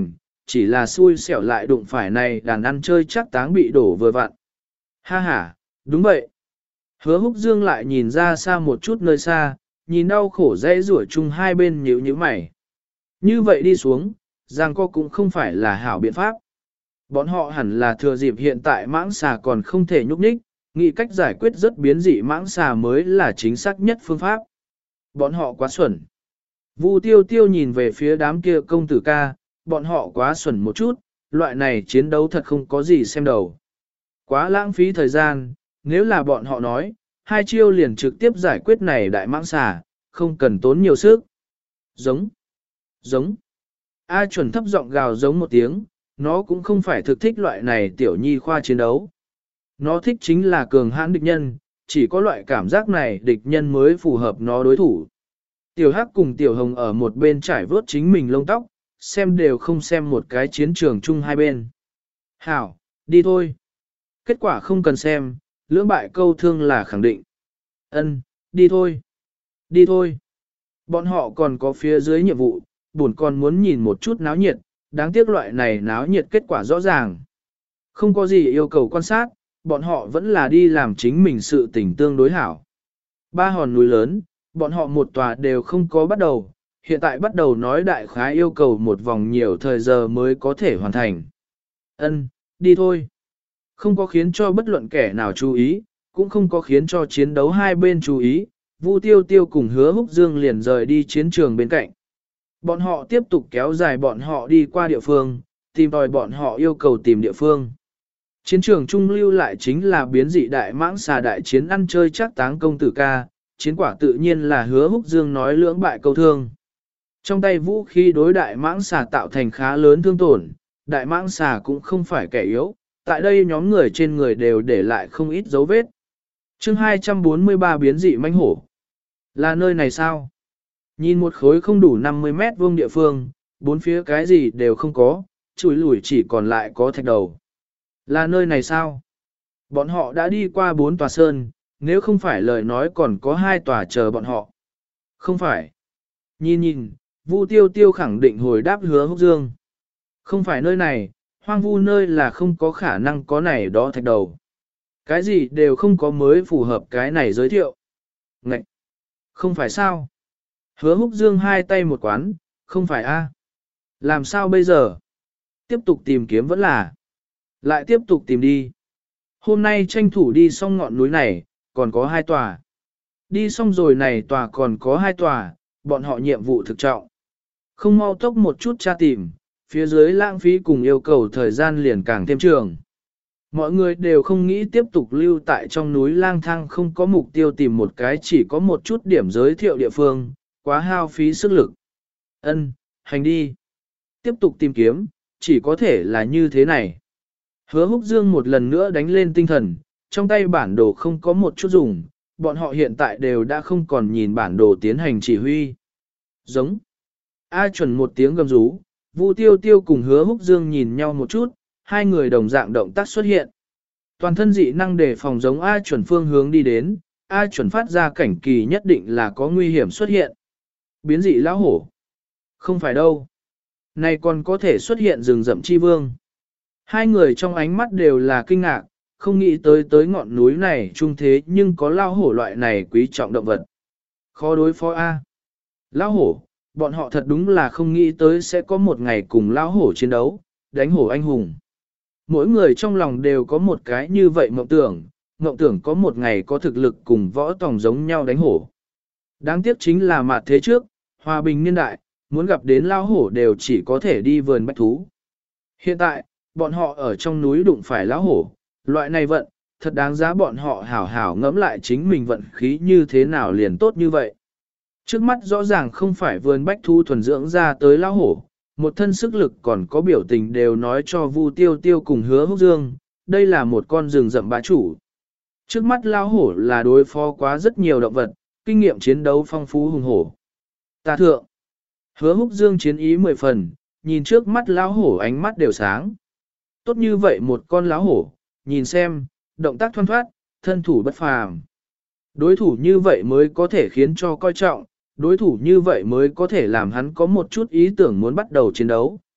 A: chỉ là xui xẻo lại đụng phải này đàn ăn chơi chắc táng bị đổ vừa vặn. Ha ha, đúng vậy. Hứa Húc Dương lại nhìn ra xa một chút nơi xa, nhìn đau khổ dễ rủa chung hai bên nhíu nhíu mày. Như vậy đi xuống, giang co cũng không phải là hảo biện pháp. Bọn họ hẳn là thừa dịp hiện tại mãng xà còn không thể nhúc nhích, nghĩ cách giải quyết rất biến dị mãng xà mới là chính xác nhất phương pháp. Bọn họ quá xuẩn. Vu Tiêu Tiêu nhìn về phía đám kia công tử ca, bọn họ quá xuẩn một chút, loại này chiến đấu thật không có gì xem đầu. Quá lãng phí thời gian, nếu là bọn họ nói, hai chiêu liền trực tiếp giải quyết này đại mãng xà, không cần tốn nhiều sức. Giống, giống. A chuẩn thấp giọng gào giống một tiếng, nó cũng không phải thực thích loại này tiểu nhi khoa chiến đấu. Nó thích chính là cường hãn địch nhân, chỉ có loại cảm giác này địch nhân mới phù hợp nó đối thủ. Tiểu Hắc cùng Tiểu Hồng ở một bên trải vớt chính mình lông tóc, xem đều không xem một cái chiến trường chung hai bên. Hảo, đi thôi. Kết quả không cần xem, lưỡng bại câu thương là khẳng định. Ân, đi thôi. Đi thôi. Bọn họ còn có phía dưới nhiệm vụ, buồn còn muốn nhìn một chút náo nhiệt, đáng tiếc loại này náo nhiệt kết quả rõ ràng. Không có gì yêu cầu quan sát, bọn họ vẫn là đi làm chính mình sự tình tương đối hảo. Ba hòn núi lớn, bọn họ một tòa đều không có bắt đầu, hiện tại bắt đầu nói đại khái yêu cầu một vòng nhiều thời giờ mới có thể hoàn thành. Ân, đi thôi. Không có khiến cho bất luận kẻ nào chú ý, cũng không có khiến cho chiến đấu hai bên chú ý, Vu Tiêu Tiêu cùng Hứa Húc Dương liền rời đi chiến trường bên cạnh. Bọn họ tiếp tục kéo dài bọn họ đi qua địa phương, tìm tòi bọn họ yêu cầu tìm địa phương. Chiến trường trung lưu lại chính là biến dị đại mãng xà đại chiến ăn chơi chắc táng công tử ca, chiến quả tự nhiên là Hứa Húc Dương nói lưỡng bại câu thương. Trong tay vũ khí đối đại mãng xà tạo thành khá lớn thương tổn, đại mãng xà cũng không phải kẻ yếu, tại đây nhóm người trên người đều để lại không ít dấu vết. Chương hai trăm bốn mươi ba biến dị mãnh hổ. Là nơi này sao? Nhìn một khối không đủ năm mươi mét vuông địa phương, bốn phía cái gì đều không có, chùi lủi chỉ còn lại có thạch đầu. Là nơi này sao? Bọn họ đã đi qua bốn tòa sơn, nếu không phải lời nói còn có hai tòa chờ bọn họ. Không phải. Nhìn nhìn, Vu Tiêu Tiêu khẳng định hồi đáp Hứa Húc Dương. Không phải nơi này, hoang vu nơi là không có khả năng có này đó thạch đầu. Cái gì đều không có mới phù hợp cái này giới thiệu. Ngậy! Không phải sao? Hứa Húc Dương hai tay một quán, không phải a? Làm sao bây giờ? Tiếp tục tìm kiếm vẫn là. Lại tiếp tục tìm đi. Hôm nay tranh thủ đi xong ngọn núi này, còn có hai tòa. Đi xong rồi này tòa còn có hai tòa, bọn họ nhiệm vụ thực trọng. Không mau tốc một chút tra tìm, phía dưới lãng phí cùng yêu cầu thời gian liền càng thêm trường. Mọi người đều không nghĩ tiếp tục lưu tại trong núi lang thang không có mục tiêu tìm một cái chỉ có một chút điểm giới thiệu địa phương, quá hao phí sức lực. Ân, hành đi. Tiếp tục tìm kiếm, chỉ có thể là như thế này. Hứa Húc Dương một lần nữa đánh lên tinh thần, trong tay bản đồ không có một chút dùng, bọn họ hiện tại đều đã không còn nhìn bản đồ tiến hành chỉ huy. Giống. A chuẩn một tiếng gầm rú, Vu Tiêu Tiêu cùng Hứa Húc Dương nhìn nhau một chút, hai người đồng dạng động tác xuất hiện. Toàn thân dị năng để phòng giống A chuẩn phương hướng đi đến, A chuẩn phát ra cảnh kỳ nhất định là có nguy hiểm xuất hiện. Biến dị lão hổ. Không phải đâu. Này còn có thể xuất hiện rừng rậm chi vương. Hai người trong ánh mắt đều là kinh ngạc, không nghĩ tới tới ngọn núi này trung thế nhưng có lão hổ loại này quý trọng động vật. Khó đối phó A. Lão hổ, bọn họ thật đúng là không nghĩ tới sẽ có một ngày cùng lão hổ chiến đấu, đánh hổ anh hùng. Mỗi người trong lòng đều có một cái như vậy mộng tưởng, mộng tưởng có một ngày có thực lực cùng võ tòng giống nhau đánh hổ. Đáng tiếc chính là mặt thế trước, hòa bình niên đại, muốn gặp đến lão hổ đều chỉ có thể đi vườn bách thú. Hiện tại, bọn họ ở trong núi đụng phải lão hổ, loại này vận, thật đáng giá bọn họ hảo hảo ngẫm lại chính mình vận khí như thế nào liền tốt như vậy. Trước mắt rõ ràng không phải vườn bách thú thuần dưỡng ra tới lão hổ, một thân sức lực còn có biểu tình đều nói cho Vu Tiêu Tiêu cùng Hứa Húc Dương, đây là một con rừng rậm bá chủ. Trước mắt lão hổ là đối phó quá rất nhiều động vật, kinh nghiệm chiến đấu phong phú hùng hổ. Ta thượng, Hứa Húc Dương chiến ý mười phần, nhìn trước mắt lão hổ ánh mắt đều sáng. Tốt như vậy một con lão hổ, nhìn xem, động tác thoăn thoát, thân thủ bất phàm. Đối thủ như vậy mới có thể khiến cho coi trọng, đối thủ như vậy mới có thể làm hắn có một chút ý tưởng muốn bắt đầu chiến đấu.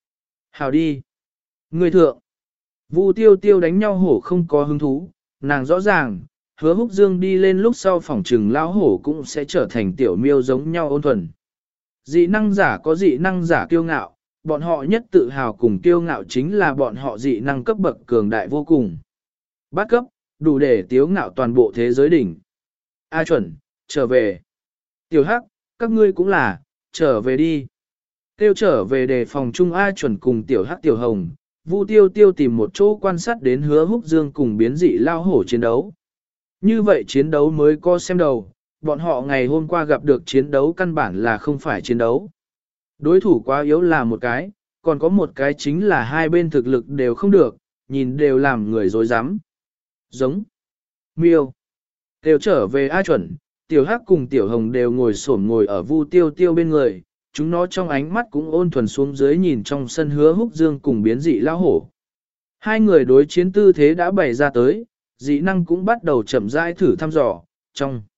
A: Hào đi. Người thượng. Vu tiêu tiêu đánh nhau hổ không có hứng thú, nàng rõ ràng, hứa húc dương đi lên lúc sau phòng trừng lão hổ cũng sẽ trở thành tiểu miêu giống nhau ôn thuần. Dị năng giả có dị năng giả kiêu ngạo, bọn họ nhất tự hào cùng kiêu ngạo chính là bọn họ dị năng cấp bậc cường đại vô cùng. Bát cấp, đủ để tiếu ngạo toàn bộ thế giới đỉnh. A chuẩn, trở về. Tiểu Hắc, các ngươi cũng là, trở về đi. Tiêu trở về đề phòng Trung A chuẩn cùng Tiểu Hắc Tiểu Hồng, Vu Tiêu Tiêu tìm một chỗ quan sát đến Hứa Húc Dương cùng biến dị lao hổ chiến đấu. Như vậy chiến đấu mới có xem đầu, bọn họ ngày hôm qua gặp được chiến đấu căn bản là không phải chiến đấu. Đối thủ quá yếu là một cái, còn có một cái chính là hai bên thực lực đều không được, nhìn đều làm người dối rắm Giống. Miêu. Đều trở về A chuẩn, Tiểu Hắc cùng Tiểu Hồng đều ngồi xổm ngồi ở Vu Tiêu Tiêu bên người, chúng nó trong ánh mắt cũng ôn thuần xuống dưới nhìn trong sân Hứa Húc Dương cùng biến dị lão hổ. Hai người đối chiến tư thế đã bày ra tới, dị năng cũng bắt đầu chậm rãi thử thăm dò, trong